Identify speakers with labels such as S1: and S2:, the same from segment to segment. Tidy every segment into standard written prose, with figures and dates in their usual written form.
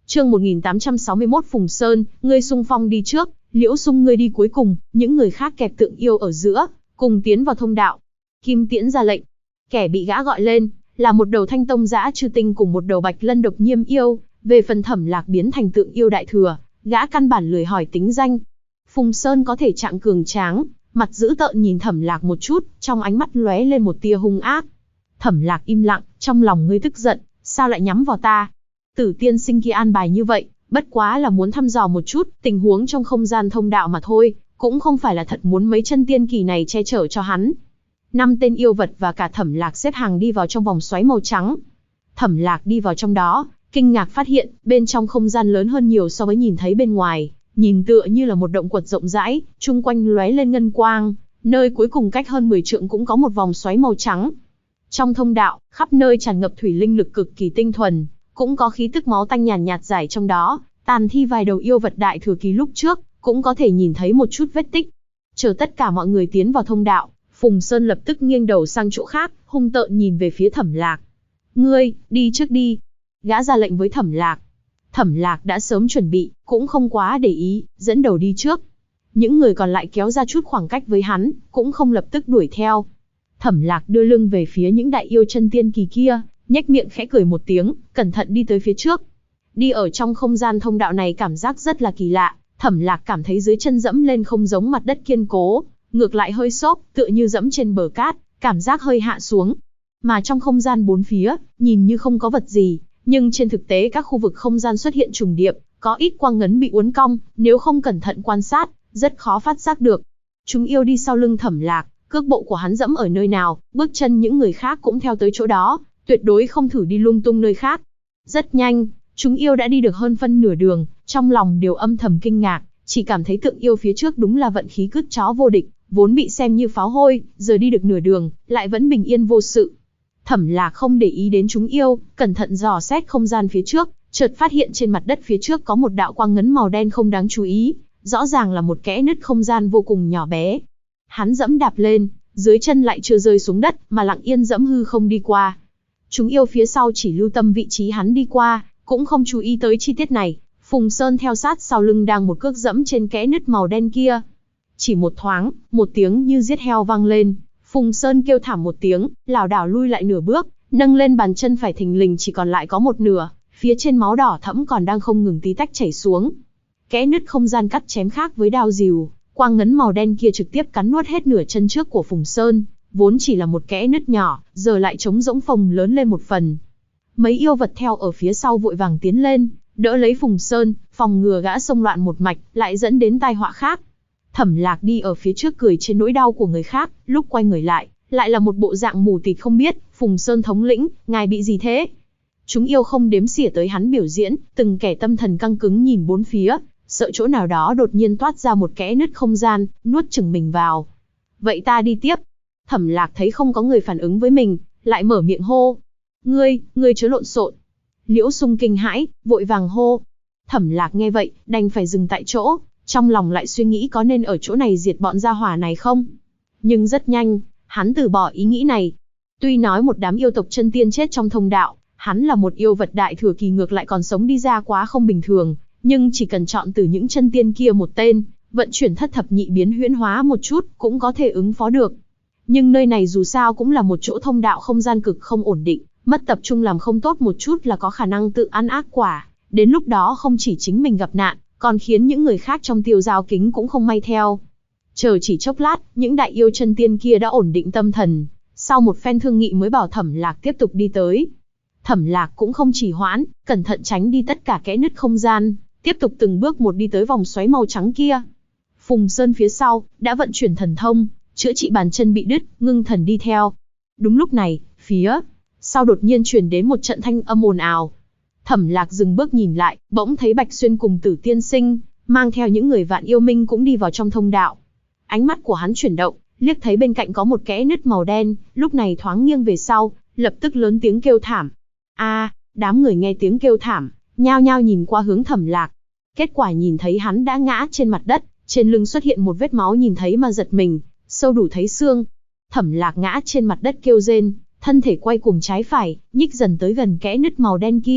S1: Chương 1861 Phùng Sơn, ngươi xung phong đi trước, Liễu Xung ngươi đi cuối cùng, những người khác kẹp Tượng Yêu ở giữa, cùng tiến vào thông đạo. Kim Tiễn ra lệnh. Kẻ bị gã gọi lên, là một đầu Thanh Tông Dã Chư Tinh cùng một đầu Bạch Lân Độc Nhiêm Yêu, về phần Thẩm Lạc biến thành Tượng Yêu đại thừa, gã căn bản lười hỏi tính danh. Phùng Sơn có thể trạng cường tráng, mặt dữ tợn nhìn Thẩm Lạc một chút, trong ánh mắt lóe lên một tia hung ác. Thẩm Lạc im lặng, trong lòng ngươi tức giận, sao lại nhắm vào ta? Tử tiên sinh kia an bài như vậy, bất quá là muốn thăm dò một chút tình huống trong không gian thông đạo mà thôi, cũng không phải là thật muốn mấy chân tiên kỳ này che chở cho hắn. 5 tên yêu vật và cả Thẩm Lạc xếp hàng đi vào trong vòng xoáy màu trắng. Thẩm Lạc đi vào trong đó, kinh ngạc phát hiện, bên trong không gian lớn hơn nhiều so với nhìn thấy bên ngoài, nhìn tựa như là một động quật rộng rãi, chung quanh lóe lên ngân quang, nơi cuối cùng cách hơn 10 trượng cũng có một vòng xoáy màu trắng. Trong thông đạo, khắp nơi tràn ngập thủy linh lực cực kỳ tinh thuần, cũng có khí tức máu tanh nhàn nhạt rải trong đó, tàn thi vài đầu yêu vật đại thừa kỳ lúc trước, cũng có thể nhìn thấy một chút vết tích. Chờ tất cả mọi người tiến vào thông đạo, Phùng Sơn lập tức nghiêng đầu sang chỗ khác, hung tợn nhìn về phía Thẩm Lạc. Ngươi, đi trước đi. Gã ra lệnh với Thẩm Lạc. Thẩm Lạc đã sớm chuẩn bị, cũng không quá để ý, dẫn đầu đi trước. Những người còn lại kéo ra chút khoảng cách với hắn, cũng không lập tức đuổi theo. Thẩm Lạc đưa lưng về phía những đại yêu chân tiên kỳ kia, nhếch miệng khẽ cười một tiếng, cẩn thận đi tới phía trước. Đi ở trong không gian thông đạo này cảm giác rất là kỳ lạ, Thẩm Lạc cảm thấy dưới chân dẫm lên không giống mặt đất kiên cố, ngược lại hơi xốp, tựa như dẫm trên bờ cát, cảm giác hơi hạ xuống. Mà trong không gian bốn phía, nhìn như không có vật gì, nhưng trên thực tế các khu vực không gian xuất hiện trùng điệp, có ít quang ngấn bị uốn cong, nếu không cẩn thận quan sát, rất khó phát giác được. Chúng yêu đi sau lưng Thẩm Lạc, cước bộ của hắn dẫm ở nơi nào, bước chân những người khác cũng theo tới chỗ đó, tuyệt đối không thử đi lung tung nơi khác. Rất nhanh, chúng yêu đã đi được hơn phân nửa đường, trong lòng đều âm thầm kinh ngạc, chỉ cảm thấy Tượng Yêu phía trước đúng là vận khí cứt chó vô địch, vốn bị xem như pháo hôi, giờ đi được nửa đường, lại vẫn bình yên vô sự. Thẩm Lạc không để ý đến chúng yêu, cẩn thận dò xét không gian phía trước, chợt phát hiện trên mặt đất phía trước có một đạo quang ngấn màu đen không đáng chú ý, rõ ràng là một kẽ nứt không gian vô cùng nhỏ bé. Hắn dẫm đạp lên, dưới chân lại chưa rơi xuống đất, mà lặng yên dẫm hư không đi qua. Chúng yêu phía sau chỉ lưu tâm vị trí hắn đi qua, cũng không chú ý tới chi tiết này. Phùng Sơn theo sát sau lưng đang một cước dẫm trên kẽ nứt màu đen kia. Chỉ một thoáng, một tiếng như giết heo vang lên, Phùng Sơn kêu thảm một tiếng, lảo đảo lui lại nửa bước, nâng lên bàn chân phải thình lình chỉ còn lại có một nửa, phía trên máu đỏ thẫm còn đang không ngừng tí tách chảy xuống. Kẽ nứt không gian cắt chém khác với đao rìu, quang ngấn màu đen kia trực tiếp cắn nuốt hết nửa chân trước của Phùng Sơn, vốn chỉ là một kẽ nứt nhỏ, giờ lại trống rỗng phồng lớn lên một phần. Mấy yêu vật theo ở phía sau vội vàng tiến lên, đỡ lấy Phùng Sơn, phòng ngừa gã xông loạn một mạch, lại dẫn đến tai họa khác. Thẩm Lạc đi ở phía trước cười trên nỗi đau của người khác, lúc quay người lại là một bộ dạng mù tịt không biết. Phùng Sơn thống lĩnh, ngài bị gì thế? Chúng yêu không đếm xỉa tới hắn biểu diễn, từng kẻ tâm thần căng cứng nhìn bốn phía, sợ chỗ nào đó đột nhiên toát ra một kẽ nứt không gian, nuốt chửng mình vào. Vậy ta đi tiếp. Thẩm Lạc thấy không có người phản ứng với mình, lại mở miệng hô. Ngươi chớ lộn xộn. Liễu Xung kinh hãi, vội vàng hô. Thẩm Lạc nghe vậy, đành phải dừng tại chỗ, trong lòng lại suy nghĩ có nên ở chỗ này diệt bọn gia hỏa này không. Nhưng rất nhanh, hắn từ bỏ ý nghĩ này. Tuy nói một đám yêu tộc chân tiên chết trong thông đạo, hắn là một yêu vật đại thừa kỳ ngược lại còn sống đi ra quá không bình thường, nhưng chỉ cần chọn từ những chân tiên kia một tên, vận chuyển thất thập nhị biến huyễn hóa một chút, cũng có thể ứng phó được. Nhưng nơi này dù sao cũng là một chỗ thông đạo không gian cực không ổn định, mất tập trung làm không tốt một chút là có khả năng tự ăn ác quả, đến lúc đó không chỉ chính mình gặp nạn, còn khiến những người khác trong Tiêu Giao Kính cũng không may theo. Chờ chỉ chốc lát, những đại yêu chân tiên kia đã ổn định tâm thần, sau một phen thương nghị mới bảo Thẩm Lạc tiếp tục đi tới. Thẩm Lạc cũng không trì hoãn, cẩn thận tránh đi tất cả kẽ nứt không gian, tiếp tục từng bước một đi tới vòng xoáy màu trắng kia. Phùng Sơn phía sau đã vận chuyển thần thông, chữa trị bàn chân bị đứt, ngưng thần đi theo. Đúng lúc này, phía sau đột nhiên truyền đến một trận thanh âm ồn ào. Thẩm Lạc dừng bước nhìn lại, bỗng thấy Bạch Xuyên cùng Tử Tiên Sinh mang theo những người Vạn Yêu Minh cũng đi vào trong thông đạo. Ánh mắt của hắn chuyển động, liếc thấy bên cạnh có một kẽ nứt màu đen, lúc này thoáng nghiêng về sau, lập tức lớn tiếng kêu thảm. Đám người nghe tiếng kêu thảm, nhao nhao nhìn qua hướng Thẩm Lạc. Kết quả nhìn thấy hắn đã ngã trên mặt đất, trên lưng xuất hiện một vết máu nhìn thấy mà giật mình, sâu đủ thấy xương. Thẩm Lạc ngã trên mặt đất kêu rên, thân thể quay cuồng trái phải, nhích dần tới gần kẽ nứt màu đen kia,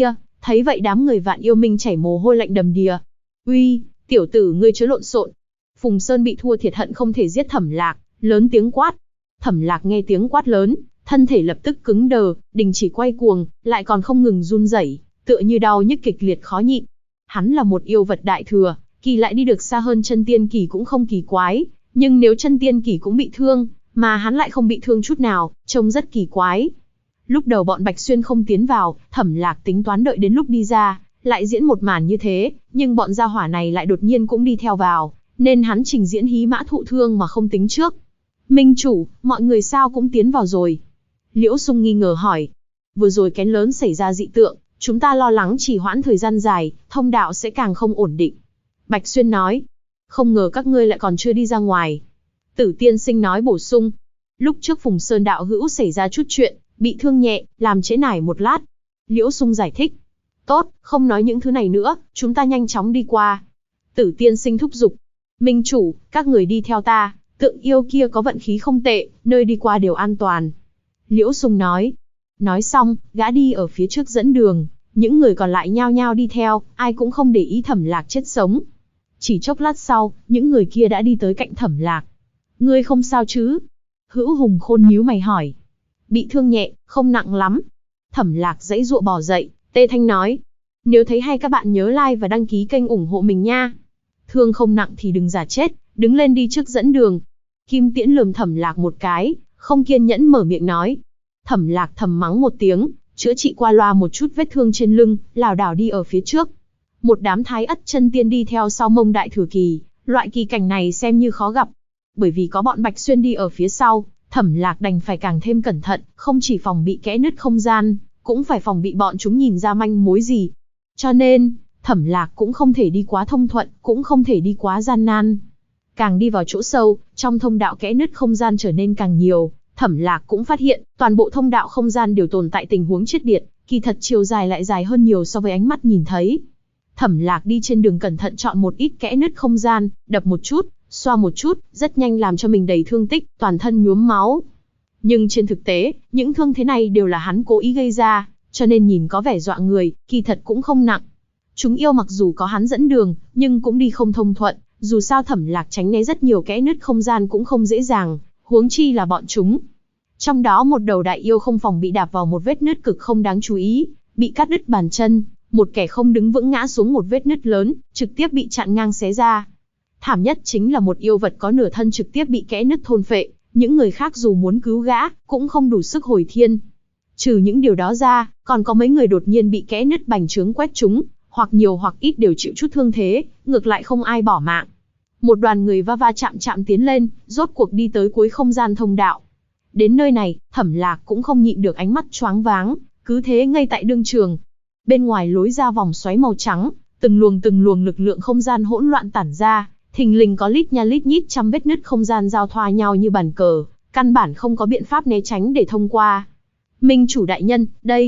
S1: Thấy vậy đám người Vạn Yêu Minh chảy mồ hôi lạnh đầm đìa. Uy, tiểu tử ngươi chớ lộn xộn. Phùng Sơn bị thua thiệt hận không thể giết Thẩm Lạc, lớn tiếng quát. Thẩm Lạc nghe tiếng quát lớn, thân thể lập tức cứng đờ, đình chỉ quay cuồng, lại còn không ngừng run rẩy, tựa như đau nhức kịch liệt khó nhịn. Hắn là một yêu vật đại thừa, kỳ lại đi được xa hơn chân tiên kỳ cũng không kỳ quái, nhưng nếu chân tiên kỳ cũng bị thương, mà hắn lại không bị thương chút nào, trông rất kỳ quái. Lúc đầu bọn Bạch Xuyên không tiến vào, Thẩm Lạc tính toán đợi đến lúc đi ra, lại diễn một màn như thế, nhưng bọn gia hỏa này lại đột nhiên cũng đi theo vào, nên hắn trình diễn hí mã thụ thương mà không tính trước. Minh chủ, mọi người sao cũng tiến vào rồi? Liễu Sung nghi ngờ hỏi. Vừa rồi kén lớn xảy ra dị tượng, chúng ta lo lắng trì hoãn thời gian dài, thông đạo sẽ càng không ổn định. Bạch Xuyên nói. Không ngờ các ngươi lại còn chưa đi ra ngoài. Tử Tiên Sinh nói bổ sung. Lúc trước Phùng Sơn đạo hữu xảy ra chút chuyện, bị thương nhẹ, làm trễ nải một lát. Liễu Sung giải thích. Tốt, không nói những thứ này nữa, chúng ta nhanh chóng đi qua. Tử Tiên Sinh thúc giục. Minh chủ, các người đi theo ta, tượng yêu kia có vận khí không tệ, nơi đi qua đều an toàn. Liễu Sung nói. Nói xong, gã đi ở phía trước dẫn đường, những người còn lại nhao nhao đi theo, ai cũng không để ý Thẩm Lạc chết sống. Chỉ chốc lát sau, những người kia đã đi tới cạnh Thẩm Lạc. Ngươi không sao chứ? Hữu Hùng Khôn nhíu mày hỏi. Bị thương nhẹ, không nặng lắm. Thẩm Lạc giãy giụa bò dậy, tê thanh nói. Nếu thấy hay các bạn nhớ like và đăng ký kênh ủng hộ mình nha. Thương không nặng thì đừng giả chết, đứng lên đi trước dẫn đường. Kim Tiễn lườm Thẩm Lạc một cái, không kiên nhẫn mở miệng nói. Thẩm Lạc thầm mắng một tiếng, chữa trị qua loa một chút vết thương trên lưng, lảo đảo đi ở phía trước. Một đám thái ất chân tiên đi theo sau Mông Đại Thừa Kỳ, loại kỳ cảnh này xem như khó gặp. Bởi vì có bọn Bạch Xuyên đi ở phía sau, Thẩm Lạc đành phải càng thêm cẩn thận, không chỉ phòng bị kẽ nứt không gian, cũng phải phòng bị bọn chúng nhìn ra manh mối gì. Cho nên, Thẩm Lạc cũng không thể đi quá thông thuận, cũng không thể đi quá gian nan. Càng đi vào chỗ sâu, trong thông đạo kẽ nứt không gian trở nên càng nhiều, Thẩm Lạc cũng phát hiện, toàn bộ thông đạo không gian đều tồn tại tình huống chết điệt, kỳ thật chiều dài lại dài hơn nhiều so với ánh mắt nhìn thấy. Thẩm Lạc đi trên đường cẩn thận chọn một ít kẽ nứt không gian, đập một chút, xoa một chút, rất nhanh làm cho mình đầy thương tích, toàn thân nhuốm máu. Nhưng trên thực tế, những thương thế này đều là hắn cố ý gây ra, cho nên nhìn có vẻ dọa người, kỳ thật cũng không nặng. Chúng yêu mặc dù có hắn dẫn đường, nhưng cũng đi không thông thuận, dù sao Thẩm Lạc tránh né rất nhiều kẽ nứt không gian cũng không dễ dàng, huống chi là bọn chúng. Trong đó một đầu đại yêu không phòng bị đạp vào một vết nứt cực không đáng chú ý, bị cắt đứt bàn chân, một kẻ không đứng vững ngã xuống một vết nứt lớn, trực tiếp bị chặn ngang xé ra. Thảm nhất chính là một yêu vật có nửa thân trực tiếp bị kẽ nứt thôn phệ, những người khác dù muốn cứu gã, cũng không đủ sức hồi thiên. Trừ những điều đó ra, còn có mấy người đột nhiên bị kẽ nứt bành trướng quét trúng, hoặc nhiều hoặc ít đều chịu chút thương thế, ngược lại không ai bỏ mạng. Một đoàn người va va chạm chạm tiến lên, rốt cuộc đi tới cuối không gian thông đạo. Đến nơi này, Thẩm Lạc cũng không nhịn được ánh mắt choáng váng, cứ thế ngây tại đương trường. Bên ngoài lối ra vòng xoáy màu trắng, từng luồng lực lượng không gian hỗn loạn tản ra, thình lình có lít nha lít nhít trăm vết nứt không gian giao thoa nhau như bàn cờ, căn bản không có biện pháp né tránh để thông qua. Minh chủ đại nhân,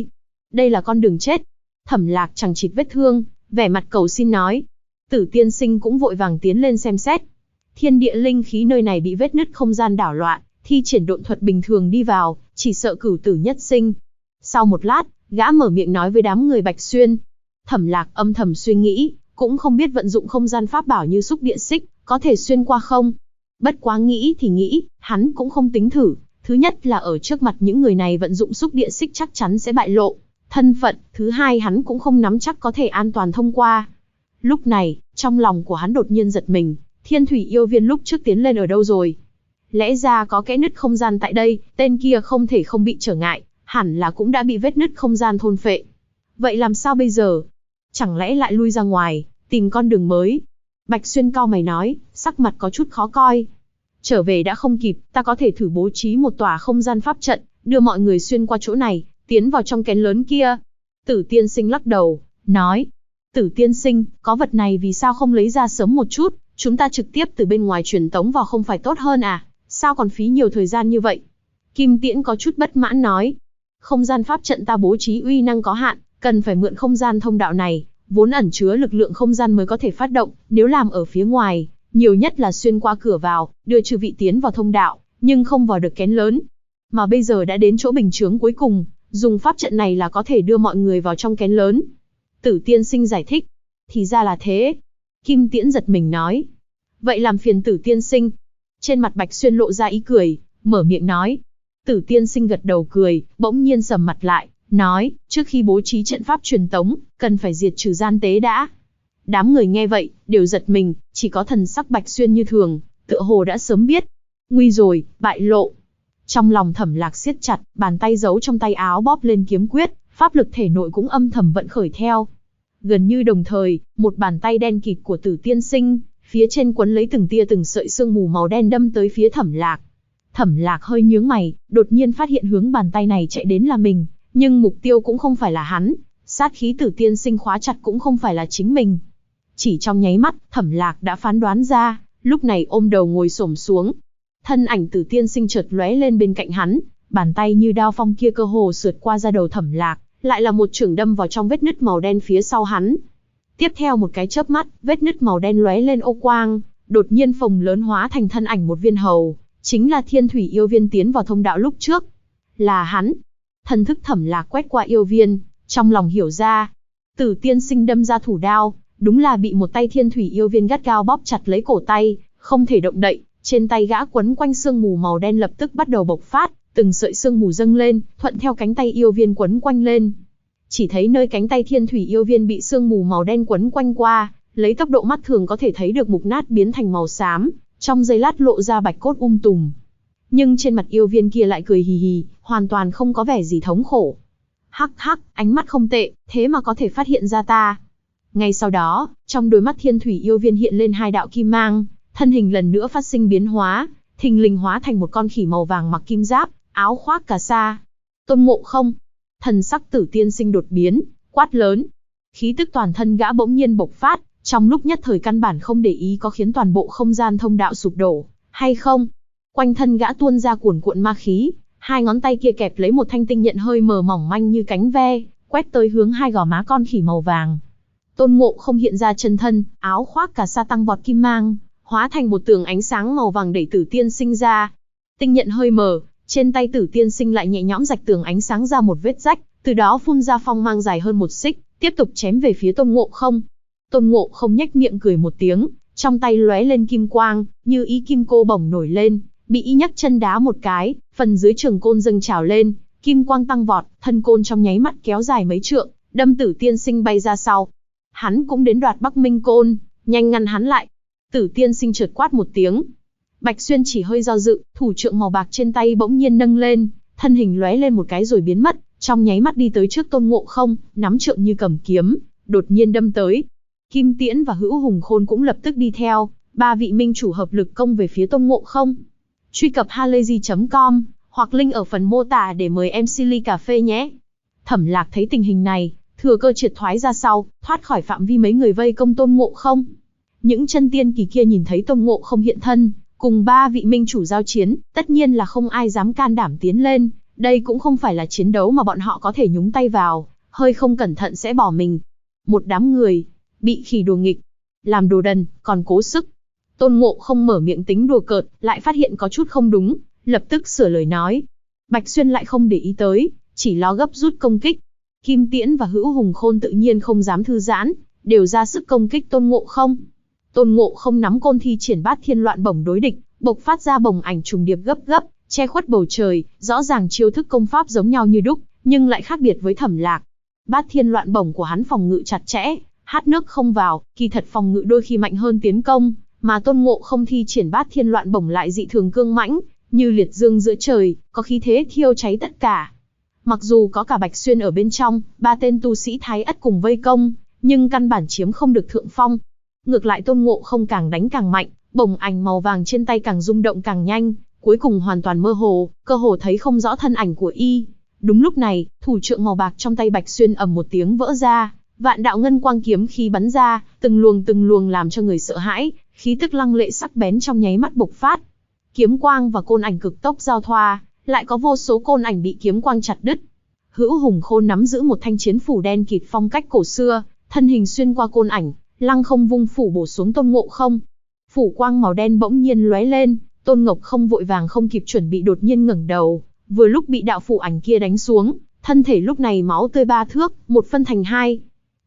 S1: đây là con đường chết. Thẩm Lạc chẳng chịt vết thương, vẻ mặt cầu xin nói. Tử Tiên Sinh cũng vội vàng tiến lên xem xét. Thiên địa linh khí nơi này bị vết nứt không gian đảo loạn, thi triển độn thuật bình thường đi vào, chỉ sợ cửu tử nhất sinh. Sau một lát, gã mở miệng nói với đám người Bạch Xuyên. Thẩm Lạc âm thầm suy nghĩ, cũng không biết vận dụng không gian pháp bảo như xúc địa xích, có thể xuyên qua không. Bất quá nghĩ thì nghĩ, hắn cũng không tính thử. Thứ nhất là ở trước mặt những người này vận dụng xúc địa xích chắc chắn sẽ bại lộ thân phận, thứ hai hắn cũng không nắm chắc có thể an toàn thông qua. Lúc này, trong lòng của hắn đột nhiên giật mình, Thiên Thủy yêu viên lúc trước tiến lên ở đâu rồi? Lẽ ra có kẽ nứt không gian tại đây, tên kia không thể không bị trở ngại, hẳn là cũng đã bị vết nứt không gian thôn phệ. Vậy làm sao bây giờ? Chẳng lẽ lại lui ra ngoài, tìm con đường mới? Bạch Xuyên cau mày nói, sắc mặt có chút khó coi. Trở về đã không kịp, ta có thể thử bố trí một tòa không gian pháp trận, đưa mọi người xuyên qua chỗ này, tiến vào trong kén lớn kia. Tử Tiên Sinh lắc đầu, nói. Tử Tiên Sinh, có vật này vì sao không lấy ra sớm một chút, chúng ta trực tiếp từ bên ngoài truyền tống vào không phải tốt hơn à? Sao còn phí nhiều thời gian như vậy? Kim Tiễn có chút bất mãn nói. Không gian pháp trận ta bố trí uy năng có hạn, cần phải mượn không gian thông đạo này, vốn ẩn chứa lực lượng không gian mới có thể phát động, nếu làm ở phía ngoài, nhiều nhất là xuyên qua cửa vào, đưa chư vị tiến vào thông đạo, nhưng không vào được kén lớn. Mà bây giờ đã đến chỗ bình chướng cuối cùng, dùng pháp trận này là có thể đưa mọi người vào trong kén lớn. Tử tiên sinh giải thích. Thì ra là thế. Kim Tiễn giật mình nói. Vậy làm phiền Tử tiên sinh. Trên mặt Bạch Xuyên lộ ra ý cười, mở miệng nói. Tử tiên sinh gật đầu cười, bỗng nhiên sầm mặt lại, nói, trước khi bố trí trận pháp truyền tống, cần phải diệt trừ gian tế đã. Đám người nghe vậy, đều giật mình, chỉ có thần sắc Bạch Xuyên như thường, tựa hồ đã sớm biết. Nguy rồi, bại lộ. Trong lòng Thẩm Lạc siết chặt, bàn tay giấu trong tay áo bóp lên kiếm quyết, pháp lực thể nội cũng âm thầm vận khởi theo. Gần như đồng thời, một bàn tay đen kịt của Tử tiên sinh, phía trên quấn lấy từng tia từng sợi sương mù màu đen đâm tới phía Thẩm Lạc. Thẩm Lạc hơi nhướng mày, đột nhiên phát hiện hướng bàn tay này chạy đến là mình, nhưng mục tiêu cũng không phải là hắn, sát khí Tử tiên sinh khóa chặt cũng không phải là chính mình. Chỉ trong nháy mắt, Thẩm Lạc đã phán đoán ra, lúc này ôm đầu ngồi xổm xuống. Thân ảnh Tử tiên sinh chợt lóe lên bên cạnh hắn, bàn tay như đao phong kia cơ hồ sượt qua da đầu Thẩm Lạc, lại là một chưởng đâm vào trong vết nứt màu đen phía sau hắn. Tiếp theo một cái chớp mắt, vết nứt màu đen lóe lên ô quang, đột nhiên phồng lớn hóa thành thân ảnh một viên hầu, chính là Thiên Thủy yêu viên tiến vào thông đạo lúc trước. Là hắn. Thần thức Thẩm Lạc quét qua yêu viên, trong lòng hiểu ra. Tử tiên sinh đâm ra thủ đao, đúng là bị một tay Thiên Thủy yêu viên gắt gao bóp chặt lấy cổ tay, không thể động đậy. Trên tay gã quấn quanh sương mù màu đen lập tức bắt đầu bộc phát, từng sợi sương mù dâng lên, thuận theo cánh tay yêu viên quấn quanh lên. Chỉ thấy nơi cánh tay Thiên Thủy yêu viên bị sương mù màu đen quấn quanh qua, lấy tốc độ mắt thường có thể thấy được mục nát biến thành màu xám, trong giây lát lộ ra bạch cốt tùm. Nhưng trên mặt yêu viên kia lại cười hì hì, hoàn toàn không có vẻ gì thống khổ. Hắc hắc, ánh mắt không tệ, thế mà có thể phát hiện ra ta. Ngay sau đó, trong đôi mắt Thiên Thủy yêu viên hiện lên hai đạo kim mang, thân hình lần nữa phát sinh biến hóa, thình lình hóa thành một con khỉ màu vàng mặc kim giáp, áo khoác cà sa. Tôn Ngộ Không. Thần sắc Tử tiên sinh đột biến, quát lớn. Khí tức toàn thân gã bỗng nhiên bộc phát, trong lúc nhất thời căn bản không để ý có khiến toàn bộ không gian thông đạo sụp đổ, hay không. Quanh thân gã tuôn ra cuồn cuộn ma khí, hai ngón tay kia kẹp lấy một thanh tinh nhận hơi mờ mỏng manh như cánh ve, quét tới hướng hai gò má con khỉ màu vàng. Tôn Ngộ Không hiện ra chân thân, áo khoác cà sa tăng vọt kim mang, hóa thành một tường ánh sáng màu vàng đẩy Tử tiên sinh ra. Tinh nhận hơi mờ, trên tay Tử tiên sinh lại nhẹ nhõm rạch tường ánh sáng ra một vết rách, từ đó phun ra phong mang dài hơn một xích, tiếp tục chém về phía Tôn Ngộ Không. Tôn Ngộ Không nhếch miệng cười một tiếng, trong tay lóe lên kim quang, như ý kim cô bổng nổi lên, bị y nhấc chân đá một cái, phần dưới trường côn dâng trào lên, kim quang tăng vọt, thân côn trong nháy mắt kéo dài mấy trượng, đâm Tử tiên sinh bay ra sau. Hắn cũng đến đoạt Bắc Minh côn, nhanh ngăn hắn lại. Tử tiên sinh chợt quát một tiếng. Bạch Xuyên chỉ hơi do dự, thủ trượng màu bạc trên tay bỗng nhiên nâng lên, thân hình lóe lên một cái rồi biến mất, trong nháy mắt đi tới trước Tôn Ngộ Không, nắm trượng như cầm kiếm, đột nhiên đâm tới. Kim Tiễn và Hữu Hùng Khôn cũng lập tức đi theo, ba vị minh chủ hợp lực công về phía Tôn Ngộ Không. Truy cập halayzi.com hoặc link ở phần mô tả để mời em Silly cà phê nhé. Thẩm Lạc thấy tình hình này, thừa cơ triệt thoái ra sau, thoát khỏi phạm vi mấy người vây công Tôn Ngộ Không. Những chân tiên kỳ kia nhìn thấy Tôn Ngộ Không hiện thân, cùng ba vị minh chủ giao chiến, tất nhiên là không ai dám can đảm tiến lên, đây cũng không phải là chiến đấu mà bọn họ có thể nhúng tay vào, hơi không cẩn thận sẽ bỏ mình. Một đám người, bị khỉ đùa nghịch, làm đồ đần, còn cố sức. Tôn Ngộ Không mở miệng tính đùa cợt, lại phát hiện có chút không đúng, lập tức sửa lời nói. Bạch Xuyên lại không để ý tới, chỉ lo gấp rút công kích. Kim Tiễn và Hữu Hùng Khôn tự nhiên không dám thư giãn, đều ra sức công kích Tôn Ngộ Không. Tôn Ngộ Không nắm côn thi triển Bát Thiên Loạn Bổng đối địch, bộc phát ra bổng ảnh trùng điệp gấp gấp, che khuất bầu trời, rõ ràng chiêu thức công pháp giống nhau như đúc, nhưng lại khác biệt với Thẩm Lạc. Bát Thiên Loạn Bổng của hắn phòng ngự chặt chẽ, hát nước không vào, kỳ thật phòng ngự đôi khi mạnh hơn tiến công, mà Tôn Ngộ Không thi triển Bát Thiên Loạn Bổng lại dị thường cương mãnh, như liệt dương giữa trời, có khí thế thiêu cháy tất cả. Mặc dù có cả Bạch Xuyên ở bên trong, ba tên tu sĩ Thái Ất cùng vây công, nhưng căn bản chiếm không được thượng phong. Ngược lại Tôn Ngộ Không càng đánh càng mạnh, bổng ảnh màu vàng trên tay càng rung động càng nhanh, cuối cùng hoàn toàn mơ hồ, cơ hồ thấy không rõ thân ảnh của y. Đúng lúc này, thủ trượng màu bạc trong tay Bạch Xuyên ầm một tiếng vỡ ra, vạn đạo ngân quang kiếm khí bắn ra, từng luồng làm cho người sợ hãi, khí tức lăng lệ sắc bén trong nháy mắt bộc phát. Kiếm quang và côn ảnh cực tốc giao thoa, lại có vô số côn ảnh bị kiếm quang chặt đứt. Hữu Hùng Khôn nắm giữ một thanh chiến phủ đen kịt phong cách cổ xưa, thân hình xuyên qua côn ảnh, lăng không vung phủ bổ xuống Tôn Ngộ Không. Phủ quang màu đen bỗng nhiên lóe lên, Tôn Ngộ Không vội vàng không kịp chuẩn bị đột nhiên ngẩng đầu, vừa lúc bị đạo phủ ảnh kia đánh xuống, thân thể lúc này máu tươi ba thước, một phân thành hai.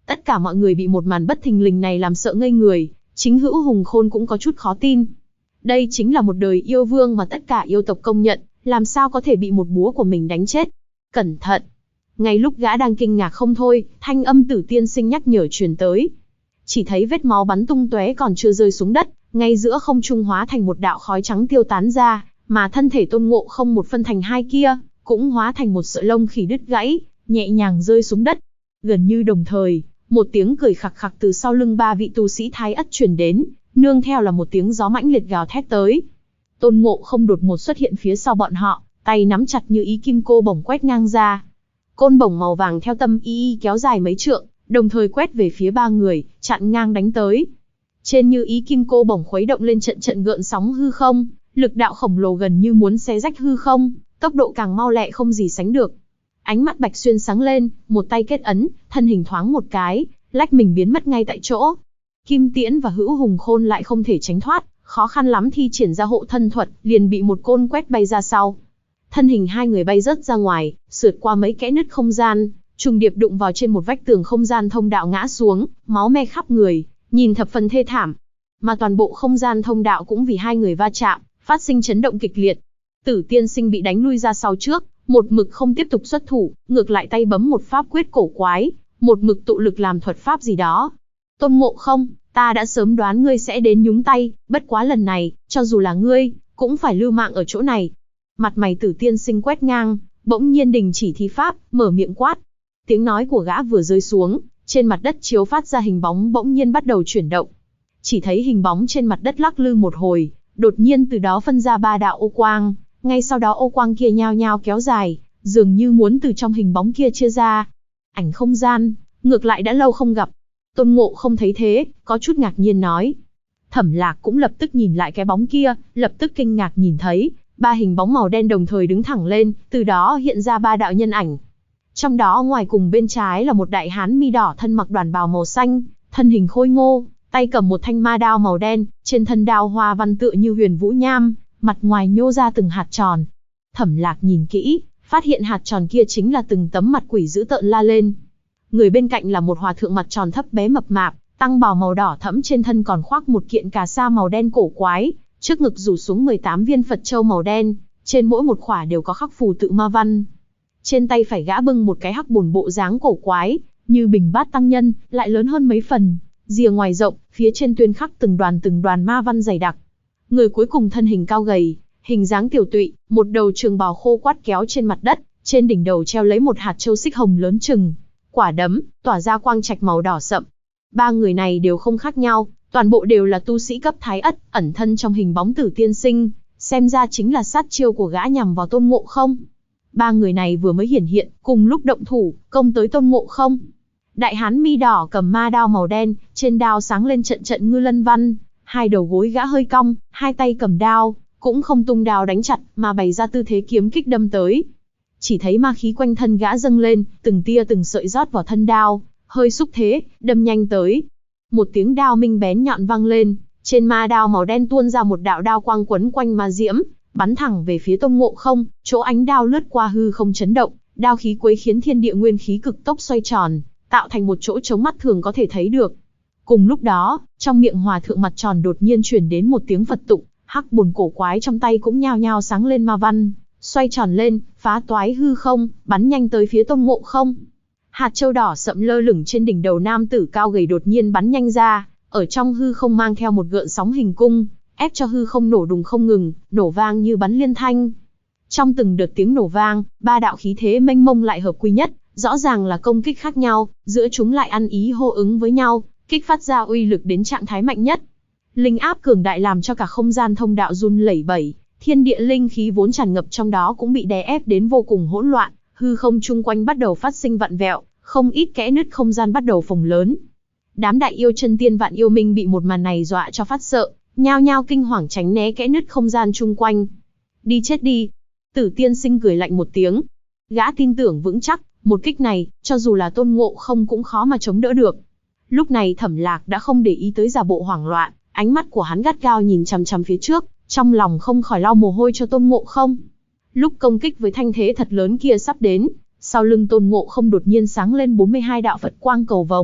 S1: Tất cả mọi người bị một màn bất thình lình này làm sợ ngây người, chính Hữu Hùng Khôn cũng có chút khó tin. Đây chính là một đời yêu vương mà tất cả yêu tộc công nhận, làm sao có thể bị một búa của mình đánh chết. Cẩn thận! Ngay lúc gã đang kinh ngạc không thôi, thanh âm Tử Tiên Sinh nhắc nhở truyền tới. Chỉ thấy vết máu bắn tung tóe còn chưa rơi xuống đất, ngay giữa không trung hóa thành một đạo khói trắng tiêu tán ra, mà thân thể Tôn Ngộ Không một phân thành hai kia, cũng hóa thành một sợi lông khỉ đứt gãy, nhẹ nhàng rơi xuống đất. Gần như đồng thời, một tiếng cười khặc khặc từ sau lưng ba vị tu sĩ Thái Ất truyền đến, nương theo là một tiếng gió mãnh liệt gào thét tới. Tôn Ngộ Không đột ngột xuất hiện phía sau bọn họ, tay nắm chặt như ý kim cô bổng quét ngang ra. Côn bổng màu vàng theo tâm y kéo dài mấy trượng, đồng thời quét về phía ba người, chặn ngang đánh tới. Trên như ý kim cô bổng khuấy động lên trận trận gợn sóng hư không, lực đạo khổng lồ gần như muốn xé rách hư không, tốc độ càng mau lẹ không gì sánh được. Ánh mắt Bạch Xuyên sáng lên, một tay kết ấn, thân hình thoáng một cái, lách mình biến mất ngay tại chỗ. Kim Tiễn và Hữu Hùng Khôn lại không thể tránh thoát, khó khăn lắm thi triển ra hộ thân thuật, liền bị một côn quét bay ra sau. Thân hình hai người bay rớt ra ngoài, sượt qua mấy kẽ nứt không gian, trùng điệp đụng vào trên một vách tường không gian thông đạo ngã xuống, máu me khắp người, nhìn thập phần thê thảm. Mà toàn bộ không gian thông đạo cũng vì hai người va chạm, phát sinh chấn động kịch liệt. Tử Tiên Sinh bị đánh lui ra sau trước, một mực không tiếp tục xuất thủ, ngược lại tay bấm một pháp quyết cổ quái, một mực tụ lực làm thuật pháp gì đó. Tôn Ngộ Không, ta đã sớm đoán ngươi sẽ đến nhúng tay, bất quá lần này, cho dù là ngươi, cũng phải lưu mạng ở chỗ này. Mặt mày Tử Tiên Sinh quét ngang, bỗng nhiên đình chỉ thi pháp, mở miệng quát. Tiếng nói của gã vừa rơi xuống, trên mặt đất chiếu phát ra hình bóng bỗng nhiên bắt đầu chuyển động. Chỉ thấy hình bóng trên mặt đất lắc lư một hồi, đột nhiên từ đó phân ra ba đạo ô quang, ngay sau đó ô quang kia nhao nhao kéo dài, dường như muốn từ trong hình bóng kia chia ra. Ảnh không gian, ngược lại đã lâu không gặp. Tôn Ngộ Không thấy thế, có chút ngạc nhiên nói. Thẩm Lạc cũng lập tức nhìn lại cái bóng kia, lập tức kinh ngạc nhìn thấy, ba hình bóng màu đen đồng thời đứng thẳng lên, từ đó hiện ra ba đạo nhân ảnh. Trong đó ngoài cùng bên trái là một đại hán mi đỏ thân mặc đoàn bào màu xanh, thân hình khôi ngô, tay cầm một thanh ma đao màu đen, trên thân đao hoa văn tựa như huyền vũ nham, mặt ngoài nhô ra từng hạt tròn. Thẩm Lạc nhìn kỹ, phát hiện hạt tròn kia chính là từng tấm mặt quỷ dữ tợn la lên. Người bên cạnh là một hòa thượng mặt tròn thấp bé mập mạp, tăng bào màu đỏ thẫm trên thân còn khoác một kiện cà sa màu đen cổ quái, trước ngực rủ xuống 18 viên Phật châu màu đen, trên mỗi một khỏa đều có khắc phù tự ma văn. Trên tay phải gã bưng một cái hắc bồn bộ dáng cổ quái, như bình bát tăng nhân, lại lớn hơn mấy phần, rìa ngoài rộng, phía trên tuyên khắc từng đoàn ma văn dày đặc. Người cuối cùng thân hình cao gầy, hình dáng tiểu tụy, một đầu trường bào khô quắt kéo trên mặt đất, trên đỉnh đầu treo lấy một hạt châu xích hồng lớn chừng quả đấm, tỏa ra quang trạch màu đỏ sậm. Ba người này đều không khác nhau, toàn bộ đều là tu sĩ cấp Thái Ất, ẩn thân trong hình bóng Tử Tiên Sinh, xem ra chính là sát chiêu của gã nhằm vào Tôn Ngộ Không. Ba người này vừa mới hiển hiện, cùng lúc động thủ, công tới Tôn Ngộ Không. Đại hán mi đỏ cầm ma đao màu đen, trên đao sáng lên trận trận ngư lân văn, hai đầu gối gã hơi cong, hai tay cầm đao, cũng không tung đao đánh chặt, mà bày ra tư thế kiếm kích đâm tới. Chỉ thấy ma khí quanh thân gã dâng lên, từng tia từng sợi rót vào thân đao, hơi xúc thế, đâm nhanh tới. Một tiếng đao minh bén nhọn vang lên, trên ma đao màu đen tuôn ra một đạo đao quang quấn quanh ma diễm, bắn thẳng về phía Tôn Ngộ Không, chỗ ánh đao lướt qua hư không chấn động, đao khí quấy khiến thiên địa nguyên khí cực tốc xoay tròn, tạo thành một chỗ trống mắt thường có thể thấy được. Cùng lúc đó, trong miệng hòa thượng mặt tròn đột nhiên truyền đến một tiếng Phật tụng, hắc bồn cổ quái trong tay cũng nhao nhao sáng lên ma văn, xoay tròn lên, phá toái hư không, bắn nhanh tới phía Tôn Ngộ Không. Hạt châu đỏ sậm lơ lửng trên đỉnh đầu nam tử cao gầy đột nhiên bắn nhanh ra, ở trong hư không mang theo một gợn sóng hình cung, ép cho hư không nổ đùng không ngừng, nổ vang như bắn liên thanh. Trong từng đợt tiếng nổ vang, ba đạo khí thế mênh mông lại hợp quy nhất, rõ ràng là công kích khác nhau, giữa chúng lại ăn ý hô ứng với nhau, kích phát ra uy lực đến trạng thái mạnh nhất. Linh áp cường đại làm cho cả không gian thông đạo run lẩy bẩy, thiên địa linh khí vốn tràn ngập trong đó cũng bị đè ép đến vô cùng hỗn loạn, hư không chung quanh bắt đầu phát sinh vặn vẹo, không ít kẽ nứt không gian bắt đầu phồng lớn. Đám đại yêu chân tiên vạn yêu minh bị một màn này dọa cho phát sợ, nhao nhao kinh hoàng tránh né kẽ nứt không gian chung quanh. Đi chết đi! Tử Tiên Sinh cười lạnh một tiếng. Gã tin tưởng vững chắc, một kích này, cho dù là Tôn Ngộ Không cũng khó mà chống đỡ được. Lúc này Thẩm Lạc đã không để ý tới giả bộ hoảng loạn, ánh mắt của hắn gắt gao nhìn chằm chằm phía trước, trong lòng không khỏi lau mồ hôi cho Tôn Ngộ Không. Lúc công kích với thanh thế thật lớn kia sắp đến, sau lưng Tôn Ngộ Không đột nhiên sáng lên 42 đạo Phật quang cầu vồng,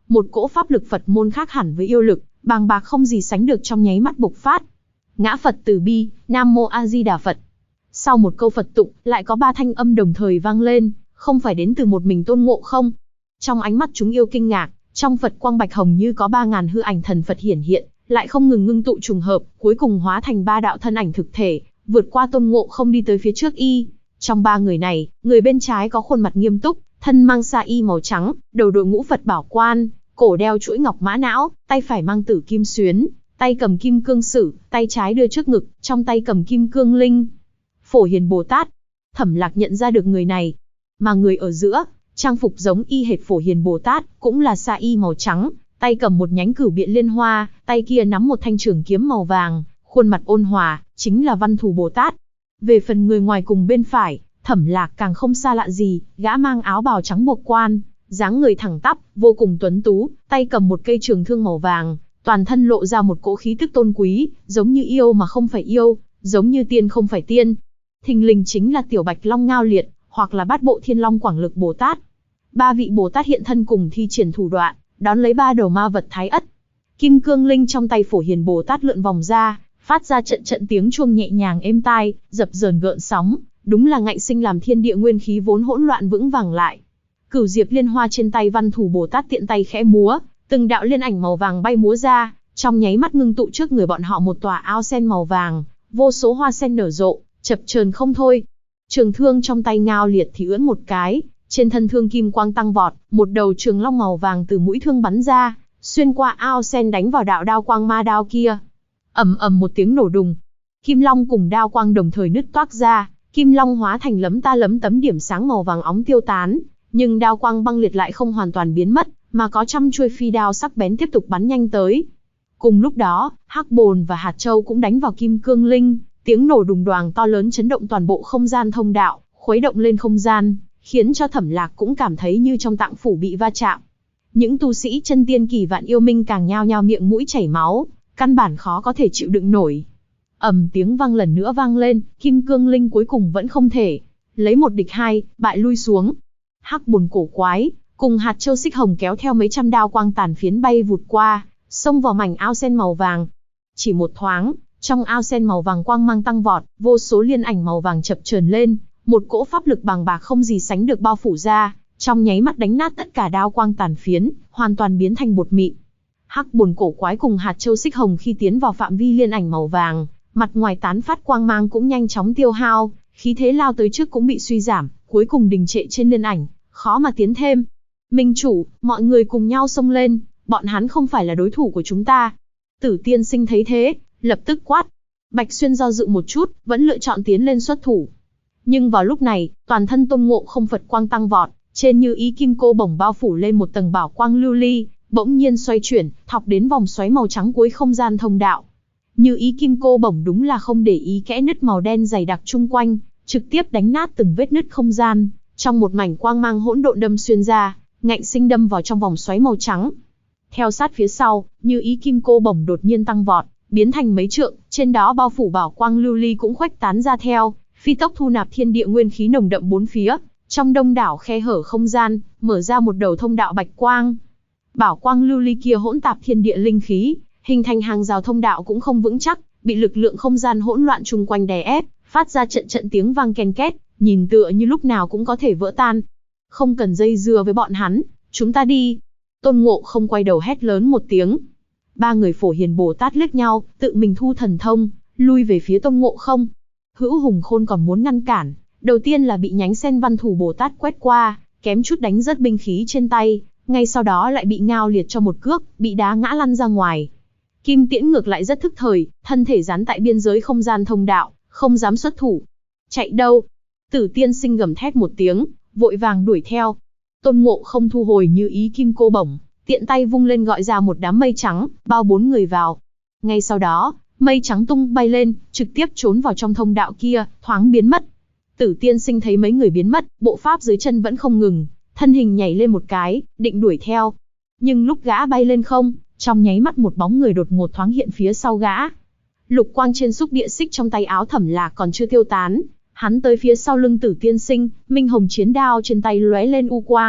S1: một cỗ pháp lực Phật môn khác hẳn với yêu lực, bàng bạc không gì sánh được trong nháy mắt bộc phát. Ngã Phật từ bi, Nam Mô A Di Đà Phật. Sau một câu Phật tụng, lại có 3 thanh âm đồng thời vang lên, không phải đến từ một mình Tôn Ngộ không. Trong ánh mắt chúng yêu kinh ngạc, trong Phật quang bạch hồng như có 3000 hư ảnh thần Phật hiển hiện, lại không ngừng ngưng tụ trùng hợp, cuối cùng hóa thành 3 đạo thân ảnh thực thể, vượt qua Tôn Ngộ không đi tới phía trước y. Trong 3 người này, người bên trái có khuôn mặt nghiêm túc, thân mang sa y màu trắng, đầu đội ngũ Phật bảo quan, cổ đeo chuỗi ngọc mã não, tay phải mang tử kim xuyến, tay cầm kim cương sử, tay trái đưa trước ngực, trong tay cầm kim cương linh. Phổ Hiền Bồ Tát. Thẩm Lạc nhận ra được người này, mà người ở giữa, trang phục giống y hệt Phổ Hiền Bồ Tát, cũng là sa y màu trắng, tay cầm một nhánh cửu biện liên hoa, tay kia nắm một thanh trường kiếm màu vàng, khuôn mặt ôn hòa, chính là Văn Thù Bồ Tát. Về phần người ngoài cùng bên phải, Thẩm Lạc càng không xa lạ gì, gã mang áo bào trắng buộc quan, dáng người thẳng tắp, vô cùng tuấn tú, tay cầm một cây trường thương màu vàng, toàn thân lộ ra một cỗ khí tức tôn quý, giống như yêu mà không phải yêu, giống như tiên không phải tiên. Thình lình chính là Tiểu Bạch Long Ngao Liệt, hoặc là Bát Bộ Thiên Long Quảng Lực Bồ Tát. 3 vị Bồ Tát hiện thân cùng thi triển thủ đoạn, đón lấy 3 đầu ma vật Thái Ất. Kim cương linh trong tay Phổ Hiền Bồ Tát lượn vòng ra, phát ra trận trận tiếng chuông nhẹ nhàng êm tai, dập dờn gợn sóng, đúng là ngạnh sinh làm thiên địa nguyên khí vốn hỗn loạn vững vàng lại. Cửu diệp liên hoa trên tay Văn Thù Bồ Tát tiện tay khẽ múa, từng đạo liên ảnh màu vàng bay múa ra, trong nháy mắt ngưng tụ trước người bọn họ một tòa ao sen màu vàng, vô số hoa sen nở rộ, chập chờn không thôi. Trường thương trong tay Ngao Liệt thì ưỡn một cái, trên thân thương kim quang tăng vọt, một đầu trường long màu vàng từ mũi thương bắn ra, xuyên qua ao sen đánh vào đạo đao quang ma đao kia. Ầm ầm một tiếng nổ đùng, kim long cùng đao quang đồng thời nứt toác ra, kim long hóa thành lấm tấm điểm sáng màu vàng óng tiêu tán, nhưng đao quang băng liệt lại không hoàn toàn biến mất, mà có trăm chuôi phi đao sắc bén tiếp tục bắn nhanh tới. Cùng lúc đó, Hắc Bồn và Hạt Châu cũng đánh vào kim cương linh, tiếng nổ đùng đoàng to lớn chấn động toàn bộ không gian thông đạo, khuấy động lên không gian, khiến cho Thẩm Lạc cũng cảm thấy như trong tạng phủ bị va chạm. Những tu sĩ chân tiên kỳ vạn yêu minh càng nhao nhao miệng mũi chảy máu, căn bản khó có thể chịu đựng nổi. Tiếng vang lần nữa vang lên, kim cương linh cuối cùng vẫn không thể lấy 1 địch 2, bại lui xuống. Hắc Bồn cổ quái cùng Hạt Châu xích hồng kéo theo mấy trăm đao quang tàn phiến bay vụt qua, xông vào mảnh ao sen màu vàng. Chỉ một thoáng, trong ao sen màu vàng quang mang tăng vọt, vô số liên ảnh màu vàng chập chờn lên, một cỗ pháp lực bàng bạc không gì sánh được bao phủ ra, trong nháy mắt đánh nát tất cả đao quang tàn phiến, hoàn toàn biến thành bột mịn. Hắc Bồn cổ quái cùng Hạt Châu xích hồng khi tiến vào phạm vi liên ảnh màu vàng, mặt ngoài tán phát quang mang cũng nhanh chóng tiêu hao, khí thế lao tới trước cũng bị suy giảm, cuối cùng đình trệ trên liên ảnh, khó mà tiến thêm. Minh chủ, mọi người cùng nhau xông lên, bọn hắn không phải là đối thủ của chúng ta. Tử Tiên Sinh thấy thế, lập tức quát. Bạch Xuyên do dự một chút, vẫn lựa chọn tiến lên xuất thủ. Nhưng vào lúc này, toàn thân Tôn Ngộ không Phật quang tăng vọt, trên Như Ý Kim Cô bổng bao phủ lên một tầng bảo quang lưu ly, bỗng nhiên xoay chuyển, thọc đến vòng xoáy màu trắng cuối không gian thông đạo. Như Ý Kim Cô bổng đúng là không để ý kẽ nứt màu đen dày đặc chung quanh, trực tiếp đánh nát từng vết nứt không gian, trong một mảnh quang mang hỗn độn đâm xuyên ra, ngạnh sinh đâm vào trong vòng xoáy màu trắng. Theo sát phía sau, Như Ý Kim Cô bổng đột nhiên tăng vọt, biến thành mấy trượng, trên đó bao phủ bảo quang lưu ly cũng khuếch tán ra theo, phi tốc thu nạp thiên địa nguyên khí nồng đậm bốn phía, trong đông đảo khe hở không gian, mở ra một đầu thông đạo bạch quang. Bảo quang lưu ly kia hỗn tạp thiên địa linh khí, hình thành hàng rào thông đạo cũng không vững chắc, bị lực lượng không gian hỗn loạn chung quanh đè ép, phát ra trận trận tiếng vang ken két, nhìn tựa như lúc nào cũng có thể vỡ tan. Không cần dây dưa với bọn hắn, chúng ta đi. Tôn Ngộ không quay đầu hét lớn một tiếng. 3 người Phổ Hiền Bồ Tát liếc nhau, tự mình thu thần thông, lui về phía Tôn Ngộ không. Hữu Hùng Khôn còn muốn ngăn cản, đầu tiên là bị nhánh sen Văn Thù Bồ Tát quét qua, kém chút đánh rớt binh khí trên tay, ngay sau đó lại bị Ngao Liệt cho một cước, bị đá ngã lăn ra ngoài. Kim Tiễn ngược lại rất thức thời, thân thể dán tại biên giới không gian thông đạo, không dám xuất thủ. Chạy đâu? Tử Tiên Sinh gầm thét một tiếng, vội vàng đuổi theo. Tôn Ngộ không thu hồi Như Ý Kim Cô bổng, tiện tay vung lên gọi ra một đám mây trắng, bao 4 người vào. Ngay sau đó, mây trắng tung bay lên, trực tiếp trốn vào trong thông đạo kia, thoáng biến mất. Tử Tiên Sinh thấy mấy người biến mất, bộ pháp dưới chân vẫn không ngừng, thân hình nhảy lên một cái, định đuổi theo. Nhưng lúc gã bay lên không, trong nháy mắt một bóng người đột ngột thoáng hiện phía sau gã. Lục quang trên xúc địa xích trong tay áo Thẩm Lạc còn chưa tiêu tán, hắn tới phía sau lưng Tử Tiên Sinh, minh hồng chiến đao trên tay lóe lên u quang,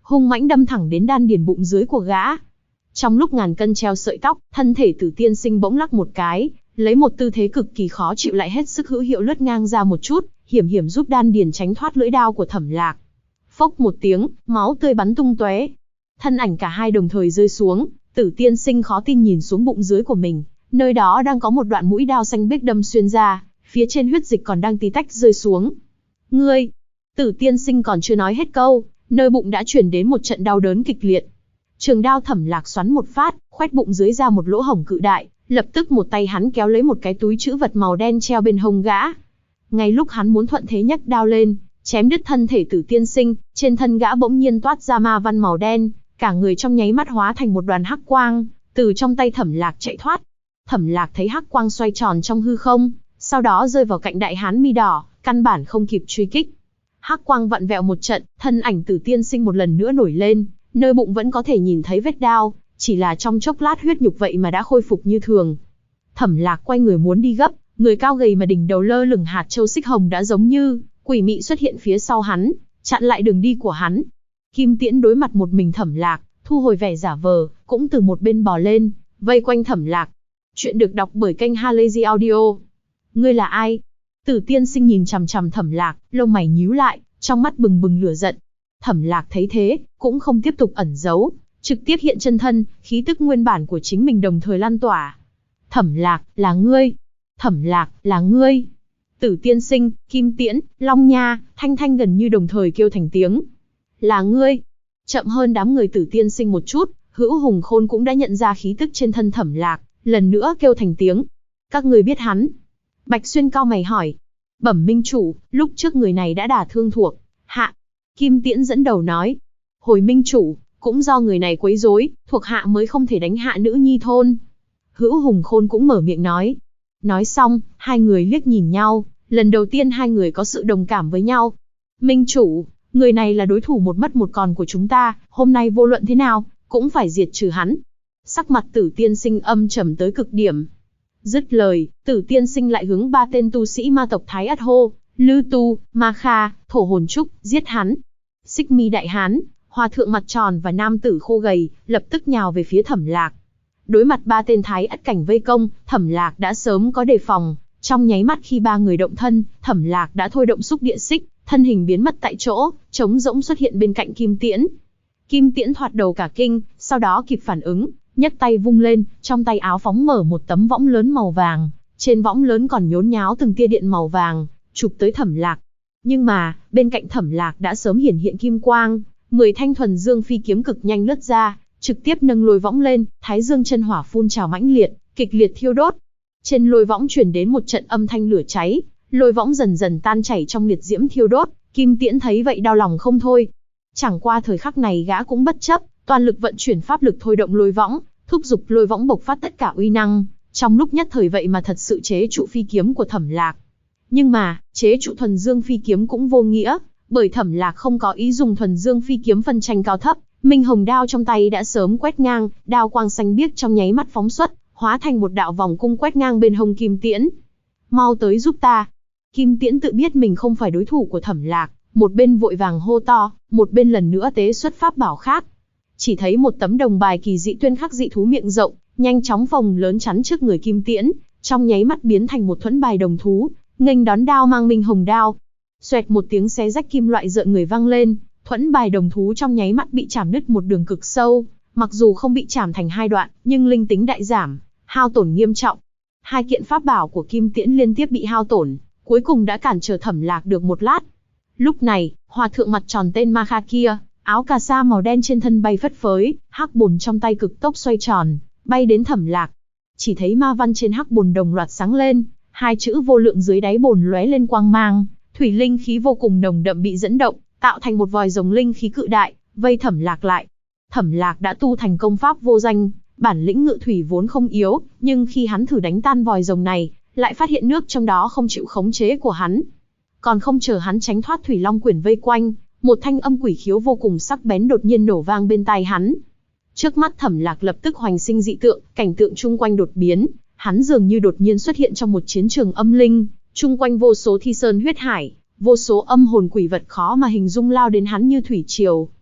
S1: hung mãnh đâm thẳng đến đan điền bụng dưới của gã. Trong lúc ngàn cân treo sợi tóc, thân thể Tử Tiên Sinh bỗng lắc một cái, lấy một tư thế cực kỳ khó chịu lại hết sức hữu hiệu lướt ngang ra một chút, hiểm hiểm giúp đan điền tránh thoát lưỡi đao của Thẩm Lạc. Phốc một tiếng, máu tươi bắn tung tóe. Thân ảnh cả hai đồng thời rơi xuống, Tử Tiên Sinh khó tin nhìn xuống bụng dưới của mình, nơi đó đang có một đoạn mũi đao xanh biếc đâm xuyên ra, phía trên huyết dịch còn đang tí tách rơi xuống. Ngươi! Tử Tiên Sinh còn chưa nói hết câu, nơi bụng đã truyền đến một trận đau đớn kịch liệt. Trường đao Thẩm Lạc xoắn một phát, khoét bụng dưới ra một lỗ hổng cự đại, lập tức một tay hắn kéo lấy một cái túi trữ vật màu đen treo bên hông gã. Ngay lúc hắn muốn thuận thế nhấc đao lên, chém đứt thân thể Tử Tiên Sinh, trên thân gã bỗng nhiên toát ra ma văn màu đen, cả người trong nháy mắt hóa thành một đoàn hắc quang, từ trong tay Thẩm Lạc chạy thoát. Thẩm Lạc thấy hắc quang xoay tròn trong hư không, sau đó rơi vào cạnh đại hán mi đỏ, căn bản không kịp truy kích. Hắc quang vặn vẹo một trận, thân ảnh Tử Tiên Sinh một lần nữa nổi lên, nơi bụng vẫn có thể nhìn thấy vết đao, chỉ là trong chốc lát huyết nhục vậy mà đã khôi phục như thường. Thẩm Lạc quay người muốn đi gấp, người cao gầy mà đỉnh đầu lơ lửng hạt châu xích hồng đã giống như quỷ mị xuất hiện phía sau hắn, chặn lại đường đi của hắn. Kim Tiễn đối mặt một mình Thẩm Lạc, thu hồi vẻ giả vờ, cũng từ một bên bò lên, vây quanh Thẩm Lạc. Chuyện được đọc bởi kênh Halazy Audio. Ngươi là ai? Tử Tiên Sinh nhìn chằm chằm Thẩm Lạc, lông mày nhíu lại, trong mắt bừng bừng lửa giận. Thẩm Lạc thấy thế, cũng không tiếp tục ẩn giấu, trực tiếp hiện chân thân, khí tức nguyên bản của chính mình đồng thời lan tỏa. Thẩm Lạc, là ngươi! Thẩm Lạc, là ngươi! Tử Tiên Sinh, Kim Tiễn, Long Nha, Thanh Thanh gần như đồng thời kêu thành tiếng. Là ngươi! Chậm hơn đám người Tử Tiên Sinh một chút, Hữu Hùng Khôn cũng đã nhận ra khí tức trên thân Thẩm Lạc, lần nữa kêu thành tiếng. Các ngươi biết hắn? Bạch Xuyên cau mày hỏi. Bẩm minh chủ, lúc trước người này đã đả thương thuộc hạ. Kim Tiễn dẫn đầu nói. Hồi minh chủ, cũng do người này quấy rối, thuộc hạ mới không thể đánh hạ nữ nhi thôn. Hữu Hùng Khôn cũng mở miệng nói. Nói xong, hai người liếc nhìn nhau, lần đầu tiên hai người có sự đồng cảm với nhau. Minh chủ, người này là đối thủ một mất một còn của chúng ta, hôm nay vô luận thế nào, cũng phải diệt trừ hắn. Sắc mặt Tử Tiên Sinh âm trầm tới cực điểm. Dứt lời, Tử Tiên Sinh lại hướng ba tên tu sĩ ma tộc Thái Ất hô, Lư Tu, Ma Kha, Thổ Hồn Trúc, giết hắn. Xích Mi Đại Hán, Hòa Thượng Mặt Tròn và Nam Tử Khô Gầy, lập tức nhào về phía Thẩm Lạc. Đối mặt ba tên Thái Ất cảnh vây công, Thẩm Lạc đã sớm có đề phòng, trong nháy mắt khi ba người động thân, Thẩm Lạc đã thôi động xúc địa xích, thân hình biến mất tại chỗ, trống rỗng xuất hiện bên cạnh Kim Tiễn. Kim Tiễn thoạt đầu cả kinh, sau đó kịp phản ứng, nhấc tay vung lên, trong tay áo phóng mở một tấm võng lớn màu vàng, trên võng lớn còn nhốn nháo từng tia điện màu vàng, chụp tới Thẩm Lạc. Nhưng mà, bên cạnh Thẩm Lạc đã sớm hiển hiện kim quang, 10 thanh thuần dương phi kiếm cực nhanh lướt ra, trực tiếp nâng lôi võng lên, thái dương chân hỏa phun trào mãnh liệt, kịch liệt thiêu đốt. Trên lôi võng truyền đến một trận âm thanh lửa cháy, lôi võng dần dần tan chảy trong liệt diễm thiêu đốt, Kim Tiễn thấy vậy đau lòng không thôi. Chẳng qua thời khắc này gã cũng bất chấp, toàn lực vận chuyển pháp lực thôi động lôi võng, thúc giục lôi võng bộc phát tất cả uy năng, trong lúc nhất thời vậy mà thật sự chế trụ phi kiếm của Thẩm Lạc. Nhưng mà, chế trụ thuần dương phi kiếm cũng vô nghĩa, bởi Thẩm Lạc không có ý dùng thuần dương phi kiếm phân tranh cao thấp, minh hồng đao trong tay đã sớm quét ngang, đao quang xanh biếc trong nháy mắt phóng xuất, hóa thành một đạo vòng cung quét ngang bên hông Kim Tiễn. Mau tới giúp ta! Kim Tiễn tự biết mình không phải đối thủ của Thẩm Lạc, một bên vội vàng hô to, một bên lần nữa tế xuất pháp bảo khác. Chỉ thấy một tấm đồng bài kỳ dị tuyên khắc dị thú miệng rộng, nhanh chóng phồng lớn chắn trước người Kim Tiễn, trong nháy mắt biến thành một thuẫn bài đồng thú, nghênh đón đao mang minh hồng đao. Xoẹt một tiếng xé rách kim loại rợn người vang lên, thuẫn bài đồng thú trong nháy mắt bị chảm nứt một đường cực sâu, mặc dù không bị chảm thành hai đoạn, nhưng linh tính đại giảm, hao tổn nghiêm trọng. Hai kiện pháp bảo của Kim Tiễn liên tiếp bị hao tổn, cuối cùng đã cản trở Thẩm Lạc được một lát. Lúc này, Hòa Thượng Mặt Tròn tên Ma Kha kia, áo cà sa màu đen trên thân bay phất phới, hắc bùn trong tay cực tốc xoay tròn, bay đến Thẩm Lạc. Chỉ thấy ma văn trên hắc bùn đồng loạt sáng lên, hai chữ vô lượng dưới đáy bùn lóe lên quang mang, thủy linh khí vô cùng nồng đậm bị dẫn động, tạo thành một vòi rồng linh khí cự đại, vây Thẩm Lạc lại. Thẩm Lạc đã tu thành công pháp vô danh, bản lĩnh ngự thủy vốn không yếu, nhưng khi hắn thử đánh tan vòi rồng này, lại phát hiện nước trong đó không chịu khống chế của hắn. Còn không chờ hắn tránh thoát thủy long quyển vây quanh, một thanh âm quỷ khiếu vô cùng sắc bén đột nhiên nổ vang bên tai hắn. Trước mắt Thẩm Lạc lập tức hoành sinh dị tượng, cảnh tượng chung quanh đột biến, hắn dường như đột nhiên xuất hiện trong một chiến trường âm linh, chung quanh vô số thi sơn huyết hải, vô số âm hồn quỷ vật khó mà hình dung lao đến hắn như thủy triều.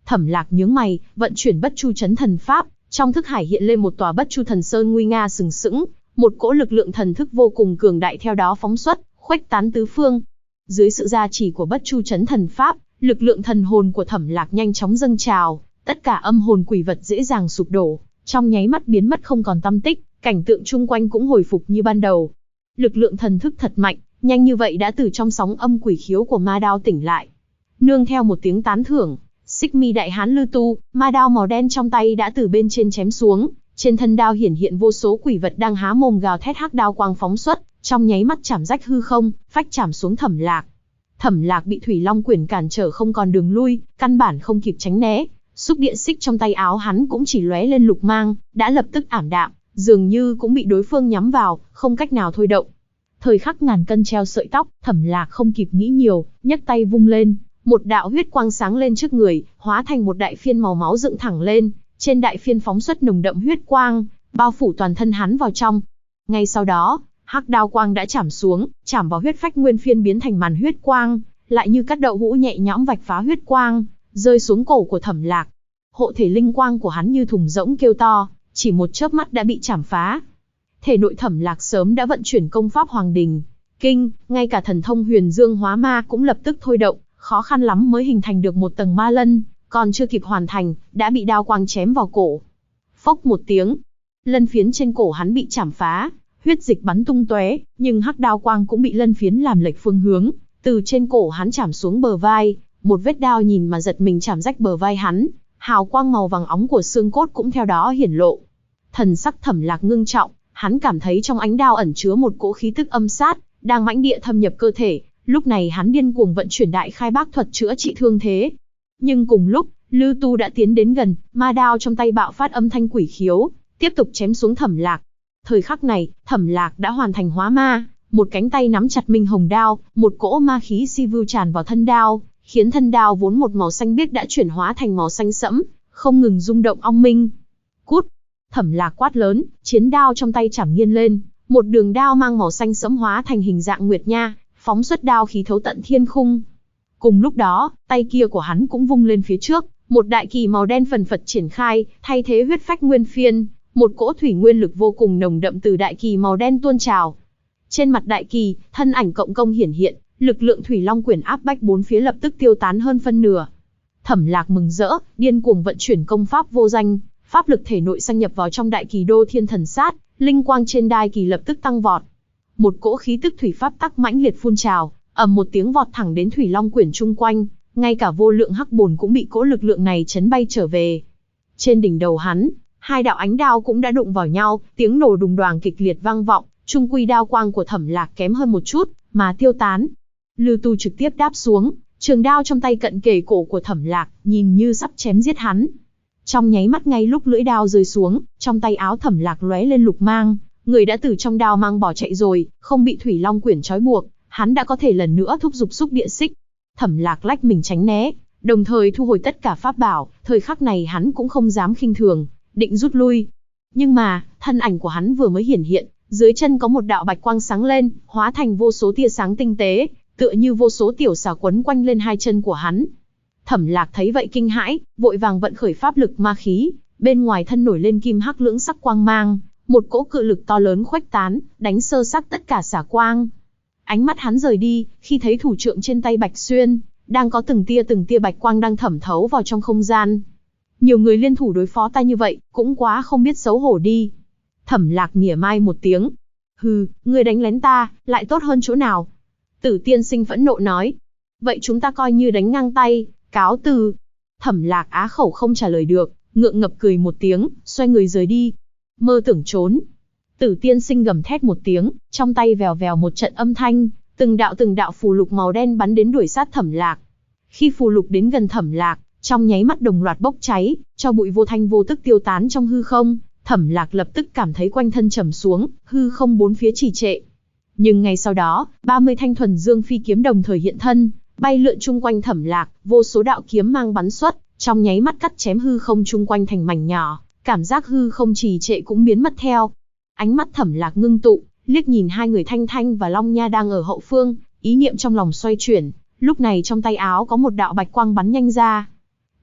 S1: Thẩm Lạc nhướng mày, vận chuyển Bất Chu Chấn Thần Pháp, trong thức hải hiện lên một tòa Bất Chu Thần Sơn nguy nga sừng sững, một cỗ lực lượng thần thức vô cùng cường đại theo đó phóng xuất, khuếch tán tứ phương. Dưới sự gia trì của Bất Chu Chấn Thần Pháp, lực lượng thần hồn của Thẩm Lạc nhanh chóng dâng trào, tất cả âm hồn quỷ vật dễ dàng sụp đổ, trong nháy mắt biến mất không còn tăm tích, cảnh tượng chung quanh cũng hồi phục như ban đầu. Lực lượng thần thức thật mạnh, nhanh như vậy đã từ trong sóng âm quỷ khiếu của ma đao tỉnh lại. Nương theo một tiếng tán thưởng, Xích Mi đại hán Lư Tu, ma đao màu đen trong tay đã từ bên trên chém xuống, trên thân đao hiển hiện vô số quỷ vật đang há mồm gào thét, hắc đao quang phóng xuất, trong nháy mắt chảm rách hư không, phách chảm xuống Thẩm Lạc. Thẩm Lạc bị Thủy Long Quyển cản trở không còn đường lui, căn bản không kịp tránh né, xúc điện xích trong tay áo hắn cũng chỉ lóe lên lục mang, đã lập tức ảm đạm, dường như cũng bị đối phương nhắm vào, không cách nào thôi động. Thời khắc ngàn cân treo sợi tóc, Thẩm Lạc không kịp nghĩ nhiều, nhấc tay vung lên, một đạo huyết quang sáng lên trước người, hóa thành một đại phiên màu máu dựng thẳng lên, trên đại phiên phóng xuất nồng đậm huyết quang, bao phủ toàn thân hắn vào trong. Ngay sau đó, hắc đao quang đã chảm xuống, chảm vào huyết phách nguyên phiên biến thành màn huyết quang, lại như cắt đậu hũ nhẹ nhõm vạch phá huyết quang, rơi xuống cổ của Thẩm Lạc. Hộ thể linh quang của hắn như thùng rỗng kêu to, chỉ một chớp mắt đã bị chảm phá. Thể nội Thẩm Lạc sớm đã vận chuyển công pháp Hoàng Đình Kinh, ngay cả thần thông Huyền Dương Hóa Ma cũng lập tức thôi động, khó khăn lắm mới hình thành được một tầng ma lân, còn chưa kịp hoàn thành, đã bị đao quang chém vào cổ. Phốc một tiếng, lân phiến trên cổ hắn bị chảm phá, huyết dịch bắn tung tóe, nhưng hắc đao quang cũng bị lân phiến làm lệch phương hướng, từ trên cổ hắn chảm xuống bờ vai, một vết đao nhìn mà giật mình chảm rách bờ vai hắn, hào quang màu vàng óng của xương cốt cũng theo đó hiển lộ. Thần sắc Thẩm Lạc ngưng trọng, hắn cảm thấy trong ánh đao ẩn chứa một cỗ khí tức âm sát, đang mãnh địa thâm nhập cơ thể, lúc này hắn điên cuồng vận chuyển Đại Khai Bác Thuật chữa trị thương thế. Nhưng cùng lúc, Lư Tu đã tiến đến gần, ma đao trong tay bạo phát âm thanh quỷ khiếu, tiếp tục chém xuống Thẩm Lạc. Thời khắc này, Thẩm Lạc đã hoàn thành hóa ma, một cánh tay nắm chặt minh hồng đao, một cỗ ma khí si vưu tràn vào thân đao, khiến thân đao vốn một màu xanh biếc đã chuyển hóa thành màu xanh sẫm, không ngừng rung động ong minh. Cút! Thẩm Lạc quát lớn, chiến đao trong tay chảm nghiêng lên, một đường đao mang màu xanh sẫm hóa thành hình dạng nguyệt nha, phóng xuất đao khí thấu tận thiên khung. Cùng lúc đó, tay kia của hắn cũng vung lên phía trước, một đại kỳ màu đen phần phật triển khai, thay thế huyết phách nguyên phiên, một cỗ thủy nguyên lực vô cùng nồng đậm từ đại kỳ màu đen tuôn trào. Trên mặt đại kỳ, thân ảnh cộng công hiển hiện, lực lượng Thủy Long Quyển áp bách bốn phía lập tức tiêu tán hơn phân nửa. Thẩm Lạc mừng rỡ, điên cuồng vận chuyển công pháp vô danh, pháp lực thể nội xâm nhập vào trong đại kỳ đô thiên thần sát, linh quang trên đại kỳ lập tức tăng vọt. Một cỗ khí tức thủy pháp tắc mãnh liệt phun trào, ầm một tiếng vọt thẳng đến Thủy Long Quyển chung quanh, ngay cả vô lượng hắc bồn cũng bị cỗ lực lượng này chấn bay trở về. Trên đỉnh đầu hắn, hai đạo ánh đao cũng đã đụng vào nhau, tiếng nổ đùng đoàng kịch liệt vang vọng, chung quy đao quang của Thẩm Lạc kém hơn một chút, mà tiêu tán. Lư Tu trực tiếp đáp xuống, trường đao trong tay cận kề cổ của Thẩm Lạc, nhìn như sắp chém giết hắn. Trong nháy mắt ngay lúc lưỡi đao rơi xuống, trong tay áo Thẩm Lạc lóe lên lục mang, người đã từ trong đao mang bỏ chạy rồi, không bị Thủy Long Quyển trói buộc, hắn đã có thể lần nữa thúc giục xúc địa xích. Thẩm Lạc lách mình tránh né, đồng thời thu hồi tất cả pháp bảo, thời khắc này hắn cũng không dám khinh thường, định rút lui. Nhưng mà, thân ảnh của hắn vừa mới hiển hiện, dưới chân có một đạo bạch quang sáng lên, hóa thành vô số tia sáng tinh tế, tựa như vô số tiểu xà quấn quanh lên hai chân của hắn. Thẩm Lạc thấy vậy kinh hãi, vội vàng vận khởi pháp lực ma khí, bên ngoài thân nổi lên kim hắc lưỡng sắc quang mang, một cỗ cự lực to lớn khuếch tán, đánh sơ xác tất cả xà quang. Ánh mắt hắn rời đi, khi thấy thủ trượng trên tay Bạch Xuyên, đang có từng tia bạch quang đang thẩm thấu vào trong không gian. Nhiều người liên thủ đối phó ta như vậy, cũng quá không biết xấu hổ đi. Thẩm Lạc mỉa mai một tiếng. Hừ, ngươi đánh lén ta, lại tốt hơn chỗ nào? Tử tiên sinh phẫn nộ nói. Vậy chúng ta coi như đánh ngang tay, cáo từ. Thẩm Lạc á khẩu không trả lời được, ngượng ngập cười một tiếng, xoay người rời đi. Mơ tưởng trốn. Tử tiên sinh gầm thét một tiếng, trong tay vèo vèo một trận âm thanh, từng đạo phù lục màu đen bắn đến đuổi sát Thẩm Lạc. Khi phù lục đến gần Thẩm Lạc, trong nháy mắt đồng loạt bốc cháy, cho bụi vô thanh vô tức tiêu tán trong hư không. Thẩm Lạc lập tức cảm thấy quanh thân trầm xuống, hư không bốn phía trì trệ. Nhưng ngay sau đó, 30 thanh thuần dương phi kiếm đồng thời hiện thân, bay lượn chung quanh Thẩm Lạc, vô số đạo kiếm mang bắn xuất, trong nháy mắt cắt chém hư không chung quanh thành mảnh nhỏ, cảm giác hư không trì trệ cũng biến mất theo. Ánh mắt Thẩm Lạc ngưng tụ, liếc nhìn hai người Thanh Thanh và Long Nha đang ở hậu phương, ý niệm trong lòng xoay chuyển, lúc này trong tay áo có một đạo bạch quang bắn nhanh ra.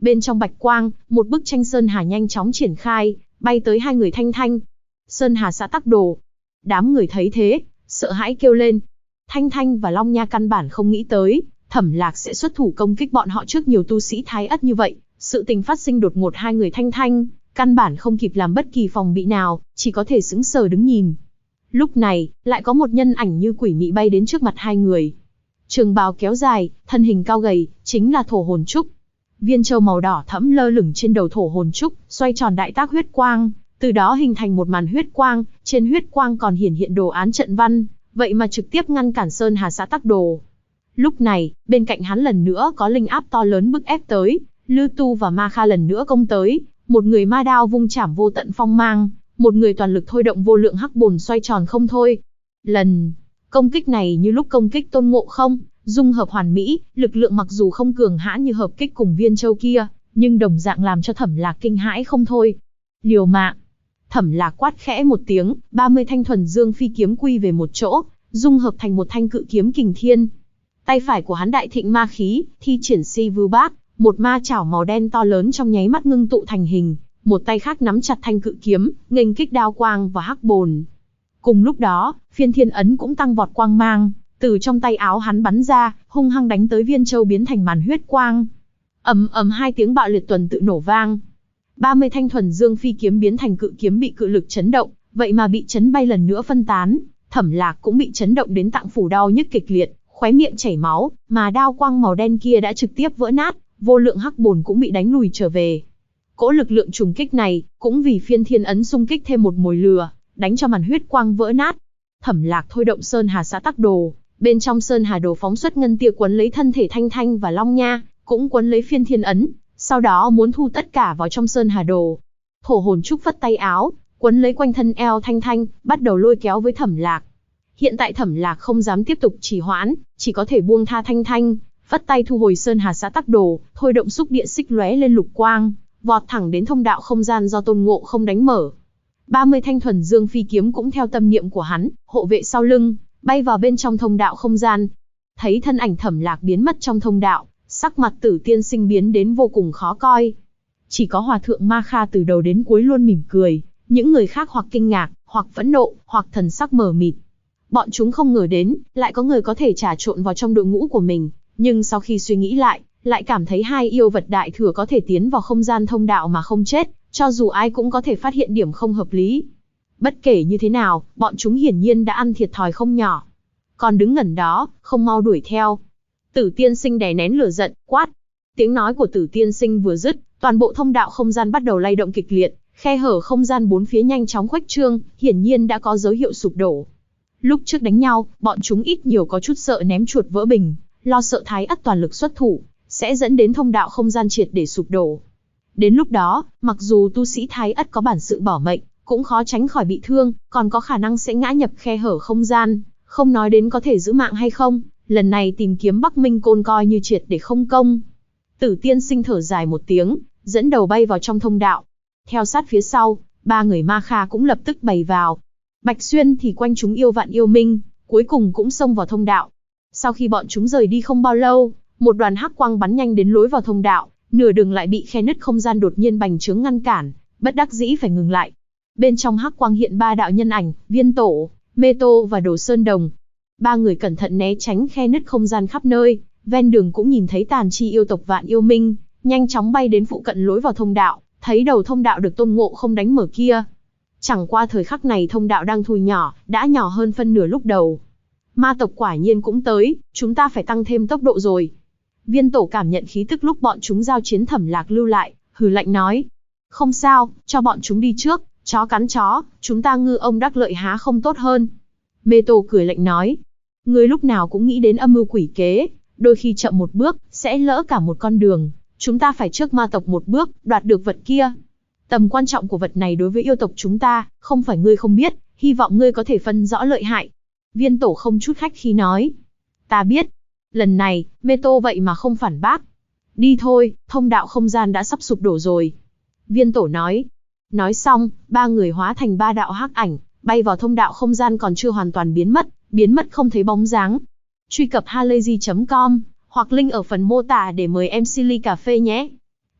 S1: Bên trong bạch quang, một bức tranh sơn hà nhanh chóng triển khai, bay tới hai người Thanh Thanh. Sơn hà xã tắc đồ. Đám người thấy thế, sợ hãi kêu lên. Thanh Thanh và Long Nha căn bản không nghĩ tới, Thẩm Lạc sẽ xuất thủ công kích bọn họ trước nhiều tu sĩ Thái Ất như vậy. Sự tình phát sinh đột ngột, hai người Thanh Thanh căn bản không kịp làm bất kỳ phòng bị nào, chỉ có thể sững sờ đứng nhìn. Lúc này, lại có một nhân ảnh như quỷ mị bay đến trước mặt hai người. Trường bào kéo dài, thân hình cao gầy, chính là Thổ Hồn Trúc. Viên châu màu đỏ thẫm lơ lửng trên đầu Thổ Hồn Trúc, xoay tròn đại tác huyết quang, từ đó hình thành một màn huyết quang, trên huyết quang còn hiển hiện đồ án trận văn, vậy mà trực tiếp ngăn cản Sơn Hà xã tắc đồ. Lúc này, bên cạnh hắn lần nữa có linh áp to lớn bức ép tới, Lư Tu và Ma Kha lần nữa công tới, một người ma đao vung chảm vô tận phong mang, một người toàn lực thôi động vô lượng hắc bồn xoay tròn không thôi. Lần công kích này như lúc công kích Tôn Ngộ Không, dung hợp hoàn mỹ, lực lượng mặc dù không cường hãn như hợp kích cùng viên châu kia, nhưng đồng dạng làm cho Thẩm Lạc kinh hãi không thôi. Liều mạng! Thẩm Lạc quát khẽ một tiếng, 30 thanh thuần dương phi kiếm quy về một chỗ, dung hợp thành một thanh cự kiếm kình thiên. Tay phải của hắn đại thịnh ma khí, thi triển si vưu bát, một ma chảo màu đen to lớn trong nháy mắt ngưng tụ thành hình, một tay khác nắm chặt thanh cự kiếm, nghênh kích đao quang và hắc bồn. Cùng lúc đó, phiên thiên ấn cũng tăng vọt quang mang, từ trong tay áo hắn bắn ra, hung hăng đánh tới viên châu biến thành màn huyết quang. Ầm ầm hai tiếng bạo liệt tuần tự nổ vang. 30 thanh thuần dương phi kiếm biến thành cự kiếm bị cự lực chấn động, vậy mà bị chấn bay lần nữa phân tán. Thẩm Lạc cũng bị chấn động đến tạng phủ đau nhức kịch liệt, khóe miệng chảy máu, mà đao quang màu đen kia đã trực tiếp vỡ nát, vô lượng hắc bồn cũng bị đánh lùi trở về. Cỗ lực lượng trùng kích này, cũng vì phiên thiên ấn xung kích thêm một mồi lửa, đánh cho màn huyết quang vỡ nát. Thẩm Lạc thôi động Sơn Hà xã tắc đồ, bên trong Sơn Hà đồ phóng xuất ngân tia quấn lấy thân thể Thanh Thanh và Long Nha, cũng quấn lấy phiên thiên ấn, sau đó muốn thu tất cả vào trong Sơn Hà đồ. Thổ Hồn Trúc phất tay áo, quấn lấy quanh thân eo Thanh Thanh, bắt đầu lôi kéo với Thẩm Lạc. Hiện tại Thẩm Lạc không dám tiếp tục trì hoãn, chỉ có thể buông tha Thanh Thanh, phất tay thu hồi Sơn Hà xã tắc đồ, thôi động xúc địa xích lóe lên lục quang, vọt thẳng đến thông đạo không gian do Tôn Ngộ Không đánh mở. 30 thanh thuần dương phi kiếm cũng theo tâm niệm của hắn, hộ vệ sau lưng, bay vào bên trong thông đạo không gian. Thấy thân ảnh Thẩm Lạc biến mất trong thông đạo, sắc mặt Tử Tiên Sinh biến đến vô cùng khó coi. Chỉ có Hòa thượng Ma Kha từ đầu đến cuối luôn mỉm cười, những người khác hoặc kinh ngạc, hoặc phẫn nộ, hoặc thần sắc mờ mịt. Bọn chúng không ngờ đến, lại có người có thể trà trộn vào trong đội ngũ của mình, nhưng sau khi suy nghĩ lại cảm thấy hai yêu vật đại thừa có thể tiến vào không gian thông đạo mà không chết, cho dù ai cũng có thể phát hiện điểm không hợp lý. Bất kể như thế nào, bọn chúng hiển nhiên đã ăn thiệt thòi không nhỏ. Còn đứng ngẩn đó, không mau đuổi theo. Tử Tiên Sinh đè nén lửa giận, quát. Tiếng nói của Tử Tiên Sinh vừa dứt, toàn bộ thông đạo không gian bắt đầu lay động kịch liệt, khe hở không gian bốn phía nhanh chóng khuếch trương, hiển nhiên đã có dấu hiệu sụp đổ. Lúc trước đánh nhau, bọn chúng ít nhiều có chút sợ ném chuột vỡ bình, lo sợ Thái Ất toàn lực xuất thủ, sẽ dẫn đến thông đạo không gian triệt để sụp đổ. Đến lúc đó, mặc dù tu sĩ Thái Ất có bản sự bảo mệnh, cũng khó tránh khỏi bị thương, còn có khả năng sẽ ngã nhập khe hở không gian, không nói đến có thể giữ mạng hay không, lần này tìm kiếm Bắc Minh Côn coi như triệt để không công. Tử Tiên Sinh thở dài một tiếng, dẫn đầu bay vào trong thông đạo. Theo sát phía sau, ba người Ma Kha cũng lập tức bày vào. Bạch Xuyên thì quanh chúng yêu vạn yêu minh, cuối cùng cũng xông vào thông đạo. Sau khi bọn chúng rời đi không bao lâu, một đoàn hắc quang bắn nhanh đến lối vào thông đạo, nửa đường lại bị khe nứt không gian đột nhiên bành trướng ngăn cản, bất đắc dĩ phải ngừng lại. Bên trong hắc quang hiện ba đạo nhân ảnh, Viên Tổ, Mê Tô và Đồ Sơn Đồng. Ba người cẩn thận né tránh khe nứt không gian khắp nơi, ven đường cũng nhìn thấy tàn chi yêu tộc vạn yêu minh, nhanh chóng bay đến phụ cận lối vào thông đạo, thấy đầu thông đạo được Tôn Ngộ Không đánh mở kia. Chẳng qua thời khắc này thông đạo đang thu nhỏ, đã nhỏ hơn phân nửa lúc đầu. Ma tộc quả nhiên cũng tới, chúng ta phải tăng thêm tốc độ rồi. Viên Tổ cảm nhận khí tức lúc bọn chúng giao chiến Thẩm Lạc lưu lại, hừ lạnh nói. Không sao, cho bọn chúng đi trước, chó cắn chó, chúng ta ngư ông đắc lợi há không tốt hơn. Mê Tô cười lạnh nói. Ngươi lúc nào cũng nghĩ đến âm mưu quỷ kế, đôi khi chậm một bước, sẽ lỡ cả một con đường. Chúng ta phải trước ma tộc một bước, đoạt được vật kia. Tầm quan trọng của vật này đối với yêu tộc chúng ta, không phải ngươi không biết, hy vọng ngươi có thể phân rõ lợi hại. Viên Tổ không chút khách khí nói. Ta biết. Lần này, Mê Tô vậy mà không phản bác. Đi thôi, thông đạo không gian đã sắp sụp đổ rồi. Viên Tổ nói. Nói xong, ba người hóa thành ba đạo hắc ảnh, bay vào thông đạo không gian còn chưa hoàn toàn biến mất không thấy bóng dáng. Truy cập halayzi.com, hoặc link ở phần mô tả để mời em Silly Cà Phê nhé.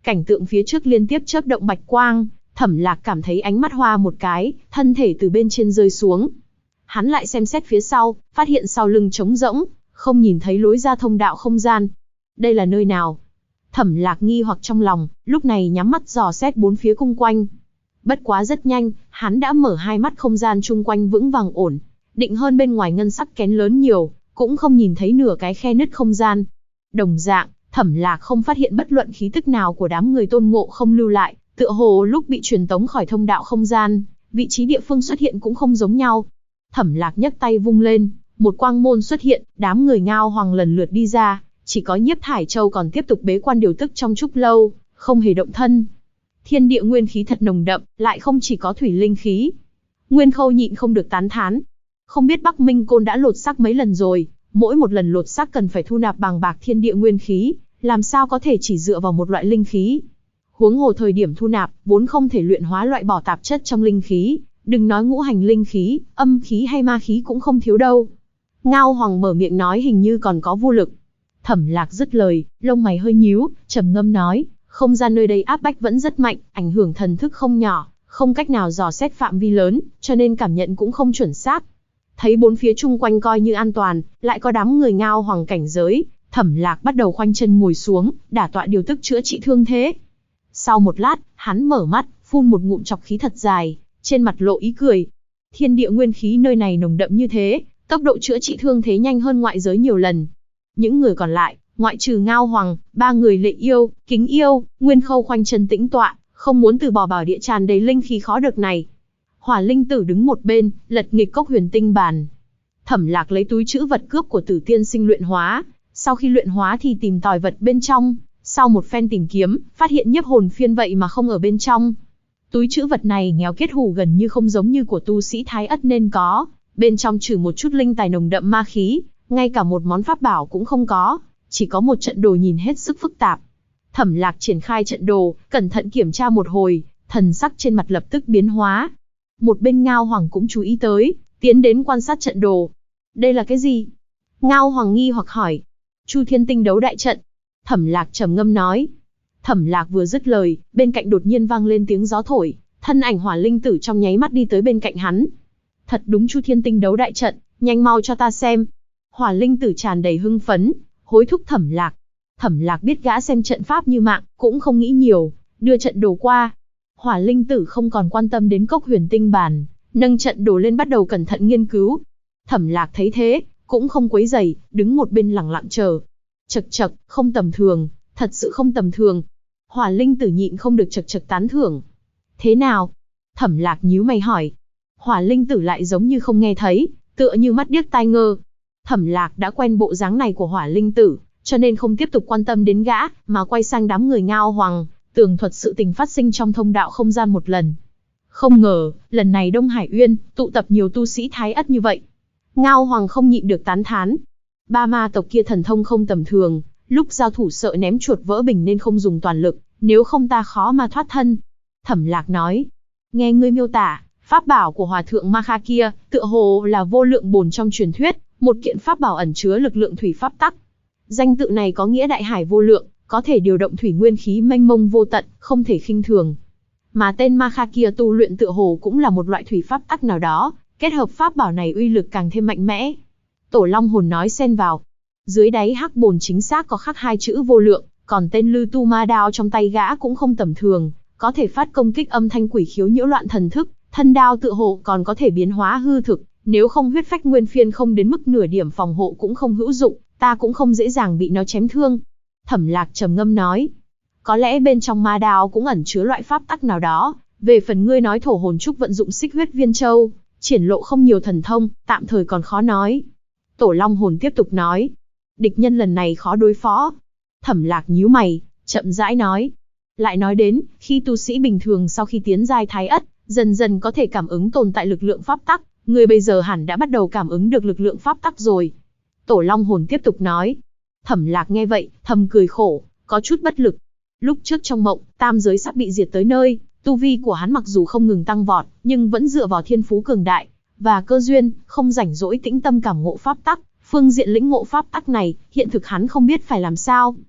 S1: Cảnh tượng phía trước liên tiếp chớp động bạch quang, Thẩm Lạc cảm thấy ánh mắt hoa một cái, thân thể từ bên trên rơi xuống. Hắn lại xem xét phía sau, phát hiện sau lưng trống rỗng, không nhìn thấy lối ra thông đạo không gian. Đây là nơi nào? Thẩm Lạc nghi hoặc trong lòng, lúc này nhắm mắt dò xét bốn phía xung quanh. Bất quá rất nhanh, hắn đã mở hai mắt, không gian chung quanh vững vàng ổn, định hơn bên ngoài ngân sắc kén lớn nhiều, cũng không nhìn thấy nửa cái khe nứt không gian. Đồng dạng, Thẩm Lạc không phát hiện bất luận khí tức nào của đám người Tôn Ngộ Không lưu lại, tựa hồ lúc bị truyền tống khỏi thông đạo không gian, vị trí địa phương xuất hiện cũng không giống nhau. Thẩm Lạc nhấc tay vung lên, một quang môn xuất hiện, đám người Ngao Hoàng lần lượt đi ra, chỉ có Nhiếp Thải Châu còn tiếp tục bế quan điều tức trong trúc lâu, không hề động thân. Thiên địa nguyên khí thật nồng đậm, lại không chỉ có thủy linh khí. Nguyên Khâu nhịn không được tán thán. Không biết Bắc Minh Côn đã lột xác mấy lần rồi, mỗi một lần lột xác cần phải thu nạp bàng bạc thiên địa nguyên khí, làm sao có thể chỉ dựa vào một loại linh khí. Huống hồ thời điểm thu nạp, vốn không thể luyện hóa loại bỏ tạp chất trong linh khí, đừng nói ngũ hành linh khí, âm khí hay ma khí cũng không thiếu đâu. Ngao Hoàng mở miệng nói hình như còn có vô lực. Thẩm Lạc dứt lời, lông mày hơi nhíu, trầm ngâm nói, không gian nơi đây áp bách vẫn rất mạnh, ảnh hưởng thần thức không nhỏ, không cách nào dò xét phạm vi lớn, cho nên cảm nhận cũng không chuẩn xác. Thấy bốn phía chung quanh coi như an toàn, lại có đám người Ngao Hoàng cảnh giới, Thẩm Lạc bắt đầu khoanh chân ngồi xuống, đả tọa điều tức chữa trị thương thế. Sau một lát, hắn mở mắt, phun một ngụm trọc khí thật dài, trên mặt lộ ý cười. Thiên địa nguyên khí nơi này nồng đậm như thế, tốc độ chữa trị thương thế nhanh hơn ngoại giới nhiều lần. Những người còn lại, ngoại trừ Ngao Hoàng, ba người Lệ Yêu, Kính Yêu, Nguyên Khâu khoanh chân tĩnh tọa, không muốn từ bỏ bảo địa tràn đầy linh khí khó được này. Hỏa Linh Tử đứng một bên, lật nghịch cốc huyền tinh bàn. Thẩm Lạc lấy túi trữ vật cướp của Tử Tiên Sinh luyện hóa, sau khi luyện hóa thì tìm tòi vật bên trong, sau một phen tìm kiếm, phát hiện nhiếp hồn phiên vậy mà không ở bên trong. Túi trữ vật này nghèo kết hủ gần như không giống như của tu sĩ Thái Ất nên có, bên trong trừ một chút linh tài nồng đậm ma khí, ngay cả một món pháp bảo cũng không có, chỉ có một trận đồ nhìn hết sức phức tạp. Thẩm Lạc triển khai trận đồ, cẩn thận kiểm tra một hồi, thần sắc trên mặt lập tức biến hóa. Một bên Ngao Hoàng cũng chú ý tới, tiến đến quan sát trận đồ. Đây là cái gì? Ngao Hoàng nghi hoặc hỏi. Chu Thiên Tinh đấu đại trận. Thẩm Lạc trầm ngâm nói. Thẩm Lạc vừa dứt lời, bên cạnh đột nhiên vang lên tiếng gió thổi, thân ảnh Hỏa Linh Tử trong nháy mắt đi tới bên cạnh hắn. Thật đúng Chu Thiên Tinh đấu đại trận, nhanh mau cho ta xem. Hỏa Linh Tử tràn đầy hưng phấn, hối thúc Thẩm Lạc. Thẩm Lạc biết gã xem trận pháp như mạng, cũng không nghĩ nhiều, đưa trận đồ qua. Hỏa Linh Tử không còn quan tâm đến cốc huyền tinh bàn, nâng trận đồ lên bắt đầu cẩn thận nghiên cứu. Thẩm Lạc thấy thế, cũng không quấy rầy, đứng một bên lặng lặng chờ. Chậc chậc, không tầm thường, thật sự không tầm thường. Hỏa Linh Tử nhịn không được chậc chậc tán thưởng. Thế nào? Thẩm Lạc nhíu mày hỏi. Hỏa Linh Tử lại giống như không nghe thấy, tựa như mắt điếc tai ngơ. Thẩm Lạc đã quen bộ dáng này của Hỏa Linh Tử, cho nên không tiếp tục quan tâm đến gã, mà quay sang đám người Ngao Hoàng, tường thuật sự tình phát sinh trong thông đạo không gian một lần. Không ngờ, lần này Đông Hải Uyên, tụ tập nhiều tu sĩ Thái Ất như vậy. Ngao Hoàng không nhịn được tán thán. Ba ma tộc kia thần thông không tầm thường, lúc giao thủ sợ ném chuột vỡ bình nên không dùng toàn lực, nếu không ta khó mà thoát thân. Thẩm Lạc nói, nghe ngươi miêu tả, pháp bảo của Hòa Thượng Ma Kha kia, tựa hồ là vô lượng bồn trong truyền thuyết, một kiện pháp bảo ẩn chứa lực lượng thủy pháp tắc. Danh tự này có nghĩa đại hải vô lượng, có thể điều động thủy nguyên khí mênh mông vô tận, không thể khinh thường. Mà tên Ma Kha kia tu luyện tựa hồ cũng là một loại thủy pháp tắc nào đó, kết hợp pháp bảo này uy lực càng thêm mạnh mẽ. Tổ Long Hồn nói xen vào. Dưới đáy hắc bồn chính xác có khắc hai chữ vô lượng, còn tên Lư Tu Ma Đao trong tay gã cũng không tầm thường, có thể phát công kích âm thanh quỷ khiếu nhiễu loạn thần thức, thân đao tựa hồ còn có thể biến hóa hư thực, nếu không huyết phách nguyên phiên không đến mức nửa điểm phòng hộ cũng không hữu dụng, ta cũng không dễ dàng bị nó chém thương. Thẩm Lạc trầm ngâm nói, có lẽ bên trong ma đao cũng ẩn chứa loại pháp tắc nào đó, về phần ngươi nói thổ hồn trúc vận dụng xích huyết viên châu, triển lộ không nhiều thần thông, tạm thời còn khó nói. Tổ Long Hồn tiếp tục nói, địch nhân lần này khó đối phó. Thẩm Lạc nhíu mày, chậm rãi nói, lại nói đến, khi tu sĩ bình thường sau khi tiến giai Thái Ất, dần dần có thể cảm ứng tồn tại lực lượng pháp tắc, người bây giờ hẳn đã bắt đầu cảm ứng được lực lượng pháp tắc rồi. Tổ Long Hồn tiếp tục nói. Thẩm Lạc nghe vậy, thầm cười khổ, có chút bất lực. Lúc trước trong mộng, tam giới sắp bị diệt tới nơi, tu vi của hắn mặc dù không ngừng tăng vọt, nhưng vẫn dựa vào thiên phú cường đại và cơ duyên, không rảnh rỗi tĩnh tâm cảm ngộ pháp tắc. Phương diện lĩnh ngộ pháp tắc này, hiện thực hắn không biết phải làm sao.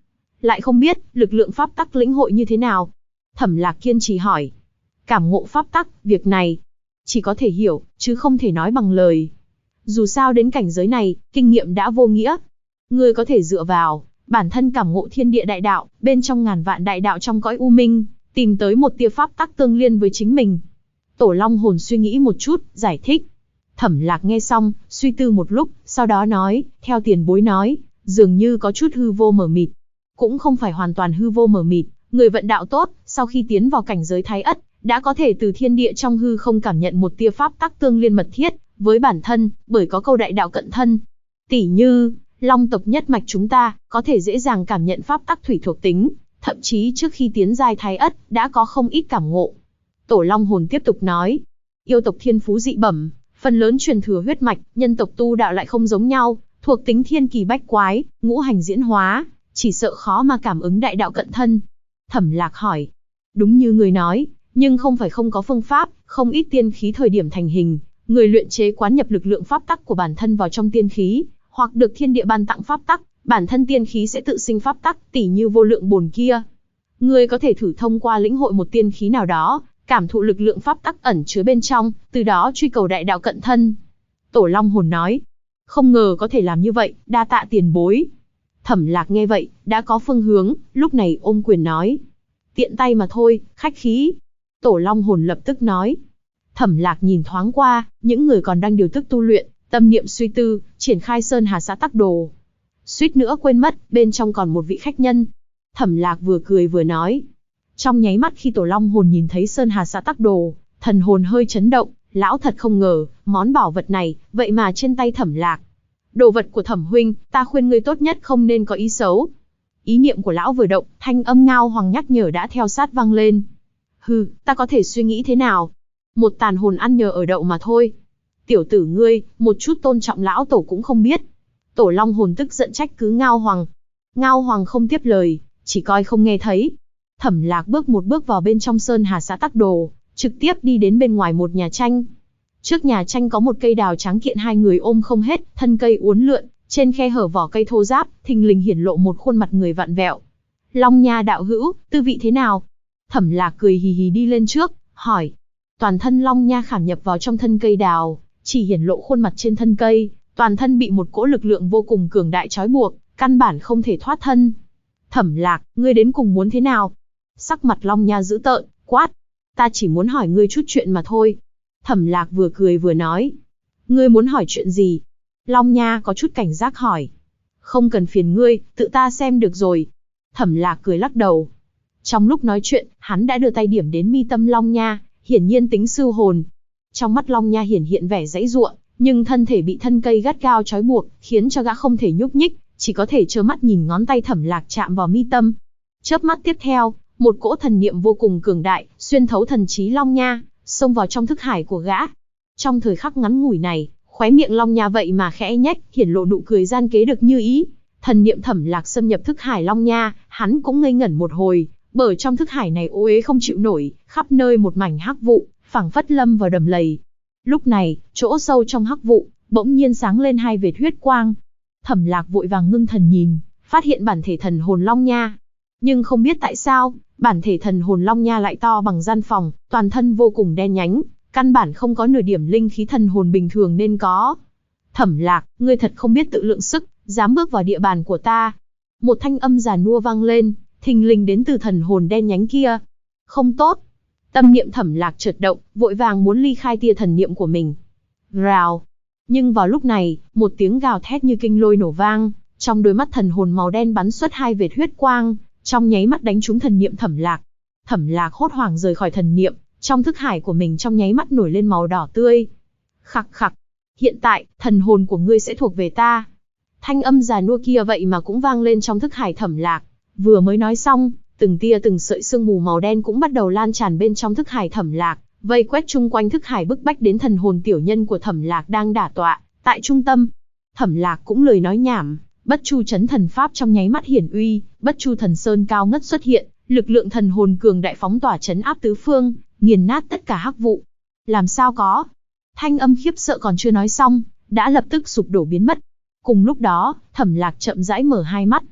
S1: lại không biết lực lượng pháp tắc lĩnh hội như thế nào. Thẩm Lạc kiên trì hỏi. Cảm ngộ pháp tắc, việc này chỉ có thể hiểu, chứ không thể nói bằng lời. Dù sao đến cảnh giới này, kinh nghiệm đã vô nghĩa. Ngươi có thể dựa vào bản thân cảm ngộ thiên địa đại đạo, bên trong ngàn vạn đại đạo trong cõi u minh, tìm tới một tia pháp tắc tương liên với chính mình. Tổ Long Hồn suy nghĩ một chút, giải thích. Thẩm Lạc nghe xong, suy tư một lúc, sau đó nói, theo tiền bối nói, dường như có chút hư vô mờ mịt. Cũng không phải hoàn toàn hư vô mờ mịt, người vận đạo tốt, sau khi tiến vào cảnh giới Thái Ất, đã có thể từ thiên địa trong hư không cảm nhận một tia pháp tắc tương liên mật thiết với bản thân, bởi có câu đại đạo cận thân. Tỷ như, Long tộc nhất mạch chúng ta, có thể dễ dàng cảm nhận pháp tắc thủy thuộc tính, thậm chí trước khi tiến giai Thái Ất, đã có không ít cảm ngộ. Tổ Long Hồn tiếp tục nói, yêu tộc thiên phú dị bẩm, phần lớn truyền thừa huyết mạch, nhân tộc tu đạo lại không giống nhau, thuộc tính thiên kỳ bách quái, ngũ hành diễn hóa, chỉ sợ khó mà cảm ứng đại đạo cận thân. Thẩm Lạc hỏi, đúng như người nói, nhưng không phải không có phương pháp, không ít tiên khí thời điểm thành hình, người luyện chế quán nhập lực lượng pháp tắc của bản thân vào trong tiên khí, hoặc được thiên địa ban tặng pháp tắc, bản thân tiên khí sẽ tự sinh pháp tắc, tỉ như vô lượng bồn kia. Người có thể thử thông qua lĩnh hội một tiên khí nào đó, cảm thụ lực lượng pháp tắc ẩn chứa bên trong, từ đó truy cầu đại đạo cận thân. Tổ Long Hồn nói, không ngờ có thể làm như vậy, đa tạ tiền bối. Thẩm Lạc nghe vậy, đã có phương hướng, lúc này ôm quyền nói, tiện tay mà thôi, khách khí. Tổ Long Hồn lập tức nói. Thẩm Lạc nhìn thoáng qua, những người còn đang điều tức tu luyện, tâm niệm suy tư, triển khai Sơn Hà Xã Tắc Đồ. Suýt nữa quên mất, bên trong còn một vị khách nhân. Thẩm Lạc vừa cười vừa nói. Trong nháy mắt khi Tổ Long Hồn nhìn thấy Sơn Hà Xã Tắc Đồ, thần hồn hơi chấn động, lão thật không ngờ, món bảo vật này, vậy mà trên tay Thẩm Lạc. Đồ vật của Thẩm huynh, ta khuyên ngươi tốt nhất không nên có ý xấu. Ý niệm của lão vừa động, thanh âm Ngao Hoàng nhắc nhở đã theo sát vang lên. Hừ, ta có thể suy nghĩ thế nào? Một tàn hồn ăn nhờ ở đậu mà thôi. Tiểu tử ngươi, một chút tôn trọng lão tổ cũng không biết. Tổ Long Hồn tức giận trách cứ Ngao Hoàng. Ngao Hoàng không tiếp lời, chỉ coi không nghe thấy. Thẩm Lạc bước một bước vào bên trong Sơn Hà Xã Tắc Đồ, trực tiếp đi đến bên ngoài một nhà tranh. Trước nhà tranh có một cây đào trắng kiện hai người ôm không hết, thân cây uốn lượn, trên khe hở vỏ cây thô ráp, thình lình hiển lộ một khuôn mặt người vặn vẹo. Long Nha đạo hữu, tư vị thế nào? Thẩm Lạc cười hì hì đi lên trước, hỏi. Toàn thân Long Nha khảm nhập vào trong thân cây đào, chỉ hiển lộ khuôn mặt trên thân cây, toàn thân bị một cỗ lực lượng vô cùng cường đại trói buộc, căn bản không thể thoát thân. Thẩm Lạc, ngươi đến cùng muốn thế nào? Sắc mặt Long Nha dữ tợn, quát. Ta chỉ muốn hỏi ngươi chút chuyện mà thôi. Thẩm Lạc vừa cười vừa nói. Ngươi muốn hỏi chuyện gì? Long Nha có chút cảnh giác hỏi. Không cần phiền ngươi, tự ta xem được rồi. Thẩm Lạc cười lắc đầu. Trong lúc nói chuyện, hắn đã đưa tay điểm đến mi tâm Long Nha, hiển nhiên tính sư hồn. Trong mắt Long Nha hiển hiện vẻ giãy giụa, nhưng thân thể bị thân cây gắt gao trói buộc, khiến cho gã không thể nhúc nhích, chỉ có thể trơ mắt nhìn ngón tay Thẩm Lạc chạm vào mi tâm. Chớp mắt tiếp theo, một cỗ thần niệm vô cùng cường đại, xuyên thấu thần trí Long Nha, xông vào trong thức hải của gã. Trong thời khắc ngắn ngủi này, khóe miệng Long Nha vậy mà khẽ nhếch, hiển lộ nụ cười gian kế được như ý. Thần niệm Thẩm Lạc xâm nhập thức hải Long Nha, hắn cũng ngây ngẩn một hồi, bởi trong thức hải này ô uế không chịu nổi, khắp nơi một mảnh hắc vụ, phảng phất lâm vào đầm lầy. Lúc này, chỗ sâu trong hắc vụ, bỗng nhiên sáng lên hai vệt huyết quang. Thẩm Lạc vội vàng ngưng thần nhìn, phát hiện bản thể thần hồn Long Nha. Nhưng không biết tại sao, bản thể thần hồn Long Nha lại to bằng gian phòng, toàn thân vô cùng đen nhánh, căn bản không có nửa điểm linh khí thần hồn bình thường nên có. Thẩm Lạc, ngươi thật không biết tự lượng sức, dám bước vào địa bàn của ta. Một thanh âm già nua vang lên, thình lình đến từ thần hồn đen nhánh kia. Không tốt. Tâm niệm Thẩm Lạc chợt động, vội vàng muốn ly khai tia thần niệm của mình. Rào. Nhưng vào lúc này, một tiếng gào thét như kinh lôi nổ vang, trong đôi mắt thần hồn màu đen bắn xuất hai vệt huyết quang, trong nháy mắt đánh trúng thần niệm Thẩm Lạc. Thẩm Lạc hốt hoảng rời khỏi thần niệm, trong thức hải của mình trong nháy mắt nổi lên màu đỏ tươi. Khặc khặc. Hiện tại, thần hồn của ngươi sẽ thuộc về ta. Thanh âm già nua kia vậy mà cũng vang lên trong thức hải Thẩm Lạc. Vừa mới nói xong, từng tia từng sợi sương mù màu đen cũng bắt đầu lan tràn bên trong thức hải Thẩm Lạc, vây quét chung quanh thức hải bức bách đến thần hồn tiểu nhân của Thẩm Lạc đang đả tọa tại trung tâm. Thẩm Lạc cũng lời nói nhảm, Bất Chu Chấn Thần Pháp trong nháy mắt hiển uy, Bất Chu Thần Sơn cao ngất xuất hiện, lực lượng thần hồn cường đại phóng tỏa chấn áp tứ phương, nghiền nát tất cả hắc vụ. Làm sao có? Thanh âm khiếp sợ còn chưa nói xong, đã lập tức sụp đổ biến mất. Cùng lúc đó, Thẩm Lạc chậm rãi mở hai mắt.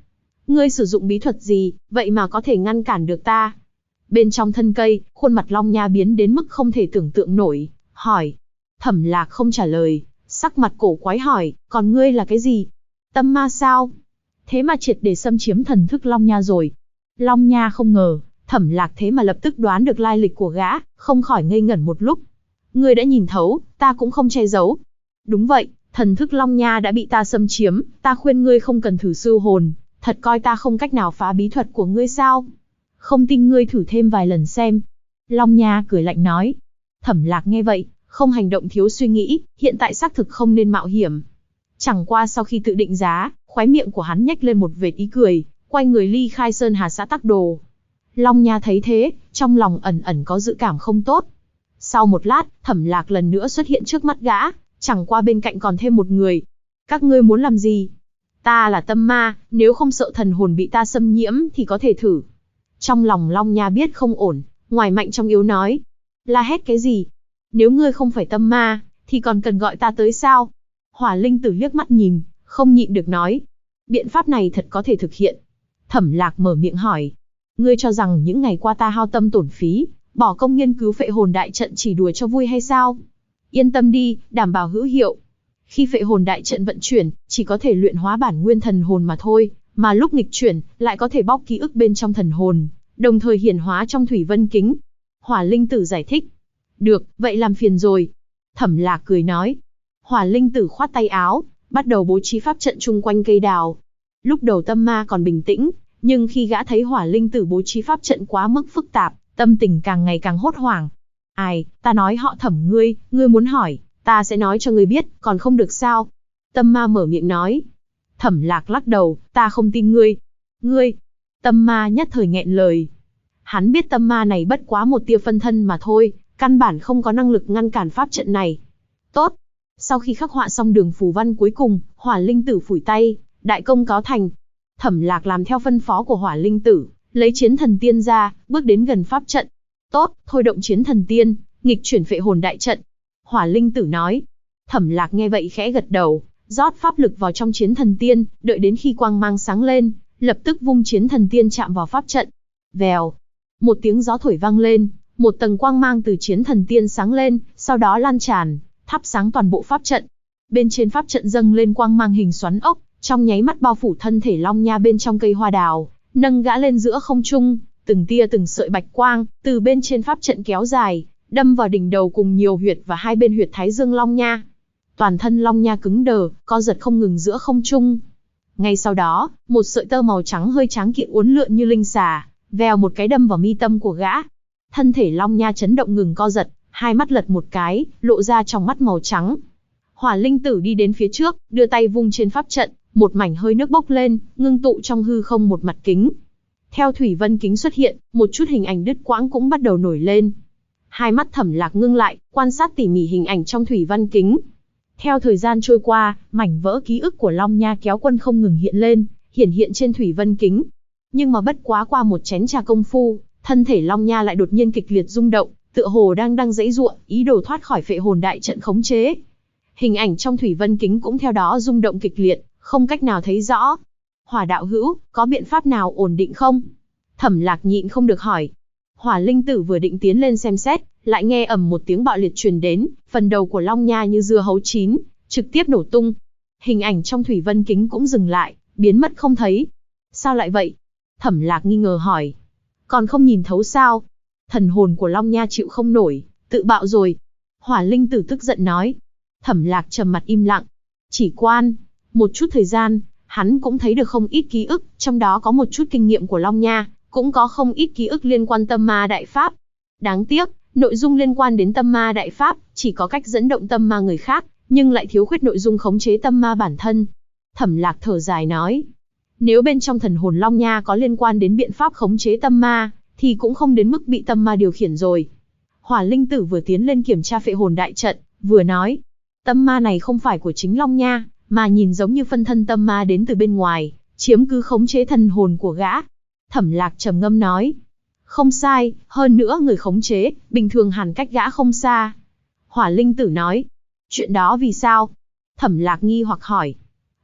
S1: ngươi sử dụng bí thuật gì, vậy mà có thể ngăn cản được ta? Bên trong thân cây, khuôn mặt Long Nha biến đến mức không thể tưởng tượng nổi, hỏi. Thẩm Lạc không trả lời, sắc mặt cổ quái hỏi, còn ngươi là cái gì? Tâm ma sao? Thế mà triệt để xâm chiếm thần thức Long Nha rồi. Long Nha không ngờ, Thẩm Lạc thế mà lập tức đoán được lai lịch của gã, không khỏi ngây ngẩn một lúc. Ngươi đã nhìn thấu, ta cũng không che giấu. Đúng vậy, thần thức Long Nha đã bị ta xâm chiếm, ta khuyên ngươi không cần thử siêu hồn, thật coi ta không cách nào phá bí thuật của ngươi sao? Không tin ngươi thử thêm vài lần xem. Long Nha cười lạnh nói. Thẩm Lạc nghe vậy, không hành động thiếu suy nghĩ, hiện tại xác thực không nên mạo hiểm. Chẳng qua sau khi tự định giá, khóe miệng của hắn nhếch lên một vệt ý cười, quay người ly khai Sơn Hà xã Tắc Đồ. Long Nha thấy thế, trong lòng ẩn ẩn có dự cảm không tốt. Sau một lát, Thẩm Lạc lần nữa xuất hiện trước mắt gã, chẳng qua bên cạnh còn thêm một người. Các ngươi muốn làm gì? Ta là tâm ma, nếu không sợ thần hồn bị ta xâm nhiễm thì có thể thử. Trong lòng Long Nha biết không ổn, ngoài mạnh trong yếu nói. La hét cái gì? Nếu ngươi không phải tâm ma, thì còn cần gọi ta tới sao? Hỏa Linh Tử liếc mắt nhìn, không nhịn được nói. Biện pháp này thật có thể thực hiện. Thẩm Lạc mở miệng hỏi. Ngươi cho rằng những ngày qua ta hao tâm tổn phí, bỏ công nghiên cứu phệ hồn đại trận chỉ đùa cho vui hay sao? Yên tâm đi, đảm bảo hữu hiệu. Khi phệ hồn đại trận vận chuyển, chỉ có thể luyện hóa bản nguyên thần hồn mà thôi, mà lúc nghịch chuyển, lại có thể bóc ký ức bên trong thần hồn, đồng thời hiển hóa trong thủy vân kính. Hỏa Linh Tử giải thích. Được, vậy làm phiền rồi. Thẩm Lạc cười nói. Hỏa Linh Tử khoát tay áo, bắt đầu bố trí pháp trận chung quanh cây đào. Lúc đầu tâm ma còn bình tĩnh, nhưng khi gã thấy Hỏa Linh Tử bố trí pháp trận quá mức phức tạp, tâm tình càng ngày càng hốt hoảng. Ai, ta nói họ Thẩm ngươi muốn hỏi, ta sẽ nói cho ngươi biết, còn không được sao? Tâm ma mở miệng nói. Thẩm Lạc lắc đầu, ta không tin ngươi. Ngươi? Tâm ma nhất thời nghẹn lời. Hắn biết tâm ma này bất quá một tia phân thân mà thôi, căn bản không có năng lực ngăn cản pháp trận này. Tốt. Sau khi khắc họa xong đường phù văn cuối cùng, Hỏa Linh Tử phủi tay, đại công cáo thành. Thẩm Lạc làm theo phân phó của Hỏa Linh Tử, lấy chiến thần tiên ra, bước đến gần pháp trận. Tốt, thôi động chiến thần tiên, nghịch chuyển phệ hồn đại trận. Hỏa Linh Tử nói. Thẩm Lạc nghe vậy khẽ gật đầu, rót pháp lực vào trong chiến thần tiên, đợi đến khi quang mang sáng lên, lập tức vung chiến thần tiên chạm vào pháp trận. Vèo. Một tiếng gió thổi vang lên, một tầng quang mang từ chiến thần tiên sáng lên, sau đó lan tràn, thắp sáng toàn bộ pháp trận. Bên trên pháp trận dâng lên quang mang hình xoắn ốc, trong nháy mắt bao phủ thân thể Long Nha bên trong cây hoa đào, nâng gã lên giữa không trung, từng tia từng sợi bạch quang từ bên trên pháp trận kéo dài, đâm vào đỉnh đầu cùng nhiều huyệt và hai bên huyệt thái dương Long Nha. Toàn thân Long Nha cứng đờ, co giật không ngừng giữa không trung. Ngay sau đó, một sợi tơ màu trắng hơi tráng kiện uốn lượn như linh xà, vèo một cái đâm vào mi tâm của gã. Thân thể Long Nha chấn động ngừng co giật, hai mắt lật một cái, lộ ra trong mắt màu trắng. Hỏa Linh Tử đi đến phía trước, đưa tay vung trên pháp trận, một mảnh hơi nước bốc lên, ngưng tụ trong hư không một mặt kính. Theo thủy vân kính xuất hiện, một chút hình ảnh đứt quãng cũng bắt đầu nổi lên. Hai mắt Thẩm Lạc ngưng lại, quan sát tỉ mỉ hình ảnh trong thủy vân kính. Theo thời gian trôi qua, mảnh vỡ ký ức của Long Nha kéo quân không ngừng hiện lên, hiển hiện trên thủy vân kính. Nhưng mà bất quá qua một chén trà công phu, thân thể Long Nha lại đột nhiên kịch liệt rung động, tựa hồ đang giãy giụa, ý đồ thoát khỏi phệ hồn đại trận khống chế. Hình ảnh trong thủy vân kính cũng theo đó rung động kịch liệt, không cách nào thấy rõ. Hỏa đạo hữu, có biện pháp nào ổn định không? Thẩm Lạc nhịn không được hỏi. Hỏa Linh Tử vừa định tiến lên xem xét, lại nghe ầm một tiếng bạo liệt truyền đến, phần đầu của Long Nha như dưa hấu chín, trực tiếp nổ tung. Hình ảnh trong thủy vân kính cũng dừng lại, biến mất không thấy. Sao lại vậy? Thẩm Lạc nghi ngờ hỏi. Còn không nhìn thấu sao? Thần hồn của Long Nha chịu không nổi, tự bạo rồi. Hỏa Linh Tử tức giận nói. Thẩm Lạc trầm mặt im lặng. Chỉ quan, một chút thời gian, hắn cũng thấy được không ít ký ức, trong đó có một chút kinh nghiệm của Long Nha, cũng có không ít ký ức liên quan tâm ma đại pháp. Đáng tiếc, nội dung liên quan đến tâm ma đại pháp, chỉ có cách dẫn động tâm ma người khác, nhưng lại thiếu khuyết nội dung khống chế tâm ma bản thân. Thẩm Lạc thở dài nói. Nếu bên trong thần hồn Long Nha có liên quan đến biện pháp khống chế tâm ma, thì cũng không đến mức bị tâm ma điều khiển rồi. Hỏa Linh Tử vừa tiến lên kiểm tra phệ hồn đại trận, vừa nói. Tâm ma này không phải của chính Long Nha, mà nhìn giống như phân thân tâm ma đến từ bên ngoài, chiếm cứ khống chế thần hồn của gã. Thẩm Lạc trầm ngâm nói. Không sai, hơn nữa người khống chế, bình thường hẳn cách gã không xa. Hỏa Linh Tử nói. Chuyện đó vì sao? Thẩm Lạc nghi hoặc hỏi.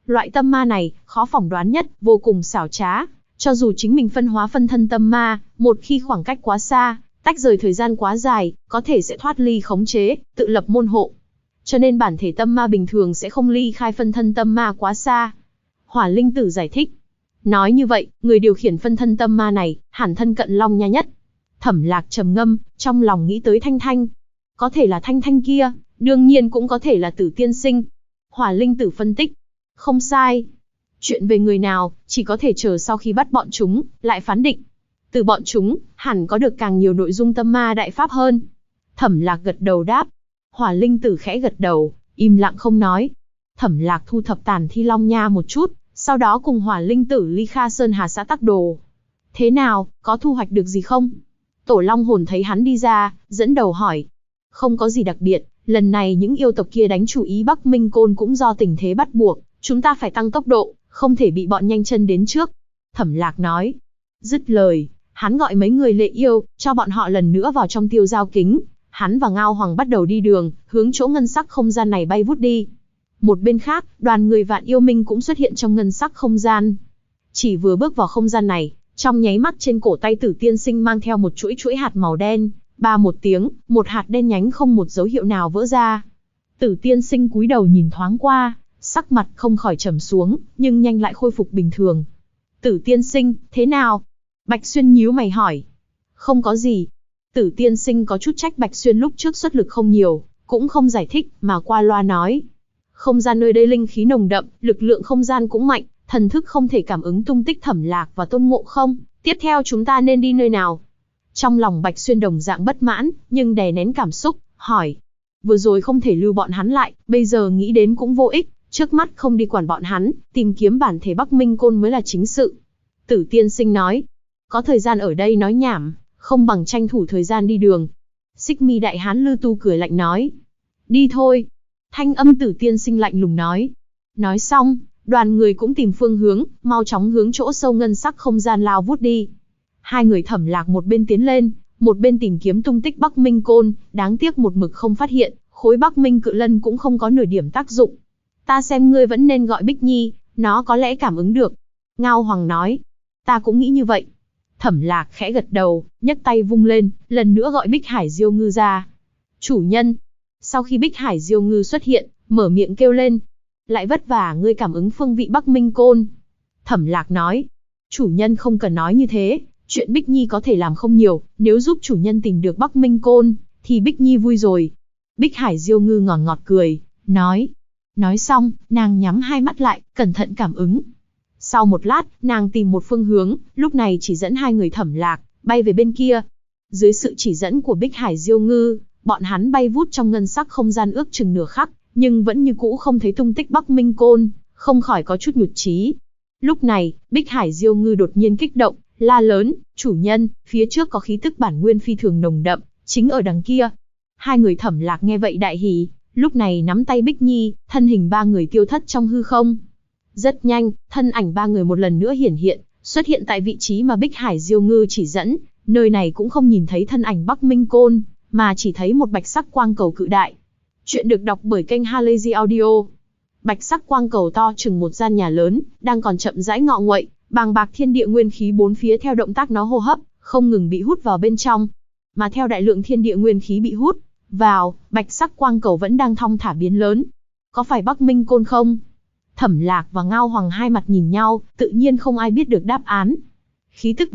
S1: Loại tâm ma này, khó phỏng đoán nhất, vô cùng xảo trá. Cho dù chính mình phân hóa phân thân tâm ma, một khi khoảng cách quá xa, tách rời thời gian quá dài, có thể sẽ thoát ly khống chế, tự lập môn hộ. Cho nên bản thể tâm ma bình thường sẽ không ly khai phân thân tâm ma quá xa. Hỏa Linh Tử giải thích. Nói như vậy, người điều khiển phân thân tâm ma này, hẳn thân cận Long Nha nhất. Thẩm Lạc trầm ngâm, trong lòng nghĩ tới Thanh Thanh. Có thể là Thanh Thanh kia, đương nhiên cũng có thể là Tử Tiên Sinh. Hỏa Linh Tử phân tích. Không sai. Chuyện về người nào, chỉ có thể chờ sau khi bắt bọn chúng, lại phán định. Từ bọn chúng, hẳn có được càng nhiều nội dung tâm ma đại pháp hơn. Thẩm Lạc gật đầu đáp. Hỏa Linh Tử khẽ gật đầu, im lặng không nói. Thẩm Lạc thu thập tàn thi Long Nha một chút, sau đó cùng Hỏa Linh Tử ly Kha Sơn Hà xã Tắc Đồ. Thế nào, có thu hoạch được gì không? Tổ Long Hồn thấy hắn đi ra, dẫn đầu hỏi. Không có gì đặc biệt, lần này những yêu tộc kia đánh chủ ý Bắc Minh Côn cũng do tình thế bắt buộc, chúng ta phải tăng tốc độ, không thể bị bọn nhanh chân đến trước. Thẩm Lạc nói. Dứt lời, hắn gọi mấy người lệ yêu, cho bọn họ lần nữa vào trong tiêu giao kính. Hắn và Ngao Hoàng bắt đầu đi đường, hướng chỗ ngân sắc không gian này bay vút đi. Một bên khác, đoàn người Vạn Yêu Minh cũng xuất hiện trong ngân sắc không gian. Chỉ vừa bước vào không gian này, trong nháy mắt trên cổ tay Tử Tiên Sinh mang theo một chuỗi hạt màu đen, ba một tiếng, một hạt đen nhánh không một dấu hiệu nào vỡ ra. Tử Tiên Sinh cúi đầu nhìn thoáng qua, sắc mặt không khỏi trầm xuống, nhưng nhanh lại khôi phục bình thường. Tử Tiên Sinh, thế nào? Bạch Xuyên nhíu mày hỏi. Không có gì. Tử Tiên Sinh có chút trách Bạch Xuyên lúc trước xuất lực không nhiều, cũng không giải thích, mà qua loa nói. Không gian nơi đây linh khí nồng đậm, lực lượng không gian cũng mạnh, thần thức không thể cảm ứng tung tích Thẩm Lạc và Tôn Ngộ Không. Tiếp theo chúng ta nên đi nơi nào? Trong lòng Bạch Xuyên đồng dạng bất mãn, nhưng đè nén cảm xúc, hỏi. Vừa rồi không thể lưu bọn hắn lại, bây giờ nghĩ đến cũng vô ích, trước mắt không đi quản bọn hắn, tìm kiếm bản thể Bắc Minh Côn mới là chính sự. Tử Tiên Sinh nói. Có thời gian ở đây nói nhảm, không bằng tranh thủ thời gian đi đường. Xích Mi Đại Hán Lư Tu cười lạnh nói. Đi thôi. Thanh âm Tử Tiên Sinh lạnh lùng nói. Nói xong, đoàn người cũng tìm phương hướng, mau chóng hướng chỗ sâu ngân sắc không gian lao vút đi. Hai người Thẩm Lạc một bên tiến lên, một bên tìm kiếm tung tích Bắc Minh Côn, đáng tiếc một mực không phát hiện, khối Bắc Minh Cự Lân cũng không có nửa điểm tác dụng. Ta xem ngươi vẫn nên gọi Bích Nhi, nó có lẽ cảm ứng được. Ngao Hoàng nói. Ta cũng nghĩ như vậy. Thẩm Lạc khẽ gật đầu, nhấc tay vung lên, lần nữa gọi Bích Hải Diêu Ngư ra. Chủ nhân. Sau khi Bích Hải Diêu Ngư xuất hiện, mở miệng kêu lên. Lại vất vả ngươi cảm ứng phương vị Bắc Minh Côn. Thẩm Lạc nói. Chủ nhân không cần nói như thế, chuyện Bích Nhi có thể làm không nhiều, nếu giúp chủ nhân tìm được Bắc Minh Côn, thì Bích Nhi vui rồi. Bích Hải Diêu Ngư ngọt ngọt cười, nói. Nói xong, nàng nhắm hai mắt lại, cẩn thận cảm ứng. Sau một lát, nàng tìm một phương hướng, lúc này chỉ dẫn hai người Thẩm Lạc, bay về bên kia. Dưới sự chỉ dẫn của Bích Hải Diêu Ngư, bọn hắn bay vút trong ngân sắc không gian ước chừng nửa khắc, nhưng vẫn như cũ không thấy tung tích Bắc Minh Côn, không khỏi có chút nhụt chí. Lúc này, Bích Hải Diêu Ngư đột nhiên kích động, la lớn, chủ nhân, phía trước có khí tức bản nguyên phi thường nồng đậm, chính ở đằng kia. Hai người Thẩm Lạc nghe vậy đại hỉ, lúc này nắm tay Bích Nhi, thân hình ba người tiêu thất trong hư không. Rất nhanh, thân ảnh ba người một lần nữa hiển hiện, xuất hiện tại vị trí mà Bích Hải Diêu Ngư chỉ dẫn, nơi này cũng không nhìn thấy thân ảnh Bắc Minh Côn, mà chỉ thấy một bạch sắc quang cầu cự đại. Chuyện được đọc bởi kênh Halazy Audio. Bạch sắc quang cầu to chừng một gian nhà lớn, đang còn chậm rãi ngọ nguậy, bàng bạc thiên địa nguyên khí bốn phía theo động tác nó hô hấp, không ngừng bị hút vào bên trong. Mà theo đại lượng thiên địa nguyên khí bị hút vào, bạch sắc quang cầu vẫn đang thong thả biến lớn. Có phải Bắc Minh Côn không? Thẩm Lạc và Ngao Hoàng hai mặt nhìn nhau, tự nhiên không ai biết được đáp án. Khí tức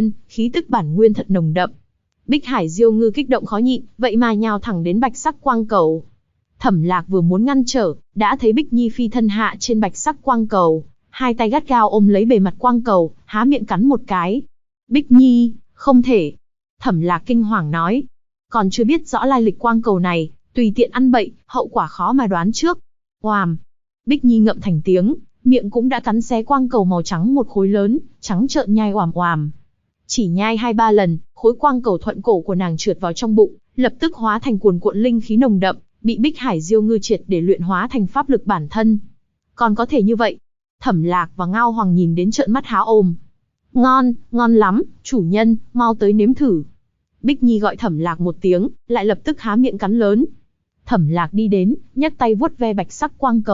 S1: bản nguyên thật nồng đậm. Bích Hải Diêu Ngư kích động khó nhịn, vậy mà nhào thẳng đến bạch sắc quang cầu. Thẩm Lạc vừa muốn ngăn trở, đã thấy Bích Nhi phi thân hạ trên bạch sắc quang cầu, hai tay gắt gao ôm lấy bề mặt quang cầu, há miệng cắn một cái. Bích Nhi, không thể. Thẩm Lạc kinh hoàng nói. Còn chưa biết rõ lai lịch quang cầu này, tùy tiện ăn bậy, hậu quả khó mà đoán trước. Oàm. Bích Nhi ngậm thành tiếng, miệng cũng đã cắn xé quang cầu màu trắng một khối lớn, trắng trợn nhai oàm oàm. Chỉ nhai 2-3 lần, khối quang cầu thuận cổ của nàng trượt vào trong bụng, lập tức hóa thành cuồn cuộn linh khí nồng đậm, bị Bích Hải Diêu Ngư triệt để luyện hóa thành pháp lực bản thân. Còn có thể như vậy? Thẩm Lạc và Ngao Hoàng nhìn đến trợn mắt há ồm. Ngon, ngon lắm, chủ nhân, mau tới nếm thử. Bích Nhi gọi Thẩm Lạc một tiếng, lại lập tức há miệng cắn lớn. Thẩm Lạc đi đến, nhấc tay vuốt ve bạch sắc quang cầu,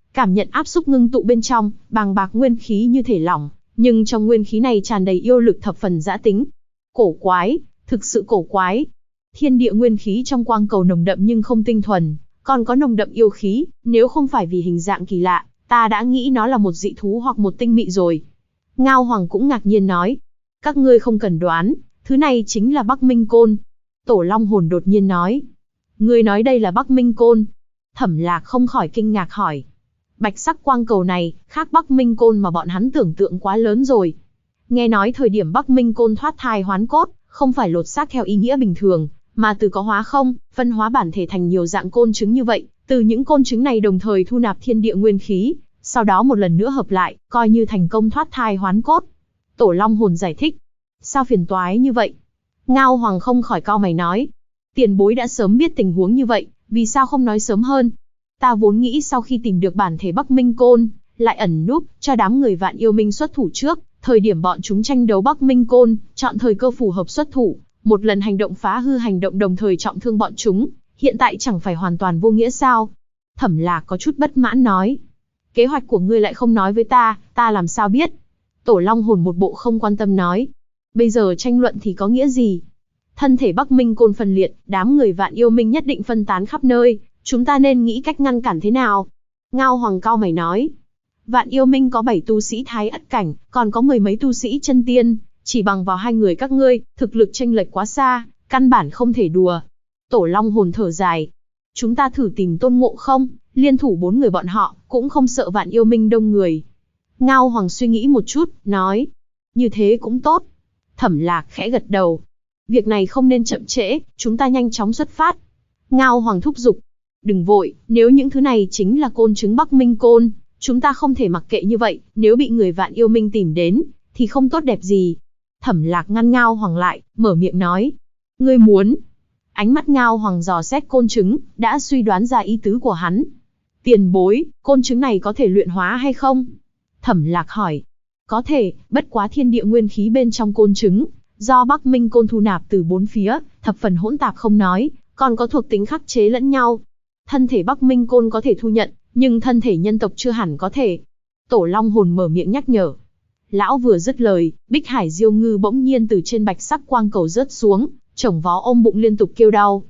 S1: cảm nhận áp xúc ngưng tụ bên trong, bàng bạc nguyên khí như thể lỏng, nhưng trong nguyên khí này tràn đầy yêu lực thập phần dã tính. Cổ quái, thực sự cổ quái. Thiên địa nguyên khí trong quang cầu nồng đậm nhưng không tinh thuần, còn có nồng đậm yêu khí, nếu không phải vì hình dạng kỳ lạ, ta đã nghĩ nó là một dị thú hoặc một tinh mị rồi. Ngao Hoàng cũng ngạc nhiên nói. Các ngươi không cần đoán, thứ này chính là Bắc Minh Côn. Tổ Long Hồn đột nhiên nói. Ngươi nói đây là Bắc Minh Côn? Thẩm Lạc không khỏi kinh ngạc hỏi. Bạch sắc quang cầu này, khác Bắc Minh Côn mà bọn hắn tưởng tượng quá lớn rồi. Nghe nói thời điểm Bắc Minh Côn thoát thai hoán cốt, không phải lột xác theo ý nghĩa bình thường, mà từ có hóa không, phân hóa bản thể thành nhiều dạng côn trứng như vậy, từ những côn trứng này đồng thời thu nạp thiên địa nguyên khí, sau đó một lần nữa hợp lại, coi như thành công thoát thai hoán cốt. Tổ Long Hồn giải thích. Sao phiền toái như vậy? Ngao Hoàng không khỏi cau mày nói. Tiền bối đã sớm biết tình huống như vậy, vì sao không nói sớm hơn? Ta vốn nghĩ sau khi tìm được bản thể Bắc Minh Côn, lại ẩn núp, cho đám người Vạn Yêu Minh xuất thủ trước, thời điểm bọn chúng tranh đấu Bắc Minh Côn, chọn thời cơ phù hợp xuất thủ, một lần hành động phá hư hành động đồng thời trọng thương bọn chúng, hiện tại chẳng phải hoàn toàn vô nghĩa sao? Thẩm Lạc có chút bất mãn nói. Kế hoạch của ngươi lại không nói với ta làm sao biết? Tổ Long Hồn một bộ không quan tâm nói. Bây giờ tranh luận thì có nghĩa gì? Thân thể Bắc Minh Côn phân liệt, đám người Vạn Yêu Minh nhất định phân tán khắp nơi, chúng ta nên nghĩ cách ngăn cản thế nào? Ngao Hoàng cau mày nói. Vạn Yêu Minh có 7 tu sĩ thái ất cảnh, còn có 10 mấy tu sĩ chân tiên, chỉ bằng vào hai người các ngươi, thực lực chênh lệch quá xa, căn bản không thể đùa. Tổ Long Hồn thở dài. Chúng ta thử tìm Tôn Ngộ Không, liên thủ 4 người bọn họ, cũng không sợ Vạn Yêu Minh đông người. Ngao Hoàng suy nghĩ một chút, nói. Như thế cũng tốt. Thẩm Lạc khẽ gật đầu. Việc này không nên chậm trễ, chúng ta nhanh chóng xuất phát. Ngao Hoàng thúc giục. Đừng vội, nếu những thứ này chính là côn trứng Bắc Minh Côn, chúng ta không thể mặc kệ như vậy, nếu bị người Vạn Yêu Minh tìm đến, thì không tốt đẹp gì. Thẩm Lạc ngăn Ngao Hoàng lại, mở miệng nói. Ngươi muốn? Ánh mắt Ngao Hoàng dò xét côn trứng, đã suy đoán ra ý tứ của hắn. Tiền bối, côn trứng này có thể luyện hóa hay không? Thẩm Lạc hỏi. Có thể, bất quá thiên địa nguyên khí bên trong côn trứng, do Bắc Minh Côn thu nạp từ 4 phía, thập phần hỗn tạp không nói, còn có thuộc tính khắc chế lẫn nhau. Thân thể Bắc Minh Côn có thể thu nhận, nhưng thân thể nhân tộc chưa hẳn có thể. Tổ Long Hồn mở miệng nhắc nhở. Lão vừa dứt lời, Bích Hải Diêu Ngư bỗng nhiên từ trên bạch sắc quang cầu rớt xuống, chồng vó ôm bụng liên tục kêu đau.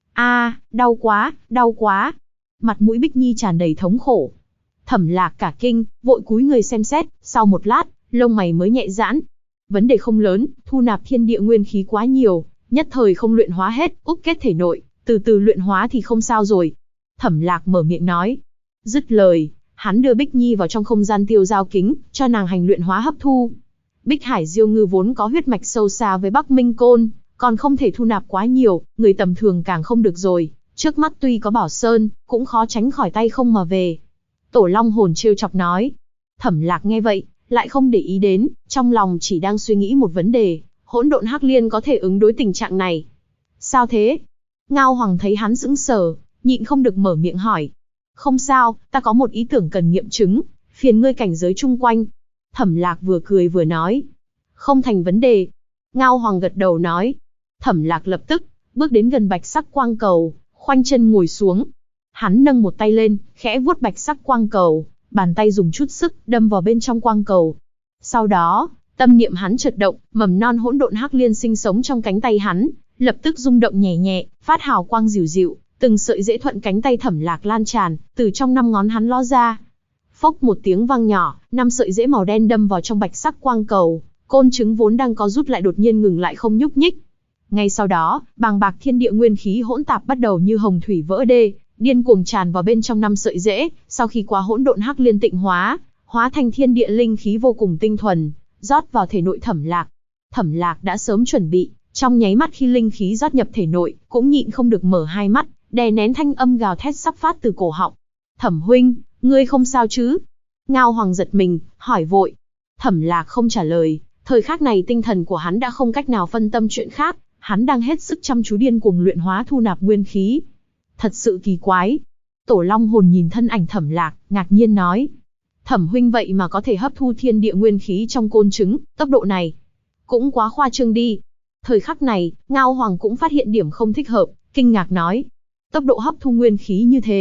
S1: Đau quá, đau quá. Mặt mũi Bích Nhi tràn đầy thống khổ. Thẩm Lạc cả kinh, vội cúi người xem xét, sau một lát, lông mày mới nhẹ giãn. Vấn đề không lớn, thu nạp thiên địa nguyên khí quá nhiều, nhất thời không luyện hóa hết, úc kết thể nội, từ từ luyện hóa thì không sao rồi. Thẩm Lạc mở miệng nói. Dứt lời, hắn đưa Bích Nhi vào trong không gian tiêu giao kính, cho nàng hành luyện hóa hấp thu. Bích Hải Diêu Ngư vốn có huyết mạch sâu xa với Bắc Minh Côn, còn không thể thu nạp quá nhiều, người tầm thường càng không được rồi. Trước mắt tuy có Bảo Sơn, cũng khó tránh khỏi tay không mà về. Tổ Long Hồn trêu chọc nói. Thẩm Lạc nghe vậy, lại không để ý đến, trong lòng chỉ đang suy nghĩ một vấn đề, hỗn độn hắc liên có thể ứng đối tình trạng này. Sao thế? Ngao Hoàng thấy hắn sững sờ, nhịn không được mở miệng hỏi. Không sao, ta có một ý tưởng cần nghiệm chứng, phiền ngươi cảnh giới chung quanh. Thẩm Lạc vừa cười vừa nói. Không thành vấn đề. Ngao Hoàng gật đầu nói. Thẩm Lạc lập tức, bước đến gần bạch sắc quang cầu, khoanh chân ngồi xuống. Hắn nâng một tay lên, khẽ vuốt bạch sắc quang cầu, bàn tay dùng chút sức, đâm vào bên trong quang cầu. Sau đó, tâm niệm hắn chợt động, mầm non hỗn độn hắc liên sinh sống trong cánh tay hắn, lập tức rung động nhẹ nhẹ, phát hào quang dịu dịu, từng sợi rễ thuận cánh tay Thẩm Lạc lan tràn, từ trong 5 ngón hắn ló ra. Phốc một tiếng vang nhỏ, 5 sợi rễ màu đen đâm vào trong bạch sắc quang cầu, côn trứng vốn đang có rút lại đột nhiên ngừng lại không nhúc nhích. Ngay sau đó, bàng bạc thiên địa nguyên khí hỗn tạp bắt đầu như hồng thủy vỡ đê, điên cuồng tràn vào bên trong 5 sợi rễ, sau khi qua hỗn độn hắc liên tịnh hóa, hóa thành thiên địa linh khí vô cùng tinh thuần, rót vào thể nội Thẩm Lạc. Thẩm Lạc đã sớm chuẩn bị, trong nháy mắt khi linh khí rót nhập thể nội, cũng nhịn không được mở hai mắt, đè nén thanh âm gào thét sắp phát từ cổ họng. Thẩm huynh, ngươi không sao chứ? Ngao Hoàng giật mình, hỏi vội. Thẩm Lạc không trả lời, thời khắc này tinh thần của hắn đã không cách nào phân tâm chuyện khác, hắn đang hết sức chăm chú điên cuồng luyện hóa thu nạp nguyên khí. Thật sự kỳ quái. Tổ Long Hồn nhìn thân ảnh Thẩm Lạc, ngạc nhiên nói. Thẩm huynh vậy mà có thể hấp thu thiên địa nguyên khí trong côn trứng, tốc độ này cũng quá khoa trương đi. Thời khắc này, Ngao Hoàng cũng phát hiện điểm không thích hợp, kinh ngạc nói. Tốc độ hấp thu nguyên khí như thế,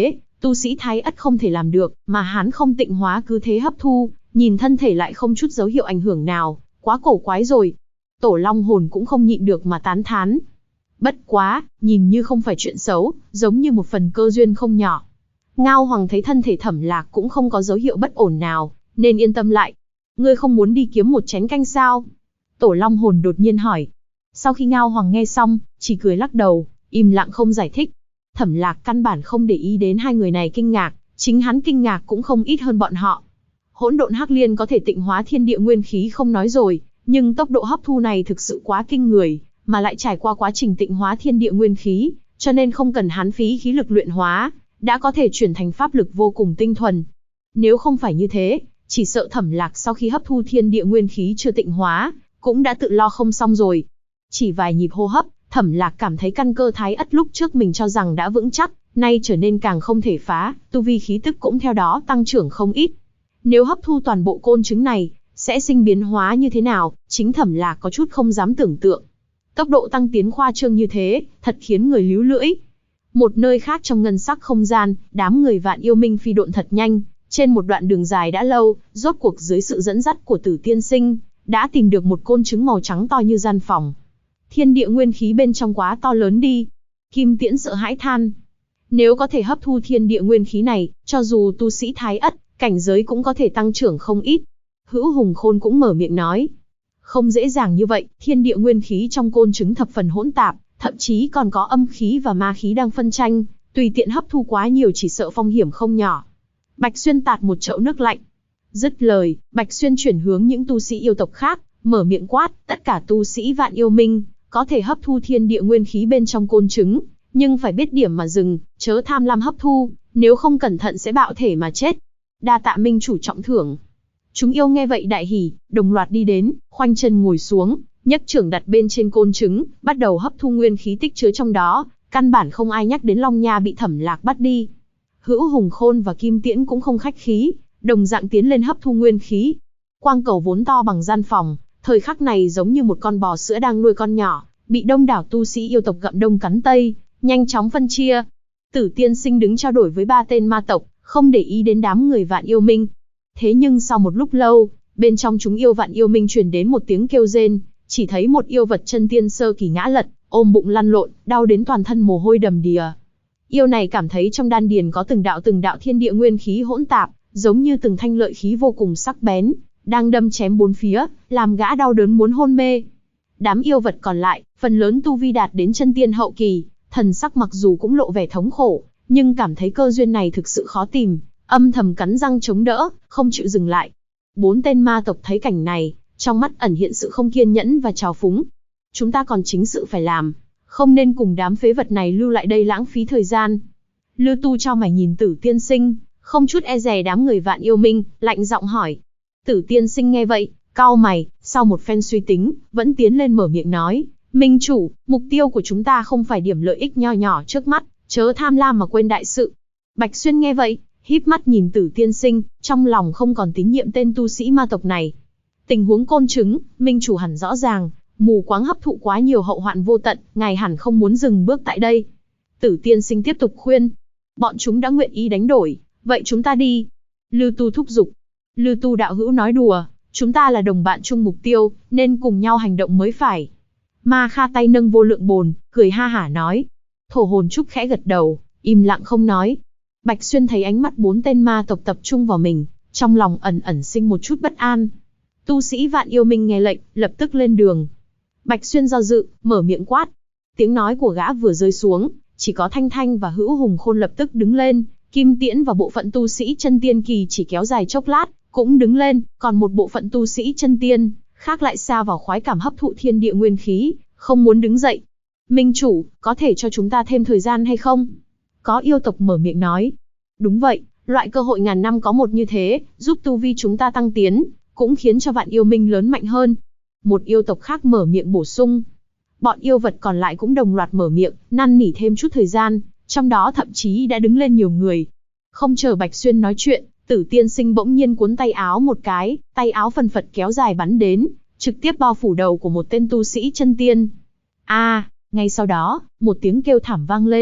S1: Tu sĩ Thái Ất không thể làm được, mà hắn không tịnh hóa cứ thế hấp thu, nhìn thân thể lại không chút dấu hiệu ảnh hưởng nào, quá cổ quái rồi. Tổ Long Hồn cũng không nhịn được mà tán thán. Bất quá, nhìn như không phải chuyện xấu, giống như một phần cơ duyên không nhỏ. Ngao Hoàng thấy thân thể Thẩm Lạc cũng không có dấu hiệu bất ổn nào, nên yên tâm lại. Ngươi không muốn đi kiếm một chén canh sao? Tổ Long Hồn đột nhiên hỏi. Sau khi Ngao Hoàng nghe xong, chỉ cười lắc đầu, im lặng không giải thích. Thẩm Lạc căn bản không để ý đến hai người này kinh ngạc, chính hắn kinh ngạc cũng không ít hơn bọn họ. Hỗn độn hắc liên có thể tịnh hóa thiên địa nguyên khí không nói rồi, nhưng tốc độ hấp thu này thực sự quá kinh người, mà lại trải qua quá trình tịnh hóa thiên địa nguyên khí, cho nên không cần hắn phí khí lực luyện hóa, đã có thể chuyển thành pháp lực vô cùng tinh thuần. Nếu không phải như thế, chỉ sợ Thẩm Lạc sau khi hấp thu thiên địa nguyên khí chưa tịnh hóa, cũng đã tự lo không xong rồi. Chỉ vài nhịp hô hấp, Thẩm Lạc cảm thấy căn cơ Thái Ất lúc trước mình cho rằng đã vững chắc, nay trở nên càng không thể phá, tu vi khí tức cũng theo đó tăng trưởng không ít. Nếu hấp thu toàn bộ côn trứng này, sẽ sinh biến hóa như thế nào, chính Thẩm Lạc có chút không dám tưởng tượng. Tốc độ tăng tiến khoa trương như thế, thật khiến người líu lưỡi. Một nơi khác trong ngân sắc không gian, đám người Vạn Yêu Minh phi độn thật nhanh, trên một đoạn đường dài đã lâu, rốt cuộc dưới sự dẫn dắt của Tử Tiên Sinh, đã tìm được một côn trứng màu trắng to như gian phòng. Thiên địa nguyên khí bên trong quá to lớn đi. Kim Tiễn sợ hãi than. Nếu có thể hấp thu thiên địa nguyên khí này, cho dù tu sĩ Thái Ất, cảnh giới cũng có thể tăng trưởng không ít. Hữu Hùng Khôn cũng mở miệng nói. Không dễ dàng như vậy, thiên địa nguyên khí trong côn trứng thập phần hỗn tạp, thậm chí còn có âm khí và ma khí đang phân tranh, tùy tiện hấp thu quá nhiều chỉ sợ phong hiểm không nhỏ. Bạch Xuyên tạt một chậu nước lạnh. Dứt lời, Bạch Xuyên chuyển hướng những tu sĩ yêu tộc khác, mở miệng quát, tất cả tu sĩ Vạn Yêu Minh, có thể hấp thu thiên địa nguyên khí bên trong côn trứng, nhưng phải biết điểm mà dừng, chớ tham lam hấp thu, nếu không cẩn thận sẽ bạo thể mà chết. Đa tạ minh chủ trọng thưởng. Chúng yêu nghe vậy đại hỉ, đồng loạt đi đến, khoanh chân ngồi xuống, nhấc trưởng đặt bên trên côn trứng, bắt đầu hấp thu nguyên khí tích chứa trong đó, căn bản không ai nhắc đến Long Nha bị Thẩm Lạc bắt đi. Hữu Hùng Khôn và Kim Tiễn cũng không khách khí, đồng dạng tiến lên hấp thu nguyên khí. Quang cầu vốn to bằng gian phòng, thời khắc này giống như một con bò sữa đang nuôi con nhỏ, bị đông đảo tu sĩ yêu tộc gặm đông cắn tây, nhanh chóng phân chia. Tử Tiên Sinh đứng trao đổi với 3 tên ma tộc, không để ý đến đám người Vạn Yêu Minh. Thế nhưng sau một lúc lâu, bên trong chúng yêu Vạn Yêu Minh truyền đến một tiếng kêu rên, chỉ thấy một yêu vật chân tiên sơ kỳ ngã lật, ôm bụng lăn lộn, đau đến toàn thân mồ hôi đầm đìa. Yêu này cảm thấy trong đan điền có từng đạo thiên địa nguyên khí hỗn tạp, giống như từng thanh lợi khí vô cùng sắc bén, đang đâm chém bốn phía, làm gã đau đớn muốn hôn mê. Đám yêu vật còn lại, phần lớn tu vi đạt đến chân tiên hậu kỳ, thần sắc mặc dù cũng lộ vẻ thống khổ, nhưng cảm thấy cơ duyên này thực sự khó tìm, âm thầm cắn răng chống đỡ, không chịu dừng lại. 4 tên ma tộc thấy cảnh này, trong mắt ẩn hiện sự không kiên nhẫn và trào phúng. Chúng ta còn chính sự phải làm, không nên cùng đám phế vật này lưu lại đây lãng phí thời gian. Lư Tu chau mày nhìn Tử Tiên Sinh, không chút e dè đám người Vạn Yêu Minh, lạnh giọng hỏi. Tử Tiên Sinh nghe vậy, cau mày, sau một phen suy tính, vẫn tiến lên mở miệng nói, Minh chủ, mục tiêu của chúng ta không phải điểm lợi ích nho nhỏ trước mắt, chớ tham lam mà quên đại sự. Bạch Xuyên nghe vậy, híp mắt nhìn Tử Tiên Sinh, trong lòng không còn tín nhiệm tên tu sĩ ma tộc này. Tình huống côn trứng, Minh chủ hẳn rõ ràng, mù quáng hấp thụ quá nhiều hậu hoạn vô tận, ngài hẳn không muốn dừng bước tại đây. Tử Tiên Sinh tiếp tục khuyên, bọn chúng đã nguyện ý đánh đổi, vậy chúng ta đi. Lư Tu thúc giục. Lư Tu đạo hữu nói đùa, chúng ta là đồng bạn chung mục tiêu, nên cùng nhau hành động mới phải. Ma Kha tay nâng vô lượng bồn, cười ha hả nói. Thổ hồn trúc khẽ gật đầu, im lặng không nói. Bạch Xuyên thấy ánh mắt 4 tên ma tộc tập trung vào mình, trong lòng ẩn ẩn sinh một chút bất an. Tu sĩ Vạn Yêu Minh nghe lệnh, lập tức lên đường. Bạch Xuyên do dự, mở miệng quát. Tiếng nói của gã vừa rơi xuống, chỉ có Thanh Thanh và Hữu Hùng Khôn lập tức đứng lên, Kim Tiễn và bộ phận tu sĩ chân tiên kỳ chỉ kéo dài chốc lát, cũng đứng lên, còn một bộ phận tu sĩ chân tiên khác lại sa vào khoái cảm hấp thụ thiên địa nguyên khí, không muốn đứng dậy. Minh chủ, có thể cho chúng ta thêm thời gian hay không? Có yêu tộc mở miệng nói. Đúng vậy, loại cơ hội ngàn năm có một như thế, giúp tu vi chúng ta tăng tiến, cũng khiến cho Vạn Yêu Minh lớn mạnh hơn. Một yêu tộc khác mở miệng bổ sung. Bọn yêu vật còn lại cũng đồng loạt mở miệng, năn nỉ thêm chút thời gian, trong đó thậm chí đã đứng lên nhiều người. Không chờ Bạch Xuyên nói chuyện, Tử Tiên Sinh bỗng nhiên cuốn tay áo một cái, tay áo phần phật kéo dài bắn đến, trực tiếp bao phủ đầu của một tên tu sĩ chân tiên. Ngay sau đó, một tiếng kêu thảm vang lên,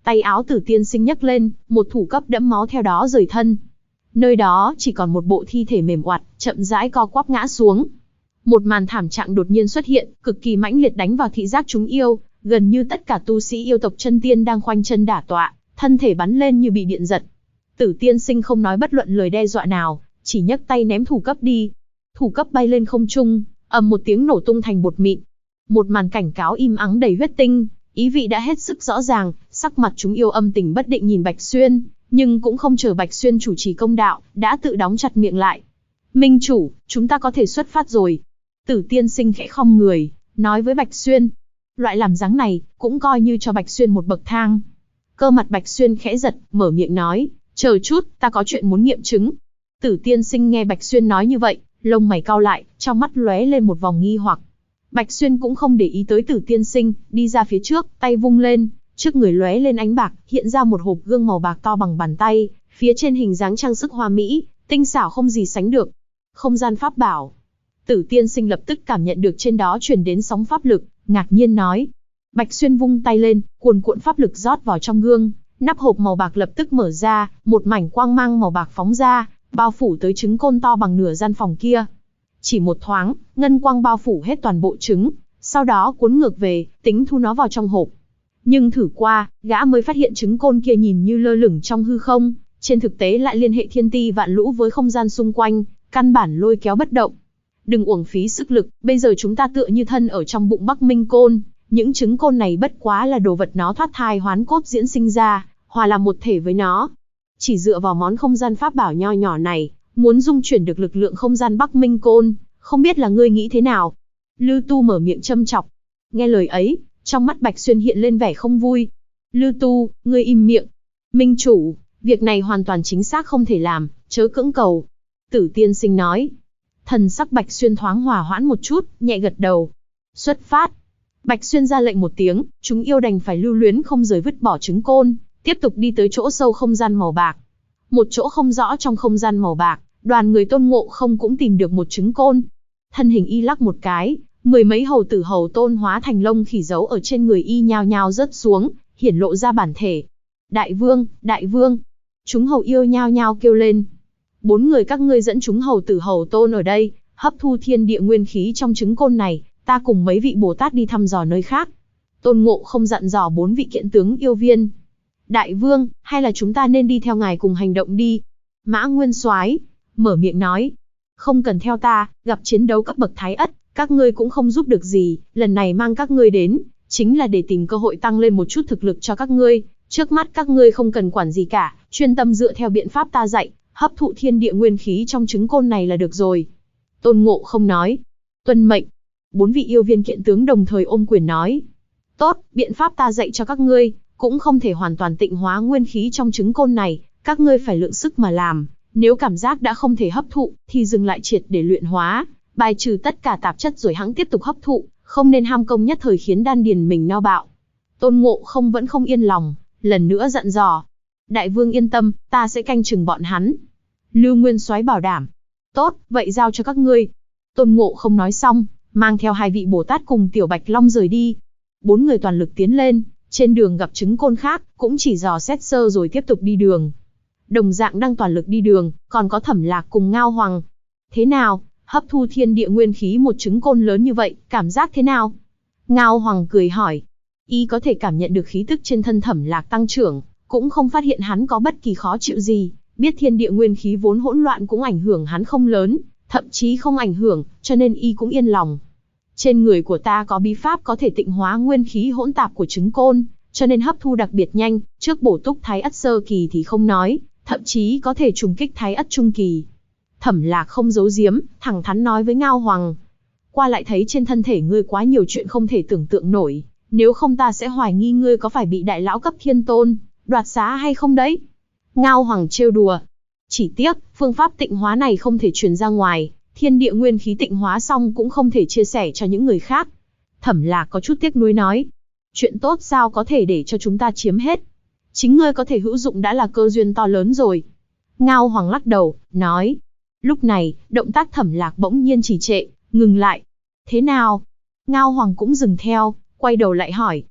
S1: Tay áo Tử tiên sinh nhấc lên, một thủ cấp đẫm máu theo đó rời thân. Nơi đó chỉ còn một bộ thi thể mềm oặt, chậm rãi co quắp ngã xuống. Một màn thảm trạng đột nhiên xuất hiện, cực kỳ mãnh liệt đánh vào thị giác chúng yêu, gần như tất cả tu sĩ yêu tộc chân tiên đang khoanh chân đả tọa, thân thể bắn lên như bị điện giật. Tử tiên sinh không nói bất luận lời đe dọa nào, chỉ nhấc tay ném thủ cấp đi. Thủ cấp bay lên không trung, ầm một tiếng nổ tung thành bột mịn. Một màn cảnh cáo im ắng đầy huyết tinh, ý vị đã hết sức rõ ràng, sắc mặt chúng yêu âm tình bất định nhìn Bạch Xuyên, nhưng cũng không chờ Bạch Xuyên chủ trì công đạo, đã tự đóng chặt miệng lại. Minh chủ, chúng ta có thể xuất phát rồi. Tử tiên sinh khẽ khom người, nói với Bạch Xuyên. Loại làm dáng này, cũng coi như cho Bạch Xuyên một bậc thang. Cơ mặt Bạch Xuyên khẽ giật, mở miệng nói, chờ chút, ta có chuyện muốn nghiệm chứng. Tử tiên sinh nghe Bạch Xuyên nói như vậy, lông mày cau lại, trong mắt lóe lên một vòng nghi hoặc. Bạch Xuyên cũng không để ý tới Tử tiên sinh, đi ra phía trước, tay vung lên, trước người lóe lên ánh bạc, hiện ra một hộp gương màu bạc to bằng bàn tay, phía trên hình dáng trang sức hoa mỹ, tinh xảo không gì sánh được. Không gian pháp bảo. Tử tiên sinh lập tức cảm nhận được trên đó truyền đến sóng pháp lực, ngạc nhiên nói. Bạch Xuyên vung tay lên, cuồn cuộn pháp lực rót vào trong gương, nắp hộp màu bạc lập tức mở ra, một mảnh quang mang màu bạc phóng ra, bao phủ tới trứng côn to bằng nửa gian phòng kia. Chỉ một thoáng, ngân quang bao phủ hết toàn bộ trứng, sau đó cuốn ngược về, tính thu nó vào trong hộp. Nhưng thử qua, gã mới phát hiện trứng côn kia nhìn như lơ lửng trong hư không, trên thực tế lại liên hệ thiên ti vạn lũ với không gian xung quanh, căn bản lôi kéo bất động. Đừng uổng phí sức lực, bây giờ chúng ta tựa như thân ở trong bụng Bắc Minh Côn, những trứng côn này bất quá là đồ vật nó thoát thai hoán cốt diễn sinh ra, hòa làm một thể với nó. Chỉ dựa vào món không gian pháp bảo nho nhỏ này, muốn dung chuyển được lực lượng không gian Bắc Minh Côn, không biết là ngươi nghĩ thế nào? Lư Tu mở miệng châm chọc. Nghe lời ấy, trong mắt Bạch Xuyên hiện lên vẻ không vui. Lư Tu, ngươi im miệng. Minh chủ, việc này hoàn toàn chính xác không thể làm, chớ cưỡng cầu. Tử tiên sinh nói. Thần sắc Bạch Xuyên thoáng hòa hoãn một chút, nhẹ gật đầu. Xuất phát. Bạch Xuyên ra lệnh một tiếng, chúng yêu đành phải lưu luyến không rời vứt bỏ trứng côn, tiếp tục đi tới chỗ sâu không gian màu bạc. Một chỗ không rõ trong không gian màu bạc, đoàn người Tôn Ngộ Không cũng tìm được một trứng côn. Thân hình y lắc một cái, mười mấy hầu tử hầu tôn hóa thành lông khỉ giấu ở trên người y nhao nhao rớt xuống, hiển lộ ra bản thể. Đại vương, đại vương. Chúng hầu yêu nhao nhao kêu lên. 4 người các ngươi dẫn chúng hầu tử hầu tôn ở đây, hấp thu thiên địa nguyên khí trong trứng côn này, ta cùng mấy vị Bồ Tát đi thăm dò nơi khác. Tôn Ngộ Không dặn dò 4 vị kiện tướng yêu viên. Đại vương, hay là chúng ta nên đi theo ngài cùng hành động đi? Mã Nguyên Soái mở miệng nói. Không cần theo ta, gặp chiến đấu cấp bậc Thái Ất, các ngươi cũng không giúp được gì, lần này mang các ngươi đến, chính là để tìm cơ hội tăng lên một chút thực lực cho các ngươi. Trước mắt các ngươi không cần quản gì cả, chuyên tâm dựa theo biện pháp ta dạy, hấp thụ thiên địa nguyên khí trong trứng côn này là được rồi. Tôn Ngộ Không nói. Tuân mệnh. 4 vị yêu viên kiện tướng đồng thời ôm quyền nói. Tốt, biện pháp ta dạy cho các ngươi, cũng không thể hoàn toàn tịnh hóa nguyên khí trong trứng côn này, các ngươi phải lượng sức mà làm. Nếu cảm giác đã không thể hấp thụ, thì dừng lại triệt để luyện hóa, bài trừ tất cả tạp chất rồi hãng tiếp tục hấp thụ, không nên ham công nhất thời khiến đan điền mình no bạo. Tôn Ngộ Không vẫn không yên lòng, lần nữa dặn dò. Đại vương yên tâm, ta sẽ canh chừng bọn hắn. Lưu Nguyên Soái bảo đảm. Tốt, vậy giao cho các ngươi. Tôn Ngộ Không nói xong, mang theo 2 vị Bồ Tát cùng Tiểu Bạch Long rời đi. 4 người toàn lực tiến lên, trên đường gặp trứng côn khác, cũng chỉ dò xét sơ rồi tiếp tục đi đường. Đồng dạng đang toàn lực đi đường, còn có Thẩm Lạc cùng Ngao Hoàng. Thế nào, hấp thu thiên địa nguyên khí một trứng côn lớn như vậy, cảm giác thế nào? Ngao Hoàng cười hỏi. Y có thể cảm nhận được khí tức trên thân Thẩm Lạc tăng trưởng, cũng không phát hiện hắn có bất kỳ khó chịu gì, biết thiên địa nguyên khí vốn hỗn loạn cũng ảnh hưởng hắn không lớn, thậm chí không ảnh hưởng, cho nên y cũng yên lòng. Trên người của ta có bí pháp có thể tịnh hóa nguyên khí hỗn tạp của trứng côn, cho nên hấp thu đặc biệt nhanh, trước bổ túc Thái Ất sơ kỳ thì không nói, thậm chí có thể trùng kích Thái Ất trung kỳ. Thẩm Lạc không giấu giếm, thẳng thắn nói với Ngao Hoàng. Qua lại thấy trên thân thể ngươi quá nhiều chuyện không thể tưởng tượng nổi, nếu không ta sẽ hoài nghi ngươi có phải bị đại lão cấp thiên tôn đoạt xá hay không đấy. Ngao Hoàng trêu đùa. Chỉ tiếc, phương pháp tịnh hóa này không thể truyền ra ngoài, thiên địa nguyên khí tịnh hóa xong cũng không thể chia sẻ cho những người khác. Thẩm Lạc có chút tiếc nuối nói. Chuyện tốt sao có thể để cho chúng ta chiếm hết. Chính ngươi có thể hữu dụng đã là cơ duyên to lớn rồi. Ngao Hoàng lắc đầu, nói. Lúc này, động tác Thẩm Lạc bỗng nhiên trì trệ, ngừng lại. Thế nào? Ngao Hoàng cũng dừng theo, quay đầu lại hỏi.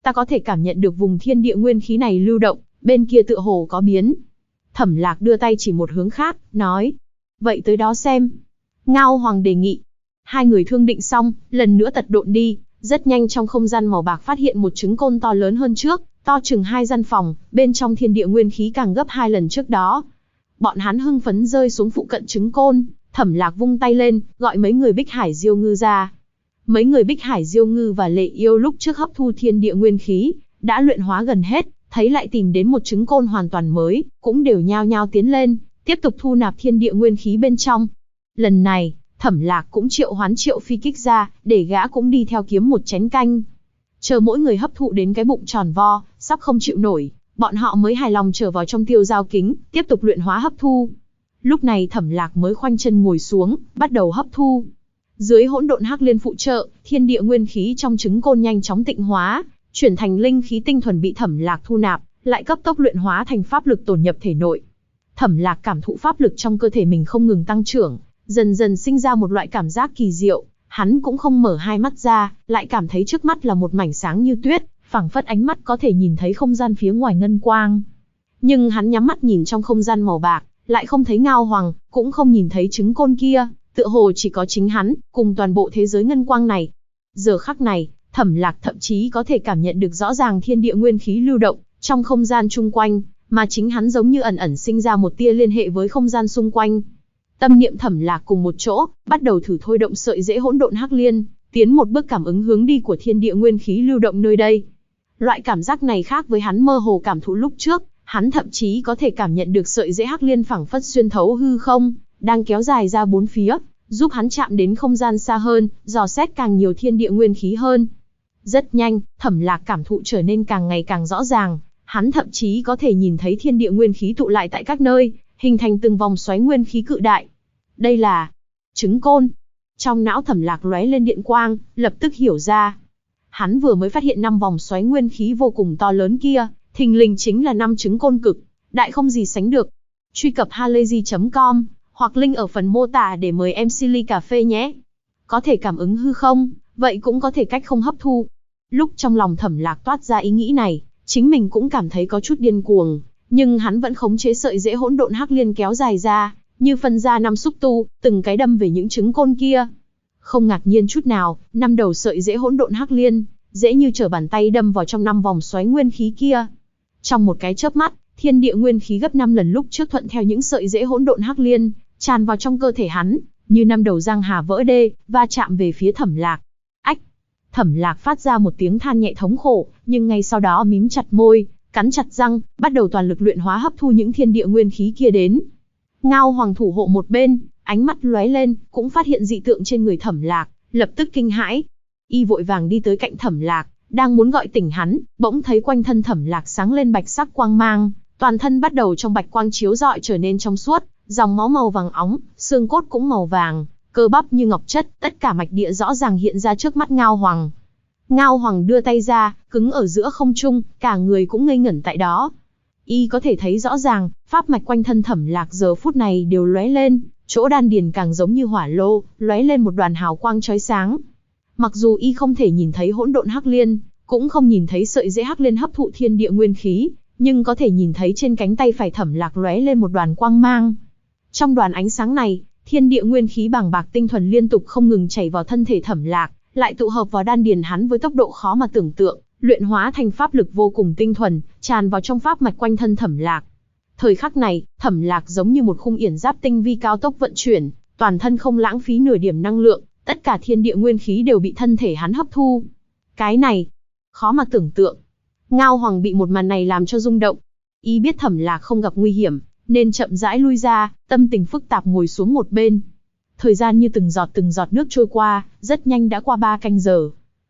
S1: ta có thể cảm nhận được vùng thiên địa nguyên khí này lưu động, bên kia tựa hồ có biến. Thẩm Lạc đưa tay chỉ một hướng khác, nói. Vậy tới đó xem. Ngao Hoàng đề nghị. Hai người thương định xong, lần nữa tật độn đi. Rất nhanh trong không gian màu bạc phát hiện một trứng côn to lớn hơn trước, to chừng 2 gian phòng, bên trong thiên địa nguyên khí càng gấp 2 lần trước đó. Bọn hắn hưng phấn rơi xuống phụ cận trứng côn, Thẩm Lạc vung tay lên, gọi mấy người Bích Hải Diêu Ngư ra. Mấy người Bích Hải Diêu Ngư và Lệ Yêu lúc trước hấp thu thiên địa nguyên khí, đã luyện hóa gần hết, thấy lại tìm đến một trứng côn hoàn toàn mới, cũng đều nhao nhao tiến lên, tiếp tục thu nạp thiên địa nguyên khí bên trong. Lần này, Thẩm Lạc cũng triệu hoán Triệu Phi Kích ra, để gã cũng đi theo kiếm một chén canh. Chờ mỗi người hấp thụ đến cái bụng tròn vo, sắp không chịu nổi, bọn họ mới hài lòng trở vào trong tiêu giao kính, tiếp tục luyện hóa hấp thu. Lúc này Thẩm Lạc mới khoanh chân ngồi xuống, bắt đầu hấp thu. Dưới hỗn độn hắc liên phụ trợ, thiên địa nguyên khí trong trứng côn nhanh chóng tịnh hóa, chuyển thành linh khí tinh thuần bị Thẩm Lạc thu nạp, lại cấp tốc luyện hóa thành pháp lực tổn nhập thể nội. Thẩm Lạc cảm thụ pháp lực trong cơ thể mình không ngừng tăng trưởng, dần dần sinh ra một loại cảm giác kỳ diệu, hắn cũng không mở hai mắt ra, lại cảm thấy trước mắt là một mảnh sáng như tuyết, phảng phất ánh mắt có thể nhìn thấy không gian phía ngoài ngân quang. Nhưng hắn nhắm mắt nhìn trong không gian màu bạc, lại không thấy Ngao Hoàng, cũng không nhìn thấy trứng côn kia, tựa hồ chỉ có chính hắn, cùng toàn bộ thế giới ngân quang này. Giờ khắc này, Thẩm Lạc thậm chí có thể cảm nhận được rõ ràng thiên địa nguyên khí lưu động trong không gian chung quanh, mà chính hắn giống như ẩn ẩn sinh ra một tia liên hệ với không gian xung quanh. Tâm niệm Thẩm Lạc cùng một chỗ, bắt đầu thử thôi động sợi rễ hỗn độn hắc liên, tiến một bước cảm ứng hướng đi của thiên địa nguyên khí lưu động nơi đây. Loại cảm giác này khác với hắn mơ hồ cảm thụ lúc trước, hắn thậm chí có thể cảm nhận được sợi rễ hắc liên phảng phất xuyên thấu hư không, đang kéo dài ra bốn phía, giúp hắn chạm đến không gian xa hơn, dò xét càng nhiều thiên địa nguyên khí hơn. Rất nhanh, Thẩm Lạc cảm thụ trở nên càng ngày càng rõ ràng, hắn thậm chí có thể nhìn thấy thiên địa nguyên khí tụ lại tại các nơi, hình thành từng vòng xoáy nguyên khí cự đại. Đây là trứng côn. Trong não Thẩm Lạc lóe lên điện quang, lập tức hiểu ra. Hắn vừa mới phát hiện 5 vòng xoáy nguyên khí vô cùng to lớn kia, thình lình chính là 5 trứng côn cực đại không gì sánh được. Truy cập halayzi.com hoặc link ở phần mô tả để mời MC ly cà phê nhé. Có thể cảm ứng hư không, vậy cũng có thể cách không hấp thu. Lúc trong lòng Thẩm Lạc toát ra ý nghĩ này, chính mình cũng cảm thấy có chút điên cuồng, nhưng hắn vẫn khống chế sợi rễ hỗn độn hắc liên kéo dài ra, như phân ra 5 xúc tu, từng cái đâm về những trứng côn kia. Không ngạc nhiên chút nào, 5 đầu sợi rễ hỗn độn hắc liên, dễ như trở bàn tay đâm vào trong 5 vòng xoáy nguyên khí kia. Trong một cái chớp mắt, thiên địa nguyên khí gấp 5 lần lúc trước thuận theo những sợi rễ hỗn độn hắc liên, tràn vào trong cơ thể hắn, như 5 đầu giang hà vỡ đê, va chạm về phía Thẩm Lạc. Ách! Thẩm Lạc phát ra một tiếng than nhẹ thống khổ, nhưng ngay sau đó mím chặt môi, cắn chặt răng, bắt đầu toàn lực luyện hóa hấp thu những thiên địa nguyên khí kia đến. Ngao Hoàng thủ hộ một bên, ánh mắt lóe lên, cũng phát hiện dị tượng trên người Thẩm Lạc, lập tức kinh hãi. Y vội vàng đi tới cạnh Thẩm Lạc, đang muốn gọi tỉnh hắn, bỗng thấy quanh thân Thẩm Lạc sáng lên bạch sắc quang mang, toàn thân bắt đầu trong bạch quang chiếu rọi trở nên trong suốt, dòng máu màu vàng óng, xương cốt cũng màu vàng, cơ bắp như ngọc chất, tất cả mạch địa rõ ràng hiện ra trước mắt Ngao Hoàng. Ngao Hoàng đưa tay ra, cứng ở giữa không trung, cả người cũng ngây ngẩn tại đó. Y có thể thấy rõ ràng, pháp mạch quanh thân Thẩm Lạc giờ phút này đều lóe lên, chỗ đan điền càng giống như hỏa lô, lóe lên một đoàn hào quang chói sáng. Mặc dù Y không thể nhìn thấy hỗn độn hắc liên, cũng không nhìn thấy sợi rễ hắc liên hấp thụ thiên địa nguyên khí, nhưng có thể nhìn thấy trên cánh tay phải Thẩm Lạc lóe lên một đoàn quang mang. Trong đoàn ánh sáng này, thiên địa nguyên khí bàng bạc tinh thuần liên tục không ngừng chảy vào thân thể Thẩm Lạc, lại tụ hợp vào đan điền hắn với tốc độ khó mà tưởng tượng, luyện hóa thành pháp lực vô cùng tinh thuần, tràn vào trong pháp mạch quanh thân Thẩm Lạc. Thời khắc này, Thẩm Lạc giống như một khung yển giáp tinh vi cao tốc vận chuyển, toàn thân không lãng phí nửa điểm năng lượng, tất cả thiên địa nguyên khí đều bị thân thể hắn hấp thu. Cái này, khó mà tưởng tượng. Ngao Hoàng bị một màn này làm cho rung động. Y biết Thẩm Lạc không gặp nguy hiểm, nên chậm rãi lui ra, tâm tình phức tạp ngồi xuống một bên. Thời gian như từng giọt nước trôi qua, rất nhanh đã qua 3 canh giờ.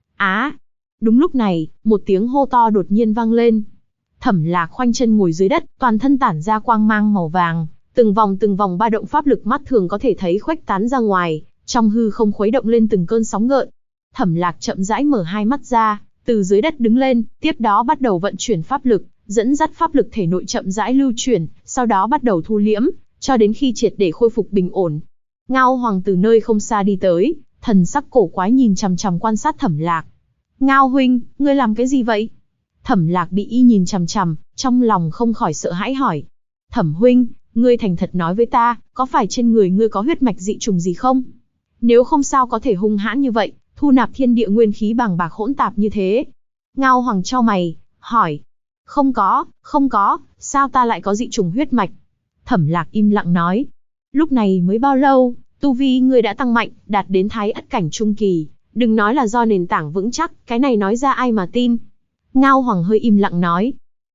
S1: Đúng lúc này, một tiếng hô to đột nhiên vang lên. Thẩm Lạc khoanh chân ngồi dưới đất, toàn thân tản ra quang mang màu vàng, từng vòng ba động pháp lực mắt thường có thể thấy khuếch tán ra ngoài, trong hư không khuấy động lên từng cơn sóng gợn. Thẩm Lạc chậm rãi mở hai mắt ra, từ dưới đất đứng lên, tiếp đó bắt đầu vận chuyển pháp lực, dẫn dắt pháp lực thể nội chậm rãi lưu chuyển, sau đó bắt đầu thu liễm, cho đến khi triệt để khôi phục bình ổn. Ngao Hoàng từ nơi không xa đi tới, thần sắc cổ quái nhìn chằm chằm quan sát Thẩm Lạc. Ngao huynh, ngươi làm cái gì vậy? Thẩm Lạc bị y nhìn chằm chằm, trong lòng không khỏi sợ hãi hỏi. Thẩm huynh, ngươi thành thật nói với ta, có phải trên người ngươi có huyết mạch dị trùng gì không? Nếu không sao có thể hung hãn như vậy, thu nạp thiên địa nguyên khí bàng bạc hỗn tạp như thế? Ngao Hoàng chau mày, hỏi. Không có, sao ta lại có dị trùng huyết mạch? Thẩm Lạc im lặng nói. Lúc này mới bao lâu, tu vi ngươi đã tăng mạnh, đạt đến thái ất cảnh trung kỳ. Đừng nói là do nền tảng vững chắc, cái này nói ra ai mà tin? Ngao Hoàng hơi im lặng nói.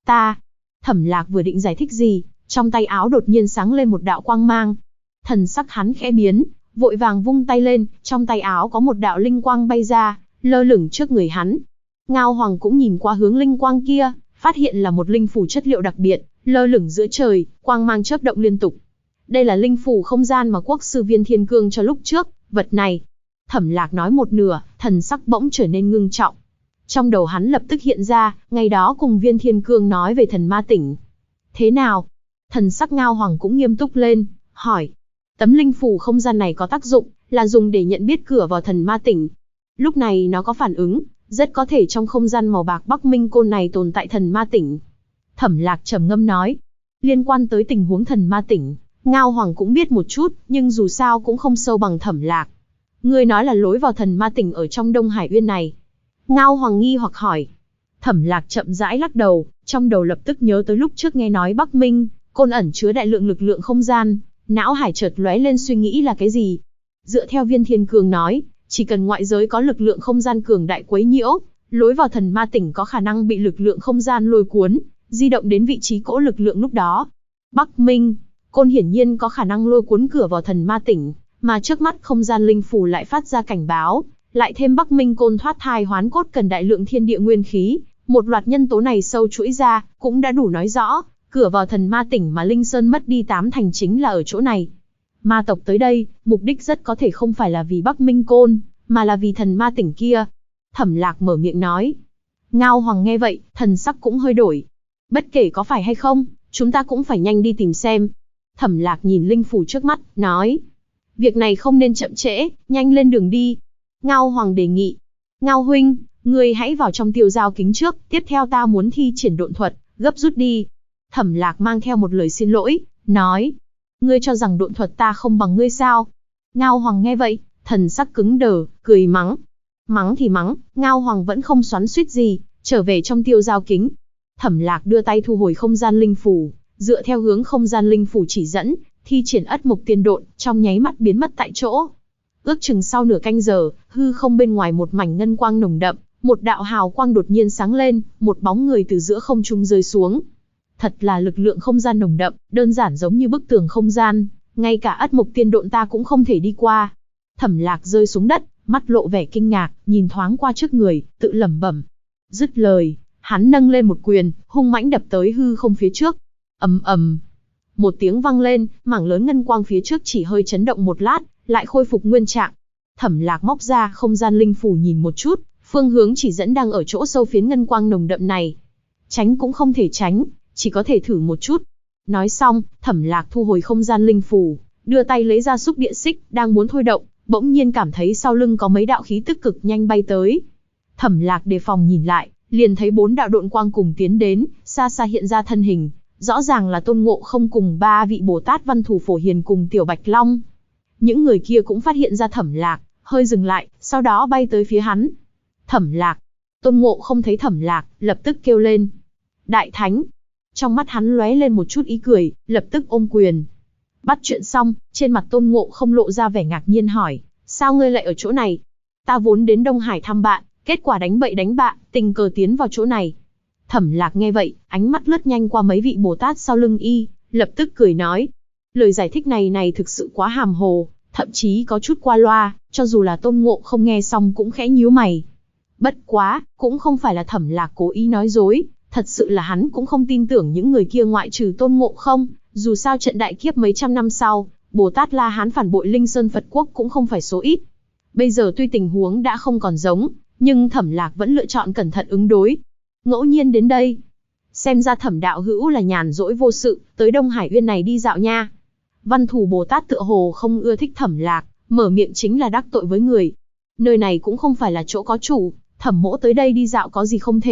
S1: Thẩm Lạc vừa định giải thích gì, trong tay áo đột nhiên sáng lên một đạo quang mang. Thần sắc hắn khẽ biến, vội vàng vung tay lên, trong tay áo có một đạo linh quang bay ra, lơ lửng trước người hắn. Ngao Hoàng cũng nhìn qua hướng linh quang kia, phát hiện là một linh phủ chất liệu đặc biệt, lơ lửng giữa trời, quang mang chớp động liên tục. Đây là linh phủ không gian mà quốc sư Viên Thiên Cương cho lúc trước, vật này. Thẩm Lạc nói một nửa, thần sắc bỗng trở nên ngưng trọng. Trong đầu hắn lập tức hiện ra, ngày đó cùng Viên Thiên Cương nói về thần ma tỉnh. Thế nào? Thần sắc Ngao Hoàng cũng nghiêm túc lên, hỏi. Tấm linh phủ không gian này có tác dụng, là dùng để nhận biết cửa vào thần ma tỉnh. Lúc này nó có phản ứng, rất có thể trong không gian màu bạc Bắc Minh Côn này tồn tại thần ma tỉnh. Thẩm Lạc trầm ngâm nói. Liên quan tới tình huống thần ma tỉnh, Ngao Hoàng cũng biết một chút, nhưng dù sao cũng không sâu bằng Thẩm Lạc. Ngươi nói là lối vào thần ma tỉnh ở trong Đông Hải Uyên này. Ngao Hoàng nghi hoặc hỏi. Thẩm Lạc chậm rãi lắc đầu, trong đầu lập tức nhớ tới lúc trước nghe nói Bắc Minh Côn ẩn chứa đại lượng lực lượng không gian, não hải chợt lóe lên suy nghĩ là cái gì. Dựa theo Viên Thiên Cương nói, chỉ cần ngoại giới có lực lượng không gian cường đại quấy nhiễu, lối vào thần ma tỉnh có khả năng bị lực lượng không gian lôi cuốn, di động đến vị trí cỗ lực lượng lúc đó. Bắc Minh Côn hiển nhiên có khả năng lôi cuốn cửa vào thần ma tỉnh, mà trước mắt không gian linh phủ lại phát ra cảnh báo, lại thêm Bắc Minh Côn thoát thai hoán cốt cần đại lượng thiên địa nguyên khí, một loạt nhân tố này sâu chuỗi ra, cũng đã đủ nói rõ, cửa vào thần ma tỉnh mà Linh Sơn mất đi 8 thành chính là ở chỗ này. Ma tộc tới đây, mục đích rất có thể không phải là vì Bắc Minh Côn, mà là vì thần ma tỉnh kia. Thẩm Lạc mở miệng nói. Ngao Hoàng nghe vậy, thần sắc cũng hơi đổi. Bất kể có phải hay không, chúng ta cũng phải nhanh đi tìm xem. Thẩm Lạc nhìn linh phủ trước mắt, nói. Việc này không nên chậm trễ, nhanh lên đường đi. Ngao Hoàng đề nghị. Ngao huynh, ngươi hãy vào trong tiêu giao kính trước, tiếp theo ta muốn thi triển độn thuật, gấp rút đi. Thẩm Lạc mang theo một lời xin lỗi, nói. Ngươi cho rằng độn thuật ta không bằng ngươi sao? Ngao Hoàng nghe vậy, thần sắc cứng đờ, cười mắng. Mắng thì mắng, Ngao Hoàng vẫn không xoắn xuýt gì, trở về trong tiêu giao kính. Thẩm Lạc đưa tay thu hồi không gian linh phủ, dựa theo hướng không gian linh phủ chỉ dẫn, thi triển ất mộc tiên độn, trong nháy mắt biến mất tại chỗ. Ước chừng sau nửa canh giờ, hư không bên ngoài một mảnh ngân quang nồng đậm, một đạo hào quang đột nhiên sáng lên, một bóng người từ giữa không trung rơi xuống. Thật là lực lượng không gian nồng đậm, đơn giản giống như bức tường không gian, ngay cả ất mộc tiên độn ta cũng không thể đi qua. Thẩm Lạc rơi xuống đất, mắt lộ vẻ kinh ngạc, nhìn thoáng qua trước người, tự lẩm bẩm. Dứt lời, hắn nâng lên một quyền, hung mãnh đập tới hư không phía trước. Ầm ầm, một tiếng vang lên, mảng lớn ngân quang phía trước chỉ hơi chấn động một lát, lại khôi phục nguyên trạng. Thẩm Lạc móc ra không gian linh phủ nhìn một chút, phương hướng chỉ dẫn đang ở chỗ sâu phiến ngân quang nồng đậm này. Tránh cũng không thể tránh, chỉ có thể thử một chút. Nói xong, Thẩm Lạc thu hồi không gian linh phủ, đưa tay lấy ra xúc địa xích, đang muốn thôi động, bỗng nhiên cảm thấy sau lưng có mấy đạo khí tức cực nhanh bay tới. Thẩm Lạc đề phòng nhìn lại, liền thấy 4 đạo độn quang cùng tiến đến, xa xa hiện ra thân hình, rõ ràng là Tôn Ngộ Không cùng 3 vị Bồ Tát Văn Thủ Phổ Hiền cùng Tiểu Bạch Long. Những người kia cũng phát hiện ra Thẩm Lạc, hơi dừng lại, sau đó bay tới phía hắn. Thẩm Lạc. Tôn Ngộ Không thấy Thẩm Lạc, lập tức kêu lên. Đại Thánh. Trong mắt hắn lóe lên một chút ý cười, lập tức ôm quyền. Bắt chuyện xong, trên mặt Tôn Ngộ Không lộ ra vẻ ngạc nhiên hỏi, sao ngươi lại ở chỗ này? Ta vốn đến Đông Hải thăm bạn, kết quả đánh bậy đánh bạ, tình cờ tiến vào chỗ này. Thẩm Lạc nghe vậy, ánh mắt lướt nhanh qua mấy vị Bồ Tát sau lưng y, lập tức cười nói. Lời giải thích này thực sự quá hàm hồ, thậm chí có chút qua loa, cho dù là Tôn Ngộ Không nghe xong cũng khẽ nhíu mày. Bất quá, cũng không phải là Thẩm Lạc cố ý nói dối, thật sự là hắn cũng không tin tưởng những người kia ngoại trừ Tôn Ngộ Không, dù sao trận đại kiếp mấy trăm năm sau, Bồ Tát La Hán phản bội Linh Sơn Phật Quốc cũng không phải số ít. Bây giờ tuy tình huống đã không còn giống, nhưng Thẩm Lạc vẫn lựa chọn cẩn thận ứng đối. Ngẫu nhiên đến đây. Xem ra Thẩm đạo hữu là nhàn rỗi vô sự, tới Đông Hải Uyên này đi dạo nha. Văn Thù Bồ Tát tựa hồ không ưa thích Thẩm Lạc, mở miệng chính là đắc tội với người. Nơi này cũng không phải là chỗ có chủ, Thẩm mỗ tới đây đi dạo có gì không thể,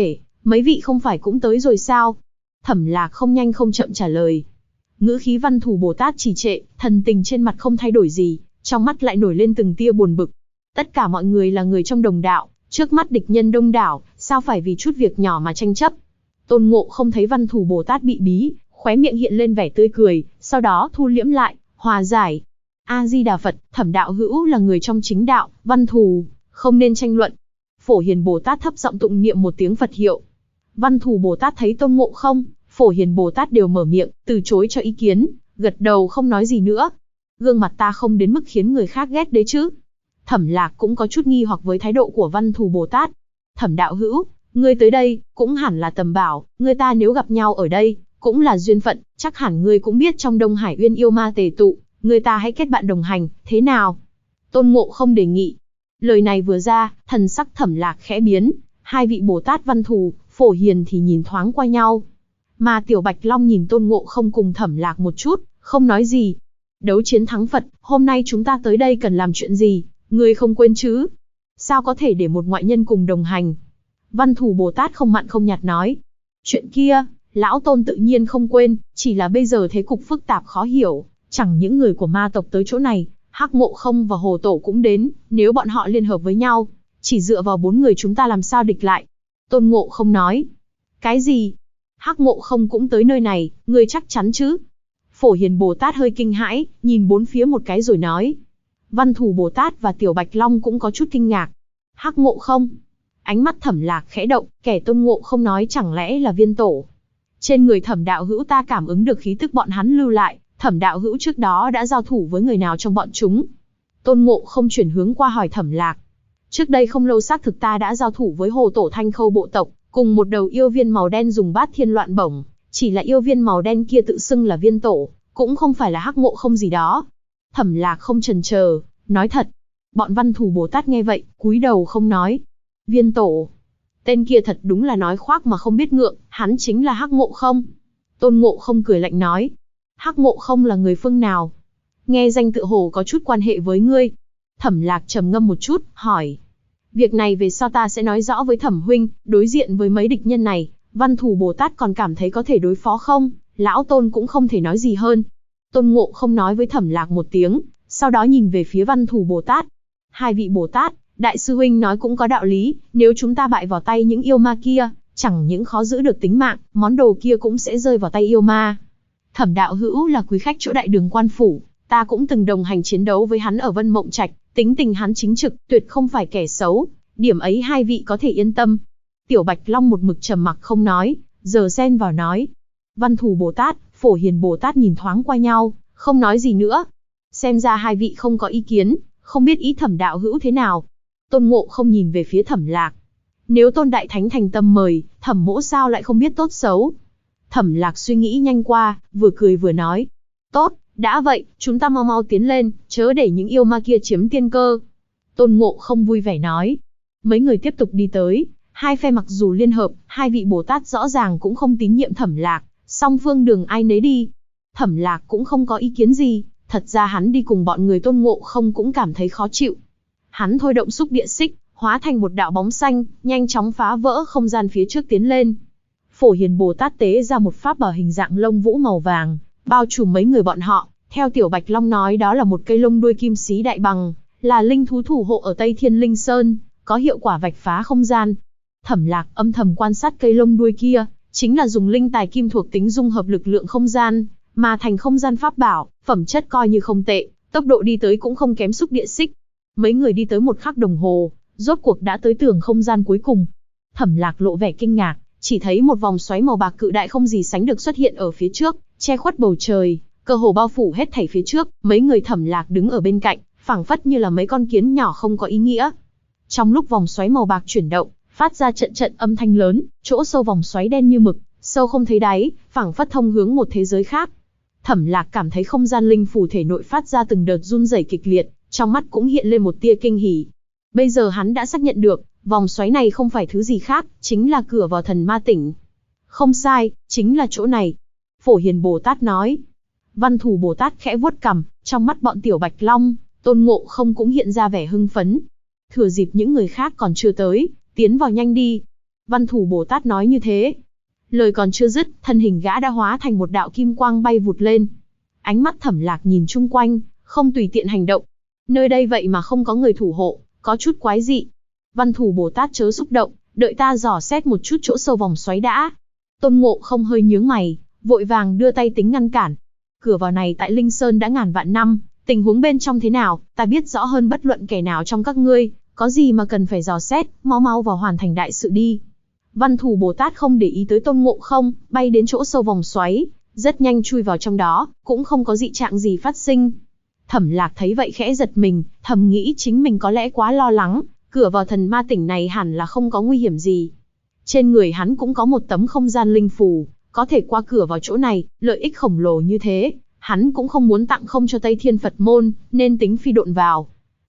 S1: mấy vị không phải cũng tới rồi sao? Thẩm Lạc không nhanh không chậm trả lời. Ngữ khí Văn Thù Bồ Tát trì trệ, thần tình trên mặt không thay đổi gì, trong mắt lại nổi lên từng tia buồn bực. Tất cả mọi người là người trong đồng đạo, trước mắt địch nhân đông đảo, sao phải vì chút việc nhỏ mà tranh chấp? Tôn Ngộ không thấy Văn Thù Bồ Tát bị bí, khóe miệng hiện lên vẻ tươi cười, sau đó thu liễm lại, hòa giải. A Di Đà Phật, Thẩm đạo hữu là người trong chính đạo, Văn Thù, không nên tranh luận. Phổ Hiền Bồ Tát thấp giọng tụng niệm một tiếng Phật hiệu. Văn Thù Bồ Tát thấy Tôn Ngộ không, Phổ Hiền Bồ Tát đều mở miệng, từ chối cho ý kiến, gật đầu không nói gì nữa. Gương mặt ta không đến mức khiến người khác ghét đấy chứ. Thẩm Lạc cũng có chút nghi hoặc với thái độ của Văn Thù Bồ Tát. Thẩm đạo hữu, ngươi tới đây, cũng hẳn là tầm bảo, người ta nếu gặp nhau ở đây, cũng là duyên phận, chắc hẳn ngươi cũng biết trong Đông Hải Uyên yêu ma tề tụ, người ta hãy kết bạn đồng hành, thế nào? Tôn Ngộ không đề nghị. Lời này vừa ra, thần sắc Thẩm Lạc khẽ biến, hai vị Bồ Tát Văn Thù, Phổ Hiền thì nhìn thoáng qua nhau. Mà Tiểu Bạch Long nhìn Tôn Ngộ không cùng Thẩm Lạc một chút, không nói gì. Đấu chiến thắng Phật, hôm nay chúng ta tới đây cần làm chuyện gì, ngươi không quên chứ? Sao có thể để một ngoại nhân cùng đồng hành? Văn Thù Bồ Tát không mặn không nhạt nói. Chuyện kia, lão Tôn tự nhiên không quên, chỉ là bây giờ thế cục phức tạp khó hiểu, chẳng những người của ma tộc tới chỗ này, Hắc Ngộ Không và Hồ Tổ cũng đến, nếu bọn họ liên hợp với nhau, chỉ dựa vào 4 người chúng ta làm sao địch lại? Tôn Ngộ không nói. Cái gì? Hắc Ngộ Không cũng tới nơi này, ngươi chắc chắn chứ? Phổ Hiền Bồ Tát hơi kinh hãi, nhìn bốn phía một cái rồi nói. Văn Thù Bồ Tát và Tiểu Bạch Long cũng có chút kinh ngạc. Hắc Ngộ Không? Ánh mắt Thẩm Lạc khẽ động, kẻ Tôn Ngộ không nói chẳng lẽ là viên tổ? Trên người Thẩm đạo hữu ta cảm ứng được khí tức bọn hắn lưu lại, Thẩm đạo hữu trước đó đã giao thủ với người nào trong bọn chúng? Tôn Ngộ không chuyển hướng qua hỏi Thẩm Lạc. Trước đây không lâu xác thực ta đã giao thủ với Hồ Tổ Thanh Khâu bộ tộc, cùng một đầu yêu viên màu đen dùng Bát Thiên Loạn Bổng, chỉ là yêu viên màu đen kia tự xưng là viên tổ, cũng không phải là Hắc Ngộ Không gì đó. Thẩm Lạc không chần chờ, nói thật. Bọn Văn Thù Bồ Tát nghe vậy, cúi đầu không nói. Viên tổ. Tên kia thật đúng là nói khoác mà không biết ngượng, hắn chính là Hắc Ngộ Không. Tôn Ngộ không cười lạnh nói. Hắc Ngộ Không là người phương nào? Nghe danh tự hồ có chút quan hệ với ngươi. Thẩm Lạc trầm ngâm một chút, hỏi. Việc này về sau ta sẽ nói rõ với Thẩm huynh, đối diện với mấy địch nhân này, Văn Thù Bồ Tát còn cảm thấy có thể đối phó không? Lão Tôn cũng không thể nói gì hơn. Tôn Ngộ không nói với Thẩm Lạc một tiếng, sau đó nhìn về phía Văn Thù Bồ Tát. Hai vị Bồ Tát, đại sư huynh nói cũng có đạo lý, nếu chúng ta bại vào tay những yêu ma kia, chẳng những khó giữ được tính mạng, món đồ kia cũng sẽ rơi vào tay yêu ma. Thẩm đạo hữu là quý khách chỗ Đại Đường quan phủ, ta cũng từng đồng hành chiến đấu với hắn ở Vân Mộng Trạch, tính tình hắn chính trực, tuyệt không phải kẻ xấu, điểm ấy hai vị có thể yên tâm. Tiểu Bạch Long một mực trầm mặc không nói, giờ xen vào nói. Văn Thù Bồ Tát, Phổ Hiền Bồ Tát nhìn thoáng qua nhau, không nói gì nữa. Xem ra hai vị không có ý kiến, không biết ý Thẩm đạo hữu thế nào. Tôn Ngộ không nhìn về phía Thẩm Lạc. Nếu Tôn Đại Thánh thành tâm mời, Thẩm mỗ sao lại không biết tốt xấu. Thẩm Lạc suy nghĩ nhanh qua, vừa cười vừa nói. Tốt, đã vậy, chúng ta mau mau tiến lên, chớ để những yêu ma kia chiếm tiên cơ. Tôn Ngộ không vui vẻ nói. Mấy người tiếp tục đi tới, hai phe mặc dù liên hợp, hai vị Bồ Tát rõ ràng cũng không tín nhiệm Thẩm Lạc, song phương đường ai nấy đi. Thẩm Lạc cũng không có ý kiến gì, thật ra hắn đi cùng bọn người Tôn Ngộ không cũng cảm thấy khó chịu. Hắn thôi động xúc địa xích, hóa thành một đạo bóng xanh, nhanh chóng phá vỡ không gian phía trước tiến lên. Phổ Hiền Bồ Tát tế ra một pháp bảo hình dạng lông vũ màu vàng, bao trùm mấy người bọn họ. Theo Tiểu Bạch Long nói đó là một cây lông đuôi kim xí đại bằng, là linh thú thủ hộ ở Tây Thiên Linh Sơn, có hiệu quả vạch phá không gian. Thẩm Lạc âm thầm quan sát cây lông đuôi kia, chính là dùng linh tài kim thuộc tính dung hợp lực lượng không gian, mà thành không gian pháp bảo, phẩm chất coi như không tệ, tốc độ đi tới cũng không kém xúc địa xích. Mấy người đi tới một khắc đồng hồ, rốt cuộc đã tới tường không gian cuối cùng. Thẩm Lạc lộ vẻ kinh ngạc, chỉ thấy một vòng xoáy màu bạc cự đại không gì sánh được xuất hiện ở phía trước, che khuất bầu trời, cơ hồ bao phủ hết thảy phía trước. Mấy người Thẩm Lạc đứng ở bên cạnh, phảng phất như là mấy con kiến nhỏ không có ý nghĩa. Trong lúc vòng xoáy màu bạc chuyển động, phát ra trận trận âm thanh lớn, chỗ sâu vòng xoáy đen như mực, sâu không thấy đáy, phảng phất thông hướng một thế giới khác. Thẩm Lạc cảm thấy không gian linh phù thể nội phát ra từng đợt run rẩy kịch liệt, trong mắt cũng hiện lên một tia kinh hỉ. Bây giờ hắn đã xác nhận được, vòng xoáy này không phải thứ gì khác, chính là cửa vào thần ma tỉnh. Không sai, chính là chỗ này. Phổ Hiền Bồ Tát nói. Văn Thù Bồ Tát khẽ vuốt cằm, trong mắt bọn Tiểu Bạch Long, Tôn Ngộ không cũng hiện ra vẻ hưng phấn. Thừa dịp những người khác còn chưa tới, tiến vào nhanh đi. Văn Thủ Bồ Tát nói như thế. Lời còn chưa dứt, thân hình gã đã hóa thành một đạo kim quang bay vụt lên. Ánh mắt Thẩm Lạc nhìn chung quanh, không tùy tiện hành động. Nơi đây vậy mà không có người thủ hộ, có chút quái dị. Văn Thủ Bồ Tát chớ xúc động, đợi ta dò xét một chút chỗ sâu vòng xoáy đã. Tôn Ngộ Không hơi nhướng mày, vội vàng đưa tay tính ngăn cản. Cửa vào này tại Linh Sơn đã ngàn vạn năm, tình huống bên trong thế nào, ta biết rõ hơn bất luận kẻ nào trong các ngươi, có gì mà cần phải dò xét, mau mau vào hoàn thành đại sự đi. Văn Thủ Bồ Tát không để ý tới Tôn Ngộ Không, bay đến chỗ sâu vòng xoáy, rất nhanh chui vào trong đó, cũng không có dị trạng gì phát sinh. Thẩm Lạc thấy vậy khẽ giật mình, thầm nghĩ chính mình có lẽ quá lo lắng, cửa vào thần ma tỉnh này hẳn là không có nguy hiểm gì. Trên người hắn cũng có một tấm không gian linh phù, có thể qua cửa vào chỗ này, lợi ích khổng lồ như thế, hắn cũng không muốn tặng không cho Tây Thiên Phật môn, nên tính phi độn vào.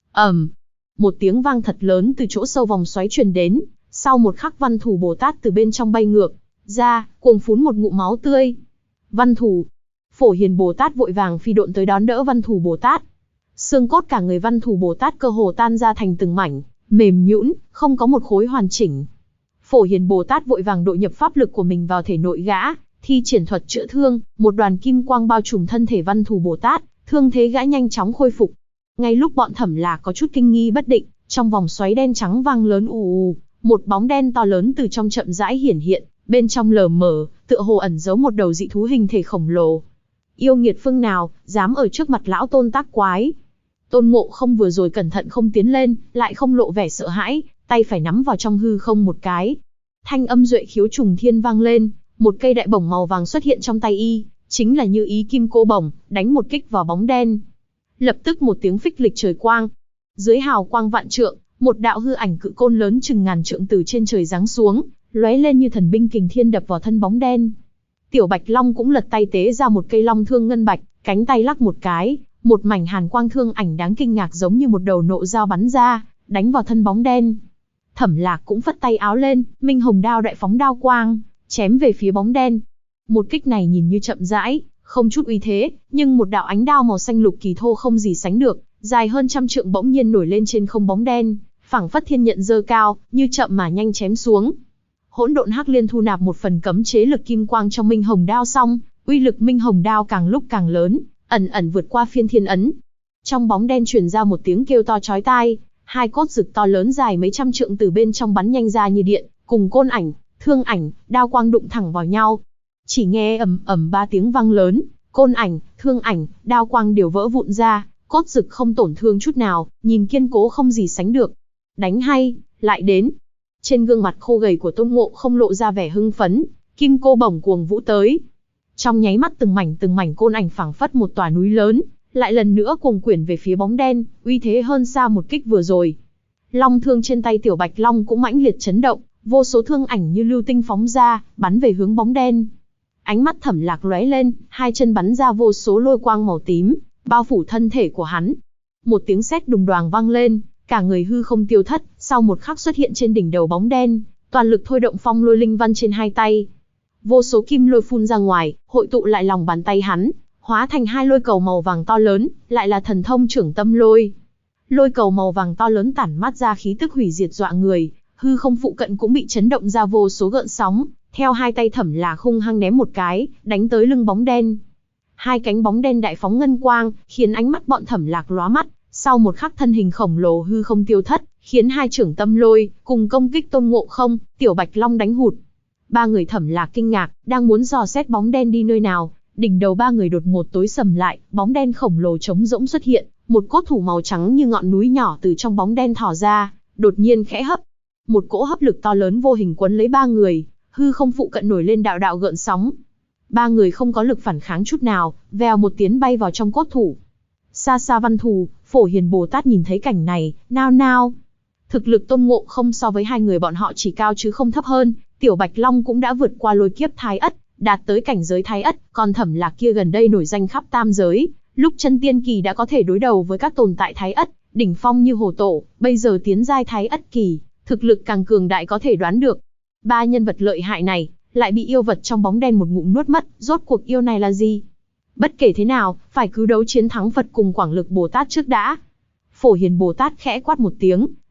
S1: Một tiếng vang thật lớn từ chỗ sâu vòng xoáy truyền đến, sau một khắc Văn Thủ Bồ Tát từ bên trong bay ngược ra, cuồng phún một ngụm máu tươi. Văn Thủ, Phổ Hiền Bồ Tát vội vàng phi độn tới đón đỡ Văn Thủ Bồ Tát. Xương cốt cả người Văn Thủ Bồ Tát cơ hồ tan ra thành từng mảnh, mềm nhũn, không có một khối hoàn chỉnh. Phổ Hiền Bồ Tát vội vàng độ nhập pháp lực của mình vào thể nội gã, thi triển thuật chữa thương, một đoàn kim quang bao trùm thân thể Văn Thủ Bồ Tát, thương thế gã nhanh chóng khôi phục. Ngay lúc bọn Thẩm Lạc có chút kinh nghi bất định, trong vòng xoáy đen trắng vang lớn ù ù, một bóng đen to lớn từ trong chậm rãi hiển hiện, bên trong lờ mờ, tựa hồ ẩn giấu một đầu dị thú hình thể khổng lồ. Yêu nghiệt phương nào, dám ở trước mặt lão Tôn tác quái. Tôn Ngộ Không vừa rồi cẩn thận không tiến lên, lại không lộ vẻ sợ hãi, tay phải nắm vào trong hư không một cái. Thanh âm duệ khiếu trùng thiên vang lên, một cây đại bổng màu vàng xuất hiện trong tay y, chính là Như Ý Kim Cô Bổng, đánh một kích vào bóng đen. Lập tức một tiếng phích lịch trời quang. Dưới hào quang vạn trượng, một đạo hư ảnh cự côn lớn chừng ngàn trượng từ trên trời giáng xuống, lóe lên như thần binh kình thiên đập vào thân bóng đen. Tiểu Bạch Long cũng lật tay tế ra một cây long thương ngân bạch, cánh tay lắc một cái, một mảnh hàn quang thương ảnh đáng kinh ngạc giống như một đầu nộ dao bắn ra, đánh vào thân bóng đen. Thẩm Lạc cũng phất tay áo lên, Minh Hồng Đao đại phóng đao quang, chém về phía bóng đen. Một kích này nhìn như chậm rãi, không chút uy thế, nhưng một đạo ánh đao màu xanh lục kỳ thô không gì sánh được, dài hơn trăm trượng bỗng nhiên nổi lên trên không bóng đen, phảng phất thiên nhận giơ cao, như chậm mà nhanh chém xuống. Hỗn Độn Hắc Liên thu nạp một phần cấm chế lực kim quang trong Minh Hồng Đao xong, uy lực Minh Hồng Đao càng lúc càng lớn, ẩn ẩn vượt qua Phiên Thiên Ấn. Trong bóng đen truyền ra một tiếng kêu to chói tai, hai cốt rực to lớn dài mấy trăm trượng từ bên trong bắn nhanh ra như điện, cùng côn ảnh, thương ảnh, đao quang đụng thẳng vào nhau. Chỉ nghe ầm ầm ba tiếng vang lớn, côn ảnh, thương ảnh, đao quang đều vỡ vụn ra, cốt rực không tổn thương chút nào, nhìn kiên cố không gì sánh được. Đánh hay, lại đến. Trên gương mặt khô gầy của Tôn Ngộ Không lộ ra vẻ hưng phấn, Kim Cô Bổng cuồng vũ tới. Trong nháy mắt từng mảnh côn ảnh phảng phất một tòa núi lớn, lại lần nữa cuồng quyển về phía bóng đen, uy thế hơn xa một kích vừa rồi. Long thương trên tay Tiểu Bạch Long cũng mãnh liệt chấn động, vô số thương ảnh như lưu tinh phóng ra, bắn về hướng bóng đen. Ánh mắt Thẩm Lạc lóe lên, hai chân bắn ra vô số lôi quang màu tím, bao phủ thân thể của hắn. Một tiếng sét đùng đoàng vang lên, cả người hư không tiêu thất, sau một khắc xuất hiện trên đỉnh đầu bóng đen, toàn lực thôi động phong lôi linh văn trên hai tay. Vô số kim lôi phun ra ngoài, hội tụ lại lòng bàn tay hắn, hóa thành hai lôi cầu màu vàng to lớn, lại là thần thông Trưởng Tâm Lôi. Lôi cầu màu vàng to lớn tản mát ra khí tức hủy diệt dọa người, hư không phụ cận cũng bị chấn động ra vô số gợn sóng, theo hai tay Thẩm Lạc hung hăng ném một cái, đánh tới lưng bóng đen. Hai cánh bóng đen đại phóng ngân quang, khiến ánh mắt bọn Thẩm Lạc lóa mắt, sau một khắc thân hình khổng lồ hư không tiêu thất, khiến hai Trưởng Tâm Lôi cùng công kích Tôn Ngộ Không, Tiểu Bạch Long đánh hụt. Ba người Thẩm Lạc kinh ngạc, đang muốn dò xét bóng đen đi nơi nào, đỉnh đầu ba người đột ngột tối sầm lại, bóng đen khổng lồ trống rỗng xuất hiện, một cốt thủ màu trắng như ngọn núi nhỏ từ trong bóng đen thò ra, đột nhiên khẽ hấp. Một cỗ hấp lực to lớn vô hình quấn lấy ba người, hư không phụ cận nổi lên đạo đạo gợn sóng. Ba người không có lực phản kháng chút nào, vèo một tiếng bay vào trong cốt thủ. Xa xa Văn Thù, Phổ Hiền Bồ Tát nhìn thấy cảnh này, nao nao. Thực lực Tôn Ngộ Không so với hai người bọn họ chỉ cao chứ không thấp hơn, Tiểu Bạch Long cũng đã vượt qua lôi kiếp Thái Ất, đạt tới cảnh giới Thái Ất, còn Thẩm Lạc kia gần đây nổi danh khắp tam giới, lúc chân tiên kỳ đã có thể đối đầu với các tồn tại Thái Ất, đỉnh phong như Hồ Tổ, bây giờ tiến giai Thái Ất kỳ, thực lực càng cường đại có thể đoán được. Ba nhân vật lợi hại này, lại bị yêu vật trong bóng đen một ngụm nuốt mất, rốt cuộc yêu này là gì? Bất kể thế nào, phải cứu đấu chiến thắng Phật cùng Quảng Lực Bồ Tát trước đã. Phổ Hiền Bồ Tát khẽ quát một tiếng,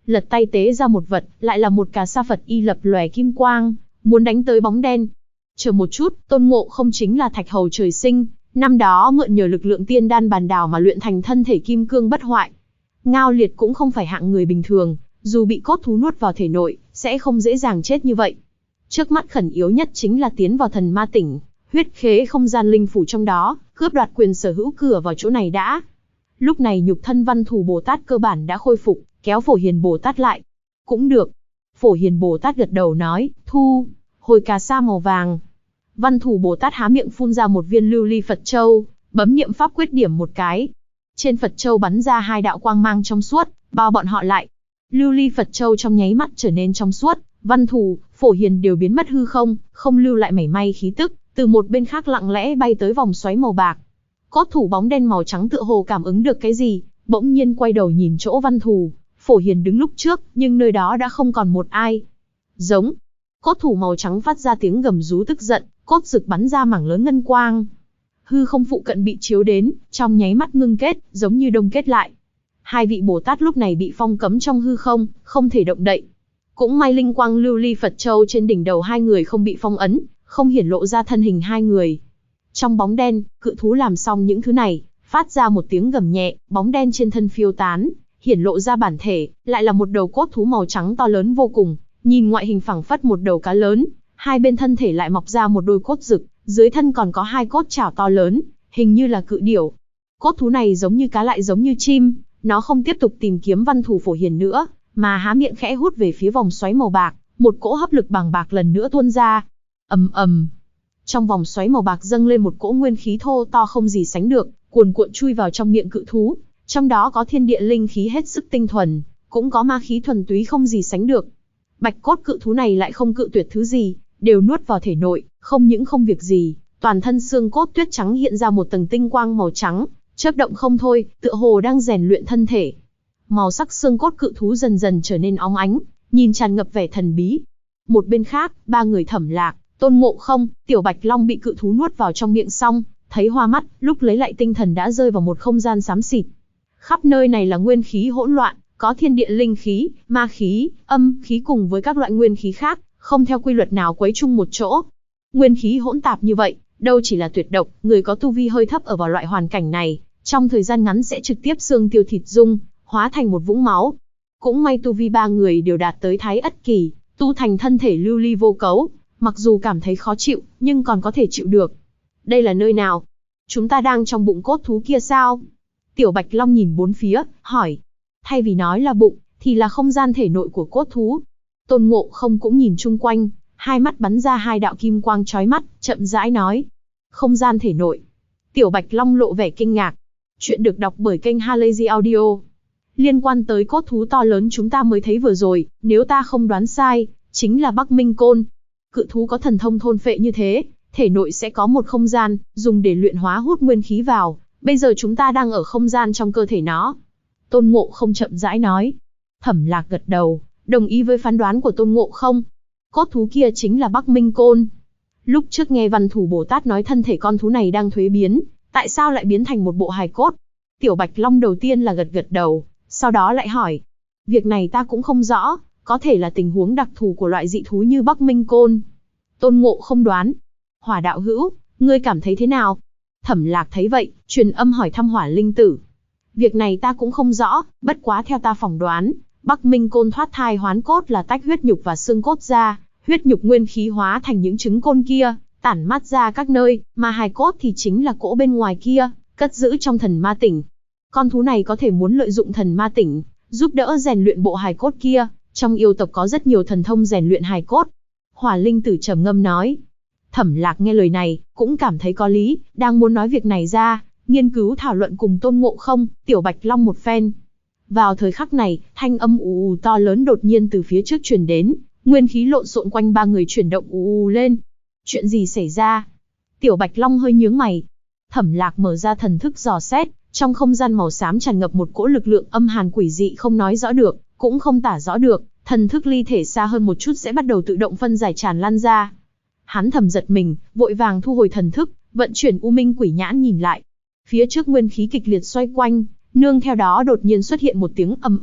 S1: lật tay tế ra một vật, lại là một cà sa Phật y lập lòe kim quang, muốn đánh tới bóng đen. Chờ một chút, Tôn Ngộ Không chính là thạch hầu trời sinh, năm đó mượn nhờ lực lượng tiên đan bàn đào mà luyện thành thân thể kim cương bất hoại. Ngao Liệt cũng không phải hạng người bình thường, dù bị cốt thú nuốt vào thể nội, sẽ không dễ dàng chết như vậy. Trước mắt khẩn yếu nhất chính là tiến vào thần ma tỉnh, huyết khế không gian linh phủ trong đó, cướp đoạt quyền sở hữu cửa vào chỗ này đã. Lúc này nhục thân Văn Thù Bồ Tát cơ bản đã khôi phục, kéo Phổ Hiền Bồ Tát lại. Cũng được. Phổ Hiền Bồ Tát gật đầu nói, thu, hồi cà sa màu vàng. Văn Thù Bồ Tát há miệng phun ra một viên lưu ly Phật châu, bấm niệm pháp quyết điểm một cái. Trên Phật châu bắn ra hai đạo quang mang trong suốt, bao bọn họ lại. Lưu ly Phật châu trong nháy mắt trở nên trong suốt, Văn Thù, Phổ Hiền đều biến mất hư không, không lưu lại mảy may khí tức, từ một bên khác lặng lẽ bay tới vòng xoáy màu bạc. Cốt thủ bóng đen màu trắng tựa hồ cảm ứng được cái gì, bỗng nhiên quay đầu nhìn chỗ Văn Thù, Phổ Hiền đứng lúc trước, nhưng nơi đó đã không còn một ai. Giống. Cốt thủ màu trắng phát ra tiếng gầm rú tức giận, cốt rực bắn ra mảng lớn ngân quang. Hư không phụ cận bị chiếu đến, trong nháy mắt ngưng kết, giống như đông kết lại. Hai vị Bồ Tát lúc này bị phong cấm trong hư không, không thể động đậy. Cũng may linh quang lưu ly Phật châu trên đỉnh đầu hai người không bị phong ấn, không hiển lộ ra thân hình hai người. Trong bóng đen, cự thú làm xong những thứ này, phát ra một tiếng gầm nhẹ, bóng đen trên thân phiêu tán, hiển lộ ra bản thể, lại là một đầu cốt thú màu trắng to lớn vô cùng, nhìn ngoại hình phẳng phất một đầu cá lớn, hai bên thân thể lại mọc ra một đôi cốt rực, dưới thân còn có hai cốt chảo to lớn, hình như là cự điểu. Cốt thú này giống như cá lại giống như chim, nó không tiếp tục tìm kiếm Văn Thù Phổ Hiền nữa, mà há miệng khẽ hút về phía vòng xoáy màu bạc, một cỗ hấp lực bàng bạc lần nữa tuôn ra. Ầm ầm. Trong vòng xoáy màu bạc dâng lên một cỗ nguyên khí thô to không gì sánh được, cuồn cuộn chui vào trong miệng cự thú, trong đó có thiên địa linh khí hết sức tinh thuần, cũng có ma khí thuần túy không gì sánh được. Bạch cốt cự thú này lại không cự tuyệt thứ gì, đều nuốt vào thể nội, không những không việc gì, toàn thân xương cốt tuyết trắng hiện ra một tầng tinh quang màu trắng, chớp động không thôi, tựa hồ đang rèn luyện thân thể. Màu sắc xương cốt cự thú dần dần trở nên óng ánh, nhìn tràn ngập vẻ thần bí. Một bên khác, ba người Thẩm Lạc, Tôn Ngộ Không, Tiểu Bạch Long bị cự thú nuốt vào trong miệng xong, thấy hoa mắt, lúc lấy lại tinh thần đã rơi vào một không gian xám xịt. Khắp nơi này là nguyên khí hỗn loạn, có thiên địa linh khí, ma khí, âm khí cùng với các loại nguyên khí khác, không theo quy luật nào quấy chung một chỗ. Nguyên khí hỗn tạp như vậy, đâu chỉ là tuyệt độc, người có tu vi hơi thấp ở vào loại hoàn cảnh này, trong thời gian ngắn sẽ trực tiếp xương tiêu thịt dung, hóa thành một vũng máu. Cũng may tu vi ba người đều đạt tới Thái Ất Kỳ, tu thành thân thể lưu ly vô cấu, mặc dù cảm thấy khó chịu, nhưng còn có thể chịu được. Đây là nơi nào? Chúng ta đang trong bụng cốt thú kia sao? Tiểu Bạch Long nhìn bốn phía, hỏi. Thay vì nói là bụng, thì là không gian thể nội của cốt thú. Tôn Ngộ Không cũng nhìn chung quanh, hai mắt bắn ra hai đạo kim quang chói mắt, chậm rãi nói. Không gian thể nội. Tiểu Bạch Long lộ vẻ kinh ngạc. Chuyện được đọc bởi kênh Halazy Audio. Liên quan tới cốt thú to lớn chúng ta mới thấy vừa rồi, nếu ta không đoán sai, chính là Bắc Minh Côn. Cự thú có thần thông thôn phệ như thế, thể nội sẽ có một không gian, dùng để luyện hóa hút nguyên khí vào. Bây giờ chúng ta đang ở không gian trong cơ thể nó. Tôn Ngộ Không chậm rãi nói. Thẩm Lạc gật đầu, đồng ý với phán đoán của Tôn Ngộ Không. Cốt thú kia chính là Bắc Minh Côn. Lúc trước nghe Văn Thù Bồ Tát nói thân thể con thú này đang thuế biến, tại sao lại biến thành một bộ hài cốt? Tiểu Bạch Long đầu tiên là gật gật đầu, sau đó lại hỏi. Việc này ta cũng không rõ, có thể là tình huống đặc thù của loại dị thú như Bắc Minh Côn. Tôn Ngộ Không đoán. Hỏa đạo hữu, ngươi cảm thấy thế nào? Thẩm Lạc thấy vậy, truyền âm hỏi thăm Hỏa Linh Tử. Việc này ta cũng không rõ, bất quá theo ta phỏng đoán, Bắc Minh Côn thoát thai hoán cốt là tách huyết nhục và xương cốt ra, huyết nhục nguyên khí hóa thành những trứng côn kia, tản mát ra các nơi, mà hài cốt thì chính là cỗ bên ngoài kia, cất giữ trong thần ma tỉnh. Con thú này có thể muốn lợi dụng thần ma tỉnh, giúp đỡ rèn luyện bộ hài cốt kia, trong yêu tộc có rất nhiều thần thông rèn luyện hài cốt. Hỏa Linh Tử trầm ngâm nói. Thẩm Lạc nghe lời này, cũng cảm thấy có lý, đang muốn nói việc này ra, nghiên cứu thảo luận cùng Tôn Ngộ Không, Tiểu Bạch Long một phen. Vào thời khắc này, thanh âm ù ù to lớn đột nhiên từ phía trước truyền đến, nguyên khí lộn xộn quanh ba người chuyển động ù ù lên. Chuyện gì xảy ra? Tiểu Bạch Long hơi nhướng mày. Thẩm Lạc mở ra thần thức dò xét, trong không gian màu xám tràn ngập một cỗ lực lượng âm hàn quỷ dị không nói rõ được, cũng không tả rõ được, thần thức ly thể xa hơn một chút sẽ bắt đầu tự động phân giải tràn lan ra. Hắn thầm giật mình, vội vàng thu hồi thần thức, vận chuyển U Minh Quỷ Nhãn nhìn lại. Phía trước nguyên khí kịch liệt xoay quanh, nương theo đó đột nhiên xuất hiện một tiếng ầm ầm,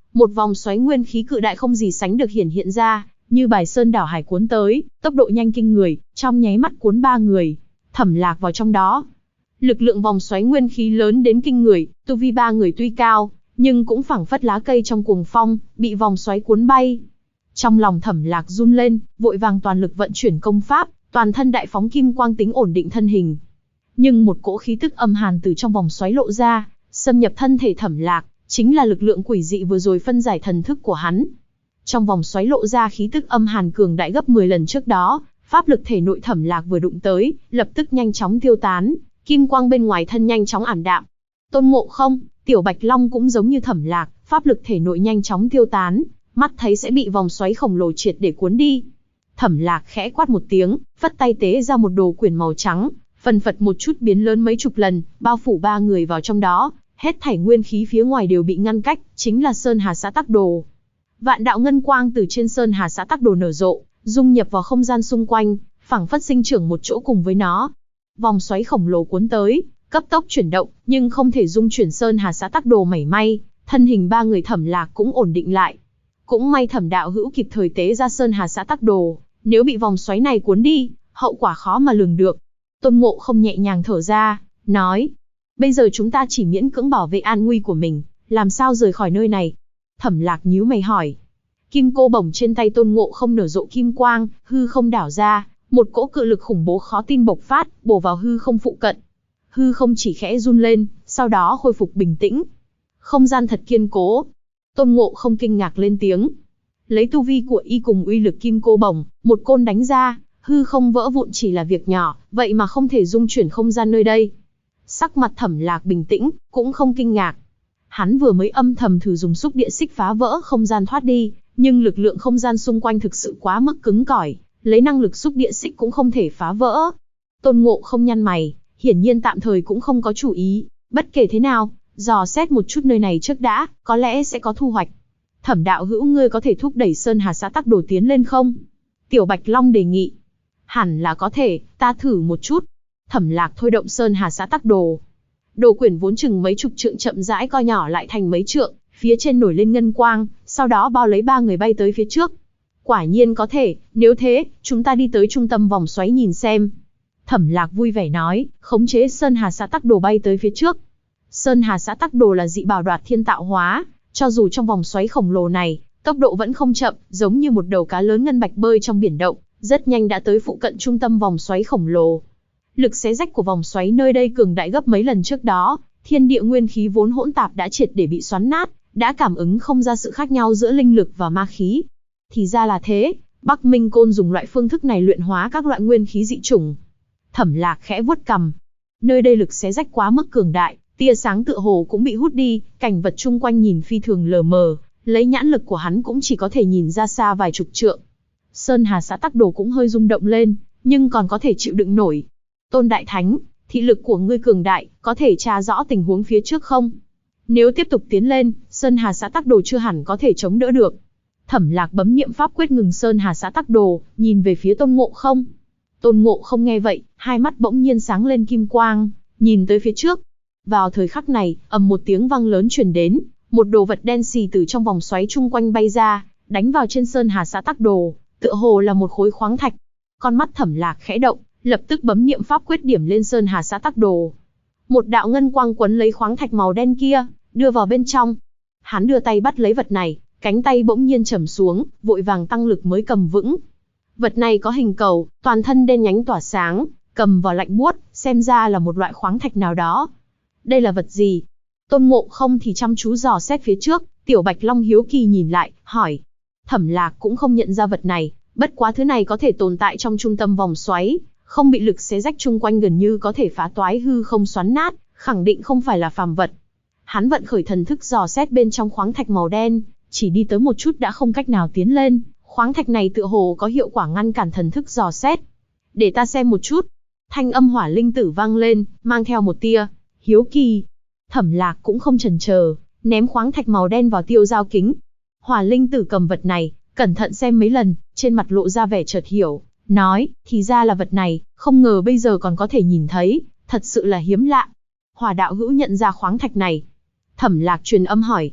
S1: một vòng xoáy nguyên khí cự đại không gì sánh được hiển hiện ra, như bài sơn đảo hải cuốn tới, tốc độ nhanh kinh người, trong nháy mắt cuốn ba người Thẩm Lạc vào trong đó. Lực lượng vòng xoáy nguyên khí lớn đến kinh người, tu vi ba người tuy cao, nhưng cũng phảng phất lá cây trong cuồng phong, bị vòng xoáy cuốn bay. Trong lòng Thẩm Lạc run lên, vội vàng toàn lực vận chuyển công pháp, toàn thân đại phóng kim quang tính ổn định thân hình. Nhưng một cỗ khí tức âm hàn từ trong vòng xoáy lộ ra, xâm nhập thân thể Thẩm Lạc, chính là lực lượng quỷ dị vừa rồi phân giải thần thức của hắn. Trong vòng xoáy lộ ra khí tức âm hàn cường đại gấp 10 lần trước đó, pháp lực thể nội Thẩm Lạc vừa đụng tới, lập tức nhanh chóng tiêu tán, kim quang bên ngoài thân nhanh chóng ảm đạm. Tôn Ngộ Không, Tiểu Bạch Long cũng giống như Thẩm Lạc, pháp lực thể nội nhanh chóng tiêu tán, mắt thấy sẽ bị vòng xoáy khổng lồ triệt để cuốn đi. Thẩm Lạc khẽ quát một tiếng, vất tay tế ra một đồ quyển màu trắng, phần phật một chút biến lớn mấy chục lần, bao phủ ba người vào trong đó, hết thảy nguyên khí phía ngoài đều bị ngăn cách, chính là Sơn Hà Xã Tắc Đồ. Vạn đạo ngân quang từ trên Sơn Hà Xã Tắc Đồ nở rộ, dung nhập vào không gian xung quanh, phảng phất sinh trưởng một chỗ cùng với nó. Vòng xoáy khổng lồ cuốn tới, cấp tốc chuyển động, nhưng không thể dung chuyển Sơn Hà Xã Tắc Đồ mảy may, thân hình ba người Thẩm Lạc cũng ổn định lại. Cũng may Thẩm đạo hữu kịp thời tế ra Sơn Hà Xã Tắc Đồ, nếu bị vòng xoáy này cuốn đi, hậu quả khó mà lường được. Tôn Ngộ Không nhẹ nhàng thở ra, nói, bây giờ chúng ta chỉ miễn cưỡng bảo vệ an nguy của mình, làm sao rời khỏi nơi này? Thẩm Lạc nhíu mày hỏi. Kim cô bổng trên tay Tôn Ngộ Không nở rộ kim quang, hư không đảo ra, một cỗ cự lực khủng bố khó tin bộc phát, bổ vào hư không phụ cận. Hư không chỉ khẽ run lên, sau đó khôi phục bình tĩnh. Không gian thật kiên cố. Tôn Ngộ Không kinh ngạc lên tiếng. Lấy tu vi của y cùng uy lực kim cô bổng, một côn đánh ra, hư không vỡ vụn chỉ là việc nhỏ, vậy mà không thể dung chuyển không gian nơi đây. Sắc mặt Thẩm Lạc bình tĩnh, cũng không kinh ngạc. Hắn vừa mới âm thầm thử dùng xúc địa xích phá vỡ không gian thoát đi, nhưng lực lượng không gian xung quanh thực sự quá mức cứng cỏi, lấy năng lực xúc địa xích cũng không thể phá vỡ. Tôn Ngộ Không nhăn mày, hiển nhiên tạm thời cũng không có chủ ý, bất kể thế nào, dò xét một chút nơi này trước đã, có lẽ sẽ có thu hoạch. Thẩm đạo hữu ngươi có thể thúc đẩy Sơn Hà Xã Tắc Đồ tiến lên không? Tiểu Bạch Long đề nghị. Hẳn là có thể, ta thử một chút. Thẩm Lạc thôi động Sơn Hà Xã Tắc Đồ. Đồ quyển vốn chừng mấy chục trượng chậm rãi co nhỏ lại thành mấy trượng, phía trên nổi lên ngân quang, sau đó bao lấy ba người bay tới phía trước. Quả nhiên có thể, nếu thế, chúng ta đi tới trung tâm vòng xoáy nhìn xem. Thẩm Lạc vui vẻ nói, khống chế Sơn Hà Xã Tắc Đồ bay tới phía trước. Sơn Hà Xã Tắc Đồ là dị bảo đoạt thiên tạo hóa, cho dù trong vòng xoáy khổng lồ này, tốc độ vẫn không chậm, giống như một đầu cá lớn ngân bạch bơi trong biển động, rất nhanh đã tới phụ cận trung tâm vòng xoáy khổng lồ. Lực xé rách của vòng xoáy nơi đây cường đại gấp mấy lần trước đó, thiên địa nguyên khí vốn hỗn tạp đã triệt để bị xoắn nát, đã cảm ứng không ra sự khác nhau giữa linh lực và ma khí. Thì ra là thế, Bắc Minh Côn dùng loại phương thức này luyện hóa các loại nguyên khí dị chủng. Thẩm Lạc khẽ vuốt cằm. Nơi đây lực xé rách quá mức cường đại, tia sáng tựa hồ cũng bị hút đi, cảnh vật chung quanh nhìn phi thường lờ mờ, lấy nhãn lực của hắn cũng chỉ có thể nhìn ra xa vài chục trượng. Sơn Hà Xã Tắc Đồ cũng hơi rung động lên, nhưng còn có thể chịu đựng nổi. Tôn Đại Thánh, thị lực của ngươi cường đại, có thể tra rõ tình huống phía trước không? Nếu tiếp tục tiến lên, Sơn Hà Xã Tắc Đồ chưa hẳn có thể chống đỡ được. Thẩm Lạc bấm niệm pháp quyết ngừng Sơn Hà Xã Tắc Đồ, nhìn về phía Tôn Ngộ Không. Tôn Ngộ Không nghe vậy, hai mắt bỗng nhiên sáng lên kim quang, nhìn tới phía trước. Vào thời khắc này, ầm một tiếng vang lớn truyền đến, một đồ vật đen xì từ trong vòng xoáy chung quanh bay ra, đánh vào trên Sơn Hà Xã Tắc Đồ, tựa hồ là một khối khoáng thạch. Con mắt Thẩm Lạc khẽ động, lập tức bấm niệm pháp quyết điểm lên Sơn Hà Xã Tắc Đồ. Một đạo ngân quang quấn lấy khoáng thạch màu đen kia, đưa vào bên trong. Hắn đưa tay bắt lấy vật này, cánh tay bỗng nhiên trầm xuống, vội vàng tăng lực mới cầm vững. Vật này có hình cầu, toàn thân đen nhánh tỏa sáng, cầm vào lạnh buốt, xem ra là một loại khoáng thạch nào đó. Đây là vật gì? Tôn Ngộ Không thì chăm chú dò xét phía trước, Tiểu Bạch Long hiếu kỳ nhìn lại, hỏi. Thẩm Lạc cũng không nhận ra vật này, bất quá thứ này có thể tồn tại trong trung tâm vòng xoáy, không bị lực xé rách chung quanh gần như có thể phá toái hư không xoắn nát, khẳng định không phải là phàm vật. Hắn vận khởi thần thức dò xét bên trong khoáng thạch màu đen, chỉ đi tới một chút đã không cách nào tiến lên, khoáng thạch này tựa hồ có hiệu quả ngăn cản thần thức dò xét. Để ta xem một chút. Thanh âm Hỏa Linh Tử vang lên, mang theo một tia hiếu kỳ. Thẩm Lạc cũng không chần chờ, ném khoáng thạch màu đen vào tiêu giao kính. Hỏa Linh Tử cầm vật này, cẩn thận xem mấy lần, trên mặt lộ ra vẻ chợt hiểu, nói, thì ra là vật này, không ngờ bây giờ còn có thể nhìn thấy, thật sự là hiếm lạ. Hỏa đạo hữu nhận ra khoáng thạch này. Thẩm Lạc truyền âm hỏi.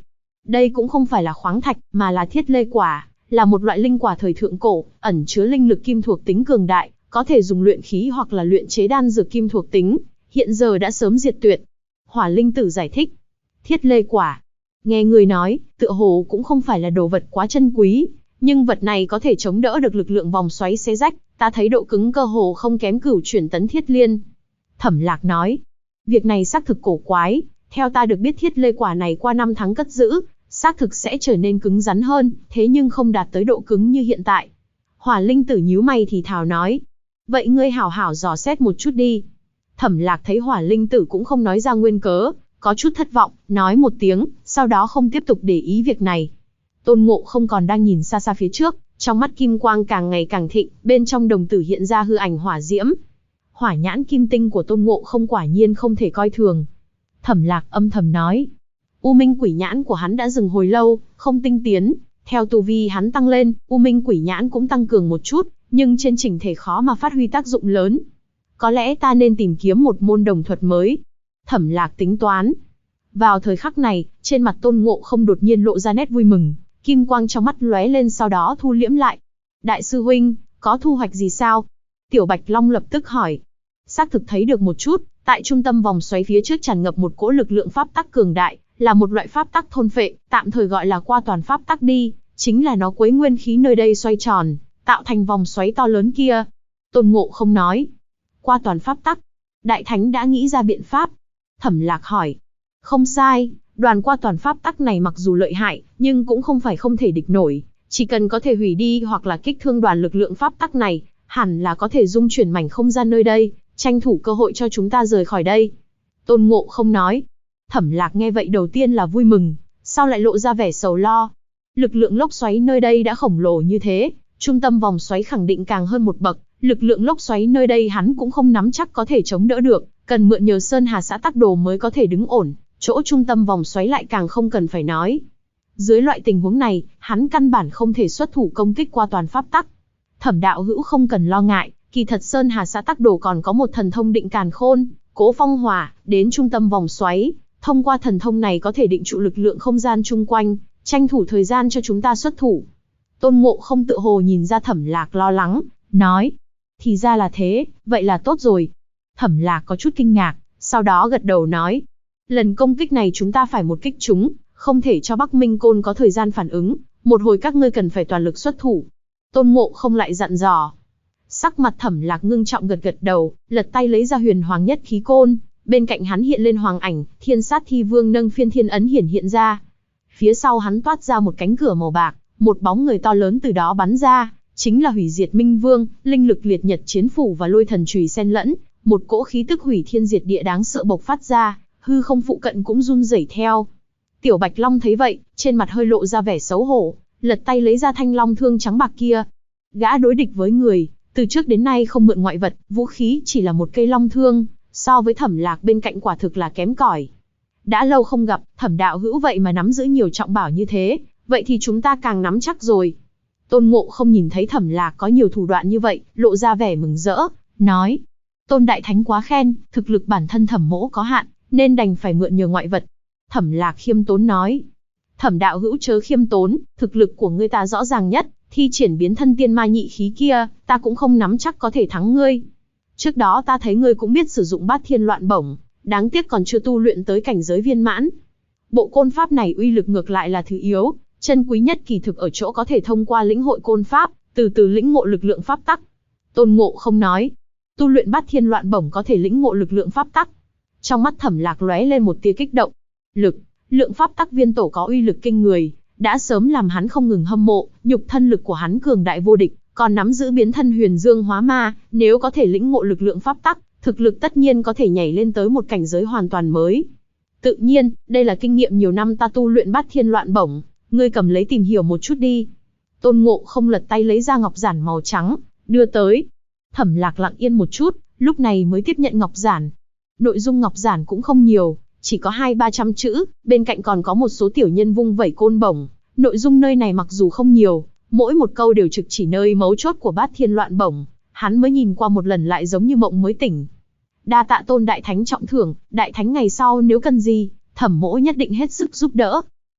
S1: Đây cũng không phải là khoáng thạch, mà là thiết lê quả, là một loại linh quả thời thượng cổ, ẩn chứa linh lực kim thuộc tính cường đại, có thể dùng luyện khí hoặc là luyện chế đan dược kim thuộc tính, hiện giờ đã sớm diệt tuyệt. Hỏa Linh Tử giải thích. Thiết lê quả. Nghe người nói, tựa hồ cũng không phải là đồ vật quá chân quý, nhưng vật này có thể chống đỡ được lực lượng vòng xoáy xé rách, ta thấy độ cứng cơ hồ không kém cửu chuyển tấn thiết liên. Thẩm Lạc nói. Việc này xác thực cổ quái, theo ta được biết thiết lê quả này qua 5 tháng cất giữ, xác thực sẽ trở nên cứng rắn hơn, thế nhưng không đạt tới độ cứng như hiện tại. Hỏa Linh Tử nhíu mày thì thào nói. Vậy ngươi hảo hảo dò xét một chút đi. Thẩm Lạc thấy Hỏa Linh Tử cũng không nói ra nguyên cớ, có chút thất vọng, nói một tiếng, sau đó không tiếp tục để ý việc này. Tôn Ngộ không còn đang nhìn xa xa phía trước, trong mắt kim quang càng ngày càng thịnh, bên trong đồng tử hiện ra hư ảnh hỏa diễm. Hỏa nhãn kim tinh của Tôn Ngộ không quả nhiên không thể coi thường. Thẩm Lạc âm thầm nói. U Minh Quỷ nhãn của hắn đã dừng hồi lâu, không tinh tiến. Theo tu vi hắn tăng lên, U Minh Quỷ nhãn cũng tăng cường một chút, nhưng trên chỉnh thể khó mà phát huy tác dụng lớn. Có lẽ ta nên tìm kiếm một môn đồng thuật mới. Thẩm Lạc tính toán. Vào thời khắc này, trên mặt Tôn Ngộ không đột nhiên lộ ra nét vui mừng, kim quang trong mắt lóe lên sau đó thu liễm lại. Đại sư huynh, có thu hoạch gì sao? Tiểu Bạch Long lập tức hỏi. Xác thực thấy được một chút, tại trung tâm vòng xoáy phía trước tràn ngập một cỗ lực lượng pháp tắc cường đại, là một loại pháp tắc thôn phệ, tạm thời gọi là qua toàn pháp tắc đi, chính là nó quấy nguyên khí nơi đây xoay tròn, tạo thành vòng xoáy to lớn kia. Tôn Ngộ không nói. Qua toàn pháp tắc. Đại Thánh đã nghĩ ra biện pháp. Thẩm Lạc hỏi. Không sai, đoàn qua toàn pháp tắc này mặc dù lợi hại, nhưng cũng không phải không thể địch nổi. Chỉ cần có thể hủy đi hoặc là kích thương đoàn lực lượng pháp tắc này, hẳn là có thể dung chuyển mảnh không gian nơi đây, tranh thủ cơ hội cho chúng ta rời khỏi đây. Tôn Ngộ không nói. Thẩm Lạc nghe vậy đầu tiên là vui mừng, sau lại lộ ra vẻ sầu lo. Lực lượng lốc xoáy nơi đây đã khổng lồ như thế, trung tâm vòng xoáy khẳng định càng hơn một bậc, lực lượng lốc xoáy nơi đây hắn cũng không nắm chắc có thể chống đỡ được, cần mượn nhờ Sơn Hà Xã Tắc Đồ mới có thể đứng ổn, chỗ trung tâm vòng xoáy lại càng không cần phải nói. Dưới loại tình huống này, hắn căn bản không thể xuất thủ công kích qua toàn pháp tắc. Thẩm đạo hữu không cần lo ngại, kỳ thật Sơn Hà Xã Tắc Đồ còn có một thần thông định càn khôn, cố phong hỏa, đến trung tâm vòng xoáy, thông qua thần thông này có thể định trụ lực lượng không gian chung quanh, tranh thủ thời gian cho chúng ta xuất thủ. Tôn Ngộ không tự hồ nhìn ra Thẩm Lạc lo lắng, nói. Thì ra là thế, vậy là tốt rồi. Thẩm Lạc có chút kinh ngạc, sau đó gật đầu nói. Lần công kích này chúng ta phải một kích trúng, không thể cho Bắc Minh Côn có thời gian phản ứng, một hồi các ngươi cần phải toàn lực xuất thủ. Tôn Ngộ không lại dặn dò. Sắc mặt Thẩm Lạc ngưng trọng gật gật đầu, lật tay lấy ra huyền hoàng nhất khí côn, bên cạnh hắn hiện lên hoàng ảnh, Thiên Sát Thi Vương nâng phiên thiên ấn hiện ra. Phía sau hắn toát ra một cánh cửa màu bạc, một bóng người to lớn từ đó bắn ra, chính là Hủy Diệt Minh Vương, linh lực liệt nhật chiến phủ và lôi thần chùy xen lẫn, một cỗ khí tức hủy thiên diệt địa đáng sợ bộc phát ra, hư không phụ cận cũng run rẩy theo. Tiểu Bạch Long thấy vậy, trên mặt hơi lộ ra vẻ xấu hổ, lật tay lấy ra thanh long thương trắng bạc kia. Gã đối địch với người, từ trước đến nay không mượn ngoại vật, vũ khí chỉ là một cây long thương, so với Thẩm Lạc bên cạnh quả thực là kém cỏi. Đã lâu không gặp, Thẩm đạo hữu vậy mà nắm giữ nhiều trọng bảo như thế, vậy thì chúng ta càng nắm chắc rồi. Tôn Ngộ không nhìn thấy Thẩm Lạc có nhiều thủ đoạn như vậy, lộ ra vẻ mừng rỡ, nói. Tôn Đại Thánh quá khen, thực lực bản thân Thẩm mỗ có hạn, nên đành phải mượn nhờ ngoại vật. Thẩm Lạc khiêm tốn nói. Thẩm đạo hữu chớ khiêm tốn, thực lực của ngươi ta rõ ràng nhất, thi triển biến thân tiên ma nhị khí kia, ta cũng không nắm chắc có thể thắng ngươi. Trước đó ta thấy ngươi cũng biết sử dụng Bát Thiên Loạn Bổng, đáng tiếc còn chưa tu luyện tới cảnh giới viên mãn. Bộ côn pháp này uy lực ngược lại là thứ yếu, chân quý nhất kỳ thực ở chỗ có thể thông qua lĩnh hội côn pháp, từ từ lĩnh ngộ lực lượng pháp tắc. Tôn Ngộ không nói, tu luyện Bát Thiên Loạn Bổng có thể lĩnh ngộ lực lượng pháp tắc. Trong mắt Thẩm Lạc lóe lên một tia kích động. Lượng pháp tắc viên tổ có uy lực kinh người, đã sớm làm hắn không ngừng hâm mộ, nhục thân lực của hắn cường đại vô địch, còn nắm giữ biến thân huyền dương hóa ma, nếu có thể lĩnh ngộ lực lượng pháp tắc, thực lực tất nhiên có thể nhảy lên tới một cảnh giới hoàn toàn mới. Tự nhiên, đây là kinh nghiệm nhiều năm ta tu luyện Bát Thiên Loạn Bổng, ngươi cầm lấy tìm hiểu một chút đi. Tôn Ngộ không lật tay lấy ra ngọc giản màu trắng, đưa tới. Thẩm Lạc lặng yên một chút, lúc này mới tiếp nhận ngọc giản. Nội dung ngọc giản cũng không nhiều, chỉ có 200-300 chữ, bên cạnh còn có một số tiểu nhân vung vẩy côn bổng. Nội dung nơi này mặc dù không nhiều, mỗi một câu đều trực chỉ nơi mấu chốt của Bát Thiên Loạn Bổng, hắn mới nhìn qua một lần lại giống như mộng mới tỉnh. Đa tạ Tôn Đại Thánh trọng thưởng, Đại Thánh ngày sau nếu cần gì, Thẩm mỗ nhất định hết sức giúp đỡ.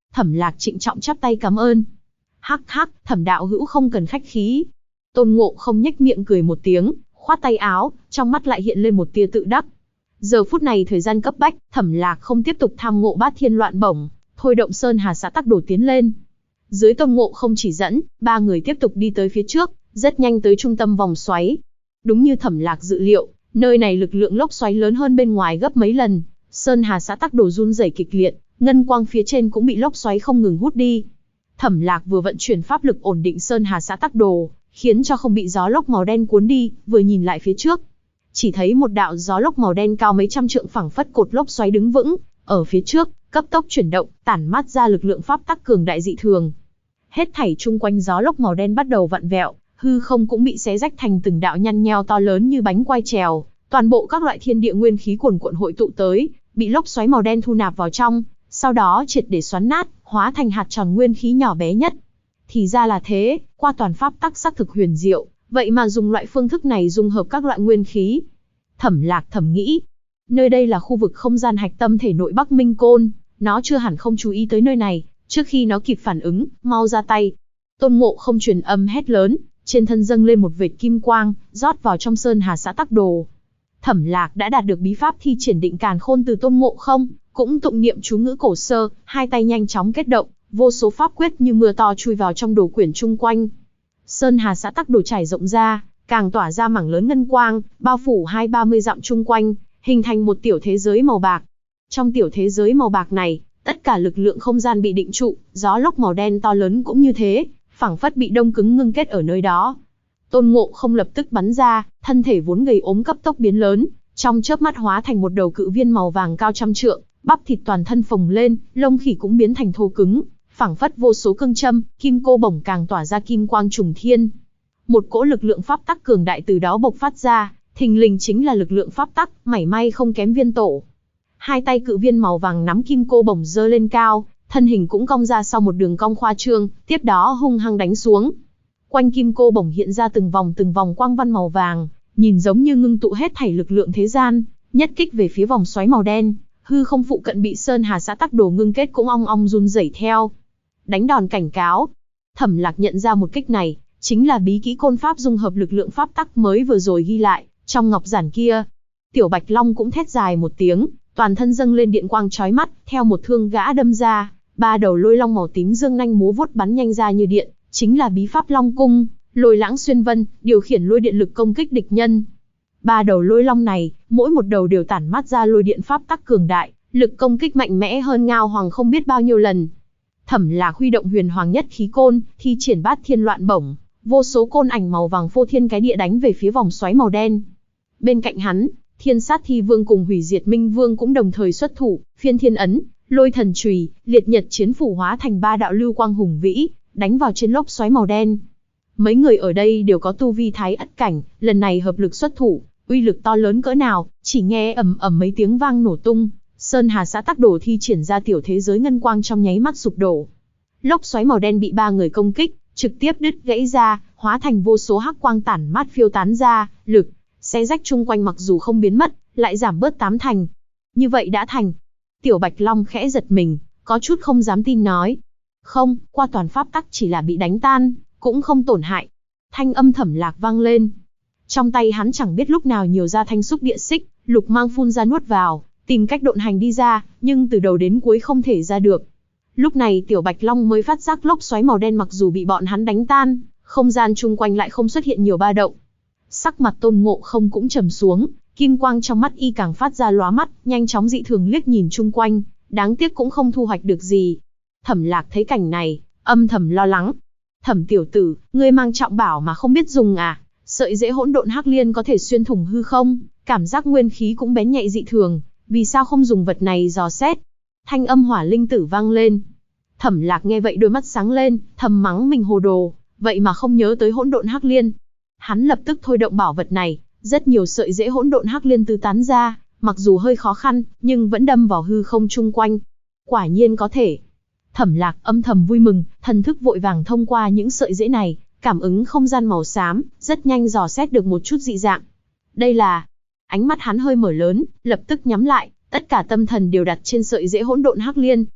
S1: Thẩm Lạc trịnh trọng chắp tay cảm ơn. Hắc hắc, Thẩm đạo hữu không cần khách khí. Tôn Ngộ Không nhếch miệng cười một tiếng, khoát tay áo, trong mắt lại hiện lên một tia tự đắc. Giờ phút này thời gian cấp bách, Thẩm Lạc không tiếp tục tham ngộ Bát Thiên Loạn Bổng, thôi động Sơn Hà Xã Tắc Đồ tiến lên. Dưới Tôn Ngộ Không chỉ dẫn, ba người tiếp tục đi tới phía trước, rất nhanh tới trung tâm vòng xoáy. Đúng như Thẩm Lạc dự liệu, nơi này lực lượng lốc xoáy lớn hơn bên ngoài gấp mấy lần, Sơn Hà Xã Tắc Đồ run rẩy kịch liệt, ngân quang phía trên cũng bị lốc xoáy không ngừng hút đi. Thẩm Lạc vừa vận chuyển pháp lực ổn định Sơn Hà Xã Tắc Đồ, khiến cho không bị gió lốc màu đen cuốn đi, vừa nhìn lại phía trước, chỉ thấy một đạo gió lốc màu đen cao mấy trăm trượng phảng phất cột lốc xoáy đứng vững, ở phía trước, cấp tốc chuyển động, tản mát ra lực lượng pháp tắc cường đại dị thường. Hết thảy chung quanh gió lốc màu đen bắt đầu vặn vẹo, hư không cũng bị xé rách thành từng đạo nhăn nheo to lớn như bánh quai trèo, toàn bộ các loại thiên địa nguyên khí cuồn cuộn hội tụ tới, bị lốc xoáy màu đen thu nạp vào trong, sau đó triệt để xoắn nát, hóa thành hạt tròn nguyên khí nhỏ bé nhất. Thì ra là thế, qua toàn pháp tắc xác thực huyền diệu, vậy mà dùng loại phương thức này dung hợp các loại nguyên khí. Thẩm Lạc thầm nghĩ, nơi đây là khu vực không gian hạch tâm thể nội Bắc Minh Côn, nó chưa hẳn không chú ý tới nơi này, trước khi nó kịp phản ứng, mau ra tay. Tôn Ngộ Không truyền âm hét lớn, trên thân dâng lên một vệt kim quang, rót vào trong Sơn Hà Xã Tắc Đồ. Thẩm Lạc đã đạt được bí pháp thi triển định càn khôn từ Tôn Ngộ Không, cũng tụng niệm chú ngữ cổ sơ, hai tay nhanh chóng kết động, vô số pháp quyết như mưa to chui vào trong đồ quyển chung quanh. Sơn Hà Xã Tắc Đồ trải rộng ra, càng tỏa ra mảng lớn ngân quang, bao phủ 20-30 dặm chung quanh, hình thành một tiểu thế giới màu bạc. Trong tiểu thế giới màu bạc này, tất cả lực lượng không gian bị định trụ, gió lốc màu đen to lớn cũng như thế, phảng phất bị đông cứng ngưng kết ở nơi đó. Tôn Ngộ Không lập tức bắn ra, thân thể vốn gầy ốm cấp tốc biến lớn, trong chớp mắt hóa thành một đầu cự viên màu vàng cao trăm trượng, bắp thịt toàn thân phồng lên, lông khỉ cũng biến thành thô cứng, phảng phất vô số cương châm, kim cô bổng càng tỏa ra kim quang trùng thiên. Một cỗ lực lượng pháp tắc cường đại từ đó bộc phát ra, thình lình chính là lực lượng pháp tắc, mảy may không kém viên tổ. Hai tay cự viên màu vàng nắm kim cô bổng giơ lên cao, thân hình cũng cong ra sau một đường cong khoa trương, tiếp đó hung hăng đánh xuống. Quanh kim cô bổng hiện ra từng vòng quang văn màu vàng, nhìn giống như ngưng tụ hết thảy lực lượng thế gian, nhất kích về phía vòng xoáy màu đen, hư không phụ cận bị Sơn Hà Xã Tắc Đồ ngưng kết cũng ong ong run rẩy theo. Đánh đòn cảnh cáo. Thẩm Lạc nhận ra một kích này, chính là bí kỹ côn pháp dung hợp lực lượng pháp tắc mới vừa rồi ghi lại, trong ngọc giản kia. Tiểu Bạch Long cũng thét dài một tiếng, toàn thân dâng lên điện quang chói mắt, theo một thương gã đâm ra, ba đầu lôi long màu tím dương nanh múa vuốt bắn nhanh ra như điện, chính là bí pháp Long Cung, lôi lãng xuyên vân, điều khiển lôi điện lực công kích địch nhân. Ba đầu lôi long này, mỗi một đầu đều tản mát ra lôi điện pháp tắc cường đại, lực công kích mạnh mẽ hơn Ngao Hoàng không biết bao nhiêu lần. Thẩm Lạc huy động huyền hoàng nhất khí côn, thi triển Bát Thiên Loạn Bổng, vô số côn ảnh màu vàng phô thiên cái địa đánh về phía vòng xoáy màu đen. Bên cạnh hắn, Thiên Sát Thi Vương cùng Hủy Diệt Minh Vương cũng đồng thời xuất thủ, Phiên Thiên Ấn, Lôi Thần Chùy, Liệt Nhật Chiến Phủ hóa thành ba đạo lưu quang hùng vĩ, đánh vào trên lốc xoáy màu đen. Mấy người ở đây đều có tu vi thái ất cảnh, lần này hợp lực xuất thủ, uy lực to lớn cỡ nào, chỉ nghe ầm ầm mấy tiếng vang nổ tung, Sơn Hà Xã Tắc Đồ thi triển ra tiểu thế giới ngân quang trong nháy mắt sụp đổ. Lốc xoáy màu đen bị ba người công kích, trực tiếp đứt gãy ra, hóa thành vô số hắc quang tản mát phiêu tán ra, lực xé rách chung quanh mặc dù không biến mất, lại giảm bớt 8 thành. Như vậy đã thành. Tiểu Bạch Long khẽ giật mình, có chút không dám tin nói. Không, qua toàn pháp tắc chỉ là bị đánh tan, cũng không tổn hại. Thanh âm Thẩm Lạc vang lên. Trong tay hắn chẳng biết lúc nào nhiều ra thanh xúc địa xích, lục mang phun ra nuốt vào, tìm cách độn hành đi ra, nhưng từ đầu đến cuối không thể ra được. Lúc này Tiểu Bạch Long mới phát giác lốc xoáy màu đen mặc dù bị bọn hắn đánh tan, không gian chung quanh lại không xuất hiện nhiều ba động. Sắc mặt Tôn Ngộ Không cũng trầm xuống, kim quang trong mắt y càng phát ra lóa mắt, nhanh chóng dị thường liếc nhìn chung quanh, đáng tiếc cũng không thu hoạch được gì. Thẩm Lạc thấy cảnh này, âm thầm lo lắng. Thẩm tiểu tử, ngươi mang trọng bảo mà không biết dùng à? Sợi rễ hỗn độn hắc liên có thể xuyên thủng hư không, cảm giác nguyên khí cũng bén nhạy dị thường, vì sao không dùng vật này dò xét? Thanh âm Hỏa Linh Tử vang lên. Thẩm Lạc nghe vậy đôi mắt sáng lên, thầm mắng mình hồ đồ, vậy mà không nhớ tới hỗn độn hắc liên. Hắn lập tức thôi động bảo vật này, rất nhiều sợi rễ hỗn độn hắc liên tứ tán ra, mặc dù hơi khó khăn, nhưng vẫn đâm vào hư không chung quanh. Quả nhiên có thể. Thẩm Lạc âm thầm vui mừng, thần thức vội vàng thông qua những sợi rễ này, cảm ứng không gian màu xám, rất nhanh dò xét được một chút dị dạng. Đây là... Ánh mắt hắn hơi mở lớn, lập tức nhắm lại, tất cả tâm thần đều đặt trên sợi rễ hỗn độn hắc liên.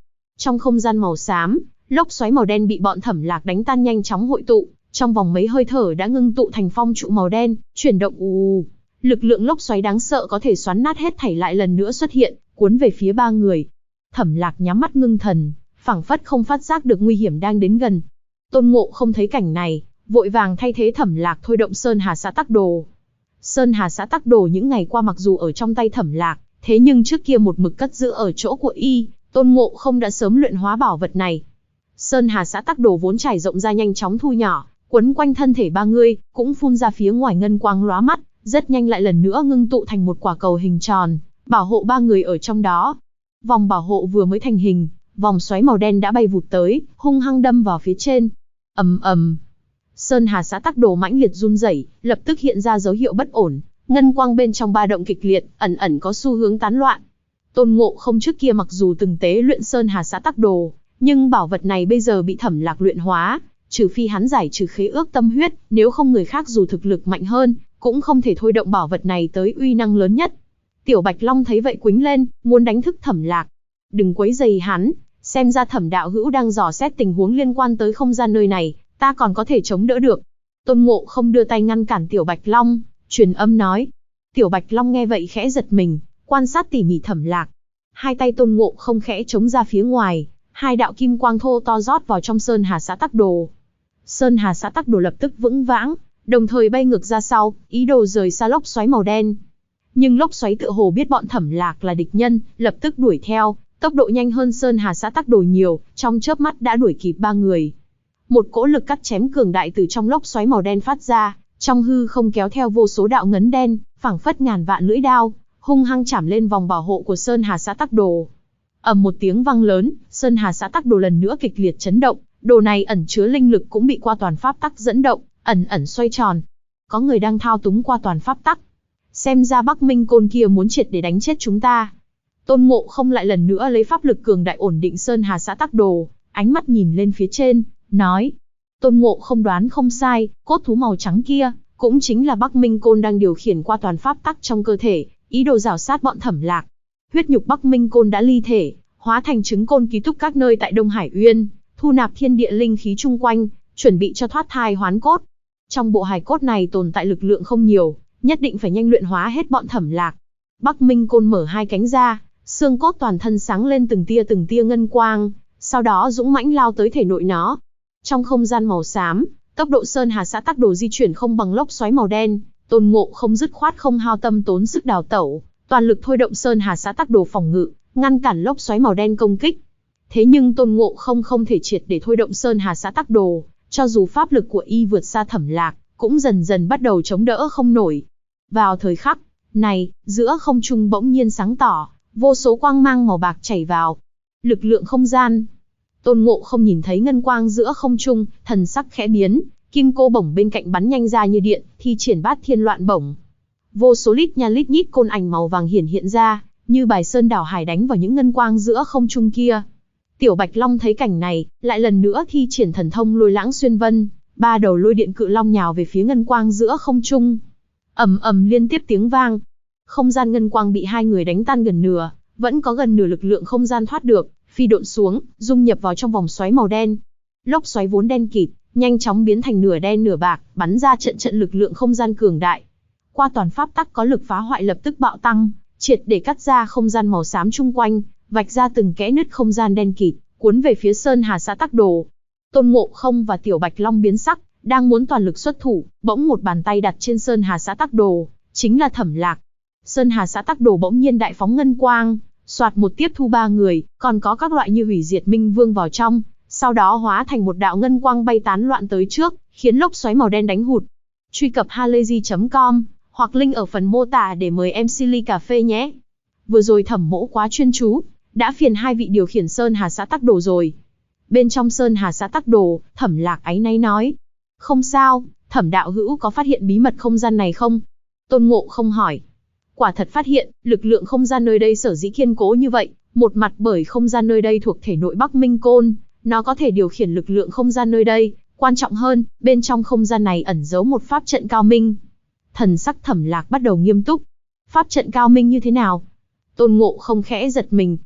S1: Trong không gian màu xám, lốc xoáy màu đen bị bọn Thẩm Lạc đánh tan nhanh chóng hội tụ, trong vòng mấy hơi thở đã ngưng tụ thành phong trụ màu đen, chuyển động ù ù. Lực lượng lốc xoáy đáng sợ có thể xoắn nát hết thảy lại lần nữa xuất hiện, cuốn về phía ba người. Thẩm Lạc nhắm mắt ngưng thần, phảng phất không phát giác được nguy hiểm đang đến gần. Tôn Ngộ không thấy cảnh này, vội vàng thay thế Thẩm Lạc thôi động Sơn Hà Xã Tắc Đồ. Sơn Hà Xã Tắc Đồ những ngày qua mặc dù ở trong tay Thẩm Lạc, thế nhưng trước kia một mực cất giữ ở chỗ của y, Tôn Ngộ không đã sớm luyện hóa bảo vật này. Sơn Hà Xã Tắc Đồ vốn trải rộng ra nhanh chóng thu nhỏ, quấn quanh thân thể ba người, cũng phun ra phía ngoài ngân quang lóa mắt, rất nhanh lại lần nữa ngưng tụ thành một quả cầu hình tròn, bảo hộ ba người ở trong đó. Vòng bảo hộ vừa mới thành hình, vòng xoáy màu đen đã bay vụt tới, hung hăng đâm vào phía trên. Ầm ầm. Sơn Hà Xã Tắc Đồ mãnh liệt run rẩy, lập tức hiện ra dấu hiệu bất ổn, ngân quang bên trong ba động kịch liệt, ẩn ẩn có xu hướng tán loạn. Tôn Ngộ không trước kia mặc dù từng tế luyện Sơn Hà Xã Tắc Đồ, nhưng bảo vật này bây giờ bị Thẩm Lạc luyện hóa, trừ phi hắn giải trừ khế ước tâm huyết, nếu không người khác dù thực lực mạnh hơn, cũng không thể thôi động bảo vật này tới uy năng lớn nhất. Tiểu Bạch Long thấy vậy quýnh lên, muốn đánh thức Thẩm Lạc. Đừng quấy rầy hắn, xem ra Thẩm đạo hữu đang dò xét tình huống liên quan tới không gian nơi này, ta còn có thể chống đỡ được. Tôn Ngộ không đưa tay ngăn cản Tiểu Bạch Long, truyền âm nói. Tiểu Bạch Long nghe vậy khẽ giật mình, quan sát tỉ mỉ Thẩm Lạc. Hai tay Tôn Ngộ không khẽ chống ra phía ngoài, hai đạo kim quang thô to rót vào trong Sơn Hà Xã Tắc Đồ. Sơn Hà Xã Tắc Đồ lập tức vững vãng, đồng thời bay ngược ra sau, ý đồ rời xa lốc xoáy màu đen. Nhưng lốc xoáy tựa hồ biết bọn Thẩm Lạc là địch nhân, lập tức đuổi theo, tốc độ nhanh hơn Sơn Hà Xã Tắc Đồ nhiều, trong chớp mắt đã đuổi kịp ba người. Một cỗ lực cắt chém cường đại từ trong lốc xoáy màu đen phát ra, trong hư không kéo theo vô số đạo ngấn đen, phảng phất ngàn vạn lưỡi đao, hung hăng chảm lên vòng bảo hộ của Sơn Hà Xã Tắc Đồ. Ầm một tiếng vang lớn, Sơn Hà Xã Tắc Đồ lần nữa kịch liệt chấn động, đồ này ẩn chứa linh lực cũng bị qua toàn pháp tắc dẫn động, ẩn ẩn xoay tròn. Có người đang thao túng qua toàn pháp tắc. Xem ra Bắc Minh Côn kia muốn triệt để đánh chết chúng ta. Tôn Ngộ không lại lần nữa lấy pháp lực cường đại ổn định Sơn Hà Xã Tắc Đồ, ánh mắt nhìn lên phía trên, nói. Tôn Ngộ không đoán không sai, cốt thú màu trắng kia, cũng chính là Bắc Minh Côn đang điều khiển qua toàn pháp tắc trong cơ thể, ý đồ rào sát bọn Thẩm Lạc. Huyết nhục Bắc Minh Côn đã ly thể, hóa thành trứng côn ký túc các nơi tại Đông Hải Uyên, thu nạp thiên địa linh khí chung quanh, chuẩn bị cho thoát thai hoán cốt. Trong bộ hài cốt này tồn tại lực lượng không nhiều, nhất định phải nhanh luyện hóa hết bọn Thẩm Lạc. Bắc Minh Côn mở hai cánh ra, xương cốt toàn thân sáng lên từng tia ngân quang, sau đó dũng mãnh lao tới thể nội nó. Trong không gian màu xám, tốc độ Sơn Hà Xã Tắc Đồ di chuyển không bằng lốc xoáy màu đen, Tôn Ngộ không dứt khoát không hao tâm tốn sức đào tẩu, toàn lực thôi động Sơn Hà Xã Tắc Đồ phòng ngự, ngăn cản lốc xoáy màu đen công kích. Thế nhưng Tôn Ngộ không thể triệt để thôi động Sơn Hà Xã Tắc Đồ, cho dù pháp lực của y vượt xa Thẩm Lạc, cũng dần dần bắt đầu chống đỡ không nổi. Vào thời khắc này, giữa không trung bỗng nhiên sáng tỏ, vô số quang mang màu bạc chảy vào. Lực lượng không gian. Tôn Ngộ không nhìn thấy ngân quang giữa không trung, thần sắc khẽ biến, kim cô bổng bên cạnh bắn nhanh ra như điện, thi triển Bát Thiên Loạn Bổng. Vô số lít nhít côn ảnh màu vàng hiện ra, như bài sơn đảo hải đánh vào những ngân quang giữa không trung kia. Tiểu Bạch Long thấy cảnh này, lại lần nữa thi triển thần thông Lôi Lãng Xuyên Vân, ba đầu lôi điện cự long nhào về phía ngân quang giữa không trung. Ầm ầm liên tiếp tiếng vang. Không gian ngân quang bị hai người đánh tan gần nửa, vẫn có gần nửa lực lượng không gian thoát được, phi độn xuống, dung nhập vào trong vòng xoáy màu đen. Lốc xoáy vốn đen kịt, nhanh chóng biến thành nửa đen nửa bạc, bắn ra trận lực lượng không gian cường đại. Qua toàn pháp tắc có lực phá hoại lập tức bạo tăng, triệt để cắt ra không gian màu xám chung quanh, vạch ra từng kẽ nứt không gian đen kịt, cuốn về phía Sơn Hà Xã Tắc Đồ. Tôn Ngộ không và Tiểu Bạch Long biến sắc, đang muốn toàn lực xuất thủ, bỗng một bàn tay đặt trên Sơn Hà Xã Tắc Đồ, chính là Thẩm Lạc. Sơn Hà Xã Tắc Đồ bỗng nhiên đại phóng ngân quang, soạt một tiếp thu ba người, còn có các loại như hủy diệt minh vương vào trong, sau đó hóa thành một đạo ngân quang bay tán loạn tới trước, khiến lốc xoáy màu đen đánh hụt. Truy cập halayzi.com hoặc link ở phần mô tả để mời em Silly Cà Phê nhé. Vừa rồi Thẩm Mỗ quá chuyên chú, đã phiền hai vị điều khiển Sơn Hà Xã Tắc Đồ rồi. Bên trong Sơn Hà Xã Tắc Đồ, Thẩm Lạc áy náy nói. Không sao, Thẩm đạo hữu có phát hiện bí mật không gian này không? Tôn Ngộ không hỏi. Quả thật phát hiện, lực lượng không gian nơi đây sở dĩ kiên cố như vậy, một mặt bởi không gian nơi đây thuộc thể nội Bắc Minh Côn, nó có thể điều khiển lực lượng không gian nơi đây, quan trọng hơn, bên trong không gian này ẩn giấu một pháp trận cao minh. Thần sắc Thẩm Lạc bắt đầu nghiêm túc. Pháp trận cao minh như thế nào? Tôn Ngộ không khẽ giật mình.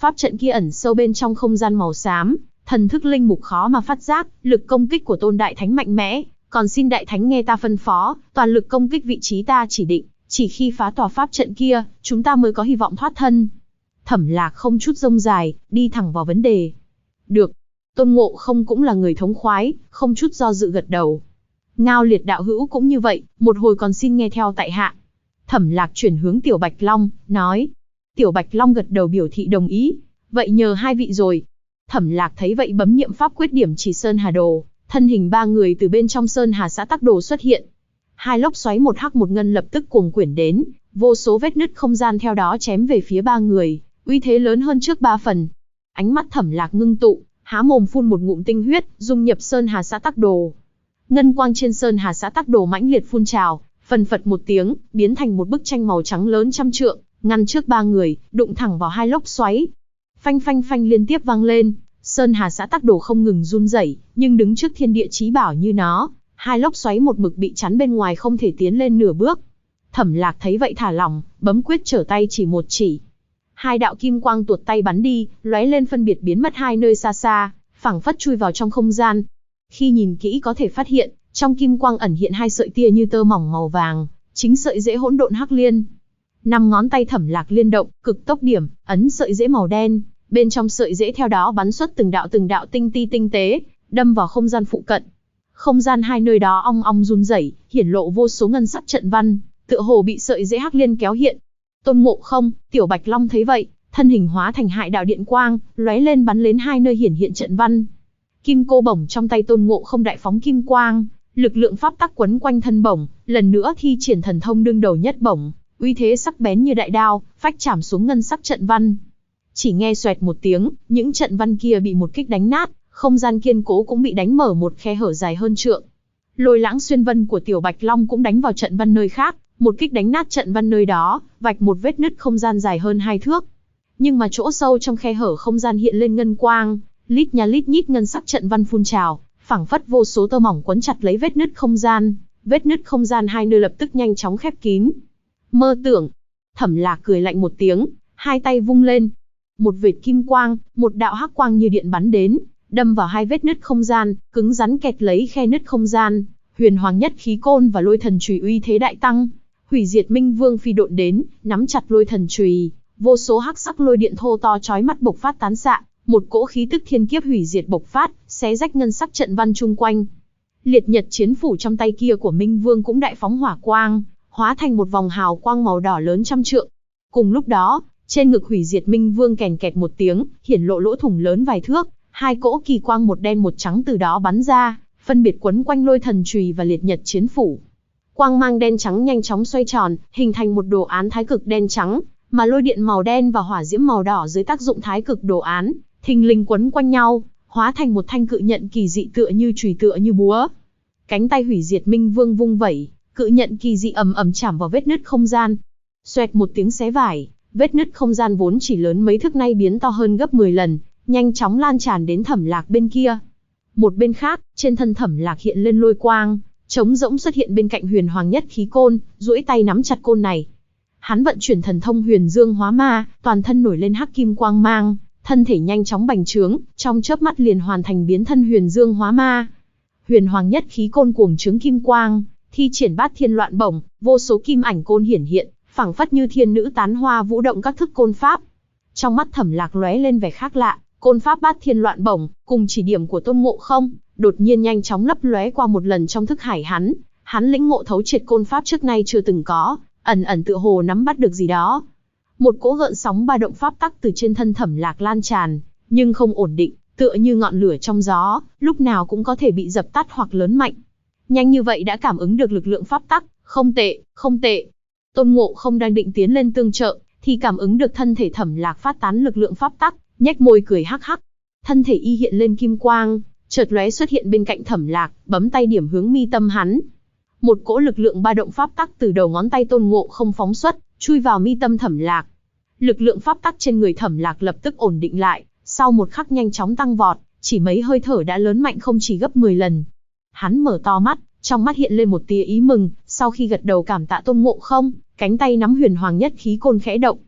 S1: Pháp trận kia ẩn sâu bên trong không gian màu xám, thần thức linh mục khó mà phát giác, lực công kích của Tôn Đại Thánh mạnh mẽ, còn xin Đại Thánh nghe ta phân phó, toàn lực công kích vị trí ta chỉ định, chỉ khi phá tòa pháp trận kia, chúng ta mới có hy vọng thoát thân. Thẩm Lạc không chút rông dài, đi thẳng vào vấn đề. Được. Tôn Ngộ Không cũng là người thống khoái, không chút do dự gật đầu. Ngao Liệt đạo hữu cũng như vậy, một hồi còn xin nghe theo tại hạ. Thẩm Lạc chuyển hướng Tiểu Bạch Long, nói. Tiểu Bạch Long gật đầu biểu thị đồng ý. Vậy nhờ hai vị rồi. Thẩm Lạc thấy vậy bấm niệm pháp quyết điểm chỉ Sơn Hà Đồ, thân hình ba người từ bên trong Sơn Hà xã Tắc Đồ xuất hiện. Hai lốc xoáy một hắc một ngân lập tức cuồng quyển đến, vô số vết nứt không gian theo đó chém về phía ba người, uy thế lớn hơn trước ba phần. Ánh mắt Thẩm Lạc ngưng tụ, há mồm phun một ngụm tinh huyết, dung nhập Sơn Hà xã Tắc Đồ. Ngân quang trên Sơn Hà xã Tắc Đồ mãnh liệt phun trào, phần phật một tiếng, biến thành một bức tranh màu trắng lớn trăm trượng, ngăn trước ba người, đụng thẳng vào hai lốc xoáy. Phanh phanh phanh liên tiếp vang lên, Sơn Hà xã Tắc Đồ không ngừng run rẩy, nhưng đứng trước thiên địa chí bảo như nó, hai lốc xoáy một mực bị chắn bên ngoài không thể tiến lên nửa bước. Thẩm Lạc thấy vậy thả lỏng, bấm quyết trở tay chỉ một chỉ. Hai đạo kim quang tuột tay bắn đi, lóe lên phân biệt biến mất hai nơi xa xa, phảng phất chui vào trong không gian. Khi nhìn kỹ có thể phát hiện, trong kim quang ẩn hiện hai sợi tia như tơ mỏng màu vàng, chính sợi rễ hỗn độn hắc liên. Năm ngón tay Thẩm Lạc liên động, cực tốc điểm, ấn sợi rễ màu đen, bên trong sợi rễ theo đó bắn xuất từng đạo tinh ti tinh tế, đâm vào không gian phụ cận. Không gian hai nơi đó ong ong run rẩy, hiển lộ vô số ngân sắc trận văn, tựa hồ bị sợi rễ hắc liên kéo hiện. Tôn Ngộ Không, Tiểu Bạch Long thấy vậy, thân hình hóa thành hai đạo điện quang, lóe lên bắn lên hai nơi hiển hiện trận văn. Kim cô bổng trong tay Tôn Ngộ Không đại phóng kim quang, lực lượng pháp tắc quấn quanh thân bổng, lần nữa thi triển thần thông đương đầu nhất bổng, uy thế sắc bén như đại đao, phách chạm xuống ngân sắc trận văn. Chỉ nghe xoẹt một tiếng, những trận văn kia bị một kích đánh nát, không gian kiên cố cũng bị đánh mở một khe hở dài hơn trượng. Lôi lãng xuyên vân của Tiểu Bạch Long cũng đánh vào trận văn nơi khác, một kích đánh nát trận văn nơi đó, vạch một vết nứt không gian dài hơn 2 thước. Nhưng mà chỗ sâu trong khe hở không gian hiện lên ngân quang, lít nha lít nhít ngân sắc trận văn phun trào, phảng phất vô số tơ mỏng quấn chặt lấy vết nứt không gian. Vết nứt không gian hai nơi lập tức nhanh chóng khép kín. Mơ tưởng. Thẩm Lạc cười lạnh một tiếng, hai tay vung lên. Một vệt kim quang, một đạo hắc quang như điện bắn đến, đâm vào hai vết nứt không gian, cứng rắn kẹt lấy khe nứt không gian. Huyền Hoàng Nhất Khí Côn và Lôi Thần Chùy uy thế đại tăng. Hủy Diệt Minh Vương phi độn đến, nắm chặt Lôi Thần Chùy, vô số hắc sắc lôi điện thô to chói mắt bộc phát tán xạ, một cỗ khí tức thiên kiếp hủy diệt bộc phát, xé rách ngân sắc trận văn chung quanh. Liệt Nhật Chiến Phủ trong tay kia của Minh Vương cũng đại phóng hỏa quang, hóa thành một vòng hào quang màu đỏ lớn trăm trượng. Cùng lúc đó, trên ngực Hủy Diệt Minh Vương kèn kẹt một tiếng, hiển lộ lỗ thủng lớn vài thước, hai cỗ kỳ quang một đen một trắng từ đó bắn ra, phân biệt quấn quanh Lôi Thần Chùy và Liệt Nhật Chiến Phủ. Quang mang đen trắng nhanh chóng xoay tròn, hình thành một đồ án thái cực đen trắng, mà lôi điện màu đen và hỏa diễm màu đỏ dưới tác dụng thái cực đồ án, thình lình quấn quanh nhau, hóa thành một thanh cự nhận kỳ dị tựa như chùy tựa như búa. Cánh tay Hủy Diệt Minh Vương vung vẩy, cự nhận kỳ dị ầm ầm chạm vào vết nứt không gian. Xoẹt một tiếng xé vải, vết nứt không gian vốn chỉ lớn mấy thước nay biến to hơn gấp 10 lần, nhanh chóng lan tràn đến Thẩm Lạc bên kia. Một bên khác, trên thân Thẩm Lạc hiện lên lôi quang, trống rỗng xuất hiện bên cạnh Huyền Hoàng Nhất Khí Côn, duỗi tay nắm chặt côn này. Hắn vận chuyển thần thông Huyền Dương Hóa Ma, toàn thân nổi lên hắc kim quang mang, thân thể nhanh chóng bành trướng, trong chớp mắt liền hoàn thành biến thân Huyền Dương Hóa Ma. Huyền Hoàng Nhất Khí Côn cuồng trướng kim quang, thi triển Bát Thiên Loạn Bổng, vô số kim ảnh côn hiển hiện, phảng phất như thiên nữ tán hoa vũ động các thức côn pháp. Trong mắt Thẩm Lạc lóe lên vẻ khác lạ, côn pháp Bát Thiên Loạn Bổng, cùng chỉ điểm của Tôn Ngộ Không, đột nhiên nhanh chóng lấp lóe qua một lần trong thức hải hắn. Hắn lĩnh ngộ thấu triệt côn pháp trước nay chưa từng có, ẩn ẩn tựa hồ nắm bắt được gì đó. Một cỗ gợn sóng ba động pháp tắc từ trên thân Thẩm Lạc lan tràn, nhưng không ổn định, tựa như ngọn lửa trong gió, lúc nào cũng có thể bị dập tắt hoặc lớn mạnh. Nhanh như vậy đã cảm ứng được lực lượng pháp tắc, không tệ, không tệ. Tôn Ngộ Không đang định tiến lên tương trợ, thì cảm ứng được thân thể Thẩm Lạc phát tán lực lượng pháp tắc, nhếch môi cười hắc hắc. Thân thể y hiện lên kim quang, chợt lóe xuất hiện bên cạnh Thẩm Lạc, bấm tay điểm hướng mi tâm hắn. Một cỗ lực lượng ba động pháp tắc từ đầu ngón tay Tôn Ngộ Không phóng xuất, chui vào mi tâm Thẩm Lạc. Lực lượng pháp tắc trên người Thẩm Lạc lập tức ổn định lại, sau một khắc nhanh chóng tăng vọt, chỉ mấy hơi thở đã lớn mạnh không chỉ gấp 10 lần. Hắn mở to mắt, trong mắt hiện lên một tia ý mừng, sau khi gật đầu cảm tạ Tôn Ngộ Không, cánh tay nắm Huyền Hoàng Nhất Khí Côn khẽ động.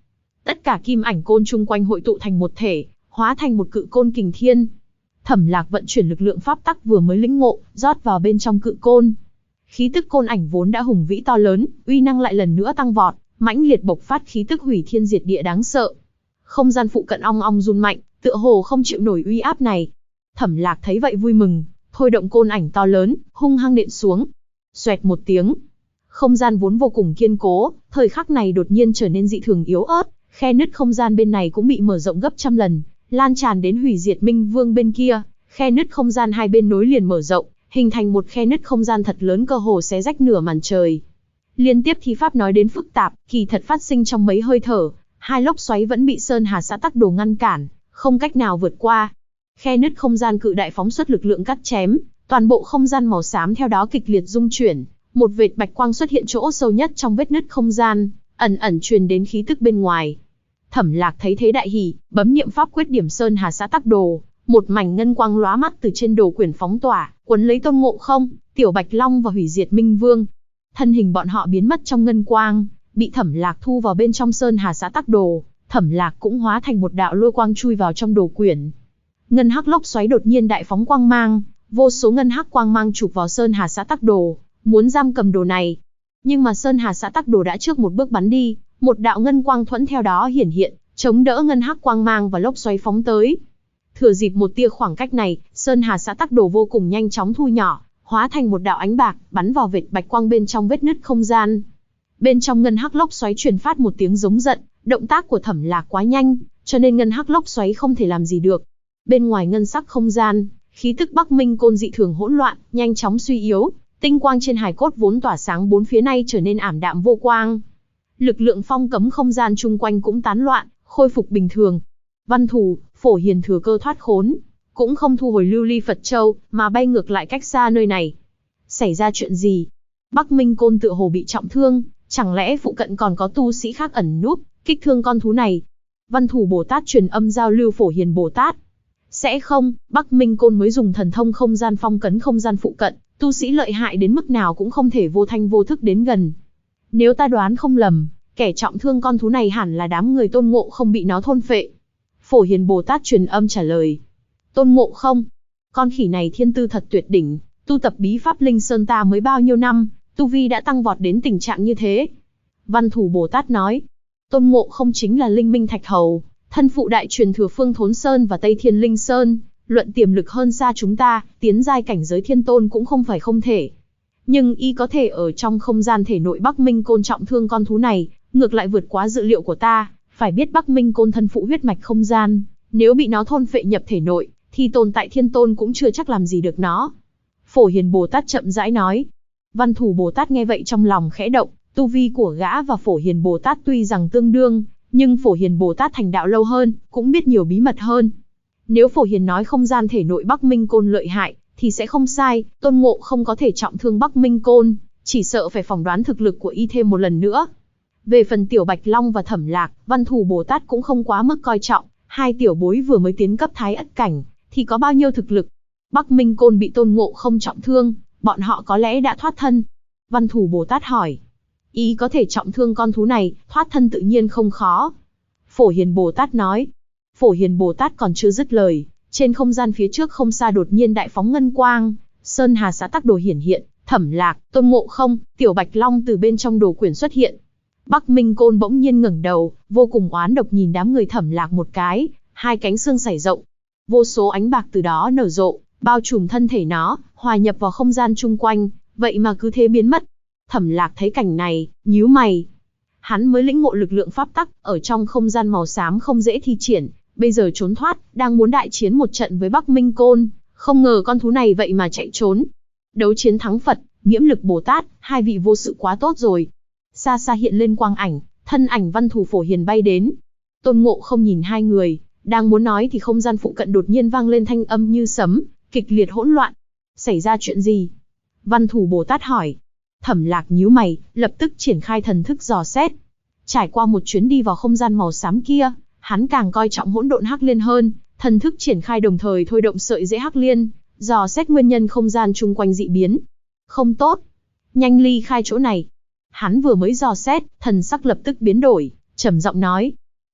S1: Tất cả kim ảnh côn chung quanh hội tụ thành một thể, hóa thành một cự côn kình thiên. Thẩm Lạc vận chuyển lực lượng pháp tắc vừa mới lĩnh ngộ, rót vào bên trong cự côn. Khí tức côn ảnh vốn đã hùng vĩ to lớn, uy năng lại lần nữa tăng vọt, mãnh liệt bộc phát khí tức hủy thiên diệt địa đáng sợ. Không gian phụ cận ong ong run mạnh, tựa hồ không chịu nổi uy áp này. Thẩm Lạc thấy vậy vui mừng, thôi động côn ảnh to lớn, hung hăng nện xuống. Xoẹt một tiếng, không gian vốn vô cùng kiên cố, thời khắc này đột nhiên trở nên dị thường yếu ớt, khe nứt không gian bên này cũng bị mở rộng gấp trăm lần, lan tràn đến hủy diệt Minh Vương bên kia. Khe nứt không gian hai bên nối liền mở rộng, hình thành một khe nứt không gian thật lớn, cơ hồ xé rách nửa màn trời. Liên tiếp thi pháp nói đến phức tạp, kỳ thật phát sinh trong mấy hơi thở, hai lốc xoáy vẫn bị Sơn Hà xã tắc đồ ngăn cản, không cách nào vượt qua. Khe nứt không gian cự đại phóng xuất lực lượng cắt chém, toàn bộ không gian màu xám theo đó kịch liệt rung chuyển, một vệt bạch quang xuất hiện chỗ sâu nhất trong vết nứt không gian, ẩn ẩn truyền đến khí tức bên ngoài. Thẩm Lạc thấy thế đại hỉ, bấm niệm pháp quyết điểm Sơn Hà xã tắc đồ, một mảnh ngân quang lóa mắt từ trên đồ quyển phóng tỏa, quấn lấy Tôn Ngộ Không, Tiểu Bạch Long và hủy diệt Minh Vương. Thân hình bọn họ biến mất trong ngân quang, bị Thẩm Lạc thu vào bên trong Sơn Hà xã tắc đồ. Thẩm Lạc cũng hóa thành một đạo lôi quang chui vào trong đồ quyển. Ngân hắc lốc xoáy đột nhiên đại phóng quang mang, vô số ngân hắc quang mang chụp vào Sơn Hà xã tắc đồ, muốn giam cầm đồ này. Nhưng mà Sơn Hà xã tắc đồ đã trước một bước bắn đi, một đạo ngân quang thuẫn theo đó hiển hiện, chống đỡ ngân hắc quang mang và lốc xoáy phóng tới. Thừa dịp một tia khoảng cách này, Sơn Hà xã tắc đồ vô cùng nhanh chóng thu nhỏ, hóa thành một đạo ánh bạc, bắn vào vệt bạch quang bên trong vết nứt không gian. Bên trong ngân hắc lốc xoáy truyền phát một tiếng giống giận, động tác của Thẩm Lạc quá nhanh, cho nên ngân hắc lốc xoáy không thể làm gì được. Bên ngoài ngân sắc không gian, khí tức Bắc Minh Côn dị thường hỗn loạn, nhanh chóng suy yếu, tinh quang trên hài cốt vốn tỏa sáng bốn phía nay trở nên ảm đạm vô quang. Lực lượng phong cấm không gian chung quanh cũng tán loạn, khôi phục bình thường. Văn Thù, Phổ Hiền thừa cơ thoát khốn, cũng không thu hồi Lưu Ly Phật Châu, mà bay ngược lại cách xa nơi này. Xảy ra chuyện gì? Bắc Minh Côn tựa hồ bị trọng thương, chẳng lẽ phụ cận còn có tu sĩ khác ẩn núp, kích thương con thú này? Văn Thù Bồ Tát truyền âm giao lưu Phổ Hiền Bồ Tát. Sẽ không, Bắc Minh Côn mới dùng thần thông không gian phong cấn không gian phụ cận, tu sĩ lợi hại đến mức nào cũng không thể vô thanh vô thức đến gần. Nếu ta đoán không lầm, kẻ trọng thương con thú này hẳn là đám người Tôn Ngộ Không bị nó thôn phệ. Phổ Hiền Bồ Tát truyền âm trả lời. Tôn Ngộ Không, con khỉ này thiên tư thật tuyệt đỉnh, tu tập bí pháp Linh Sơn ta mới bao nhiêu năm, tu vi đã tăng vọt đến tình trạng như thế. Văn Thù Bồ Tát nói, Tôn Ngộ Không chính là Linh Minh Thạch Hầu, thân phụ đại truyền thừa Phương Thốn Sơn và Tây Thiên Linh Sơn, luận tiềm lực hơn xa chúng ta, tiến giai cảnh giới thiên tôn cũng không phải không thể. Nhưng y có thể ở trong không gian thể nội Bắc Minh Côn trọng thương con thú này, ngược lại vượt quá dự liệu của ta. Phải biết Bắc Minh Côn thân phụ huyết mạch không gian, nếu bị nó thôn phệ nhập thể nội, thì tồn tại thiên tôn cũng chưa chắc làm gì được nó. Phổ Hiền Bồ Tát chậm rãi nói. Văn Thù Bồ Tát nghe vậy trong lòng khẽ động, tu vi của gã và Phổ Hiền Bồ Tát tuy rằng tương đương, nhưng Phổ Hiền Bồ Tát thành đạo lâu hơn, cũng biết nhiều bí mật hơn. Nếu Phổ Hiền nói không gian thể nội Bắc Minh Côn lợi hại, thì sẽ không sai, Tôn Ngộ không có thể trọng thương Bắc Minh Côn, chỉ sợ phải phỏng đoán thực lực của y thêm một lần nữa. Về phần Tiểu Bạch Long và Thẩm Lạc, Văn Thù Bồ Tát cũng không quá mức coi trọng, hai tiểu bối vừa mới tiến cấp Thái Ất cảnh, thì có bao nhiêu thực lực. Bắc Minh Côn bị Tôn Ngộ không trọng thương, bọn họ có lẽ đã thoát thân. Văn Thù Bồ Tát hỏi, ý có thể trọng thương con thú này, thoát thân tự nhiên không khó. Phổ Hiền Bồ Tát nói. Phổ Hiền Bồ Tát còn chưa dứt lời, trên không gian phía trước không xa đột nhiên đại phóng ngân quang, Sơn Hà xã tắc đồ hiển hiện, Thẩm Lạc, Tôn Ngộ không, Tiểu Bạch Long từ bên trong đồ quyển xuất hiện. Bắc Minh Côn bỗng nhiên ngẩng đầu, vô cùng oán độc nhìn đám người Thẩm Lạc một cái, hai cánh xương sải rộng, vô số ánh bạc từ đó nở rộ, bao trùm thân thể nó, hòa nhập vào không gian chung quanh, vậy mà cứ thế biến mất. Thẩm Lạc thấy cảnh này, nhíu mày. Hắn mới lĩnh ngộ lực lượng pháp tắc, ở trong không gian màu xám không dễ thi triển, bây giờ trốn thoát, đang muốn đại chiến một trận với Bắc Minh Côn, không ngờ con thú này vậy mà chạy trốn. Đấu chiến thắng Phật, Nghiễm Lực Bồ Tát, hai vị vô sự quá tốt rồi. Xa xa hiện lên quang ảnh, thân ảnh Văn Thù Phổ Hiền bay đến. Tôn Ngộ không nhìn hai người, đang muốn nói thì không gian phụ cận đột nhiên vang lên thanh âm như sấm, kịch liệt hỗn loạn. Xảy ra chuyện gì? Văn Thù Bồ Tát hỏi. Thẩm Lạc nhíu mày, lập tức triển khai thần thức dò xét. Trải qua một chuyến đi vào không gian màu xám kia, hắn càng coi trọng hỗn độn hắc liên hơn, thần thức triển khai đồng thời thôi động sợi rễ hắc liên, dò xét nguyên nhân không gian chung quanh dị biến. Không tốt, nhanh ly khai chỗ này. Hắn vừa mới dò xét, thần sắc lập tức biến đổi, trầm giọng nói.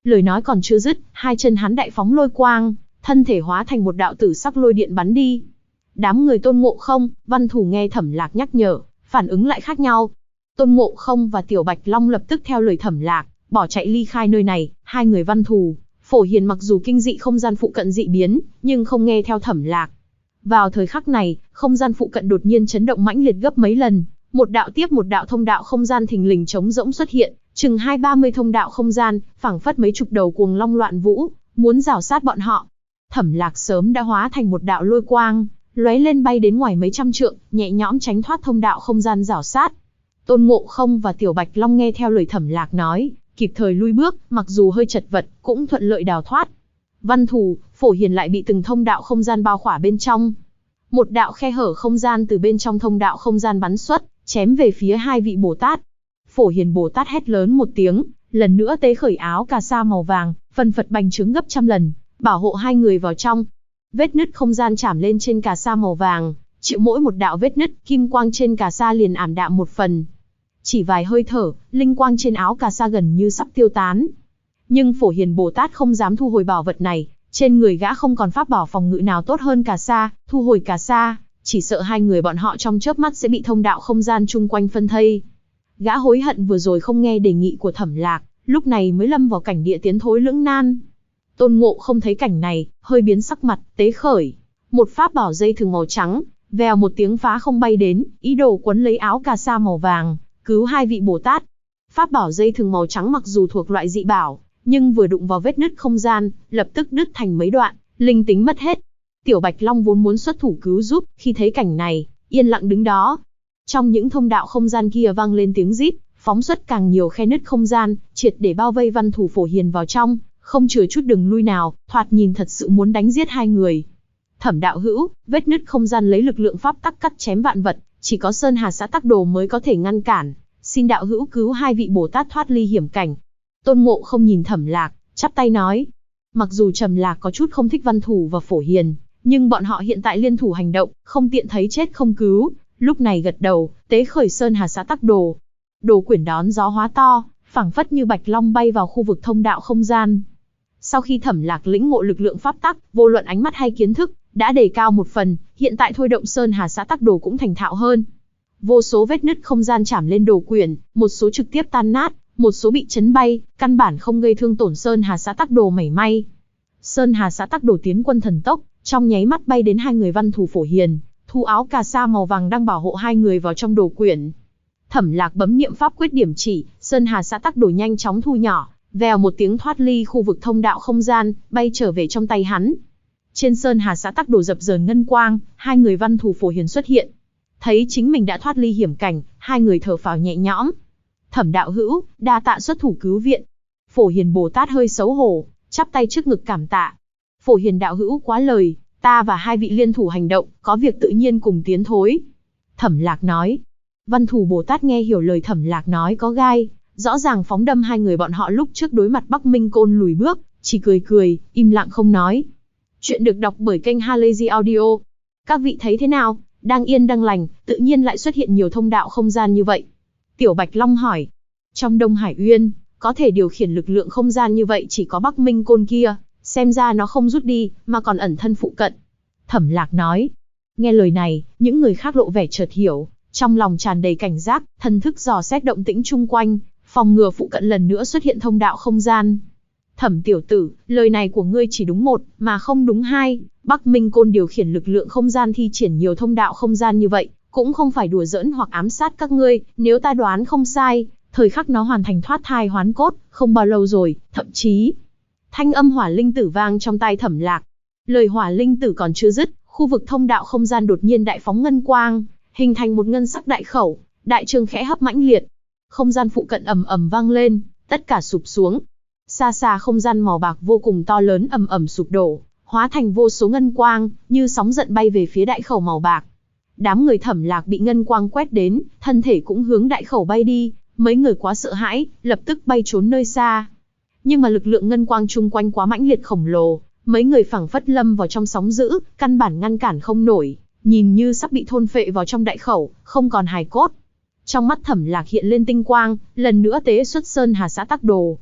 S1: Lời nói còn chưa dứt, hai chân hắn đại phóng lôi quang, thân thể hóa thành một đạo tử sắc lôi điện bắn đi. Đám người Tôn Ngộ Không, Văn Thù nghe Thẩm Lạc nhắc nhở, phản ứng lại khác nhau. Tôn Ngộ Không và Tiểu Bạch Long lập tức theo lời Thẩm Lạc, bỏ chạy ly khai nơi này. Hai người Văn Thù, Phổ Hiền mặc dù kinh dị không gian phụ cận dị biến, nhưng không nghe theo Thẩm Lạc. Vào thời khắc này, không gian phụ cận đột nhiên chấn động mãnh liệt gấp mấy lần, một đạo tiếp một đạo thông đạo không gian thình lình trống rỗng xuất hiện, chừng 20-30 thông đạo không gian, phảng phất mấy chục đầu cuồng long loạn vũ, muốn rào sát bọn họ. Thẩm Lạc sớm đã hóa thành một đạo lôi quang, lóe lên bay đến ngoài mấy trăm trượng, nhẹ nhõm tránh thoát thông đạo không gian rào sát. Tôn Ngộ Không và Tiểu Bạch Long nghe theo lời Thẩm Lạc nói, kịp thời lui bước, mặc dù hơi chật vật, cũng thuận lợi đào thoát. Văn Thù, Phổ Hiền lại bị từng thông đạo không gian bao khỏa bên trong. Một đạo khe hở không gian từ bên trong thông đạo không gian bắn xuất, chém về phía hai vị Bồ Tát. Phổ Hiền Bồ Tát hét lớn một tiếng, lần nữa tế khởi áo cà sa màu vàng, phần phật bành trướng gấp trăm lần, bảo hộ hai người vào trong. Vết nứt không gian chạm lên trên cà sa màu vàng, chịu mỗi một đạo vết nứt, kim quang trên cà sa liền ảm đạm một phần. Chỉ vài hơi thở, linh quang trên áo cà sa gần như sắp tiêu tán. Nhưng Phổ Hiền Bồ Tát không dám thu hồi bảo vật này, trên người gã không còn pháp bảo phòng ngự nào tốt hơn cà sa, thu hồi cà sa, chỉ sợ hai người bọn họ trong chớp mắt sẽ bị thông đạo không gian chung quanh phân thây. Gã hối hận vừa rồi không nghe đề nghị của Thẩm Lạc, lúc này mới lâm vào cảnh địa tiến thối lưỡng nan. Tôn Ngộ không thấy cảnh này, hơi biến sắc mặt, tế khởi một pháp bảo dây thừng màu trắng, vèo một tiếng phá không bay đến, ý đồ quấn lấy áo cà sa màu vàng, cứu hai vị Bồ Tát. Pháp bảo dây thừng màu trắng mặc dù thuộc loại dị bảo, nhưng vừa đụng vào vết nứt không gian, lập tức đứt thành mấy đoạn, linh tính mất hết. Tiểu Bạch Long vốn muốn xuất thủ cứu giúp, khi thấy cảnh này, yên lặng đứng đó. Trong những thông đạo không gian kia vang lên tiếng rít, phóng xuất càng nhiều khe nứt không gian, triệt để bao vây Văn Thù Phổ Hiền vào trong, không chừa chút đường lui nào, thoạt nhìn thật sự muốn đánh giết hai người. Thẩm đạo hữu, vết nứt không gian lấy lực lượng pháp tắc cắt chém vạn vật, chỉ có Sơn Hà Xã Tắc Đồ mới có thể ngăn cản, xin đạo hữu cứu hai vị Bồ Tát thoát ly hiểm cảnh. Tôn Ngộ không nhìn Thẩm Lạc, chắp tay nói. Mặc dù Trầm Lạc có chút không thích Văn Thù và Phổ Hiền, nhưng bọn họ hiện tại liên thủ hành động, không tiện thấy chết không cứu, lúc này gật đầu, tế khởi Sơn Hà Xã Tắc Đồ. Đồ quyển đón gió hóa to, phảng phất như bạch long bay vào khu vực thông đạo không gian. Sau khi Thẩm Lạc lĩnh ngộ lực lượng pháp tắc, vô luận ánh mắt hay kiến thức, đã đề cao một phần, hiện tại thôi động Sơn Hà Xã Tắc Đồ cũng thành thạo hơn. Vô số vết nứt không gian chạm lên đồ quyển, một số trực tiếp tan nát, một số bị chấn bay, căn bản không gây thương tổn Sơn Hà Xã Tắc Đồ mảy may. Sơn Hà Xã Tắc Đồ tiến quân thần tốc, trong nháy mắt bay đến hai người Văn Thù Phổ Hiền, thu áo cà sa màu vàng đang bảo hộ hai người vào trong đồ quyển. Thẩm Lạc bấm niệm pháp quyết điểm chỉ, Sơn Hà Xã Tắc Đồ nhanh chóng thu nhỏ, vèo một tiếng thoát ly khu vực thông đạo không gian, bay trở về trong tay hắn. Trên Sơn Hà Xã Tắc Đồ dập dờn ngân quang, hai người Văn Thù Phổ Hiền xuất hiện. Thấy chính mình đã thoát ly hiểm cảnh, hai người thở phào nhẹ nhõm. Thẩm đạo hữu, đa tạ xuất thủ cứu viện. Phổ Hiền Bồ Tát hơi xấu hổ, chắp tay trước ngực cảm tạ. Phổ Hiền đạo hữu quá lời, ta và hai vị liên thủ hành động, có việc tự nhiên cùng tiến thối. Thẩm Lạc nói. Văn Thù Bồ Tát nghe hiểu lời Thẩm Lạc nói có gai, rõ ràng phóng đâm hai người bọn họ lúc trước đối mặt Bắc Minh Côn lùi bước, chỉ cười cười, im lặng không nói. Chuyện được đọc bởi kênh Halazy Audio. Các vị thấy thế nào? Đang yên đang lành, tự nhiên lại xuất hiện nhiều thông đạo không gian như vậy. Tiểu Bạch Long hỏi. Trong Đông Hải Uyên, có thể điều khiển lực lượng không gian như vậy chỉ có Bắc Minh Côn kia, xem ra nó không rút đi, mà còn ẩn thân phụ cận. Thẩm Lạc nói. Nghe lời này, những người khác lộ vẻ chợt hiểu, trong lòng tràn đầy cảnh giác, thần thức dò xét động tĩnh chung quanh, phòng ngừa phụ cận lần nữa xuất hiện thông đạo không gian. Thẩm tiểu tử, lời này của ngươi chỉ đúng một, mà không đúng hai. Bắc Minh Côn điều khiển lực lượng không gian thi triển nhiều thông đạo không gian như vậy, cũng không phải đùa giỡn hoặc ám sát các ngươi, nếu ta đoán không sai, thời khắc nó hoàn thành thoát thai hoán cốt, không bao lâu rồi, thậm chí. Thanh âm hỏa linh tử vang trong tai Thẩm Lạc. Lời hỏa linh tử còn chưa dứt, khu vực thông đạo không gian đột nhiên đại phóng ngân quang, hình thành một ngân sắc đại khẩu, đại trường khẽ hấp mãnh liệt. Không gian phụ cận ầm ầm vang lên, tất cả sụp xuống. Xa xa không gian màu bạc vô cùng to lớn ầm ầm sụp đổ, hóa thành vô số ngân quang, như sóng giận bay về phía đại khẩu màu bạc. Đám người Thẩm Lạc bị ngân quang quét đến, thân thể cũng hướng đại khẩu bay đi, mấy người quá sợ hãi, lập tức bay trốn nơi xa. Nhưng mà lực lượng ngân quang chung quanh quá mãnh liệt khổng lồ, mấy người phảng phất lâm vào trong sóng dữ, căn bản ngăn cản không nổi, nhìn như sắp bị thôn phệ vào trong đại khẩu, không còn hài cốt. Trong mắt Thẩm Lạc hiện lên tinh quang, lần nữa tế xuất Sơn Hà Xã Tắc Đồ.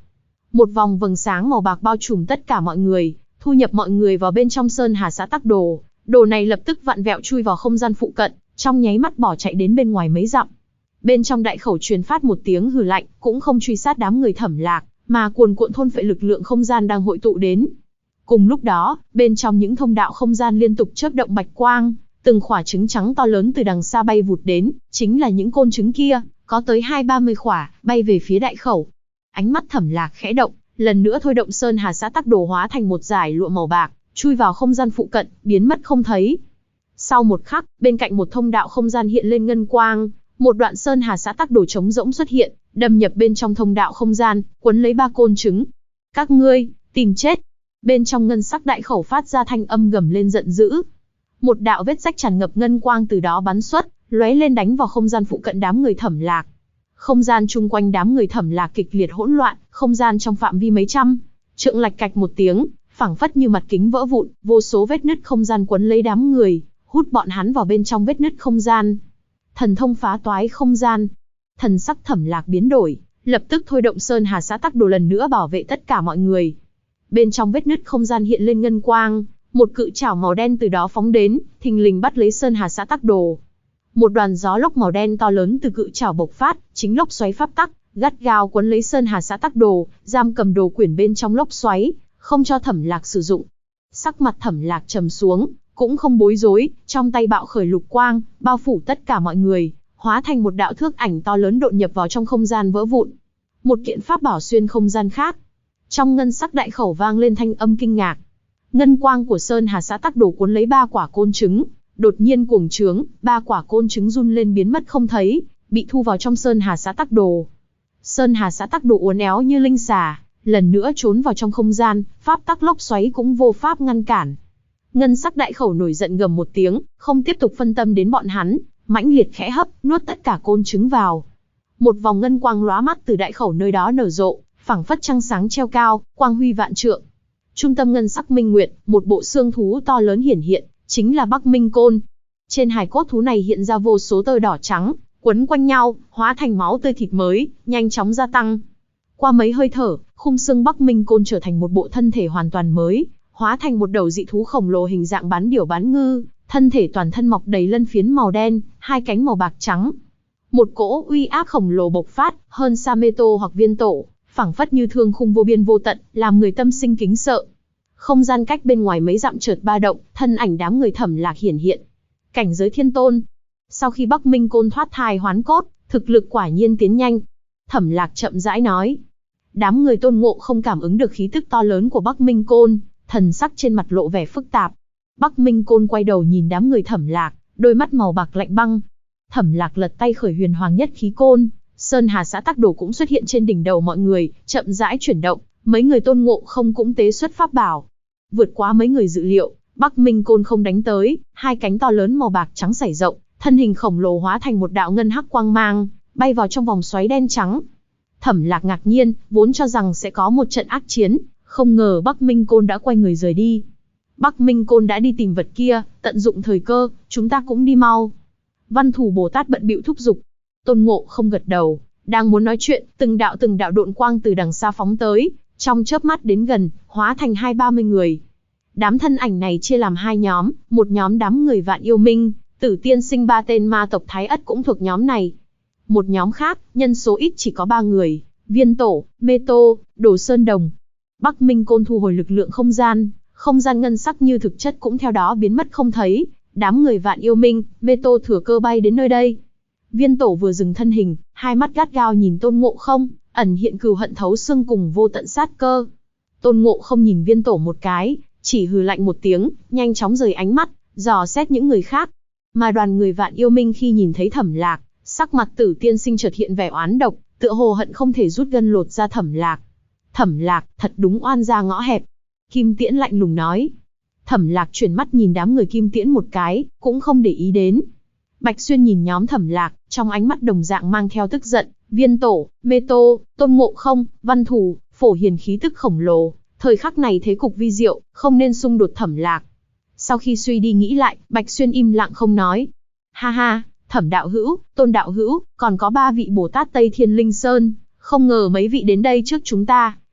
S1: Một vòng vầng sáng màu bạc bao trùm tất cả mọi người, thu nhập mọi người vào bên trong Sơn Hà Xã Tắc Đồ. Đồ này lập tức vặn vẹo chui vào không gian phụ cận, trong nháy mắt bỏ chạy đến bên ngoài mấy dặm. Bên trong đại khẩu truyền phát một tiếng hừ lạnh, cũng không truy sát đám người Thẩm Lạc, mà cuồn cuộn thôn phệ lực lượng không gian đang hội tụ đến. Cùng lúc đó, bên trong những thông đạo không gian liên tục chớp động bạch quang, từng quả trứng trắng to lớn từ đằng xa bay vụt đến, chính là những côn trứng kia, có tới 20-30 quả, bay về phía đại khẩu. Ánh mắt Thẩm Lạc khẽ động, lần nữa thôi động Sơn Hà Xã Tắc Đồ hóa thành một dải lụa màu bạc, chui vào không gian phụ cận, biến mất không thấy. Sau một khắc, bên cạnh một thông đạo không gian hiện lên ngân quang, một đoạn Sơn Hà Xã Tắc Đồ trống rỗng xuất hiện, đâm nhập bên trong thông đạo không gian, quấn lấy 3 côn trứng. Các ngươi, tìm chết. Bên trong ngân sắc đại khẩu phát ra thanh âm gầm lên giận dữ. Một đạo vết rách tràn ngập ngân quang từ đó bắn xuất, lóe lên đánh vào không gian phụ cận đám người Thẩm Lạc. Không gian chung quanh đám người Thẩm Lạc kịch liệt hỗn loạn, không gian trong phạm vi mấy trăm trượng lạch cạch một tiếng, phảng phất như mặt kính vỡ vụn, vô số vết nứt không gian quấn lấy đám người, hút bọn hắn vào bên trong vết nứt không gian. Thần thông phá toái không gian. Thần sắc Thẩm Lạc biến đổi, lập tức thôi động Sơn Hà Xã Tắc Đồ lần nữa bảo vệ tất cả mọi người. Bên trong vết nứt không gian hiện lên ngân quang, một cự chảo màu đen từ đó phóng đến, thình lình bắt lấy Sơn Hà Xã Tắc Đồ. Một đoàn gió lốc màu đen to lớn từ cự chảo bộc phát, chính lốc xoáy pháp tắc, gắt gao quấn lấy Sơn Hà Xã Tắc Đồ, giam cầm đồ quyển bên trong lốc xoáy, không cho Thẩm Lạc sử dụng. Sắc mặt Thẩm Lạc trầm xuống, cũng không bối rối, trong tay bạo khởi lục quang, bao phủ tất cả mọi người, hóa thành một đạo thước ảnh to lớn đột nhập vào trong không gian vỡ vụn. Một kiện pháp bảo xuyên không gian khác. Trong ngân sắc đại khẩu vang lên thanh âm kinh ngạc. Ngân quang của Sơn Hà Xã Tắc Đồ cuốn lấy 3 quả côn trứng, đột nhiên cuồng trướng, 3 quả côn trứng run lên biến mất không thấy, bị thu vào trong Sơn Hà Xã Tắc Đồ. Sơn Hà Xã Tắc Đồ uốn éo như linh xà, lần nữa trốn vào trong không gian, pháp tắc lốc xoáy cũng vô pháp ngăn cản. Ngân sắc đại khẩu nổi giận gầm một tiếng, không tiếp tục phân tâm đến bọn hắn, mãnh liệt khẽ hấp, nuốt tất cả côn trứng vào. Một vòng ngân quang lóa mắt từ đại khẩu nơi đó nở rộ, phảng phất trăng sáng treo cao, quang huy vạn trượng. Trung tâm ngân sắc minh nguyệt, một bộ xương thú to lớn hiển hiện, chính là Bắc Minh Côn. Trên hài cốt thú này hiện ra vô số tơ đỏ trắng, quấn quanh nhau, hóa thành máu tươi thịt mới, nhanh chóng gia tăng. Qua mấy hơi thở, khung xương Bắc Minh Côn trở thành một bộ thân thể hoàn toàn mới, hóa thành một đầu dị thú khổng lồ hình dạng bán điểu bán ngư, thân thể toàn thân mọc đầy lân phiến màu đen, 2 cánh màu bạc trắng. Một cỗ uy áp khổng lồ bộc phát, hơn xa mê tô hoặc viên tổ, phảng phất như thương khung vô biên vô tận, làm người tâm sinh kính sợ. Không gian cách bên ngoài mấy dặm chợt ba động, thân ảnh đám người Thẩm Lạc hiển hiện. Cảnh giới thiên tôn. Sau khi Bắc Minh Côn thoát thai hoán cốt, thực lực quả nhiên tiến nhanh. Thẩm Lạc chậm rãi nói. Đám người Tôn Ngộ không cảm ứng được khí tức to lớn của Bắc Minh Côn, thần sắc trên mặt lộ vẻ phức tạp. Bắc Minh Côn quay đầu nhìn đám người Thẩm Lạc, đôi mắt màu bạc lạnh băng. Thẩm Lạc lật tay khởi huyền hoàng nhất khí côn, Sơn Hà Xã Tắc Đồ cũng xuất hiện trên đỉnh đầu mọi người, chậm rãi chuyển động, mấy người Tôn Ngộ không cũng tế xuất pháp bảo. Vượt quá mấy người dự liệu, Bắc Minh Côn không đánh tới, 2 cánh to lớn màu bạc trắng sải rộng, thân hình khổng lồ hóa thành một đạo ngân hắc quang mang, bay vào trong vòng xoáy đen trắng. Thẩm Lạc ngạc nhiên, vốn cho rằng sẽ có một trận ác chiến, không ngờ Bắc Minh Côn đã quay người rời đi. Bắc Minh Côn đã đi tìm vật kia, tận dụng thời cơ, chúng ta cũng đi mau. Văn Thù Bồ Tát bận bịu thúc giục. Tôn Ngộ không gật đầu, đang muốn nói chuyện, từng đạo độn quang từ đằng xa phóng tới, trong chớp mắt đến gần, hóa thành 20-30 người. Đám thân ảnh này chia làm 2 nhóm, một nhóm đám người Vạn Yêu Minh, Tử Tiên Sinh 3 tên ma tộc Thái Ất cũng thuộc nhóm này. Một nhóm khác, nhân số ít chỉ có 3 người, Viên Tổ, Mê Tô, Đồ Sơn Đồng. Bắc Minh Côn thu hồi lực lượng không gian ngân sắc như thực chất cũng theo đó biến mất không thấy. Đám người Vạn Yêu Minh, Mê Tô thừa cơ bay đến nơi đây. Viên Tổ vừa dừng thân hình, 2 mắt gắt gao nhìn Tôn Ngộ không, ẩn hiện cừu hận thấu xương cùng vô tận sát cơ. Tôn Ngộ không nhìn Viên Tổ một cái, chỉ hừ lạnh một tiếng, nhanh chóng rời ánh mắt, dò xét những người khác. Mà đoàn người Vạn Yêu Minh khi nhìn thấy Thẩm Lạc, sắc mặt Tử Tiên Sinh chợt hiện vẻ oán độc, tựa hồ hận không thể rút gân lột ra Thẩm Lạc. Thẩm Lạc, thật đúng oan gia ngõ hẹp. Kim Tiễn lạnh lùng nói. Thẩm Lạc chuyển mắt nhìn đám người Kim Tiễn một cái, cũng không để ý đến. Bạch Xuyên nhìn nhóm Thẩm Lạc, trong ánh mắt đồng dạng mang theo tức giận. Viên Tổ, Mê Tô, Tôn Ngộ không, Văn Thù, phổ hiền khí tức khổng lồ. Thời khắc này thế cục vi diệu, không nên xung đột Thẩm Lạc. Sau khi suy đi nghĩ lại, Bạch Xuyên im lặng không nói. Ha ha, Thẩm đạo hữu, Tôn đạo hữu, còn có 3 vị Bồ Tát Tây Thiên Linh Sơn, không ngờ mấy vị đến đây trước chúng ta,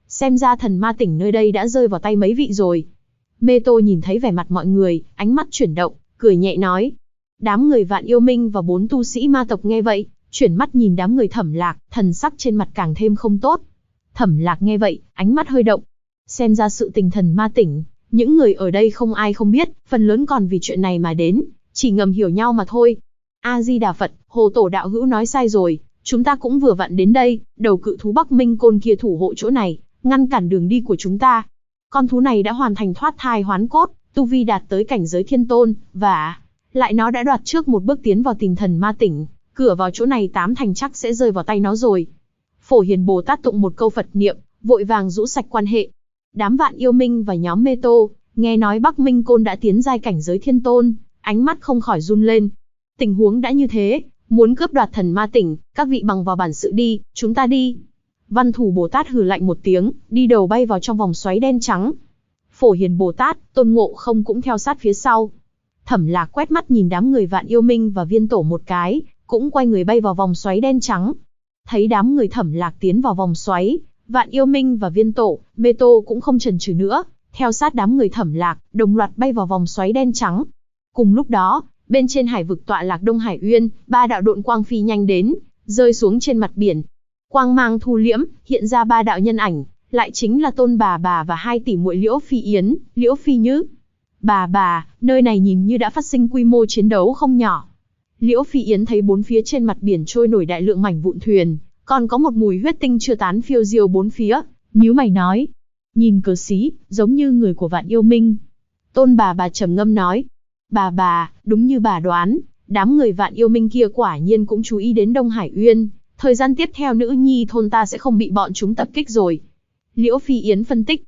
S1: Xem ra thần ma tỉnh nơi đây đã rơi vào tay mấy vị rồi. Mê Tô nhìn thấy vẻ mặt mọi người, ánh mắt chuyển động, cười nhẹ nói. Đám người Vạn Yêu Minh và 4 tu sĩ ma tộc nghe vậy, chuyển mắt nhìn đám người Thẩm Lạc, thần sắc trên mặt càng thêm không tốt. Thẩm Lạc nghe vậy, ánh mắt hơi động. Xem ra sự tình thần ma tỉnh, những người ở đây không ai không biết, phần lớn còn vì chuyện này mà đến, chỉ ngầm hiểu nhau mà thôi. A-di-đà Phật, Hồ Tổ đạo hữu nói sai rồi, chúng ta cũng vừa vặn đến đây, đầu cự thú Bắc Minh Côn kia thủ hộ chỗ này, ngăn cản đường đi của chúng ta. Con thú này đã hoàn thành thoát thai hoán cốt, tu vi đạt tới cảnh giới thiên tôn, và lại nó đã đoạt trước một bước tiến vào tìm thần ma tỉnh, cửa vào chỗ này 8 thành chắc sẽ rơi vào tay nó rồi. Phổ Hiền Bồ Tát tụng một câu Phật niệm, vội vàng rũ sạch quan hệ. Đám Vạn Yêu Minh và nhóm Mê Tô, nghe nói Bắc Minh Côn đã tiến giai cảnh giới thiên tôn, ánh mắt không khỏi run lên. Tình huống đã như thế, muốn cướp đoạt thần ma tỉnh, các vị bằng vào bản sự đi, chúng ta đi. Văn Thủ Bồ Tát hừ lạnh một tiếng, đi đầu bay vào trong vòng xoáy đen trắng. Phổ Hiền Bồ Tát, Tôn Ngộ Không cũng theo sát phía sau. Thẩm Lạc quét mắt nhìn đám người Vạn Yêu Minh và Viên Tổ một cái, cũng quay người bay vào vòng xoáy đen trắng. Thấy đám người Thẩm Lạc tiến vào vòng xoáy, Vạn Yêu Minh và Viên Tổ, Mê Tô cũng không chần chừ nữa, theo sát đám người Thẩm Lạc, đồng loạt bay vào vòng xoáy đen trắng. Cùng lúc đó, bên trên hải vực tọa lạc Đông Hải Uyên, 3 đạo độn quang phi nhanh đến, rơi xuống trên mặt biển. Quang mang thu liễm, hiện ra 3 đạo nhân ảnh, lại chính là Tôn Bà Bà và 2 tỷ muội Liễu Phi Yến, Liễu Phi Nhứ. Bà, nơi này nhìn như đã phát sinh quy mô chiến đấu không nhỏ. Liễu Phi Yến thấy bốn phía trên mặt biển trôi nổi đại lượng mảnh vụn thuyền, còn có một mùi huyết tinh chưa tán phiêu diêu bốn phía, nhíu mày nói. Nhìn cờ xí, giống như người của Vạn Yêu Minh. Tôn Bà trầm ngâm nói. Bà, đúng như bà đoán, đám người Vạn Yêu Minh kia quả nhiên cũng chú ý đến Đông Hải Uyên. Thời gian tiếp theo nữ nhi thôn ta sẽ không bị bọn chúng tập kích rồi. Liễu Phi Yến phân tích.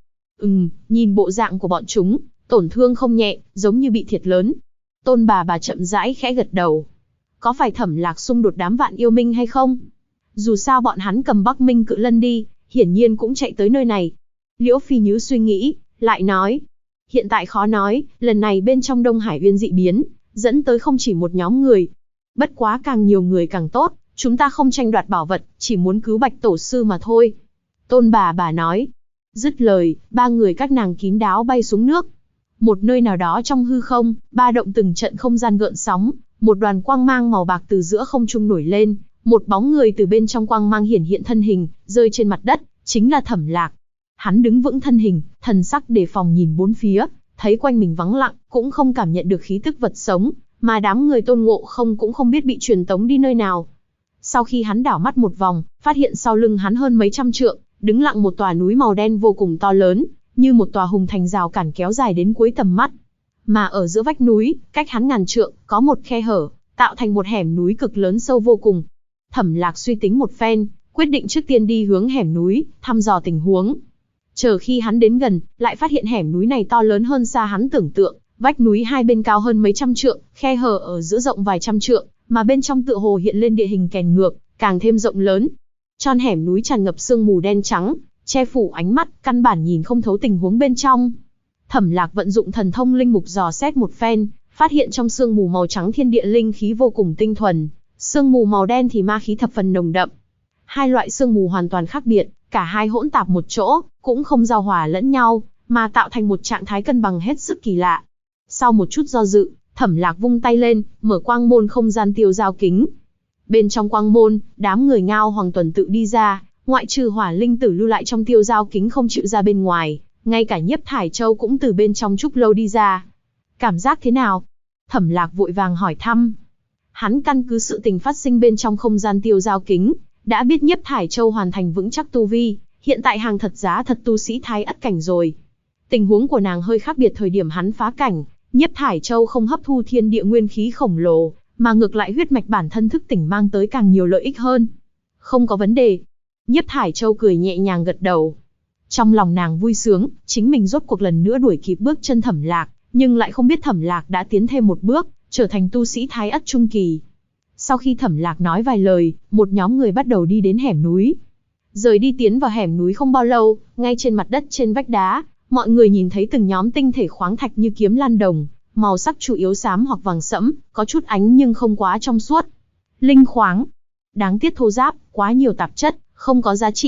S1: Nhìn bộ dạng của bọn chúng, tổn thương không nhẹ, giống như bị thiệt lớn. Tôn Bà chậm rãi khẽ gật đầu. Có phải Thẩm Lạc xung đột đám Vạn Yêu Minh hay không? Dù sao bọn hắn cầm Bắc Minh Cự Lân đi, hiển nhiên cũng chạy tới nơi này. Liễu Phi Nhứ suy nghĩ, lại nói. Hiện tại khó nói, lần này bên trong Đông Hải Uyên dị biến, dẫn tới không chỉ một nhóm người. Bất quá càng nhiều người càng tốt, chúng ta không tranh đoạt bảo vật, chỉ muốn cứu Bạch Tổ Sư mà thôi. Tôn Bà nói. Dứt lời, 3 người các nàng kín đáo bay xuống nước. Một nơi nào đó trong hư không, 3 động từng trận không gian gợn sóng, một đoàn quang mang màu bạc từ giữa không trung nổi lên, một bóng người từ bên trong quang mang hiển hiện thân hình, rơi trên mặt đất, chính là Thẩm Lạc. Hắn đứng vững thân hình, thần sắc đề phòng nhìn bốn phía, thấy quanh mình vắng lặng, cũng không cảm nhận được khí tức vật sống, mà đám người Tôn Ngộ Không cũng không biết bị truyền tống đi nơi nào. Sau khi hắn đảo mắt một vòng, phát hiện sau lưng hắn hơn mấy trăm trượng, đứng lặng một tòa núi màu đen vô cùng to lớn, như một tòa hùng thành rào cản kéo dài đến cuối tầm mắt. Mà ở giữa vách núi, cách hắn ngàn trượng, có một khe hở, tạo thành một hẻm núi cực lớn sâu vô cùng. Thẩm Lạc suy tính một phen, quyết định trước tiên đi hướng hẻm núi, thăm dò tình huống. Chờ khi hắn đến gần, lại phát hiện hẻm núi này to lớn hơn xa hắn tưởng tượng, vách núi hai bên cao hơn mấy trăm trượng, khe hở ở giữa rộng vài trăm trượng, mà bên trong tựa hồ hiện lên địa hình kèn ngược, càng thêm rộng lớn. Tròn hẻm núi tràn ngập sương mù đen trắng, che phủ ánh mắt, căn bản nhìn không thấu tình huống bên trong. Thẩm Lạc vận dụng thần thông linh mục dò xét một phen, phát hiện trong sương mù màu trắng thiên địa linh khí vô cùng tinh thuần, sương mù màu đen thì ma khí thập phần nồng đậm. Hai loại sương mù hoàn toàn khác biệt, cả hai hỗn tạp một chỗ, cũng không giao hòa lẫn nhau, mà tạo thành một trạng thái cân bằng hết sức kỳ lạ. Sau một chút do dự, Thẩm Lạc vung tay lên, mở quang môn không gian tiêu giao kính. Bên trong quang môn, đám người Ngao Hoàng tuần tự đi ra, ngoại trừ Hỏa Linh Tử lưu lại trong tiêu giao kính không chịu ra bên ngoài, ngay cả Nhiếp Thải Châu cũng từ bên trong trúc lâu đi ra. Cảm giác thế nào? Thẩm Lạc vội vàng hỏi thăm. Hắn căn cứ sự tình phát sinh bên trong không gian tiêu giao kính, đã biết Nhiếp Thải Châu hoàn thành vững chắc tu vi, hiện tại hàng thật giá thật tu sĩ Thái Ất cảnh rồi. Tình huống của nàng hơi khác biệt thời điểm hắn phá cảnh, Nhiếp Thải Châu không hấp thu thiên địa nguyên khí khổng lồ, mà ngược lại huyết mạch bản thân thức tỉnh mang tới càng nhiều lợi ích hơn. Không có vấn đề. Nhiếp Thải Châu cười nhẹ nhàng gật đầu. Trong lòng nàng vui sướng, chính mình rốt cuộc lần nữa đuổi kịp bước chân Thẩm Lạc, nhưng lại không biết Thẩm Lạc đã tiến thêm một bước, trở thành tu sĩ Thái Ất trung kỳ. Sau khi Thẩm Lạc nói vài lời, một nhóm người bắt đầu đi đến hẻm núi. Rời đi tiến vào hẻm núi không bao lâu, ngay trên mặt đất trên vách đá, mọi người nhìn thấy từng nhóm tinh thể khoáng thạch như kiếm lan đồng, màu sắc chủ yếu xám hoặc vàng sẫm, có chút ánh nhưng không quá trong suốt. Linh khoáng. Đáng tiếc thô ráp, quá nhiều tạp chất, không có giá trị.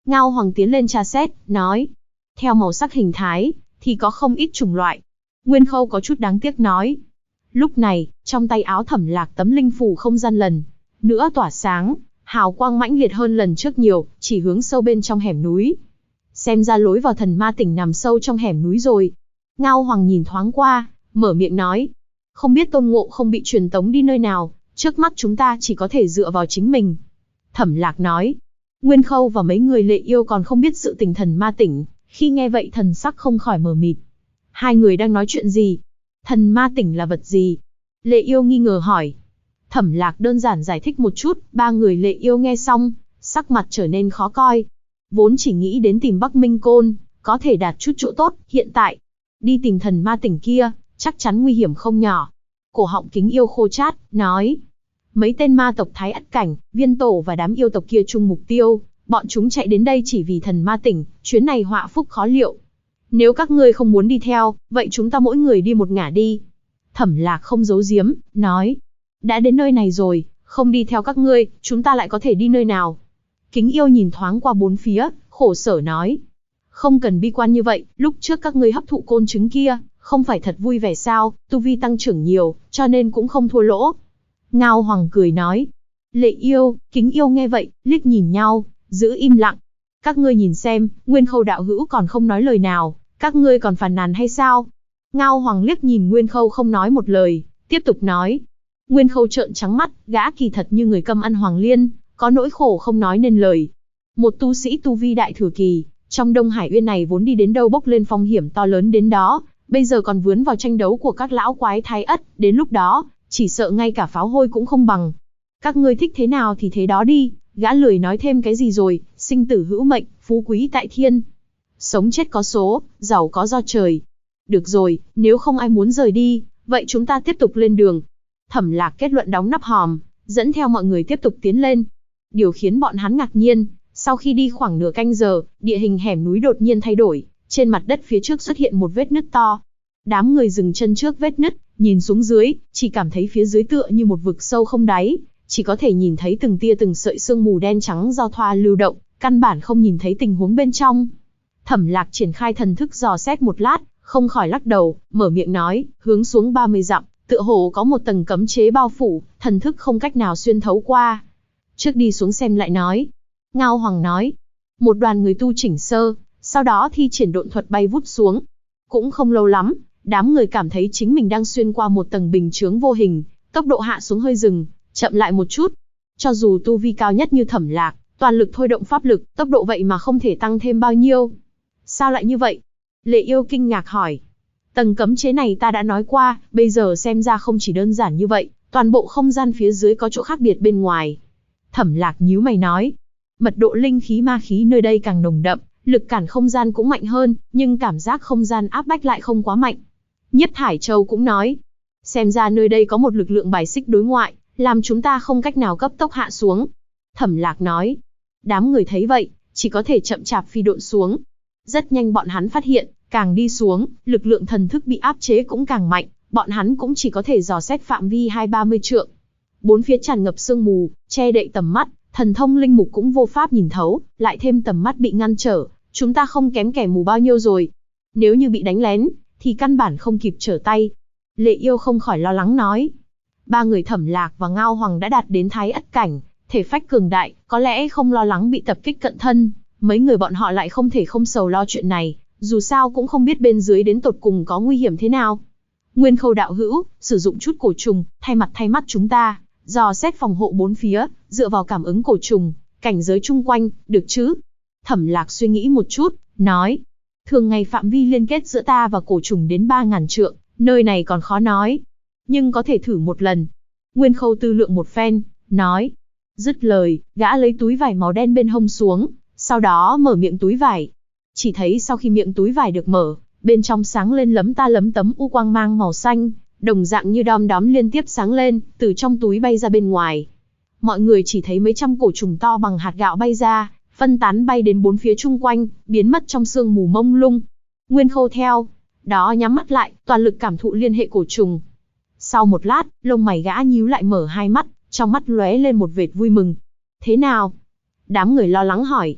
S1: Ngao Hoàng tiến lên tra xét, nói. Theo màu sắc hình thái, thì có không ít chủng loại. Nguyên Khâu có chút đáng tiếc nói. Lúc này, trong tay áo Thẩm Lạc tấm linh phù không gian lần nữa tỏa sáng, hào quang mãnh liệt hơn lần trước nhiều, chỉ hướng sâu bên trong hẻm núi. Xem ra lối vào thần ma tỉnh nằm sâu trong hẻm núi rồi. Ngao Hoàng nhìn thoáng qua, mở miệng nói. Không biết Tôn Ngộ không bị truyền tống đi nơi nào, trước mắt chúng ta chỉ có thể dựa vào chính mình. Thẩm Lạc nói. Nguyên Khâu và mấy người Lệ Yêu còn không biết sự tình thần ma tỉnh, khi nghe vậy thần sắc không khỏi mờ mịt. Hai người đang nói chuyện gì? Thần ma tỉnh là vật gì? Lệ Yêu nghi ngờ hỏi. Thẩm Lạc đơn giản giải thích một chút, ba người Lệ Yêu nghe xong, sắc mặt trở nên khó coi. Vốn chỉ nghĩ đến tìm Bắc Minh Côn, có thể đạt chút chỗ tốt, hiện tại, đi tìm thần ma tỉnh kia, chắc chắn nguy hiểm không nhỏ. Cổ họng Kính Yêu khô chát, nói. Mấy tên ma tộc Thái Ất Cảnh, Viên Tổ và đám yêu tộc kia chung mục tiêu, bọn chúng chạy đến đây chỉ vì thần ma tỉnh, chuyến này họa phúc khó liệu. Nếu các ngươi không muốn đi theo, vậy chúng ta mỗi người đi một ngả đi. Thẩm Lạc không giấu giếm, nói. Đã đến nơi này rồi, không đi theo các ngươi, chúng ta lại có thể đi nơi nào? Kính Yêu nhìn thoáng qua bốn phía, khổ sở nói. Không cần bi quan như vậy, lúc trước các ngươi hấp thụ côn trứng kia, không phải thật vui vẻ sao, tu vi tăng trưởng nhiều, cho nên cũng không thua lỗ. Ngao Hoàng cười nói. Lệ Yêu, Kính Yêu nghe vậy, liếc nhìn nhau, giữ im lặng. Các ngươi nhìn xem, Nguyên Khâu đạo hữu còn không nói lời nào, các ngươi còn phàn nàn hay sao? Ngao Hoàng liếc nhìn Nguyên Khâu không nói một lời, tiếp tục nói. Nguyên Khâu trợn trắng mắt, gã kỳ thật như người câm ăn hoàng liên, có nỗi khổ không nói nên lời. Một tu sĩ tu vi đại thừa kỳ, trong Đông Hải Uyên này vốn đi đến đâu bốc lên phong hiểm to lớn đến đó, bây giờ còn vướng vào tranh đấu của các lão quái Thái Ất, đến lúc đó, chỉ sợ ngay cả pháo hôi cũng không bằng. Các ngươi thích thế nào thì thế đó đi, gã lười nói thêm cái gì rồi, sinh tử hữu mệnh, phú quý tại thiên. Sống chết có số, giàu có do trời. Được rồi, nếu không ai muốn rời đi, vậy chúng ta tiếp tục lên đường. Thẩm Lạc kết luận đóng nắp hòm, dẫn theo mọi người tiếp tục tiến lên. Điều khiến bọn hắn ngạc nhiên, sau khi đi khoảng nửa canh giờ, địa hình hẻm núi đột nhiên thay đổi, trên mặt đất phía trước xuất hiện một vết nứt to. Đám người dừng chân trước vết nứt, nhìn xuống dưới, chỉ cảm thấy phía dưới tựa như một vực sâu không đáy, chỉ có thể nhìn thấy từng tia từng sợi sương mù đen trắng giao thoa lưu động, căn bản không nhìn thấy tình huống bên trong. Thẩm Lạc triển khai thần thức dò xét một lát, không khỏi lắc đầu, mở miệng nói, hướng xuống 30 dặm, tựa hồ có một tầng cấm chế bao phủ, thần thức không cách nào xuyên thấu qua. Trước đi xuống xem lại nói. Ngao Hoàng nói. Một đoàn người tu chỉnh sơ, sau đó thi triển độn thuật bay vút xuống. Cũng không lâu lắm, đám người cảm thấy chính mình đang xuyên qua một tầng bình chướng vô hình, tốc độ hạ xuống hơi dừng, chậm lại một chút. Cho dù tu vi cao nhất như Thẩm Lạc, toàn lực thôi động pháp lực, tốc độ vậy mà không thể tăng thêm bao nhiêu. Sao lại như vậy? Lệ Yêu kinh ngạc hỏi. Tầng cấm chế này ta đã nói qua, bây giờ xem ra không chỉ đơn giản như vậy, toàn bộ không gian phía dưới có chỗ khác biệt bên ngoài. Thẩm Lạc nhíu mày nói. Mật độ linh khí ma khí nơi đây càng nồng đậm, lực cản không gian cũng mạnh hơn, nhưng cảm giác không gian áp bách lại không quá mạnh. Nhiếp Thải Châu cũng nói. Xem ra nơi đây có một lực lượng bài xích đối ngoại, làm chúng ta không cách nào cấp tốc hạ xuống. Thẩm Lạc nói. Đám người thấy vậy, chỉ có thể chậm chạp phi độn xuống. Rất nhanh bọn hắn phát hiện, càng đi xuống, lực lượng thần thức bị áp chế cũng càng mạnh, bọn hắn cũng chỉ có thể dò xét phạm vi 20-30 trượng. Bốn phía tràn ngập sương mù, che đậy tầm mắt, thần thông linh mục cũng vô pháp nhìn thấu, lại thêm tầm mắt bị ngăn trở, chúng ta không kém kẻ mù bao nhiêu rồi. Nếu như bị đánh lén, thì căn bản không kịp trở tay. Lệ Yêu không khỏi lo lắng nói. Ba người Thẩm Lạc và Ngao Hoàng đã đạt đến Thái Ất cảnh, thể phách cường đại, có lẽ không lo lắng bị tập kích cận thân. Mấy người bọn họ lại không thể không sầu lo chuyện này, dù sao cũng không biết bên dưới đến tột cùng có nguy hiểm thế nào. Nguyên Khâu đạo hữu, sử dụng chút cổ trùng, thay mặt thay mắt chúng ta, dò xét phòng hộ bốn phía, dựa vào cảm ứng cổ trùng, cảnh giới chung quanh, được chứ? Thẩm Lạc suy nghĩ một chút, nói. Thường ngày phạm vi liên kết giữa ta và cổ trùng đến 3.000 trượng, nơi này còn khó nói. Nhưng có thể thử một lần. Nguyên Khâu tư lượng một phen, nói. Dứt lời, gã lấy túi vải màu đen bên hông xuống, sau đó mở miệng túi vải. Chỉ thấy sau khi miệng túi vải được mở, bên trong sáng lên lấm ta lấm tấm u quang mang màu xanh, đồng dạng như đom đóm liên tiếp sáng lên, từ trong túi bay ra bên ngoài. Mọi người chỉ thấy mấy trăm cổ trùng to bằng hạt gạo bay ra, phân tán bay đến bốn phía chung quanh, biến mất trong sương mù mông lung. Nguyên Khâu theo đó nhắm mắt lại, toàn lực cảm thụ liên hệ cổ trùng. Sau một lát, lông mày gã nhíu lại mở hai mắt, trong mắt lóe lên một vệt vui mừng. Thế nào? Đám người lo lắng hỏi.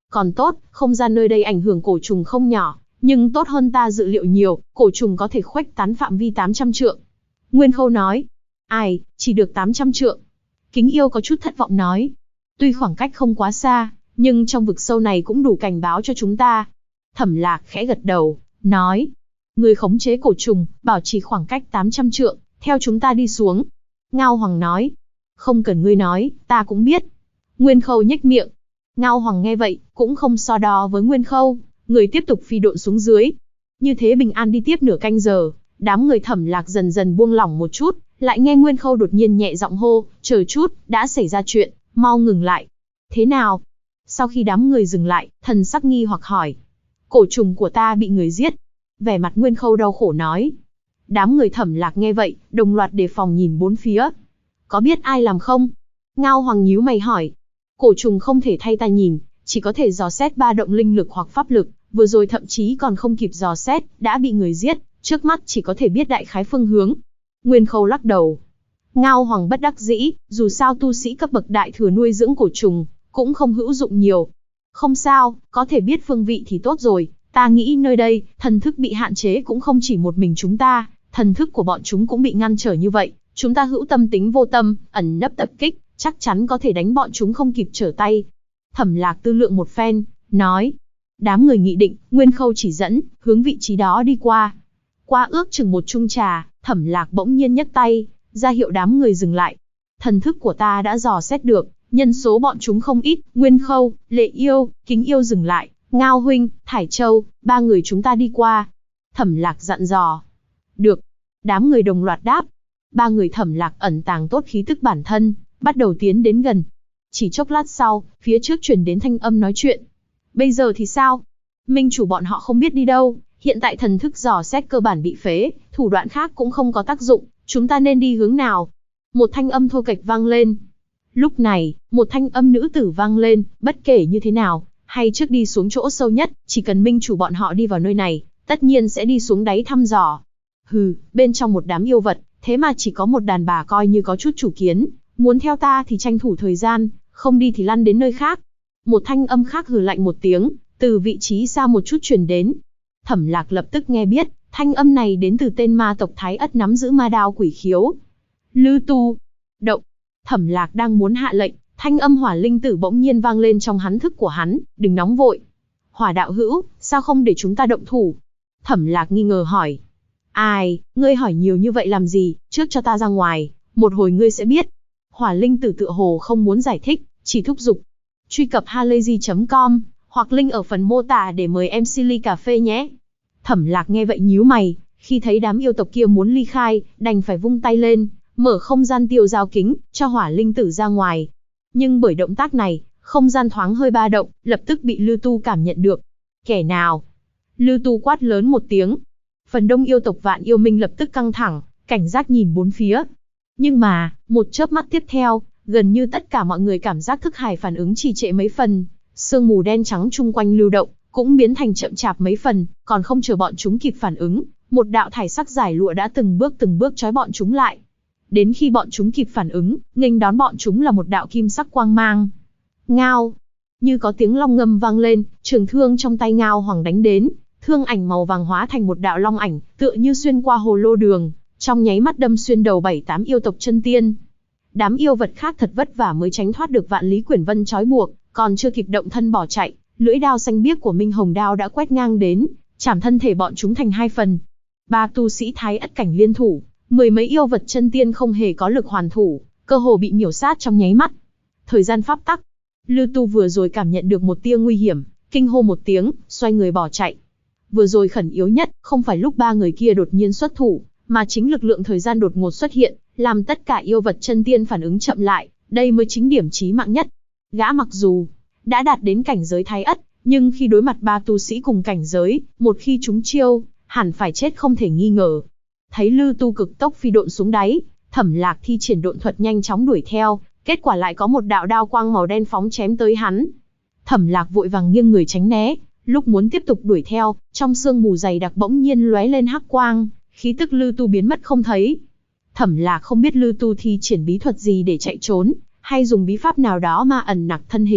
S1: Còn tốt, không gian nơi đây ảnh hưởng cổ trùng không nhỏ, nhưng tốt hơn ta dự liệu nhiều, cổ trùng có thể khuếch tán phạm vi 800 trượng. Nguyên Khâu nói. Ai, chỉ được 800 trượng. Kính Yêu có chút thất vọng nói. Tuy khoảng cách không quá xa, nhưng trong vực sâu này cũng đủ cảnh báo cho chúng ta. Thẩm Lạc khẽ gật đầu, nói. Người khống chế cổ trùng, bảo trì khoảng cách 800 trượng, theo chúng ta đi xuống. Ngao Hoàng nói. Không cần ngươi nói, ta cũng biết. Nguyên Khâu nhếch miệng. Ngao Hoàng nghe vậy, cũng không so đo với Nguyên Khâu, người tiếp tục phi độn xuống dưới. Như thế bình an đi tiếp nửa canh giờ, đám người Thẩm Lạc dần dần buông lỏng một chút, lại nghe Nguyên Khâu đột nhiên nhẹ giọng hô, chờ chút, đã xảy ra chuyện, mau ngừng lại. Thế nào? Sau khi đám người dừng lại, thần sắc nghi hoặc hỏi. Cổ trùng của ta bị người giết. Vẻ mặt Nguyên Khâu đau khổ nói. Đám người Thẩm Lạc nghe vậy, đồng loạt đề phòng nhìn bốn phía. Có biết ai làm không? Ngao Hoàng nhíu mày hỏi. Cổ trùng không thể thay ta nhìn, chỉ có thể dò xét ba động linh lực hoặc pháp lực, vừa rồi thậm chí còn không kịp dò xét, đã bị người giết, trước mắt chỉ có thể biết đại khái phương hướng. Nguyên Khâu lắc đầu. Ngao Hoàng bất đắc dĩ, dù sao tu sĩ cấp bậc đại thừa nuôi dưỡng cổ trùng, cũng không hữu dụng nhiều. Không sao, có thể biết phương vị thì tốt rồi, ta nghĩ nơi đây, thần thức bị hạn chế cũng không chỉ một mình chúng ta, thần thức của bọn chúng cũng bị ngăn trở như vậy, chúng ta hữu tâm tính vô tâm, ẩn nấp tập kích, chắc chắn có thể đánh bọn chúng không kịp trở tay. Thẩm Lạc tư lượng một phen, nói. Đám người nghị định, Nguyên Khâu chỉ dẫn, hướng vị trí đó đi qua. Qua ước chừng một chung trà, Thẩm Lạc bỗng nhiên nhấc tay, ra hiệu đám người dừng lại. Thần thức của ta đã dò xét được, nhân số bọn chúng không ít, Nguyên Khâu, Lệ Yêu, Kính Yêu dừng lại, Ngao huynh, Thải Châu, ba người chúng ta đi qua. Thẩm Lạc dặn dò. Được. Đám người đồng loạt đáp. Ba người Thẩm Lạc ẩn tàng tốt khí tức bản thân, bắt đầu tiến đến gần. Chỉ chốc lát sau, phía trước truyền đến thanh âm nói chuyện. Bây giờ thì sao? Minh chủ bọn họ không biết đi đâu, hiện tại thần thức dò xét cơ bản bị phế, thủ đoạn khác cũng không có tác dụng, chúng ta nên đi hướng nào? Một thanh âm thô kệch vang lên. Lúc này, một thanh âm nữ tử vang lên, bất kể như thế nào, hay trước đi xuống chỗ sâu nhất, chỉ cần minh chủ bọn họ đi vào nơi này, tất nhiên sẽ đi xuống đáy thăm dò. Hừ, bên trong một đám yêu vật, thế mà chỉ có một đàn bà coi như có chút chủ kiến, muốn theo ta thì tranh thủ thời gian, không đi thì lăn đến nơi khác. Một thanh âm khác hừ lạnh một tiếng, từ vị trí xa một chút truyền đến. Thẩm Lạc lập tức nghe biết, thanh âm này đến từ tên ma tộc Thái Ất nắm giữ ma đao quỷ khiếu. Lư tu, động. Thẩm Lạc đang muốn hạ lệnh, thanh âm hỏa linh tử bỗng nhiên vang lên trong hắn thức của hắn, đừng nóng vội. Hỏa đạo hữu, sao không để chúng ta động thủ? Thẩm Lạc nghi ngờ hỏi. Ai, ngươi hỏi nhiều như vậy làm gì, trước cho ta ra ngoài, một hồi ngươi sẽ biết. Hỏa linh tử tựa hồ không muốn giải thích, chỉ thúc giục. Truy cập halayzi.com, hoặc link ở phần mô tả để mời em Silly cà phê nhé. Thẩm Lạc nghe vậy nhíu mày, khi thấy đám yêu tộc kia muốn ly khai, đành phải vung tay lên, mở không gian tiêu giao kính, cho hỏa linh tử ra ngoài. Nhưng bởi động tác này, không gian thoáng hơi ba động, lập tức bị Lư Tu cảm nhận được. Kẻ nào? Lư Tu quát lớn một tiếng. Phần đông yêu tộc Vạn Yêu Minh lập tức căng thẳng, cảnh giác nhìn bốn phía. Nhưng mà, một chớp mắt tiếp theo, gần như tất cả mọi người cảm giác thức hải phản ứng trì trệ mấy phần. Sương mù đen trắng chung quanh lưu động, cũng biến thành chậm chạp mấy phần, còn không chờ bọn chúng kịp phản ứng, một đạo thải sắc giải lụa đã từng bước trói bọn chúng lại. Đến khi bọn chúng kịp phản ứng, nghênh đón bọn chúng là một đạo kim sắc quang mang. Ngao! Như có tiếng long ngâm vang lên, trường thương trong tay Ngao Hoàng đánh đến, thương ảnh màu vàng hóa thành một đạo long ảnh, tựa như xuyên qua hồ lô đường, trong nháy mắt đâm xuyên đầu 7-8 yêu tộc chân tiên. Đám yêu vật khác thật vất vả mới tránh thoát được Vạn Lý Quyển Vân trói buộc, còn chưa kịp động thân bỏ chạy, lưỡi đao xanh biếc của Minh Hồng Đao đã quét ngang đến, chảm thân thể bọn chúng thành hai phần. Ba tu sĩ Thái Ất cảnh liên thủ, mười mấy yêu vật chân tiên không hề có lực hoàn thủ, cơ hồ bị miểu sát trong nháy mắt. Thời gian pháp tắc. Lư Tu vừa rồi cảm nhận được một tia nguy hiểm, kinh hô một tiếng, xoay người bỏ chạy. Vừa rồi khẩn yếu nhất, không phải lúc ba người kia đột nhiên xuất thủ, mà chính lực lượng thời gian đột ngột xuất hiện, làm tất cả yêu vật chân tiên phản ứng chậm lại, đây mới chính điểm chí mạng nhất. Gã mặc dù đã đạt đến cảnh giới Thái Ất, nhưng khi đối mặt ba tu sĩ cùng cảnh giới, một khi chúng chiêu, hẳn phải chết không thể nghi ngờ. Thấy Lư Tu cực tốc phi độn xuống đáy, Thẩm Lạc thi triển độn thuật nhanh chóng đuổi theo, kết quả lại có một đạo đao quang màu đen phóng chém tới hắn. Thẩm Lạc vội vàng nghiêng người tránh né, lúc muốn tiếp tục đuổi theo, trong sương mù dày đặc bỗng nhiên lóe lên hắc quang, khí tức Lư Tu biến mất không thấy. Thẩm Lạc không biết Lư Tu thi triển bí thuật gì để chạy trốn, hay dùng bí pháp nào đó mà ẩn nặc thân hình,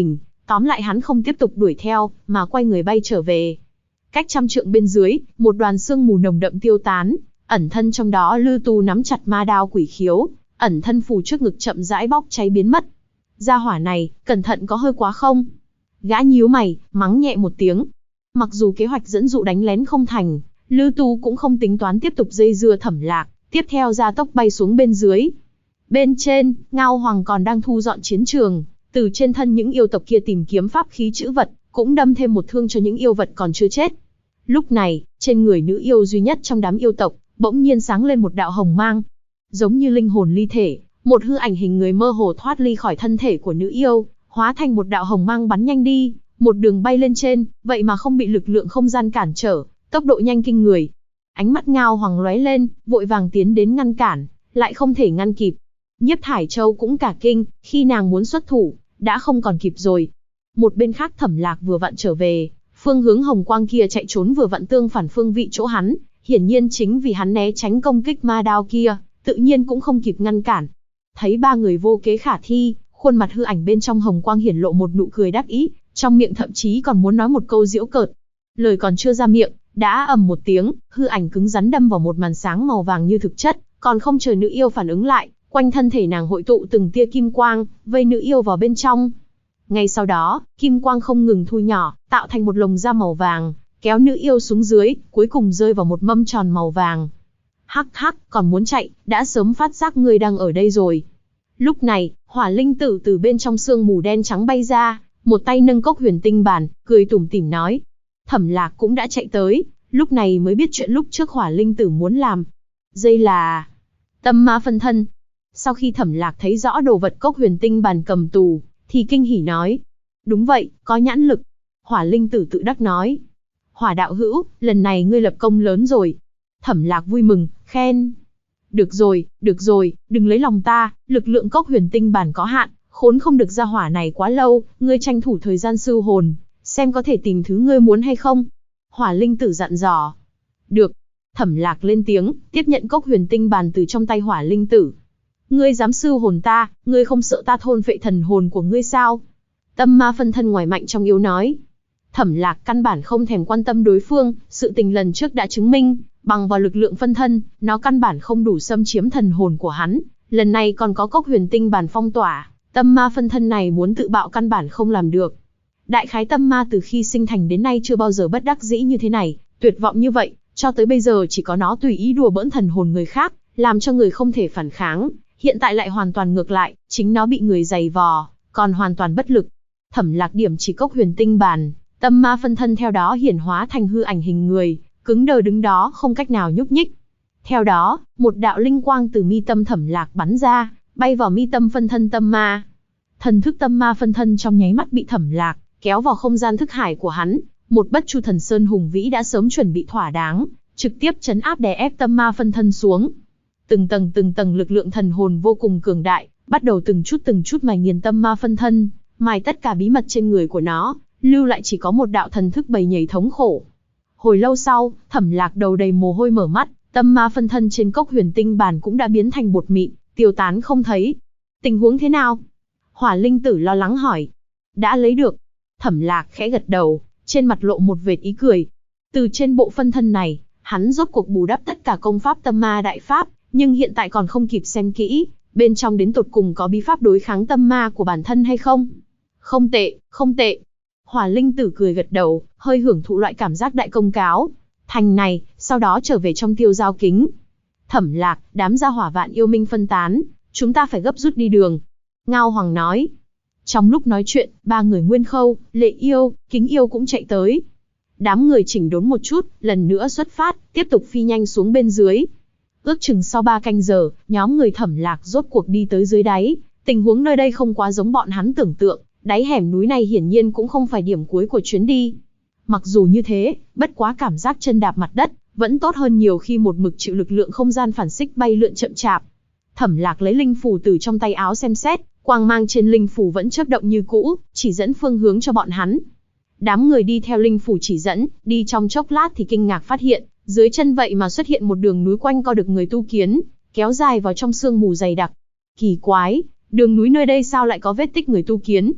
S1: Tóm lại hắn không tiếp tục đuổi theo, mà quay người bay trở về. Cách 100 trượng bên dưới, một đoàn sương mù nồng đậm tiêu tán, ẩn thân trong đó Lư Tu nắm chặt ma đao quỷ khiếu, ẩn thân phù trước ngực chậm rãi bốc cháy biến mất. Gia hỏa này, cẩn thận có hơi quá không? Gã nhíu mày, mắng nhẹ một tiếng. Mặc dù kế hoạch dẫn dụ đánh lén không thành, Lư Tu cũng không tính toán tiếp tục dây dưa Thẩm Lạc, tiếp theo gia tốc bay xuống bên dưới. Bên trên, Ngao Hoàng còn đang thu dọn chiến trường, từ trên thân những yêu tộc kia tìm kiếm pháp khí chữ vật, cũng đâm thêm một thương cho những yêu vật còn chưa chết. Lúc này, trên người nữ yêu duy nhất trong đám yêu tộc, bỗng nhiên sáng lên một đạo hồng mang. Giống như linh hồn ly thể, một hư ảnh hình người mơ hồ thoát ly khỏi thân thể của nữ yêu, hóa thành một đạo hồng mang bắn nhanh đi, một đường bay lên trên, vậy mà không bị lực lượng không gian cản trở, tốc độ nhanh kinh người. Ánh mắt Ngao Hoàng lóe lên, vội vàng tiến đến ngăn cản, lại không thể ngăn kịp. Nhiếp Thải Châu cũng cả kinh, khi nàng muốn xuất thủ, đã không còn kịp rồi. Một bên khác Thẩm Lạc vừa vặn trở về, phương hướng hồng quang kia chạy trốn vừa vặn tương phản phương vị chỗ hắn, hiển nhiên chính vì hắn né tránh công kích ma đao kia, tự nhiên cũng không kịp ngăn cản. Thấy ba người vô kế khả thi, khuôn mặt hư ảnh bên trong hồng quang hiển lộ một nụ cười đắc ý, trong miệng thậm chí còn muốn nói một câu giễu cợt. Lời còn chưa ra miệng, đã ầm một tiếng, hư ảnh cứng rắn đâm vào một màn sáng màu vàng như thực chất, còn không chờ nữ yêu phản ứng lại, quanh thân thể nàng hội tụ từng tia kim quang, vây nữ yêu vào bên trong. Ngay sau đó, kim quang không ngừng thu nhỏ, tạo thành một lồng da màu vàng, kéo nữ yêu xuống dưới, cuối cùng rơi vào một mâm tròn màu vàng. Hắc hắc, còn muốn chạy, đã sớm phát giác ngươi đang ở đây rồi. Lúc này, Hỏa Linh Tử từ bên trong sương mù đen trắng bay ra, một tay nâng cốc huyền tinh bản, cười tủm tỉm nói. Thẩm Lạc cũng đã chạy tới, lúc này mới biết chuyện lúc trước Hỏa Linh Tử muốn làm. Đây là tâm ma phân thân. Sau khi Thẩm Lạc thấy rõ đồ vật cốc huyền tinh bản cầm tù, thì kinh hỉ nói. Đúng vậy, có nhãn lực. Hỏa Linh Tử tự đắc nói. Hỏa đạo hữu, lần này ngươi lập công lớn rồi. Thẩm Lạc vui mừng, khen. Được rồi, đừng lấy lòng ta, lực lượng cốc huyền tinh bản có hạn, khốn không được ra hỏa này quá lâu, ngươi tranh thủ thời gian sưu hồn, xem có thể tìm thứ ngươi muốn hay không. Hỏa Linh Tử dặn dò. Được. Thẩm Lạc lên tiếng, tiếp nhận cốc huyền tinh bản từ trong tay Hỏa Linh Tử. Ngươi dám sưu hồn ta, ngươi không sợ ta thôn phệ thần hồn của ngươi sao? Tâm ma phân thân ngoài mạnh trong yếu nói. Thẩm Lạc căn bản không thèm quan tâm đối phương, sự tình lần trước đã chứng minh, bằng vào lực lượng phân thân, nó căn bản không đủ xâm chiếm thần hồn của hắn, lần này còn có cốc huyền tinh bản phong tỏa, tâm ma phân thân này muốn tự bạo căn bản không làm được. Đại khái tâm ma từ khi sinh thành đến nay chưa bao giờ bất đắc dĩ như thế này, tuyệt vọng như vậy, cho tới bây giờ chỉ có nó tùy ý đùa bỡn thần hồn người khác, làm cho người không thể phản kháng, hiện tại lại hoàn toàn ngược lại, chính nó bị người giày vò, còn hoàn toàn bất lực. Thẩm Lạc điểm chỉ cốc huyền tinh bản, tâm ma phân thân theo đó hiển hóa thành hư ảnh hình người, cứng đờ đứng đó không cách nào nhúc nhích. Theo đó, một đạo linh quang từ mi tâm Thẩm Lạc bắn ra, bay vào mi tâm phân thân tâm ma. Thần thức tâm ma phân thân trong nháy mắt bị Thẩm Lạc kéo vào không gian thức hải của hắn, một Bất Chu Thần Sơn hùng vĩ đã sớm chuẩn bị thỏa đáng, trực tiếp trấn áp đè ép tâm ma phân thân xuống. Từng tầng lực lượng thần hồn vô cùng cường đại, bắt đầu từng chút mài nghiền tâm ma phân thân, mài tất cả bí mật trên người của nó, lưu lại chỉ có một đạo thần thức bầy nhảy thống khổ. Hồi lâu sau, Thẩm Lạc đầu đầy mồ hôi mở mắt, tâm ma phân thân trên cốc huyền tinh bản cũng đã biến thành bột mịn, tiêu tán không thấy. Tình huống thế nào? Hỏa Linh Tử lo lắng hỏi. Đã lấy được. Thẩm Lạc khẽ gật đầu, trên mặt lộ một vệt ý cười. Từ trên bộ phân thân này, hắn rốt cuộc bù đắp tất cả công pháp tâm ma đại pháp, nhưng hiện tại còn không kịp xem kỹ, bên trong đến tột cùng có bí pháp đối kháng tâm ma của bản thân hay không. Không tệ. Hỏa Linh Tử cười gật đầu, hơi hưởng thụ loại cảm giác đại công cáo thành này, sau đó trở về trong tiêu giao kính. Thẩm Lạc, đám gia hỏa Vạn Yêu Minh phân tán, chúng ta phải gấp rút đi đường. Ngao Hoàng nói. Trong lúc nói chuyện, ba người Nguyên Khâu, Lệ Yêu, Kính Yêu cũng chạy tới. Đám người chỉnh đốn một chút, lần nữa xuất phát, tiếp tục phi nhanh xuống bên dưới. Ước chừng sau 3 canh giờ, nhóm người Thẩm Lạc rốt cuộc đi tới dưới đáy. Tình huống nơi đây không quá giống bọn hắn tưởng tượng, đáy hẻm núi này hiển nhiên cũng không phải điểm cuối của chuyến đi. Mặc dù như thế, bất quá cảm giác chân đạp mặt đất, vẫn tốt hơn nhiều khi một mực chịu lực lượng không gian phản xích bay lượn chậm chạp. Thẩm Lạc lấy linh phù từ trong tay áo xem xét, quang mang trên linh phù vẫn chớp động như cũ, chỉ dẫn phương hướng cho bọn hắn. Đám người đi theo linh phù chỉ dẫn, đi trong chốc lát thì kinh ngạc phát hiện, dưới chân vậy mà xuất hiện một đường núi quanh co được người tu kiến, kéo dài vào trong sương mù dày đặc. Kỳ quái, đường núi nơi đây sao lại có vết tích người tu kiến?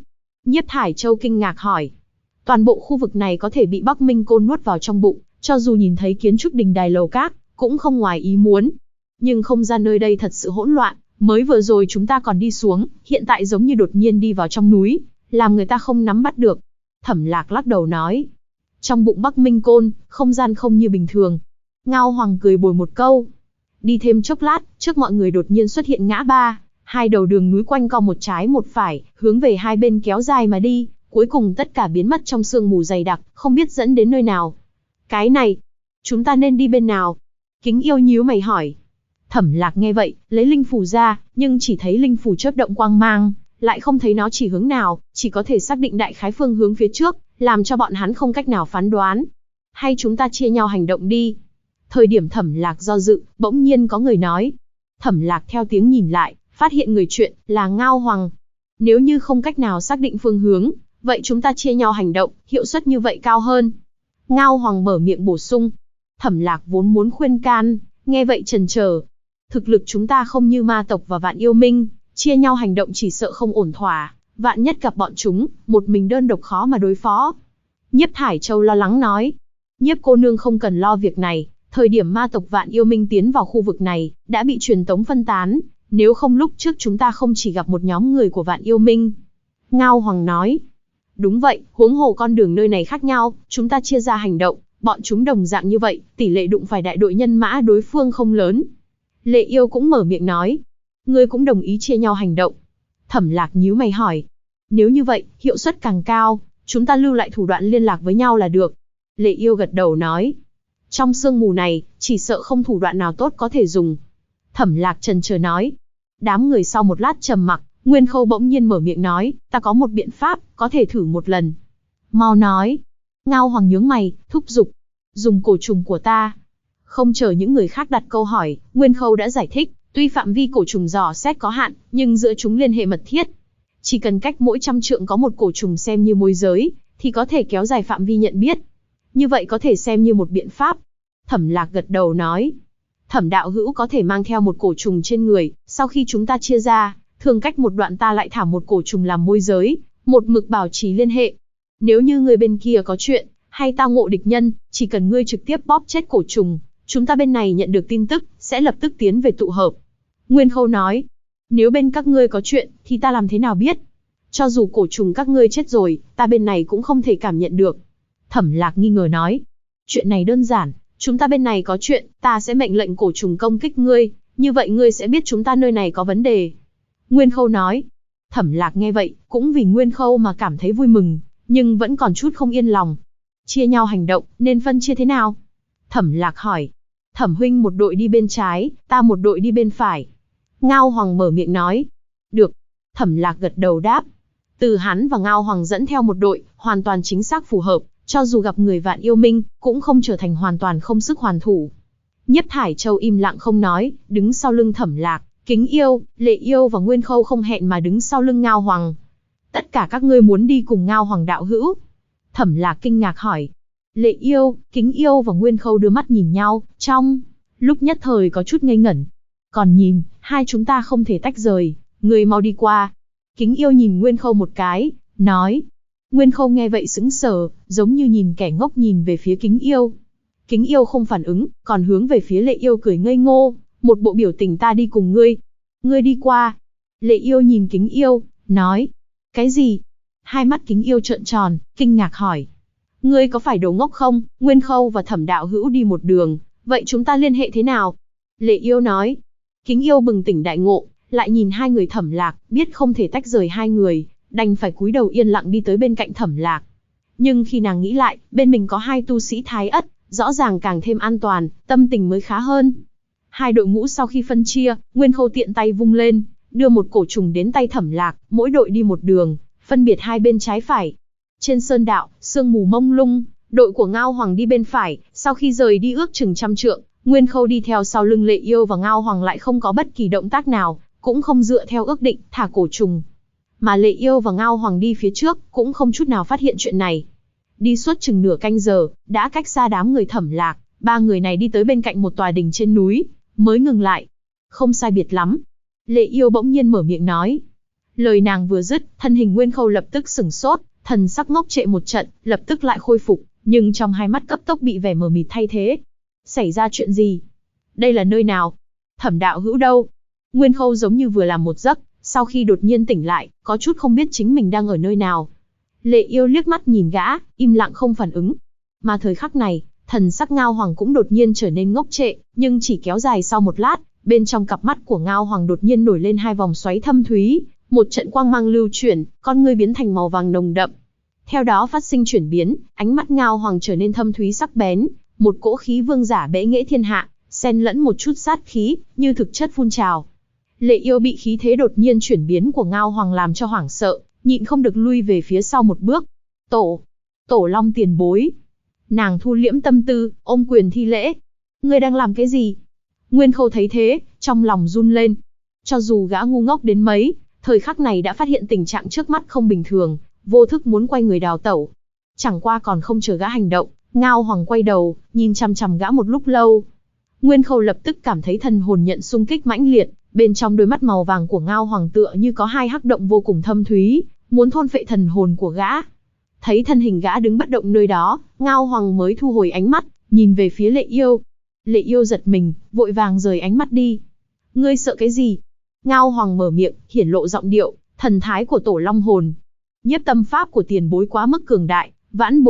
S1: Nhiếp Thải Châu kinh ngạc hỏi. Toàn bộ khu vực này có thể bị Bắc Minh Côn nuốt vào trong bụng, cho dù nhìn thấy kiến trúc đình đài lầu các, cũng không ngoài ý muốn. Nhưng không gian nơi đây thật sự hỗn loạn, mới vừa rồi chúng ta còn đi xuống, hiện tại giống như đột nhiên đi vào trong núi, làm người ta không nắm bắt được. Thẩm Lạc lắc đầu nói. Trong bụng Bắc Minh Côn, không gian không như bình thường. Ngao Hoàng cười bồi một câu. Đi thêm chốc lát, trước mọi người đột nhiên xuất hiện ngã ba, hai đầu đường núi quanh co một trái một phải, hướng về hai bên kéo dài mà đi, cuối cùng tất cả biến mất trong sương mù dày đặc, không biết dẫn đến nơi nào. Cái này, chúng ta nên đi bên nào? Kính Yêu nhíu mày hỏi. Thẩm Lạc nghe vậy, lấy linh phù ra, nhưng chỉ thấy linh phù chớp động quang mang, lại không thấy nó chỉ hướng nào, chỉ có thể xác định đại khái phương hướng phía trước, làm cho bọn hắn không cách nào phán đoán. Hay chúng ta chia nhau hành động đi? Thời điểm Thẩm Lạc do dự, bỗng nhiên có người nói. Thẩm Lạc theo tiếng nhìn lại, phát hiện người chuyện là Ngao Hoàng. Nếu như không cách nào xác định phương hướng, vậy chúng ta chia nhau hành động, hiệu suất như vậy cao hơn. Ngao Hoàng mở miệng bổ sung. Thẩm Lạc vốn muốn khuyên can, nghe vậy chần chờ. Thực lực chúng ta không như ma tộc và Vạn Yêu Minh, chia nhau hành động chỉ sợ không ổn thỏa, vạn nhất gặp bọn chúng, một mình đơn độc khó mà đối phó. Nhiếp Thải Châu lo lắng nói. Nhiếp cô nương không cần lo việc này, thời điểm ma tộc Vạn Yêu Minh tiến vào khu vực này, đã bị truyền tống phân tán, nếu không lúc trước chúng ta không chỉ gặp một nhóm người của Vạn Yêu Minh. Ngao Hoàng nói. Đúng vậy, huống hồ con đường nơi này khác nhau, chúng ta chia ra hành động, bọn chúng đồng dạng như vậy, tỷ lệ đụng phải đại đội nhân mã đối phương không lớn. Lệ Yêu cũng mở miệng nói. Ngươi cũng đồng ý chia nhau hành động. Thẩm Lạc nhíu mày hỏi. Nếu như vậy, hiệu suất càng cao, chúng ta lưu lại thủ đoạn liên lạc với nhau là được. Lệ Yêu gật đầu nói. Trong sương mù này, chỉ sợ không thủ đoạn nào tốt có thể dùng. Thẩm Lạc chần chờ nói. Đám người sau một lát trầm mặc, Nguyên Khâu bỗng nhiên mở miệng nói, ta có một biện pháp, có thể thử một lần. Mau nói. Ngao Hoàng nhướng mày, thúc giục. Dùng cổ trùng của ta. Không chờ những người khác đặt câu hỏi, Nguyên Khâu đã giải thích, tuy phạm vi cổ trùng dò xét có hạn, nhưng giữa chúng liên hệ mật thiết. Chỉ cần cách mỗi 100 trượng có một cổ trùng xem như môi giới, thì có thể kéo dài phạm vi nhận biết. Như vậy có thể xem như một biện pháp. Thẩm Lạc gật đầu nói. Thẩm đạo hữu có thể mang theo một cổ trùng trên người, sau khi chúng ta chia ra, thường cách một đoạn ta lại thả một cổ trùng làm môi giới, một mực bảo trì liên hệ. Nếu như người bên kia có chuyện, hay tao ngộ địch nhân, chỉ cần ngươi trực tiếp bóp chết cổ trùng, chúng ta bên này nhận được tin tức, sẽ lập tức tiến về tụ hợp. Nguyên Khâu nói, nếu bên các ngươi có chuyện, thì ta làm thế nào biết? Cho dù cổ trùng các ngươi chết rồi, ta bên này cũng không thể cảm nhận được. Thẩm Lạc nghi ngờ nói, chuyện này đơn giản, chúng ta bên này có chuyện, ta sẽ mệnh lệnh cổ trùng công kích ngươi, như vậy ngươi sẽ biết chúng ta nơi này có vấn đề. Nguyên Khâu nói, Thẩm Lạc nghe vậy, cũng vì Nguyên Khâu mà cảm thấy vui mừng, nhưng vẫn còn chút không yên lòng. Chia nhau hành động, nên phân chia thế nào? Thẩm Lạc hỏi. Thẩm huynh một đội đi bên trái, ta một đội đi bên phải. Ngao Hoàng mở miệng nói. Được. Thẩm Lạc gật đầu đáp. Từ hắn và Ngao Hoàng dẫn theo một đội, hoàn toàn chính xác phù hợp, cho dù gặp người Vạn Yêu Minh, cũng không trở thành hoàn toàn không sức hoàn thủ. Nhiếp Thải Châu im lặng không nói, đứng sau lưng Thẩm Lạc, Kính Yêu, Lệ Yêu và Nguyên Khâu không hẹn mà đứng sau lưng Ngao Hoàng. Tất cả các ngươi muốn đi cùng Ngao Hoàng đạo hữu? Thẩm Lạc kinh ngạc hỏi. Lệ Yêu, Kính Yêu và Nguyên Khâu đưa mắt nhìn nhau, trong lúc nhất thời có chút ngây ngẩn. Còn nhìn, hai chúng ta không thể tách rời, người mau đi qua. Kính Yêu nhìn Nguyên Khâu một cái, nói. Nguyên Khâu nghe vậy sững sờ, giống như nhìn kẻ ngốc nhìn về phía Kính Yêu. Kính Yêu không phản ứng, còn hướng về phía Lệ Yêu cười ngây ngô, một bộ biểu tình ta đi cùng ngươi. Ngươi đi qua. Lệ Yêu nhìn Kính Yêu, nói. Cái gì? Hai mắt Kính Yêu trợn tròn, kinh ngạc hỏi. Ngươi có phải đồ ngốc không? Nguyên Khâu và Thẩm đạo hữu đi một đường, vậy chúng ta liên hệ thế nào? Lệ Yêu nói. Kính Yêu bừng tỉnh đại ngộ, lại nhìn hai người Thẩm Lạc, biết không thể tách rời hai người, đành phải cúi đầu yên lặng đi tới bên cạnh Thẩm Lạc. Nhưng khi nàng nghĩ lại, bên mình có hai tu sĩ Thái Ất, rõ ràng càng thêm an toàn, tâm tình mới khá hơn. Hai đội ngũ sau khi phân chia, Nguyên Khâu tiện tay vung lên, đưa một cổ trùng đến tay Thẩm Lạc, mỗi đội đi một đường, phân biệt hai bên trái phải. Trên sơn đạo, sương mù mông lung, đội của Ngao Hoàng đi bên phải, sau khi rời đi ước chừng 100 trượng, Nguyên Khâu đi theo sau lưng Lệ Yêu và Ngao Hoàng lại không có bất kỳ động tác nào, cũng không dựa theo ước định, thả cổ trùng. Mà Lệ Yêu và Ngao Hoàng đi phía trước, cũng không chút nào phát hiện chuyện này. Đi suốt chừng nửa canh giờ, đã cách xa đám người Thẩm Lạc, ba người này đi tới bên cạnh một tòa đình trên núi, mới ngừng lại. Không sai biệt lắm. Lệ Yêu bỗng nhiên mở miệng nói. Lời nàng vừa dứt, thân hình Nguyên Khâu lập tức sửng sốt, thần sắc ngốc trệ một trận, lập tức lại khôi phục, nhưng trong hai mắt cấp tốc bị vẻ mờ mịt thay thế. Xảy ra chuyện gì? Đây là nơi nào? Thẩm đạo hữu đâu? Nguyên Khâu giống như vừa làm một giấc, sau khi đột nhiên tỉnh lại, có chút không biết chính mình đang ở nơi nào. Lệ Yêu liếc mắt nhìn gã, im lặng không phản ứng. Mà thời khắc này, thần sắc Ngao Hoàng cũng đột nhiên trở nên ngốc trệ, nhưng chỉ kéo dài sau một lát, bên trong cặp mắt của Ngao Hoàng đột nhiên nổi lên hai vòng xoáy thâm thúy, một trận quang mang lưu chuyển, con ngươi biến thành màu vàng nồng đậm. Theo đó phát sinh chuyển biến, ánh mắt Ngao Hoàng trở nên thâm thúy sắc bén, một cỗ khí vương giả bẽ nghễ thiên hạ, xen lẫn một chút sát khí, như thực chất phun trào. Lệ Yêu bị khí thế đột nhiên chuyển biến của Ngao Hoàng làm cho hoảng sợ, nhịn không được lui về phía sau một bước. Tổ Long tiền bối. Nàng thu liễm tâm tư, ôm quyền thi lễ. Ngươi đang làm cái gì? Nguyên Khâu thấy thế, trong lòng run lên. Cho dù gã ngu ngốc đến mấy, thời khắc này đã phát hiện tình trạng trước mắt không bình thường, vô thức muốn quay người đào tẩu. Chẳng qua còn không chờ gã hành động, Ngao Hoàng quay đầu, nhìn chằm chằm gã một lúc lâu. Nguyên Khâu lập tức cảm thấy thần hồn nhận xung kích mãnh liệt, bên trong đôi mắt màu vàng của Ngao Hoàng tựa như có hai hắc động vô cùng thâm thúy, muốn thôn phệ thần hồn của gã. Thấy thân hình gã đứng bất động nơi đó, Ngao Hoàng mới thu hồi ánh mắt, nhìn về phía Lệ Yêu. Lệ Yêu giật mình, vội vàng rời ánh mắt đi. Ngươi sợ cái gì? Ngao Hoàng mở miệng, hiển lộ giọng điệu, thần thái của tổ long hồn. Nhiếp tâm pháp của tiền bối quá mức cường đại, vãn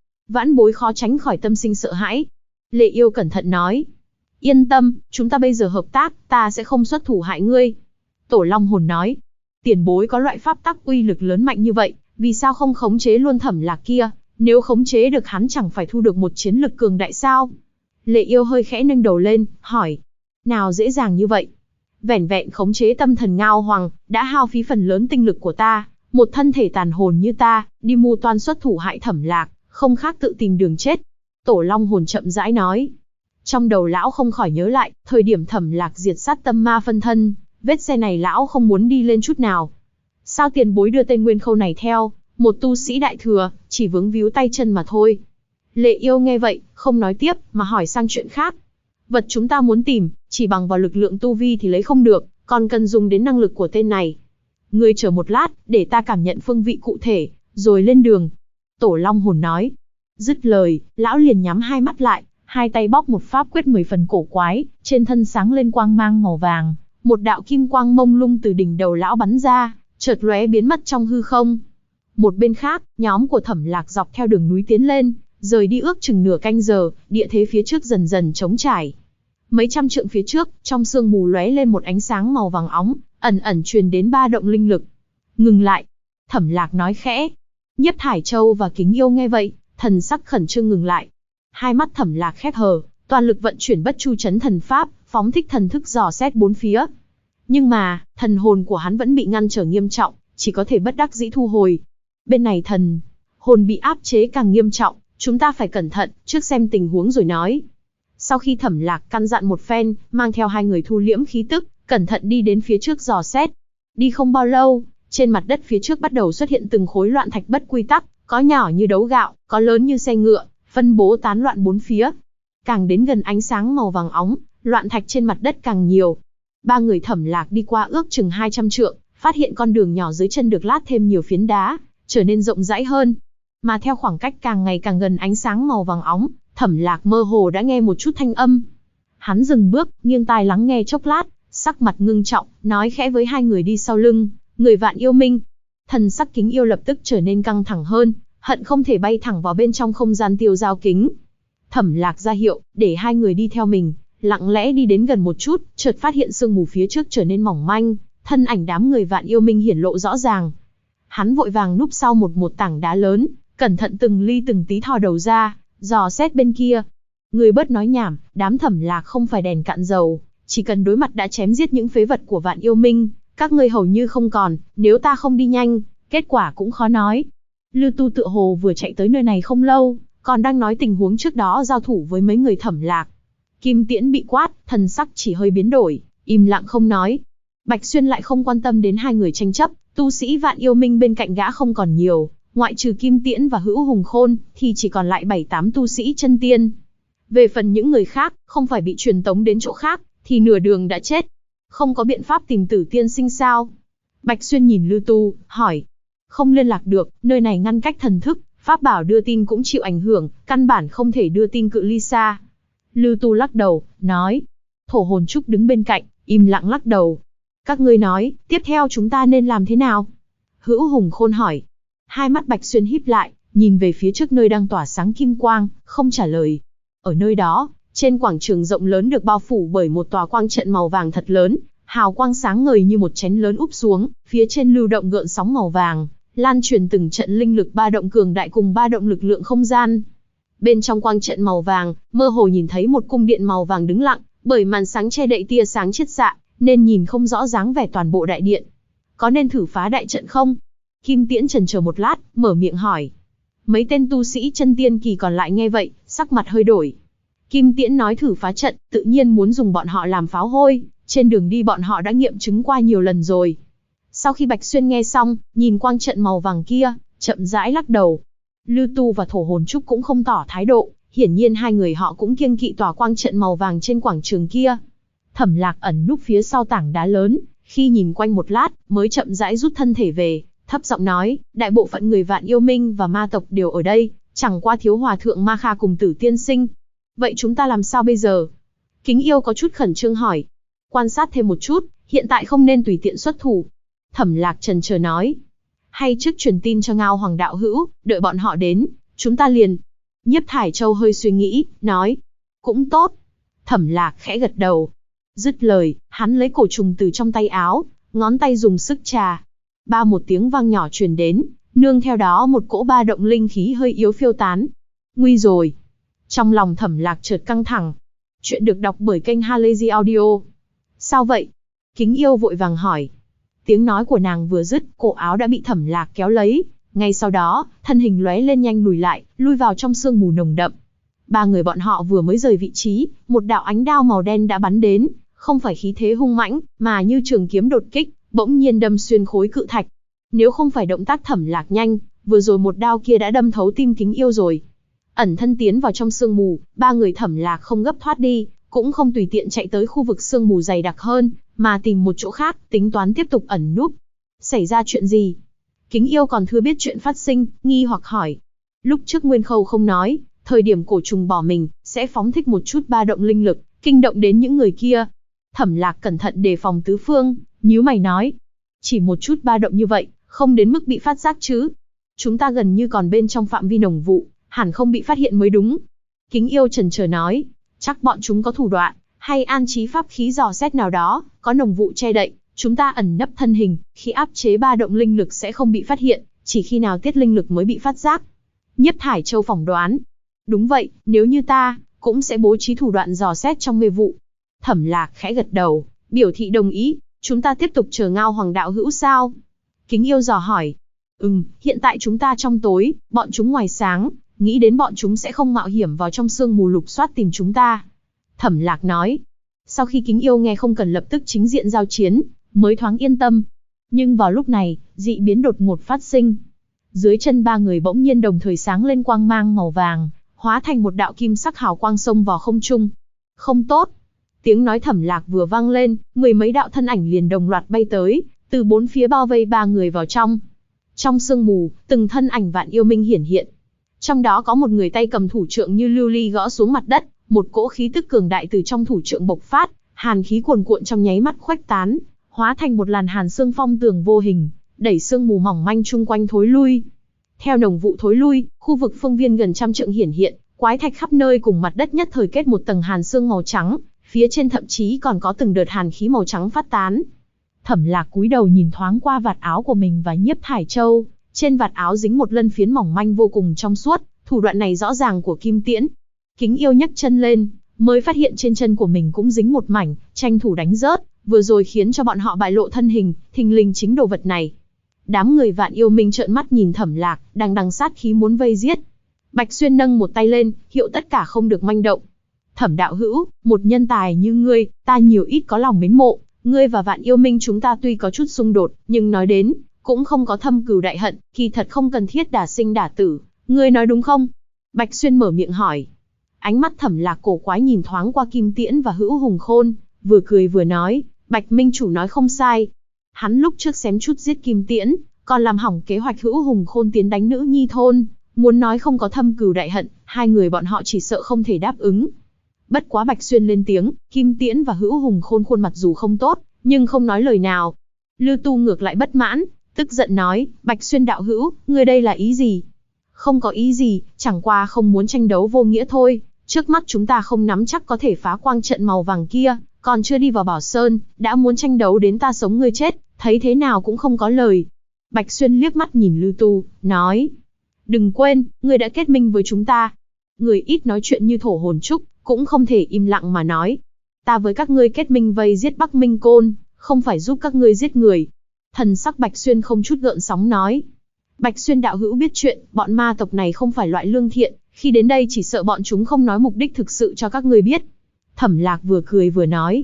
S1: bối khó tránh khỏi tâm sinh sợ hãi. Lệ Yêu cẩn thận nói. Yên tâm, chúng ta bây giờ hợp tác, ta sẽ không xuất thủ hại ngươi. Tổ long hồn nói. Tiền bối có loại pháp tắc uy lực lớn mạnh như vậy, vì sao không khống chế luôn Thẩm Lạc kia? Nếu khống chế được hắn chẳng phải thu được một chiến lực cường đại sao? Lệ Yêu hơi khẽ nâng đầu lên, hỏi. Nào dễ dàng như vậy? Vẻn vẹn khống chế tâm thần Ngao Hoàng, đã hao phí phần lớn tinh lực của ta. Một thân thể tàn hồn như ta, đi mưu toan xuất thủ hại Thẩm Lạc, không khác tự tìm đường chết. Tổ long hồn chậm rãi nói. Trong đầu lão không khỏi nhớ lại, thời điểm Thẩm Lạc diệt sát tâm ma phân thân, vết xe này lão không muốn đi lên chút nào. Sao tiền bối đưa tên Nguyên Khâu này theo, một tu sĩ đại thừa, chỉ vướng víu tay chân mà thôi. Lệ Yêu nghe vậy, không nói tiếp, mà hỏi sang chuyện khác. Vật chúng ta muốn tìm, chỉ bằng vào lực lượng tu vi thì lấy không được, còn cần dùng đến năng lực của tên này. Ngươi chờ một lát, để ta cảm nhận phương vị cụ thể, rồi lên đường. Tổ long hồn nói. Dứt lời, lão liền nhắm hai mắt lại, hai tay bóp một pháp quyết 10 phần cổ quái, trên thân sáng lên quang mang màu vàng, một đạo kim quang mông lung từ đỉnh đầu lão bắn ra, chợt lóe biến mất trong hư không. Một bên khác, nhóm của Thẩm Lạc dọc theo đường núi tiến lên, rời đi ước chừng nửa canh giờ, địa thế phía trước dần dần trống trải. Mấy trăm trượng phía trước, trong sương mù lóe lên một ánh sáng màu vàng óng, ẩn ẩn truyền đến ba động linh lực. Ngừng lại. Thẩm Lạc nói khẽ. Nhiếp Thải Châu và Kính Yêu nghe vậy, thần sắc khẩn trương ngừng lại. Hai mắt Thẩm Lạc khép hờ, toàn lực vận chuyển Bất Chu Chấn thần pháp, phóng thích thần thức dò xét bốn phía. Nhưng mà, thần hồn của hắn vẫn bị ngăn trở nghiêm trọng, chỉ có thể bất đắc dĩ thu hồi. Bên này thần hồn bị áp chế càng nghiêm trọng, chúng ta phải cẩn thận, trước xem tình huống rồi nói. Sau khi Thẩm Lạc căn dặn một phen, mang theo hai người thu liễm khí tức, cẩn thận đi đến phía trước dò xét. Đi không bao lâu, trên mặt đất phía trước bắt đầu xuất hiện từng khối loạn thạch bất quy tắc, có nhỏ như đấu gạo, có lớn như xe ngựa, phân bố tán loạn bốn phía. Càng đến gần ánh sáng màu vàng óng, loạn thạch trên mặt đất càng nhiều. Ba người Thẩm Lạc đi qua ước chừng 200 trượng, phát hiện con đường nhỏ dưới chân được lát thêm nhiều phiến đá, trở nên rộng rãi hơn. Mà theo khoảng cách càng ngày càng gần ánh sáng màu vàng óng, Thẩm Lạc mơ hồ đã nghe một chút thanh âm. Hắn dừng bước, nghiêng tai lắng nghe chốc lát, sắc mặt ngưng trọng, nói khẽ với hai người đi sau lưng, người Vạn Yêu Minh. Thần sắc Kính Yêu lập tức trở nên căng thẳng hơn, hận không thể bay thẳng vào bên trong không gian tiêu giao kính. Thẩm Lạc ra hiệu, để hai người đi theo mình, lặng lẽ đi đến gần một chút, chợt phát hiện sương mù phía trước trở nên mỏng manh, thân ảnh đám người Vạn Yêu Minh hiển lộ rõ ràng. Hắn vội vàng núp sau một tảng đá lớn, cẩn thận từng ly từng tí thò đầu ra, dò xét bên kia. Người bớt nói nhảm, đám Thẩm Lạc không phải đèn cạn dầu, chỉ cần đối mặt đã chém giết những phế vật của Vạn Yêu Minh, các ngươi hầu như không còn, nếu ta không đi nhanh, kết quả cũng khó nói. Lư Tu tựa hồ vừa chạy tới nơi này không lâu, còn đang nói tình huống trước đó giao thủ với mấy người Thẩm Lạc. Kim Tiễn bị quát, thần sắc chỉ hơi biến đổi, im lặng không nói. Bạch Xuyên lại không quan tâm đến hai người tranh chấp, tu sĩ Vạn Yêu Minh bên cạnh gã không còn nhiều, ngoại trừ Kim Tiễn và Hữu Hùng Khôn, thì chỉ còn lại 7-8 tu sĩ chân tiên. Về phần những người khác, không phải bị truyền tống đến chỗ khác, thì nửa đường đã chết. Không có biện pháp tìm Tử tiên sinh sao? Bạch Xuyên nhìn Lưu Tu, hỏi. Không liên lạc được, nơi này ngăn cách thần thức, pháp bảo đưa tin cũng chịu ảnh hưởng, căn bản không thể đưa tin cự ly xa. Lưu Tu lắc đầu, nói. Thổ hồn trúc đứng bên cạnh, im lặng lắc đầu. Các ngươi nói, tiếp theo chúng ta nên làm thế nào? Hữu Hùng Khôn hỏi. Hai mắt Bạch Xuyên híp lại, nhìn về phía trước nơi đang tỏa sáng kim quang, không trả lời. Ở nơi đó, trên quảng trường rộng lớn được bao phủ bởi một tòa quang trận màu vàng thật lớn, hào quang sáng ngời như một chén lớn úp xuống, phía trên lưu động gợn sóng màu vàng, lan truyền từng trận linh lực ba động cường đại cùng ba động lực lượng không gian. Bên trong quang trận màu vàng, mơ hồ nhìn thấy một cung điện màu vàng đứng lặng, bởi màn sáng che đậy tia sáng chiết xạ, nên nhìn không rõ dáng vẻ toàn bộ đại điện. Có nên thử phá đại trận không? Kim Tiễn chần chờ một lát, mở miệng hỏi. Mấy tên tu sĩ chân tiên kỳ còn lại nghe vậy, sắc mặt hơi đổi. Kim Tiễn nói thử phá trận, tự nhiên muốn dùng bọn họ làm pháo hôi, trên đường đi bọn họ đã nghiệm chứng qua nhiều lần rồi. Sau khi Bạch Xuyên nghe xong, nhìn quang trận màu vàng kia, chậm rãi lắc đầu. Lưu Tu và Thổ Hồn Trúc cũng không tỏ thái độ, hiển nhiên hai người họ cũng kiêng kỵ tòa quang trận màu vàng trên quảng trường kia. Thẩm Lạc ẩn núp phía sau tảng đá lớn, khi nhìn quanh một lát, mới chậm rãi rút thân thể về, thấp giọng nói, đại bộ phận người Vạn Yêu Minh và ma tộc đều ở đây, chẳng qua thiếu hòa thượng Ma Kha cùng Tử Tiên Sinh. Vậy chúng ta làm sao bây giờ? Kính Yêu có chút khẩn trương hỏi. Quan sát thêm một chút, hiện tại không nên tùy tiện xuất thủ. Thẩm Lạc chần chờ nói. Hay trước truyền tin cho Ngao Hoàng đạo hữu, đợi bọn họ đến, chúng ta liền. Nhiếp Thải Châu hơi suy nghĩ, nói. Cũng tốt. Thẩm Lạc khẽ gật đầu. Dứt lời, hắn lấy cổ trùng từ trong tay áo, ngón tay dùng sức trà. Ba một tiếng vang nhỏ truyền đến, nương theo đó một cỗ ba động linh khí hơi yếu phiêu tán. Nguy rồi. Trong lòng Thẩm Lạc chợt căng thẳng. Chuyện được đọc bởi kênh Halazy Audio. Sao vậy? Kính Yêu vội vàng hỏi. Tiếng nói của nàng vừa dứt, cổ áo đã bị Thẩm Lạc kéo lấy. Ngay sau đó, thân hình lóe lên nhanh lùi lại, lui vào trong sương mù nồng đậm. Ba người bọn họ vừa mới rời vị trí, một đạo ánh đao màu đen đã bắn đến, không phải khí thế hung mãnh, mà như trường kiếm đột kích, bỗng nhiên đâm xuyên khối cự thạch. Nếu không phải động tác Thẩm Lạc nhanh, vừa rồi một đao kia đã đâm thấu tim Kính Yêu rồi. Ẩn thân tiến vào trong sương mù, ba người Thẩm Lạc không gấp thoát đi, cũng không tùy tiện chạy tới khu vực sương mù dày đặc hơn, mà tìm một chỗ khác, tính toán tiếp tục ẩn núp. Xảy ra chuyện gì? Kính Yêu còn chưa biết chuyện phát sinh, nghi hoặc hỏi. Lúc trước Nguyên Khâu không nói, thời điểm cổ trùng bỏ mình, sẽ phóng thích một chút ba động linh lực, kinh động đến những người kia. Thẩm Lạc cẩn thận đề phòng tứ phương, nhíu mày nói. Chỉ một chút ba động như vậy, không đến mức bị phát giác chứ. Chúng ta gần như còn bên trong phạm vi nồng vụ, hẳn không bị phát hiện mới đúng. Kính Yêu chần chờ nói. Chắc bọn chúng có thủ đoạn, hay an trí pháp khí dò xét nào đó, có nồng vụ che đậy, chúng ta ẩn nấp thân hình, khi áp chế ba động linh lực sẽ không bị phát hiện, chỉ khi nào tiết linh lực mới bị phát giác. Nhiếp Thải Châu phỏng đoán. Đúng vậy, nếu như ta, cũng sẽ bố trí thủ đoạn dò xét trong mê vụ. Thẩm Lạc khẽ gật đầu, biểu thị đồng ý. Chúng ta tiếp tục chờ Ngao Hoàng đạo hữu sao? Kính Yêu dò hỏi. Hiện tại chúng ta trong tối, bọn chúng ngoài sáng, nghĩ đến bọn chúng sẽ không mạo hiểm vào trong sương mù lục soát tìm chúng ta. Thẩm Lạc nói. Sau khi Kính Yêu nghe không cần lập tức chính diện giao chiến, mới thoáng yên tâm. Nhưng vào lúc này, dị biến đột ngột phát sinh. Dưới chân ba người bỗng nhiên đồng thời sáng lên quang mang màu vàng, hóa thành một đạo kim sắc hào quang xông vào không trung. Không tốt. Tiếng nói Thẩm Lạc vừa vang lên, mười mấy đạo thân ảnh liền đồng loạt bay tới, từ bốn phía bao vây ba người vào trong. Trong sương mù, từng thân ảnh Vạn Yêu Minh hiển hiện. Trong đó có một người tay cầm thủ trượng như lưu ly gõ xuống mặt đất, một cỗ khí tức cường đại từ trong thủ trượng bộc phát, hàn khí cuồn cuộn trong nháy mắt khuếch tán, hóa thành một làn hàn xương phong tường vô hình, đẩy sương mù mỏng manh chung quanh thối lui. Theo nồng vụ thối lui, khu vực phương viên gần trăm trượng hiển hiện, quái thạch khắp nơi cùng mặt đất nhất thời kết một tầng hàn xương màu trắng, phía trên thậm chí còn có từng đợt hàn khí màu trắng phát tán. Thẩm Lạc cúi đầu nhìn thoáng qua vạt áo của mình và Nhiếp Thải Châu, trên vạt áo dính một lân phiến mỏng manh vô cùng trong suốt, thủ đoạn này rõ ràng của Kim Tiễn. Kính Yêu nhấc chân lên, mới phát hiện trên chân của mình cũng dính một mảnh, tranh thủ đánh rớt, vừa rồi khiến cho bọn họ bại lộ thân hình, thình lình chính đồ vật này. Đám người Vạn Yêu Minh trợn mắt nhìn Thẩm Lạc, đang đằng sát khí muốn vây giết. Bạch Xuyên nâng một tay lên, hiệu tất cả không được manh động. Thẩm đạo hữu, một nhân tài như ngươi, ta nhiều ít có lòng mến mộ, ngươi và Vạn Yêu Minh chúng ta tuy có chút xung đột, nhưng nói đến, cũng không có thâm cừu đại hận, kỳ thật không cần thiết đả sinh đả tử, ngươi nói đúng không? Bạch Xuyên mở miệng hỏi. Ánh mắt Thẩm Lạc cổ quái nhìn thoáng qua Kim Tiễn và Hữu Hùng Khôn, vừa cười vừa nói, Bạch Minh chủ nói không sai. Hắn lúc trước xém chút giết Kim Tiễn, còn làm hỏng kế hoạch Hữu Hùng Khôn tiến đánh nữ nhi thôn. Muốn nói không có thâm cừu đại hận, hai người bọn họ chỉ sợ không thể đáp ứng. Bất quá Bạch Xuyên lên tiếng, Kim Tiễn và Hữu Hùng Khôn khuôn mặt dù không tốt, nhưng không nói lời nào. Lư Tu ngược lại bất mãn, tức giận nói, Bạch Xuyên đạo hữu, ngươi đây là ý gì? Không có ý gì, chẳng qua không muốn tranh đấu vô nghĩa thôi. Trước mắt chúng ta không nắm chắc có thể phá quang trận màu vàng kia, còn chưa đi vào Bảo Sơn, đã muốn tranh đấu đến ta sống ngươi chết, thấy thế nào cũng không có lời. Bạch Xuyên liếc mắt nhìn Lư Tu, nói, đừng quên, ngươi đã kết minh với chúng ta. Người ít nói chuyện như Thổ Hồn Trúc, cũng không thể im lặng mà nói. Ta với các ngươi kết minh vây giết Bắc Minh Côn, không phải giúp các ngươi giết người. Thần sắc Bạch Xuyên không chút gợn sóng nói. Bạch Xuyên đạo hữu biết chuyện, bọn ma tộc này không phải loại lương thiện, khi đến đây chỉ sợ bọn chúng không nói mục đích thực sự cho các ngươi biết. Thẩm Lạc vừa cười vừa nói.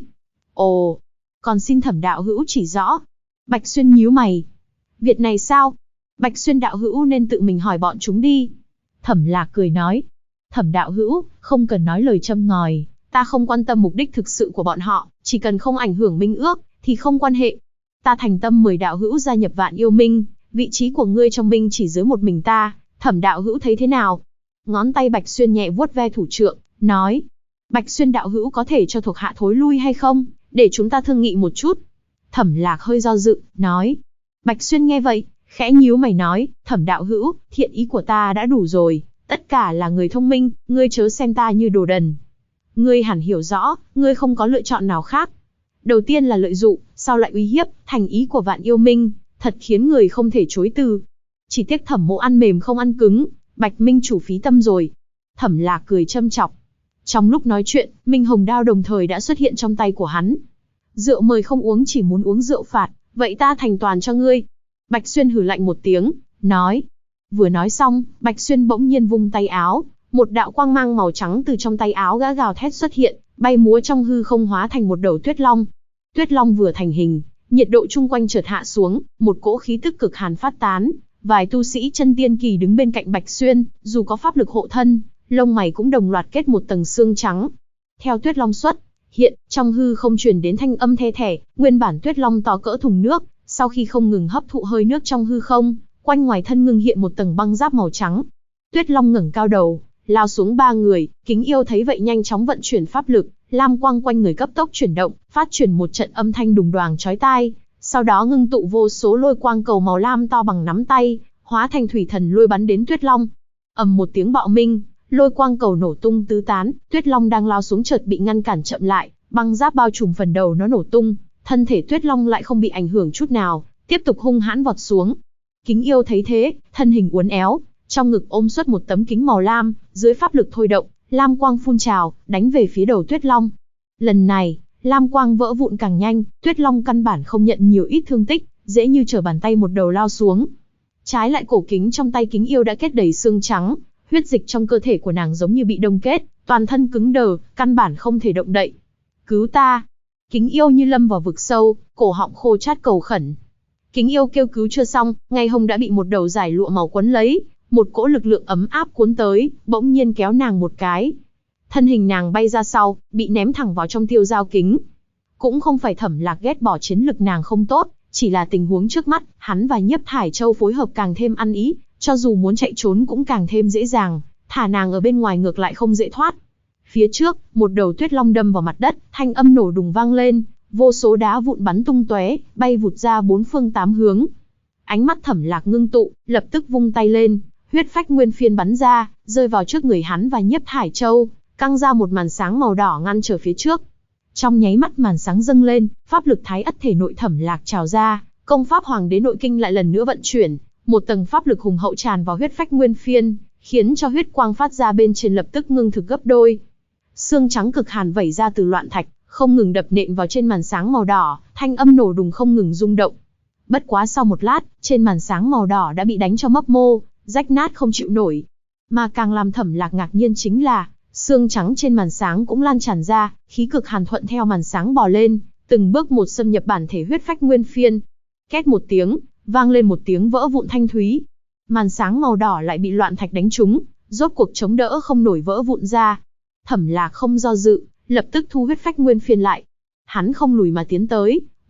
S1: Ồ, còn xin Thẩm đạo hữu chỉ rõ. Bạch Xuyên nhíu mày. Việc này sao? Bạch Xuyên đạo hữu nên tự mình hỏi bọn chúng đi. Thẩm Lạc cười nói. Thẩm đạo hữu, không cần nói lời châm ngòi, ta không quan tâm mục đích thực sự của bọn họ, chỉ cần không ảnh hưởng minh ước, thì không quan hệ. Ta thành tâm mời đạo hữu gia nhập Vạn Yêu Minh, vị trí của ngươi trong minh chỉ dưới một mình ta, Thẩm đạo hữu thấy thế nào? Ngón tay Bạch Xuyên nhẹ vuốt ve thủ trượng, nói. Bạch Xuyên đạo hữu có thể cho thuộc hạ thối lui hay không, để chúng ta thương nghị một chút. Thẩm Lạc hơi do dự, nói. Bạch Xuyên nghe vậy, khẽ nhíu mày nói, Thẩm đạo hữu, thiện ý của ta đã đủ rồi, tất cả là người thông minh, ngươi chớ xem ta như đồ đần. Ngươi hẳn hiểu rõ, ngươi không có lựa chọn nào khác. Đầu tiên là lợi dụng, sau lại uy hiếp, thành ý của Vạn Yêu Minh, thật khiến người không thể chối từ. Chỉ tiếc Thẩm mỗ ăn mềm không ăn cứng, Bạch Minh chủ phí tâm rồi. Thẩm Lạc cười châm chọc. Trong lúc nói chuyện, Minh Hồng Đao đồng thời đã xuất hiện trong tay của hắn. Rượu mời không uống chỉ muốn uống rượu phạt, vậy ta thành toàn cho ngươi. Bạch Xuyên hừ lạnh một tiếng, nói. Vừa nói xong, Bạch Xuyên bỗng nhiên vung tay áo, một đạo quang mang màu trắng từ trong tay áo gã gào thét xuất hiện, bay múa trong hư không hóa thành một đầu tuyết long. Tuyết long vừa thành hình, nhiệt độ chung quanh chợt hạ xuống, một cỗ khí tức cực hàn phát tán. Vài tu sĩ chân tiên kỳ đứng bên cạnh Bạch Xuyên, dù có pháp lực hộ thân, lông mày cũng đồng loạt kết một tầng xương trắng. Theo tuyết long xuất hiện, trong hư không truyền đến thanh âm the thẻ, nguyên bản tuyết long to cỡ thùng nước, sau khi không ngừng hấp thụ hơi nước trong hư không, quanh ngoài thân ngưng hiện một tầng băng giáp màu trắng. Tuyết long ngẩng cao đầu, lao xuống ba người, Kính Yêu thấy vậy nhanh chóng vận chuyển pháp lực, lam quang quanh người cấp tốc chuyển động, phát truyền một trận âm thanh đùng đoàng chói tai, sau đó ngưng tụ vô số lôi quang cầu màu lam to bằng nắm tay, hóa thành thủy thần lôi bắn đến Tuyết long. Ầm một tiếng bạo minh, lôi quang cầu nổ tung tứ tán, Tuyết long đang lao xuống chợt bị ngăn cản chậm lại, băng giáp bao trùm phần đầu nó nổ tung, thân thể Tuyết long lại không bị ảnh hưởng chút nào, tiếp tục hung hãn vọt xuống. Kính Yêu thấy thế, thân hình uốn éo, trong ngực ôm xuất một tấm kính màu lam, dưới pháp lực thôi động, lam quang phun trào, đánh về phía đầu Tuyết long. Lần này, lam quang vỡ vụn càng nhanh, Tuyết long căn bản không nhận nhiều ít thương tích, dễ như trở bàn tay một đầu lao xuống. Trái lại cổ kính trong tay Kính Yêu đã kết đầy xương trắng, huyết dịch trong cơ thể của nàng giống như bị đông kết, toàn thân cứng đờ, căn bản không thể động đậy. Cứu ta! Kính Yêu như lâm vào vực sâu, cổ họng khô chát cầu khẩn. Kính Yêu kêu cứu chưa xong, ngay hông đã bị một đầu giải lụa màu quấn lấy, một cỗ lực lượng ấm áp cuốn tới, bỗng nhiên kéo nàng một cái. Thân hình nàng bay ra sau, bị ném thẳng vào trong tiêu giao kính. Cũng không phải Thẩm Lạc ghét bỏ chiến lực nàng không tốt, chỉ là tình huống trước mắt, hắn và Nhiếp Thải Châu phối hợp càng thêm ăn ý, cho dù muốn chạy trốn cũng càng thêm dễ dàng, thả nàng ở bên ngoài ngược lại không dễ thoát. Phía trước, một đầu tuyết long đâm vào mặt đất, thanh âm nổ đùng vang lên, vô số đá vụn bắn tung tóe, bay vụt ra bốn phương tám hướng. Ánh mắt Thẩm Lạc ngưng tụ, lập tức vung tay lên, huyết phách nguyên phiên bắn ra, rơi vào trước người hắn và Nhiếp Thải Châu, căng ra một màn sáng màu đỏ ngăn trở phía trước. Trong nháy mắt màn sáng dâng lên, pháp lực thái ất thể nội Thẩm Lạc trào ra, công pháp Hoàng Đế nội kinh lại lần nữa vận chuyển, một tầng pháp lực hùng hậu tràn vào huyết phách nguyên phiên, khiến cho huyết quang phát ra bên trên lập tức ngưng thực gấp đôi. Xương trắng cực hàn vẩy ra từ loạn thạch, không ngừng đập nện vào trên màn sáng màu đỏ, thanh âm nổ đùng không ngừng rung động. Bất quá sau một lát, trên màn sáng màu đỏ đã bị đánh cho mấp mô, rách nát không chịu nổi. Mà càng làm Thẩm Lạc ngạc nhiên chính là, xương trắng trên màn sáng cũng lan tràn ra, khí cực hàn thuận theo màn sáng bò lên, từng bước một xâm nhập bản thể huyết phách nguyên phiên. Két một tiếng, vang lên một tiếng vỡ vụn thanh thúy. Màn sáng màu đỏ lại bị loạn thạch đánh trúng, rốt cuộc chống đỡ không nổi vỡ vụn ra. Thẩm Lạc không do dự, lập tức thu huyết phách nguyên phiên lại. Hắn không lùi mà tiến tới,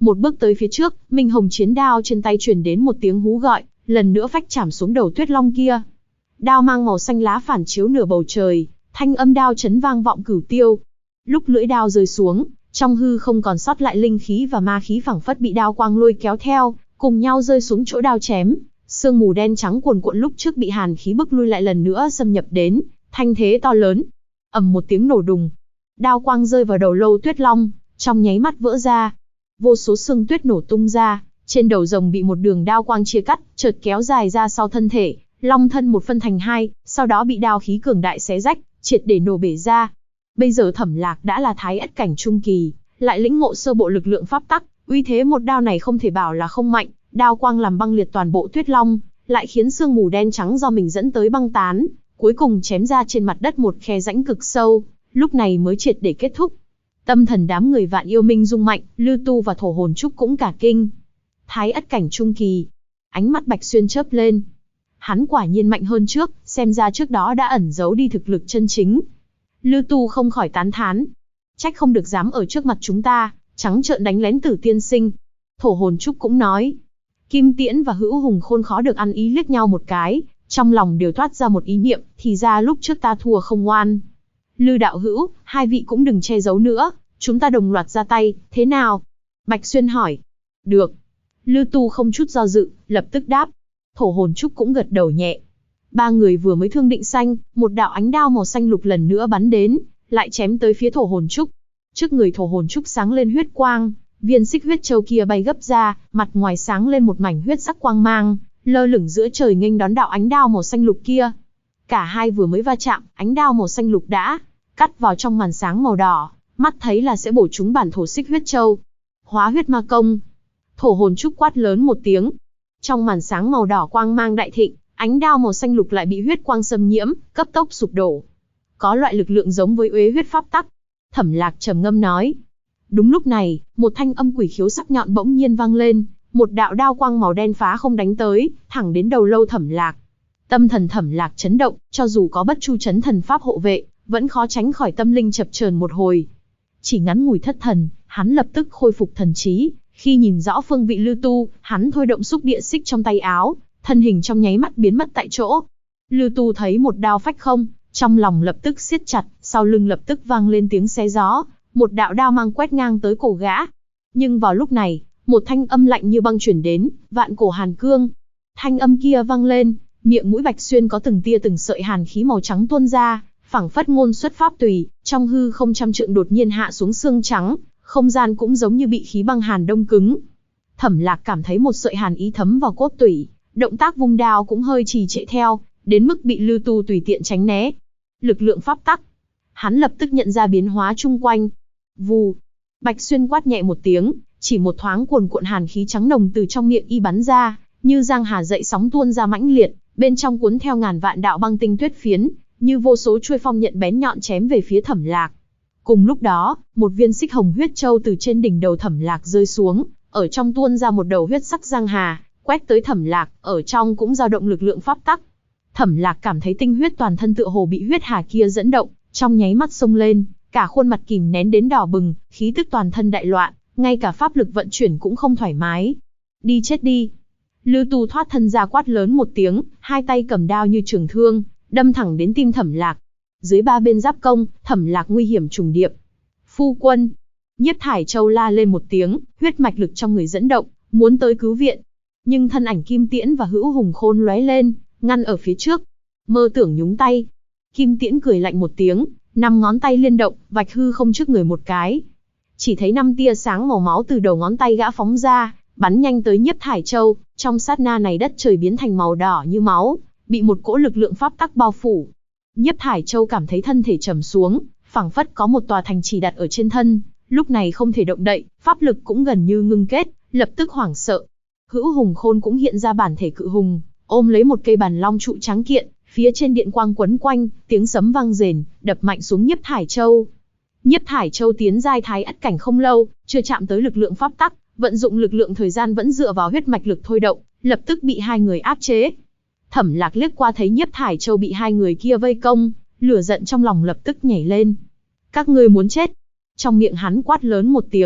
S1: Một bước tới phía trước, Minh Hồng chiến đao trên tay truyền đến một tiếng hú gọi, lần nữa phách chạm xuống đầu Tuyết Long kia. Đao mang màu xanh lá phản chiếu nửa bầu trời, thanh âm đao chấn vang vọng cửu tiêu. Lúc lưỡi đao rơi xuống, trong hư không còn sót lại linh khí và ma khí phảng phất bị đao quang lôi kéo theo, cùng nhau rơi xuống chỗ đao chém. Sương mù đen trắng cuồn cuộn lúc trước bị hàn khí bức lui lại lần nữa xâm nhập đến, thanh thế to lớn. Ầm một tiếng nổ đùng, đao quang rơi vào đầu Lâu Tuyết Long, trong nháy mắt vỡ ra. Vô số xương tuyết nổ tung ra, trên đầu rồng bị một đường đao quang chia cắt, chợt kéo dài ra sau thân thể, long thân một phân thành hai, sau đó bị đao khí cường đại xé rách, triệt để nổ bể ra. Bây giờ Thẩm Lạc đã là thái ất cảnh trung kỳ, lại lĩnh ngộ sơ bộ lực lượng pháp tắc, uy thế một đao này không thể bảo là không mạnh, đao quang làm băng liệt toàn bộ Tuyết Long, lại khiến sương mù đen trắng do mình dẫn tới băng tán, cuối cùng chém ra trên mặt đất một khe rãnh cực sâu, lúc này mới triệt để kết thúc. Tâm thần đám người Vạn Yêu Minh rung mạnh, Lư Tu và Thổ Hồn Trúc cũng cả kinh. Thái ất cảnh trung kỳ, ánh mắt Bạch Xuyên chớp lên. Hắn quả nhiên mạnh hơn trước, xem ra trước đó đã ẩn giấu đi thực lực chân chính. Lư Tu không khỏi tán thán. Trách không được dám ở trước mặt chúng ta, trắng trợn đánh lén Tử tiên sinh. Thổ Hồn Trúc cũng nói. Kim Tiễn và Hữu Hùng Khôn khó được ăn ý liếc nhau một cái, trong lòng đều thoát ra một ý niệm, thì ra lúc trước ta thua không ngoan. Lư đạo hữu, hai vị cũng đừng che giấu nữa, chúng ta đồng loạt ra tay, thế nào? Bạch Xuyên hỏi. Được. Lư Tu không chút do dự, lập tức đáp. Thổ Hồn Trúc cũng gật đầu nhẹ. Ba người vừa mới thương định xanh, một đạo ánh đao màu xanh lục lần nữa bắn đến, lại chém tới phía Thổ Hồn Trúc. Trước người Thổ Hồn Trúc sáng lên huyết quang, viên xích huyết châu kia bay gấp ra, mặt ngoài sáng lên một mảnh huyết sắc quang mang, lơ lửng giữa trời nghênh đón đạo ánh đao màu xanh lục kia. Cả hai vừa mới va chạm, ánh đao màu xanh lục đã cắt vào trong màn sáng màu đỏ, mắt thấy là sẽ bổ trúng bản thổ xích huyết châu. Hóa huyết ma công. Thổ Hồn Trúc quát lớn một tiếng. Trong màn sáng màu đỏ quang mang đại thịnh, ánh đao màu xanh lục lại bị huyết quang xâm nhiễm, cấp tốc sụp đổ. Có loại lực lượng giống với uế huyết pháp tắc. Thẩm Lạc trầm ngâm nói. Đúng lúc này, một thanh âm quỷ khiếu sắc nhọn bỗng nhiên vang lên, một đạo đao quang màu đen phá không đánh tới, thẳng đến đầu lâu Thẩm Lạc. Tâm thần Thẩm Lạc chấn động, cho dù có Bất Chu Chấn Thần Pháp hộ vệ, vẫn khó tránh khỏi tâm linh chập chờn một hồi. Chỉ ngắn ngủi thất thần, hắn lập tức khôi phục thần trí, khi nhìn rõ phương vị Lư Tu, hắn thôi động xúc địa xích trong tay áo, thân hình trong nháy mắt biến mất tại chỗ. Lư Tu thấy một đao phách không, trong lòng lập tức siết chặt, sau lưng lập tức vang lên tiếng xé gió, một đạo đao mang quét ngang tới cổ gã. Nhưng vào lúc này, một thanh âm lạnh như băng truyền đến, Vạn Cổ Hàn Cương. Thanh âm kia vang lên, miệng mũi Bạch Xuyên có từng tia từng sợi hàn khí màu trắng tuôn ra, phảng phất ngôn xuất pháp tùy, trong hư không trăm trượng đột nhiên hạ xuống xương trắng, không gian cũng giống như bị khí băng hàn đông cứng. Thẩm Lạc cảm thấy một sợi hàn ý thấm vào cốt tủy, động tác vung đao cũng hơi trì trệ theo, đến mức bị Lư Tu tùy tiện tránh né. Lực lượng pháp tắc. Hắn lập tức nhận ra biến hóa chung quanh. Vù. Bạch Xuyên quát nhẹ một tiếng, chỉ một thoáng cuồn cuộn hàn khí trắng nồng từ trong miệng y bắn ra, như giang hà dậy sóng tuôn ra mãnh liệt, bên trong cuốn theo ngàn vạn đạo băng tinh tuyết phiến, như vô số chuôi phong nhận bén nhọn chém về phía Thẩm Lạc. Cùng lúc đó, một viên xích hồng huyết châu từ trên đỉnh đầu Thẩm Lạc rơi xuống, ở trong tuôn ra một đầu huyết sắc giang hà, quét tới Thẩm Lạc, ở trong cũng dao động lực lượng pháp tắc. Thẩm Lạc cảm thấy tinh huyết toàn thân tựa hồ bị huyết hà kia dẫn động, trong nháy mắt xông lên, cả khuôn mặt kìm nén đến đỏ bừng, khí tức toàn thân đại loạn, ngay cả pháp lực vận chuyển cũng không thoải mái. Đi chết đi. Lư Tu thoát thân ra quát lớn một tiếng, hai tay cầm đao như trường thương, đâm thẳng đến tim Thẩm Lạc. Dưới ba bên giáp công, Thẩm Lạc nguy hiểm trùng điệp. Phu quân. Nhiếp Thải Châu la lên một tiếng, huyết mạch lực trong người dẫn động, muốn tới cứu viện. Nhưng thân ảnh Kim Tiễn và Hữu Hùng Khôn lóe lên, ngăn ở phía trước. Mơ tưởng nhúng tay. Kim Tiễn cười lạnh một tiếng, 5 ngón tay liên động, vạch hư không trước người một cái. Chỉ thấy 5 tia sáng màu máu từ đầu ngón tay gã phóng ra, bắn nhanh tới Nhiếp Thải Châu. Trong sát na này đất trời biến thành màu đỏ như máu, bị một cỗ lực lượng pháp tắc bao phủ. Nhiếp Thải Châu cảm thấy thân thể trầm xuống, phảng phất có một tòa thành trì đặt ở trên thân, lúc này không thể động đậy, pháp lực cũng gần như ngưng kết, lập tức hoảng sợ. Hữu Hùng Khôn cũng hiện ra bản thể cự hùng, ôm lấy một cây bàn long trụ trắng kiện, phía trên điện quang quấn quanh, tiếng sấm vang rền, đập mạnh xuống Nhiếp Thải Châu. Nhiếp Thải Châu tiến giai thái ất cảnh không lâu, chưa chạm tới lực lượng pháp tắc, vận dụng lực lượng thời gian vẫn dựa vào huyết mạch lực thôi động, lập tức bị hai người áp chế. Thẩm Lạc liếc qua thấy Nhiếp Thải Châu bị hai người kia vây công, lửa giận trong lòng lập tức nhảy lên. Các ngươi muốn chết. Trong miệng hắn quát lớn một tiếng,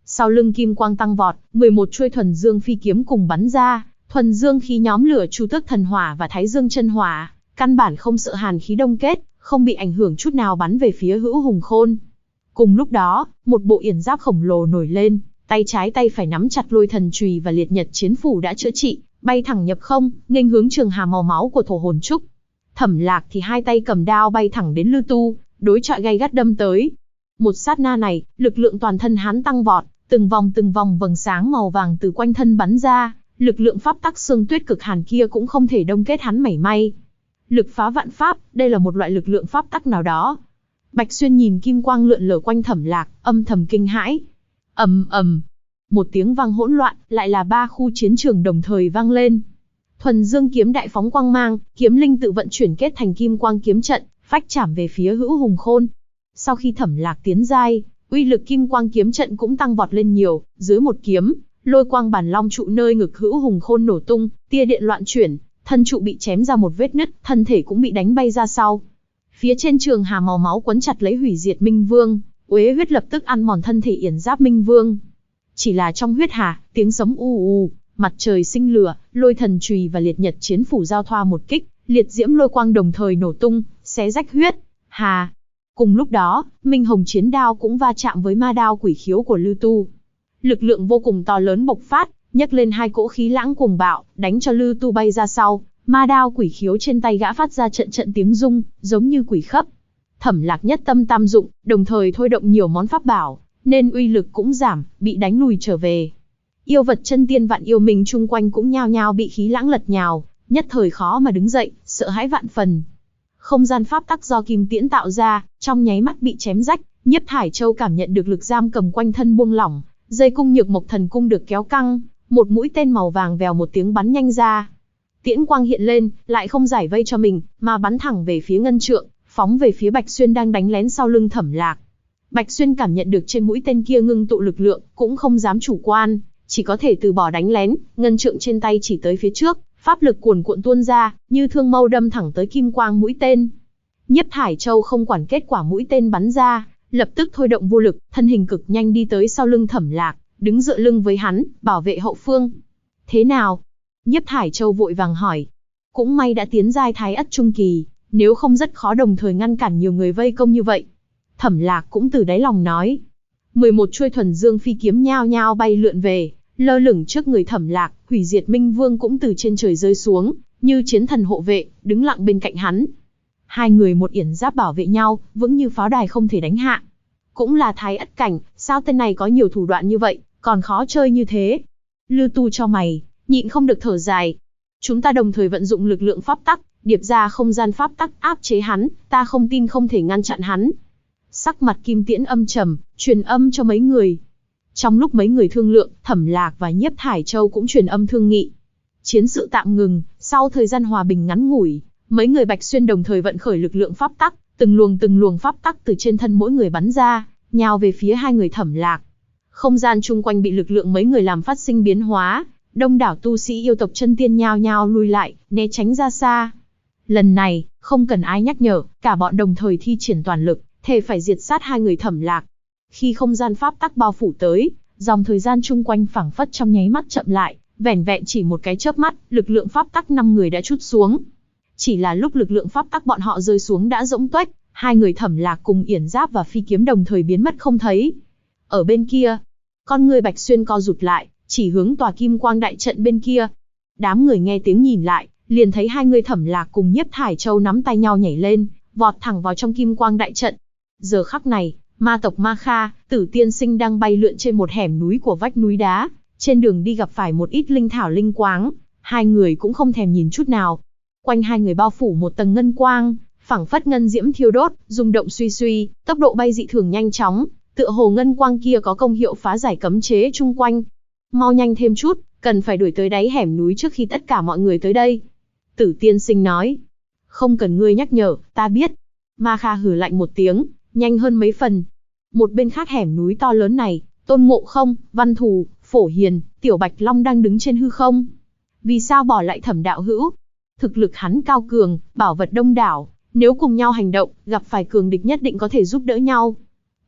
S1: Sau lưng kim quang tăng vọt, 11 chuôi thuần dương phi kiếm cùng bắn ra, thuần dương khí nhóm lửa Chu Tước thần hỏa và Thái Dương chân hỏa, căn bản không sợ hàn khí đông kết, không bị ảnh hưởng chút nào bắn về phía Hữu Hùng Khôn. Cùng lúc đó, một bộ yển giáp khổng lồ nổi lên, tay trái tay phải nắm chặt lôi thần chùy và liệt nhật chiến phủ đã chữa trị, bay thẳng nhập không, nghênh hướng trường hà màu máu của thổ hồn trúc. Thẩm Lạc thì hai tay cầm đao bay thẳng đến Lư Tu, đối chọi gay gắt đâm tới. Một sát na này, lực lượng toàn thân hắn tăng vọt, từng vòng vầng sáng màu vàng từ quanh thân bắn ra, lực lượng pháp tắc xương tuyết cực hàn kia cũng không thể đông kết hắn mảy may. Lực phá vạn pháp, đây là một loại lực lượng pháp tắc nào đó. Bạch Xuyên nhìn kim quang lượn lờ quanh Thẩm Lạc, âm thầm kinh hãi. Ầm ầm, một tiếng vang hỗn loạn, lại là 3 khu chiến trường đồng thời vang lên. Thuần Dương kiếm đại phóng quang mang, kiếm linh tự vận chuyển kết thành kim quang kiếm trận, phách chạm về phía Hữu Hùng Khôn. Sau khi Thẩm Lạc tiến giai, uy lực kim quang kiếm trận cũng tăng vọt lên nhiều, dưới một kiếm, lôi quang bản long trụ nơi ngực Hữu Hùng Khôn nổ tung, tia điện loạn chuyển, thân trụ bị chém ra một vết nứt, thân thể cũng bị đánh bay ra sau. Phía trên trường hà màu máu quấn chặt lấy hủy diệt Minh Vương, uế huyết lập tức ăn mòn thân thể yển giáp Minh Vương. Chỉ là trong huyết hà, tiếng sấm u u, mặt trời sinh lửa, lôi thần chùy và liệt nhật chiến phủ giao thoa một kích, liệt diễm lôi quang đồng thời nổ tung, xé rách huyết hà. Cùng lúc đó, Minh Hồng chiến đao cũng va chạm với ma đao quỷ khiếu của Lư Tu. Lực lượng vô cùng to lớn bộc phát, nhấc lên hai cỗ khí lãng cuồng bạo, đánh cho Lư Tu bay ra sau. Ma đao quỷ khiếu trên tay gã phát ra trận trận tiếng rung, giống như quỷ khấp. Thẩm Lạc nhất tâm tam dụng, đồng thời thôi động nhiều món pháp bảo, nên uy lực cũng giảm, bị đánh lùi trở về. Yêu vật chân tiên vạn yêu minh chung quanh cũng nhao nhao bị khí lãng lật nhào, nhất thời khó mà đứng dậy, sợ hãi vạn phần. Không gian pháp tắc do kim tiễn tạo ra, trong nháy mắt bị chém rách, Nhiếp Thải Châu cảm nhận được lực giam cầm quanh thân buông lỏng, dây cung Nhược Mộc Thần cung được kéo căng, một mũi tên màu vàng vèo một tiếng bắn nhanh ra. Tiễn quang hiện lên, lại không giải vây cho mình, mà bắn thẳng về phía ngân trượng, phóng về phía Bạch Xuyên đang đánh lén sau lưng Thẩm Lạc. Bạch Xuyên cảm nhận được trên mũi tên kia ngưng tụ lực lượng, cũng không dám chủ quan, chỉ có thể từ bỏ đánh lén, ngân trượng trên tay chỉ tới phía trước, pháp lực cuồn cuộn tuôn ra, như thương mâu đâm thẳng tới kim quang mũi tên. Nhiếp Thải Châu không quản kết quả mũi tên bắn ra, lập tức thôi động vô lực, thân hình cực nhanh đi tới sau lưng Thẩm Lạc, đứng dựa lưng với hắn, bảo vệ hậu phương. Thế nào? Nhiếp Thải Châu vội vàng hỏi. Cũng may đã tiến giai Thái Ất trung kỳ, nếu không rất khó đồng thời ngăn cản nhiều người vây công như vậy. Thẩm Lạc cũng từ đáy lòng nói. 11 chuôi thuần dương phi kiếm nhao nhao bay lượn về, lơ lửng trước người Thẩm Lạc, hủy diệt Minh Vương cũng từ trên trời rơi xuống, như chiến thần hộ vệ, đứng lặng bên cạnh hắn. Hai người một yển giáp bảo vệ nhau, vững như pháo đài không thể đánh hạ. Cũng là Thái Ất cảnh, sao tên này có nhiều thủ đoạn như vậy, còn khó chơi như thế. Lư Tu cho mày, nhịn không được thở dài. Chúng ta đồng thời vận dụng lực lượng pháp tắc, điệp ra không gian pháp tắc áp chế hắn, ta không tin không thể ngăn chặn hắn. Sắc mặt Kim Tiễn âm trầm, truyền âm cho mấy người. Trong lúc mấy người thương lượng, Thẩm Lạc và Nhiếp Thải Châu cũng truyền âm thương nghị. Chiến sự tạm ngừng, sau thời gian hòa bình ngắn ngủi, mấy người Bạch Xuyên đồng thời vận khởi lực lượng pháp tắc, từng luồng pháp tắc từ trên thân mỗi người bắn ra, nhào về phía hai người Thẩm Lạc. Không gian chung quanh bị lực lượng mấy người làm phát sinh biến hóa, đông đảo tu sĩ yêu tộc chân tiên nhao nhao lui lại, né tránh ra xa. Lần này, không cần ai nhắc nhở, cả bọn đồng thời thi triển toàn lực, thề phải diệt sát hai người Thẩm Lạc. Khi không gian pháp tắc bao phủ tới, dòng thời gian chung quanh phảng phất trong nháy mắt chậm lại, vẻn vẹn chỉ một cái chớp mắt, lực lượng pháp tắc 5 người đã trút xuống. Chỉ là lúc lực lượng pháp tắc bọn họ rơi xuống đã rỗng tuếch, hai người Thẩm Lạc cùng yển giáp và phi kiếm đồng thời biến mất không thấy. Ở bên kia, con người Bạch Xuyên co rụt lại, chỉ hướng tòa kim quang đại trận bên kia. Đám người nghe tiếng nhìn lại, liền thấy hai người Thẩm Lạc cùng Nhiếp Thải Châu nắm tay nhau nhảy lên, vọt thẳng vào trong kim quang đại trận. Giờ khắc này, ma tộc Ma Kha, Tử Tiên Sinh đang bay lượn trên một hẻm núi của vách núi đá, trên đường đi gặp phải một ít linh thảo linh quáng, hai người cũng không thèm nhìn chút nào. Quanh hai người bao phủ một tầng ngân quang, phảng phất ngân diễm thiêu đốt, rung động suy suy, tốc độ bay dị thường nhanh chóng, tựa hồ ngân quang kia có công hiệu phá giải cấm chế chung quanh. Mau nhanh thêm chút, cần phải đuổi tới đáy hẻm núi trước khi tất cả mọi người tới đây. Tử Tiên Sinh nói. Không cần ngươi nhắc nhở, ta biết. Ma Kha hừ lạnh một tiếng, nhanh hơn mấy phần. Một bên khác hẻm núi to lớn này, Tôn Ngộ Không, Văn Thù, Phổ Hiền, Tiểu Bạch Long đang đứng trên hư không. Vì sao bỏ lại Thẩm đạo hữu? Thực lực hắn cao cường, bảo vật đông đảo, nếu cùng nhau hành động, gặp phải cường địch nhất định có thể giúp đỡ nhau.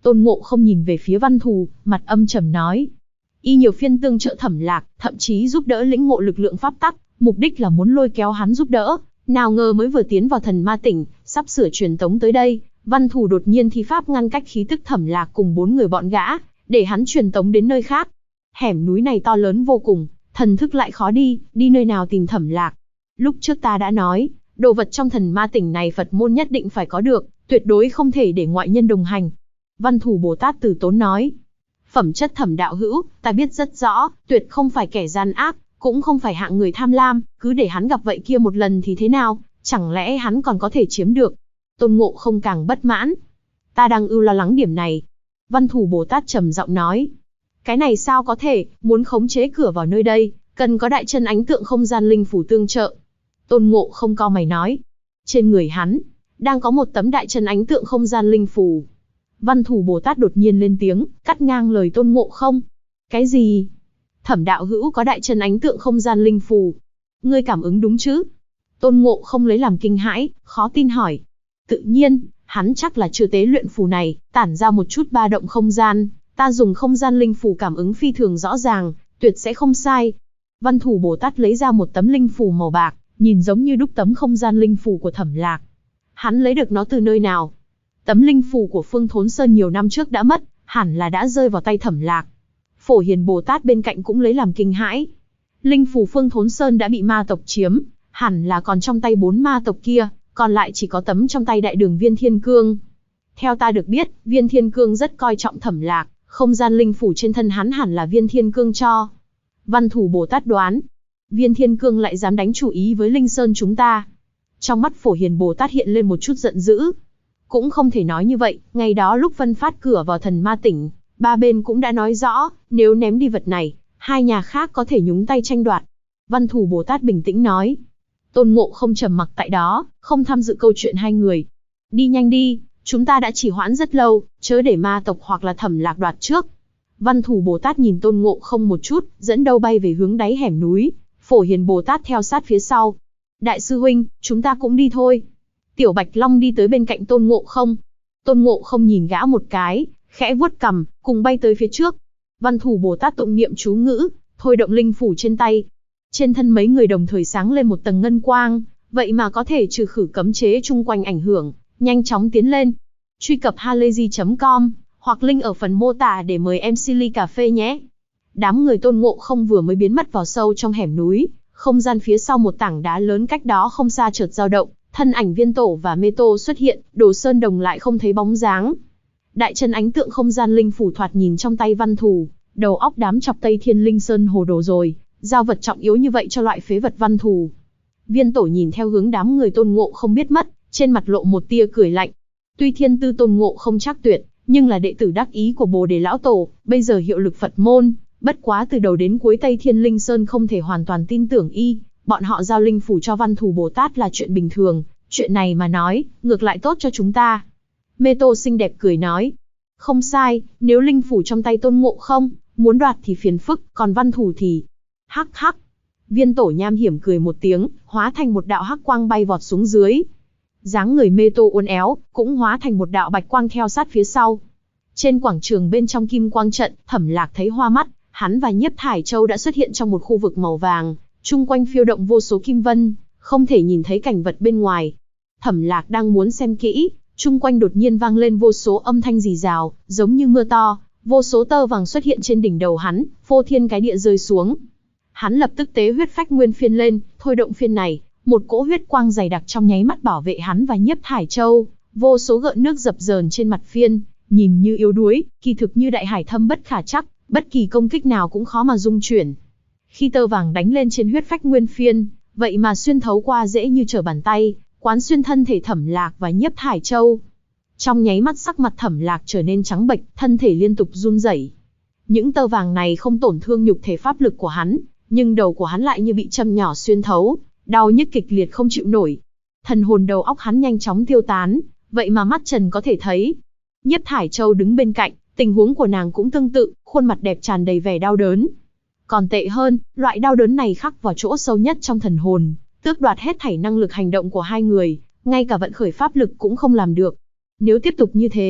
S1: Tôn Ngộ Không nhìn về phía Văn Thù, mặt âm trầm nói. Y nhiều phiên tương trợ Thẩm Lạc, thậm chí giúp đỡ lĩnh ngộ lực lượng pháp tắc, mục đích là muốn lôi kéo hắn giúp đỡ. Nào ngờ mới vừa tiến vào thần ma tỉnh, sắp sửa truyền tống tới đây, Văn Thù đột nhiên thi pháp ngăn cách khí tức Thẩm Lạc cùng 4 người bọn gã, để hắn truyền tống đến nơi khác. Hẻm núi này to lớn vô cùng, thần thức lại khó đi, đi nơi nào tìm Thẩm Lạc. Lúc trước ta đã nói, đồ vật trong thần ma tỉnh này Phật môn nhất định phải có được, tuyệt đối không thể để ngoại nhân đồng hành. Văn Thù Bồ Tát từ tốn nói. Phẩm chất Thẩm đạo hữu, ta biết rất rõ, tuyệt không phải kẻ gian ác, cũng không phải hạng người tham lam, cứ để hắn gặp vậy kia một lần thì thế nào, chẳng lẽ hắn còn có thể chiếm được. Tôn Ngộ Không càng bất mãn. Ta đang lo lắng điểm này. Văn Thù Bồ Tát trầm giọng nói. Cái này sao có thể, muốn khống chế cửa vào nơi đây, cần có đại chân ánh tượng không gian linh phủ tương trợ. Tôn Ngộ Không cau mày nói. Trên người hắn, đang có một tấm đại chân ánh tượng không gian linh phủ. Văn Thù Bồ Tát đột nhiên lên tiếng, cắt ngang lời Tôn Ngộ Không. Cái gì? Thẩm đạo hữu có đại chân ánh tượng không gian linh phù. Ngươi cảm ứng đúng chứ? Tôn Ngộ Không lấy làm kinh hãi, khó tin hỏi. Tự nhiên, hắn chắc là chưa tế luyện phù này, tản ra một chút ba động không gian. Ta dùng không gian linh phù cảm ứng phi thường rõ ràng, tuyệt sẽ không sai. Văn Thù Bồ Tát lấy ra một tấm linh phù màu bạc, nhìn giống như đúc tấm không gian linh phù của Thẩm Lạc. Hắn lấy được nó từ nơi nào? Tấm linh phù của Phương Thốn Sơn nhiều năm trước đã mất, hẳn là đã rơi vào tay Thẩm Lạc. Phổ Hiền Bồ Tát bên cạnh cũng lấy làm kinh hãi. Linh phù Phương Thốn Sơn đã bị ma tộc chiếm, hẳn là còn trong tay 4 ma tộc kia, còn lại chỉ có tấm trong tay Đại Đường Viên Thiên Cương. Theo ta được biết, Viên Thiên Cương rất coi trọng Thẩm Lạc, không gian linh phủ trên thân hắn hẳn là Viên Thiên Cương cho. Văn Thù Bồ Tát đoán, Viên Thiên Cương lại dám đánh chủ ý với Linh Sơn chúng ta. Trong mắt Phổ Hiền Bồ Tát hiện lên một chút giận dữ. Cũng không thể nói như vậy, ngày đó lúc phân phát cửa vào thần ma tỉnh, ba bên cũng đã nói rõ, nếu ném đi vật này, hai nhà khác có thể nhúng tay tranh đoạt. Văn Thù Bồ Tát bình tĩnh nói. Tôn Ngộ Không trầm mặc tại đó, không tham dự câu chuyện hai người. Đi nhanh đi, chúng ta đã trì hoãn rất lâu, chớ để ma tộc hoặc là Thẩm Lạc đoạt trước. Văn Thù Bồ Tát nhìn Tôn Ngộ Không một chút, dẫn đầu bay về hướng đáy hẻm núi. Phổ Hiền Bồ Tát theo sát phía sau. Đại sư huynh, chúng ta cũng đi thôi. Tiểu Bạch Long đi tới bên cạnh Tôn Ngộ Không. Tôn Ngộ Không nhìn gã một cái, khẽ vuốt cằm, cùng bay tới phía trước. Văn Thù Bồ Tát tụng niệm chú ngữ, thôi động linh phủ trên tay. Trên thân mấy người đồng thời sáng lên một tầng ngân quang, vậy mà có thể trừ khử cấm chế chung quanh ảnh hưởng, nhanh chóng tiến lên. Truy cập halayzi.com hoặc link ở phần mô tả để mời MC ly cà phê nhé. Đám người Tôn Ngộ Không vừa mới biến mất vào sâu trong hẻm núi, không gian phía sau một tảng đá lớn cách đó không xa chợt dao động, thân ảnh Viên Tổ và Mê Tô xuất hiện, Đồ Sơn Đồng lại không thấy bóng dáng. Đại chân ánh tượng không gian linh phủ thoạt nhìn trong tay Văn Thù, đầu óc đám chọc Tây Thiên Linh Sơn hồ đồ rồi, giao vật trọng yếu như vậy cho loại phế vật Văn Thù. Viên Tổ nhìn theo hướng đám người Tôn Ngộ Không biết mất, trên mặt lộ một tia cười lạnh. Tuy thiên tư Tôn Ngộ Không chắc tuyệt, nhưng là đệ tử đắc ý của Bồ Đề lão tổ, bây giờ hiệu lực Phật môn, bất quá từ đầu đến cuối Tây Thiên Linh Sơn không thể hoàn toàn tin tưởng y, bọn họ giao linh phủ cho Văn Thù Bồ Tát là chuyện bình thường, chuyện này mà nói, ngược lại tốt cho chúng ta. Mê Tô xinh đẹp cười nói, không sai, nếu linh phủ trong tay Tôn Ngộ Không, muốn đoạt thì phiền phức, còn Văn Thù thì... Hắc hắc. Viên Tổ nham hiểm cười một tiếng, hóa thành một đạo hắc quang bay vọt xuống dưới. Dáng người Mê Tô uốn éo, cũng hóa thành một đạo bạch quang theo sát phía sau. Trên quảng trường bên trong kim quang trận, Thẩm Lạc thấy hoa mắt, hắn và Nhiếp Thải Châu đã xuất hiện trong một khu vực màu vàng, chung quanh phiêu động vô số kim vân, không thể nhìn thấy cảnh vật bên ngoài. Thẩm Lạc đang muốn xem kỹ, chung quanh đột nhiên vang lên vô số âm thanh rì rào, giống như mưa to, vô số tơ vàng xuất hiện trên đỉnh đầu hắn, phô thiên cái địa rơi xuống. Hắn lập tức tế huyết phách nguyên phiên lên, thôi động phiên này, một cỗ huyết quang dày đặc trong nháy mắt bảo vệ hắn và Nhiếp Thải Châu, vô số gợn nước dập dờn trên mặt phiên, nhìn như yếu đuối, kỳ thực như đại hải thâm bất khả trắc, bất kỳ công kích nào cũng khó mà dung chuyển. Khi tơ vàng đánh lên trên huyết phách nguyên phiên, vậy mà xuyên thấu qua dễ như trở bàn tay, quán xuyên thân thể Thẩm Lạc và Nhiếp Thải Châu. Trong nháy mắt sắc mặt Thẩm Lạc trở nên trắng bệch, thân thể liên tục run rẩy. Những tơ vàng này không tổn thương nhục thể pháp lực của hắn, nhưng đầu của hắn lại như bị châm nhỏ xuyên thấu, đau nhức kịch liệt không chịu nổi. Thần hồn đầu óc hắn nhanh chóng tiêu tán, vậy mà mắt trần có thể thấy. Nhiếp Thải Châu đứng bên cạnh, tình huống của nàng cũng tương tự, khuôn mặt đẹp tràn đầy vẻ đau đớn. Còn tệ hơn, loại đau đớn này khắc vào chỗ sâu nhất trong thần hồn, tước đoạt hết thảy năng lực hành động của hai người, ngay cả vận khởi pháp lực cũng không làm được. Nếu tiếp tục như thế,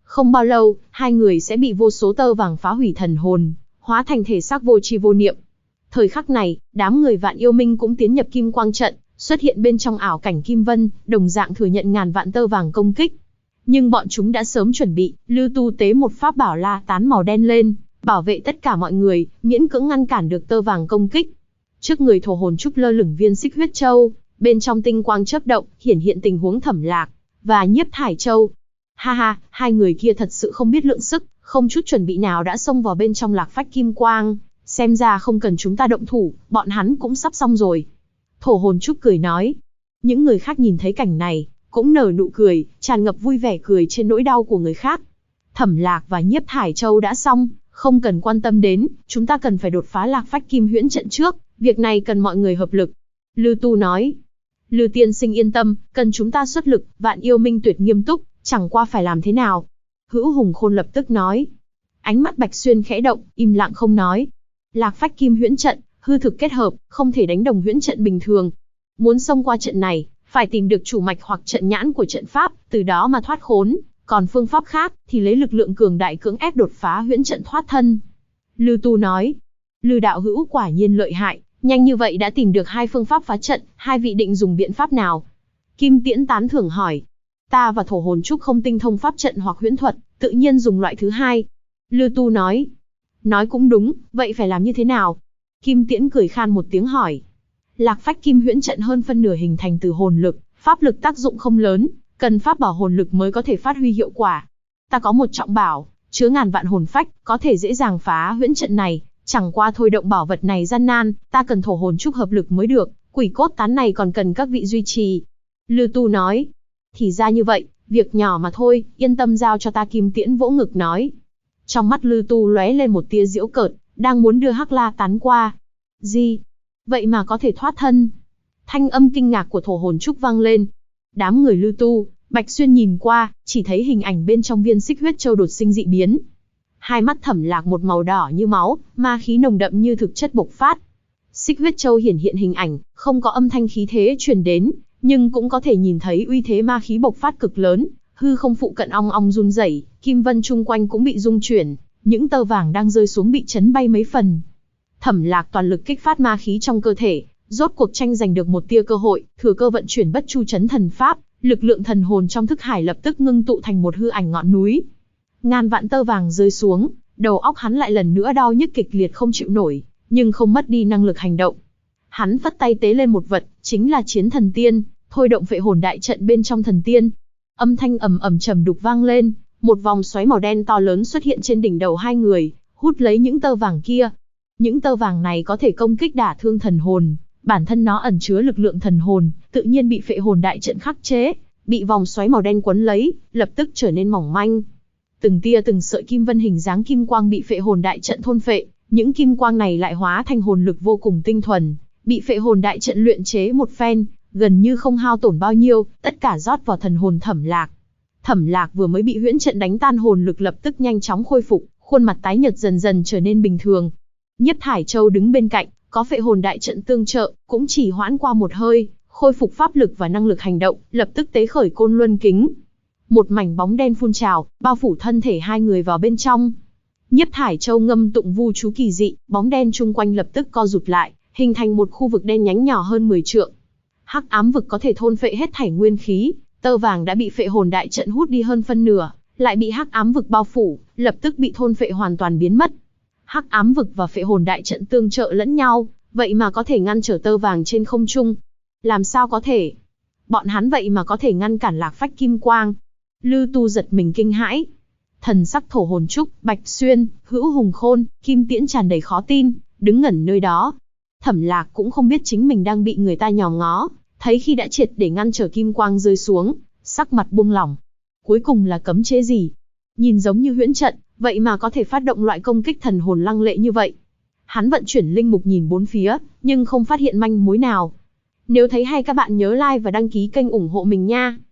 S1: Không bao lâu, hai người sẽ bị vô số tơ vàng phá hủy thần hồn, hóa thành thể xác vô tri vô niệm. Thời khắc này, đám người Vạn Yêu Minh cũng tiến nhập kim quang trận, xuất hiện bên trong ảo cảnh Kim Vân, đồng dạng thừa nhận ngàn vạn tơ vàng công kích. Nhưng bọn chúng đã sớm chuẩn bị, Lư Tu tế một pháp bảo la tán màu đen lên, bảo vệ tất cả mọi người, miễn cưỡng ngăn cản được tơ vàng công kích. Trước người Thổ Hồn Trúc lơ lửng viên Xích Huyết Châu, bên trong tinh quang chớp động, hiển hiện tình huống Thẩm Lạc và Nhiếp Thải Châu. Ha ha, hai người kia thật sự không biết lượng sức, không chút chuẩn bị nào đã xông vào bên trong Lạc Phách Kim Quang, xem ra không cần chúng ta động thủ, bọn hắn cũng sắp xong rồi. Thổ Hồn Trúc cười nói. Những người khác nhìn thấy cảnh này, cũng nở nụ cười, tràn ngập vui vẻ cười trên nỗi đau của người khác. Thẩm Lạc và Nhiếp Thải Châu đã xong, không cần quan tâm đến, chúng ta cần phải đột phá Lạc Phách Kim Huyễn trận trước, việc này cần mọi người hợp lực. Lư Tu nói. Lư tiên sinh yên tâm, cần chúng ta xuất lực, Vạn Yêu Minh tuyệt nghiêm túc, chẳng qua phải làm thế nào. Hữu Hùng Khôn lập tức nói. Ánh mắt Bạch Xuyên khẽ động, im lặng không nói. Lạc Phách Kim Huyễn trận, hư thực kết hợp, không thể đánh đồng huyễn trận bình thường. Muốn xông qua trận này, phải tìm được chủ mạch hoặc trận nhãn của trận pháp, từ đó mà thoát khốn. Còn phương pháp khác, thì lấy lực lượng cường đại cưỡng ép đột phá huyễn trận thoát thân. Lư Tu nói. Lư đạo hữu quả nhiên lợi hại, nhanh như vậy đã tìm được hai phương pháp phá trận, hai vị định dùng biện pháp nào? Kim Tiễn tán thưởng hỏi. Ta và Thổ Hồn Trúc không tinh thông pháp trận hoặc huyễn thuật, tự nhiên dùng loại thứ hai. Lư Tu nói. Nói cũng đúng, vậy phải làm như thế nào? Kim Tiễn cười khan một tiếng hỏi. Lạc Phách Kim Huyễn trận hơn phân nửa hình thành từ hồn lực, pháp lực tác dụng không lớn, cần pháp bảo hồn lực mới có thể phát huy hiệu quả. Ta có một trọng bảo, chứa ngàn vạn hồn phách, có thể dễ dàng phá huyễn trận này, chẳng qua thôi động bảo vật này gian nan, ta cần Thổ Hồn Trúc hợp lực mới được, quỷ cốt tán này còn cần các vị duy trì. Lư Tu nói. Thì ra như vậy, việc nhỏ mà thôi, yên tâm giao cho ta. Kim Tiễn vỗ ngực nói. Trong mắt Lư Tu lóe lên một tia giễu cợt, đang muốn đưa hắc la tán qua. Gì? Vậy mà có thể thoát thân? Thanh âm kinh ngạc của Thổ Hồn Trúc vang lên. Đám người Lư Tu, Bạch Xuyên nhìn qua, chỉ thấy hình ảnh bên trong viên Xích Huyết Châu đột sinh dị biến. Hai mắt Thẩm Lạc một màu đỏ như máu, ma khí nồng đậm như thực chất bộc phát. Xích Huyết Châu hiển hiện hình ảnh, không có âm thanh khí thế truyền đến, nhưng cũng có thể nhìn thấy uy thế ma khí bộc phát cực lớn, hư không phụ cận ong ong run rẩy, kim vân chung quanh cũng bị rung chuyển, những tơ vàng đang rơi xuống bị chấn bay mấy phần. Thẩm Lạc toàn lực kích phát ma khí trong cơ thể, rốt cuộc tranh giành được một tia cơ hội, thừa cơ vận chuyển Bất Chu Chấn Thần Pháp, lực lượng thần hồn trong thức hải lập tức ngưng tụ thành một hư ảnh ngọn núi. Ngàn vạn tơ vàng rơi xuống, đầu óc hắn lại lần nữa đau nhức kịch liệt không chịu nổi, nhưng không mất đi năng lực hành động. Hắn phất tay tế lên một vật, chính là Chiến Thần Tiên, thôi động phệ hồn đại trận bên trong thần tiên. Âm thanh ầm ầm trầm đục vang lên, một vòng xoáy màu đen to lớn xuất hiện trên đỉnh đầu hai người, hút lấy những tơ vàng kia. Những tơ vàng này có thể công kích đả thương thần hồn, bản thân nó ẩn chứa lực lượng thần hồn, tự nhiên bị phệ hồn đại trận khắc chế, bị vòng xoáy màu đen quấn lấy, lập tức trở nên mỏng manh. Từng tia từng sợi kim vân hình dáng kim quang bị phệ hồn đại trận thôn phệ, những kim quang này lại hóa thành hồn lực vô cùng tinh thuần, bị phệ hồn đại trận luyện chế một phen, gần như không hao tổn bao nhiêu, tất cả rót vào thần hồn Thẩm Lạc. Thẩm Lạc vừa mới bị huyễn trận đánh tan hồn lực lập tức nhanh chóng khôi phục, khuôn mặt tái nhợt dần dần trở nên bình thường. Nhiếp Thải Châu đứng bên cạnh, có phệ hồn đại trận tương trợ, cũng chỉ hoãn qua một hơi, khôi phục pháp lực và năng lực hành động, lập tức tế khởi Côn Luân Kính. Một mảnh bóng đen phun trào, bao phủ thân thể hai người vào bên trong. Nhiếp Thải Châu ngâm tụng vu chú kỳ dị, bóng đen chung quanh lập tức co rụt lại, hình thành một khu vực đen nhánh nhỏ hơn 10 trượng. Hắc ám vực có thể thôn phệ hết thảy nguyên khí, tơ vàng đã bị phệ hồn đại trận hút đi hơn phân nửa, lại bị hắc ám vực bao phủ, lập tức bị thôn phệ hoàn toàn biến mất. Hắc ám vực và phệ hồn đại trận tương trợ lẫn nhau, vậy mà có thể ngăn trở tơ vàng trên không trung. Làm sao có thể? Bọn hắn vậy mà có thể ngăn cản Lạc Phách Kim Quang. Lư Tu giật mình kinh hãi. Thần sắc Thổ Hồn Trúc, Bạch Xuyên, Hữu Hùng Khôn, Kim Tiễn tràn đầy khó tin, đứng ngẩn nơi đó. Thẩm Lạc cũng không biết chính mình đang bị người ta nhòm ngó, thấy khi đã triệt để ngăn trở kim quang rơi xuống, sắc mặt buông lỏng. Cuối cùng là cấm chế gì? Nhìn giống như huyễn trận, vậy mà có thể phát động loại công kích thần hồn lăng lệ như vậy. Hắn vận chuyển linh mục nhìn bốn phía, nhưng không phát hiện manh mối nào. Nếu thấy hay các bạn nhớ like và đăng ký kênh ủng hộ mình nha.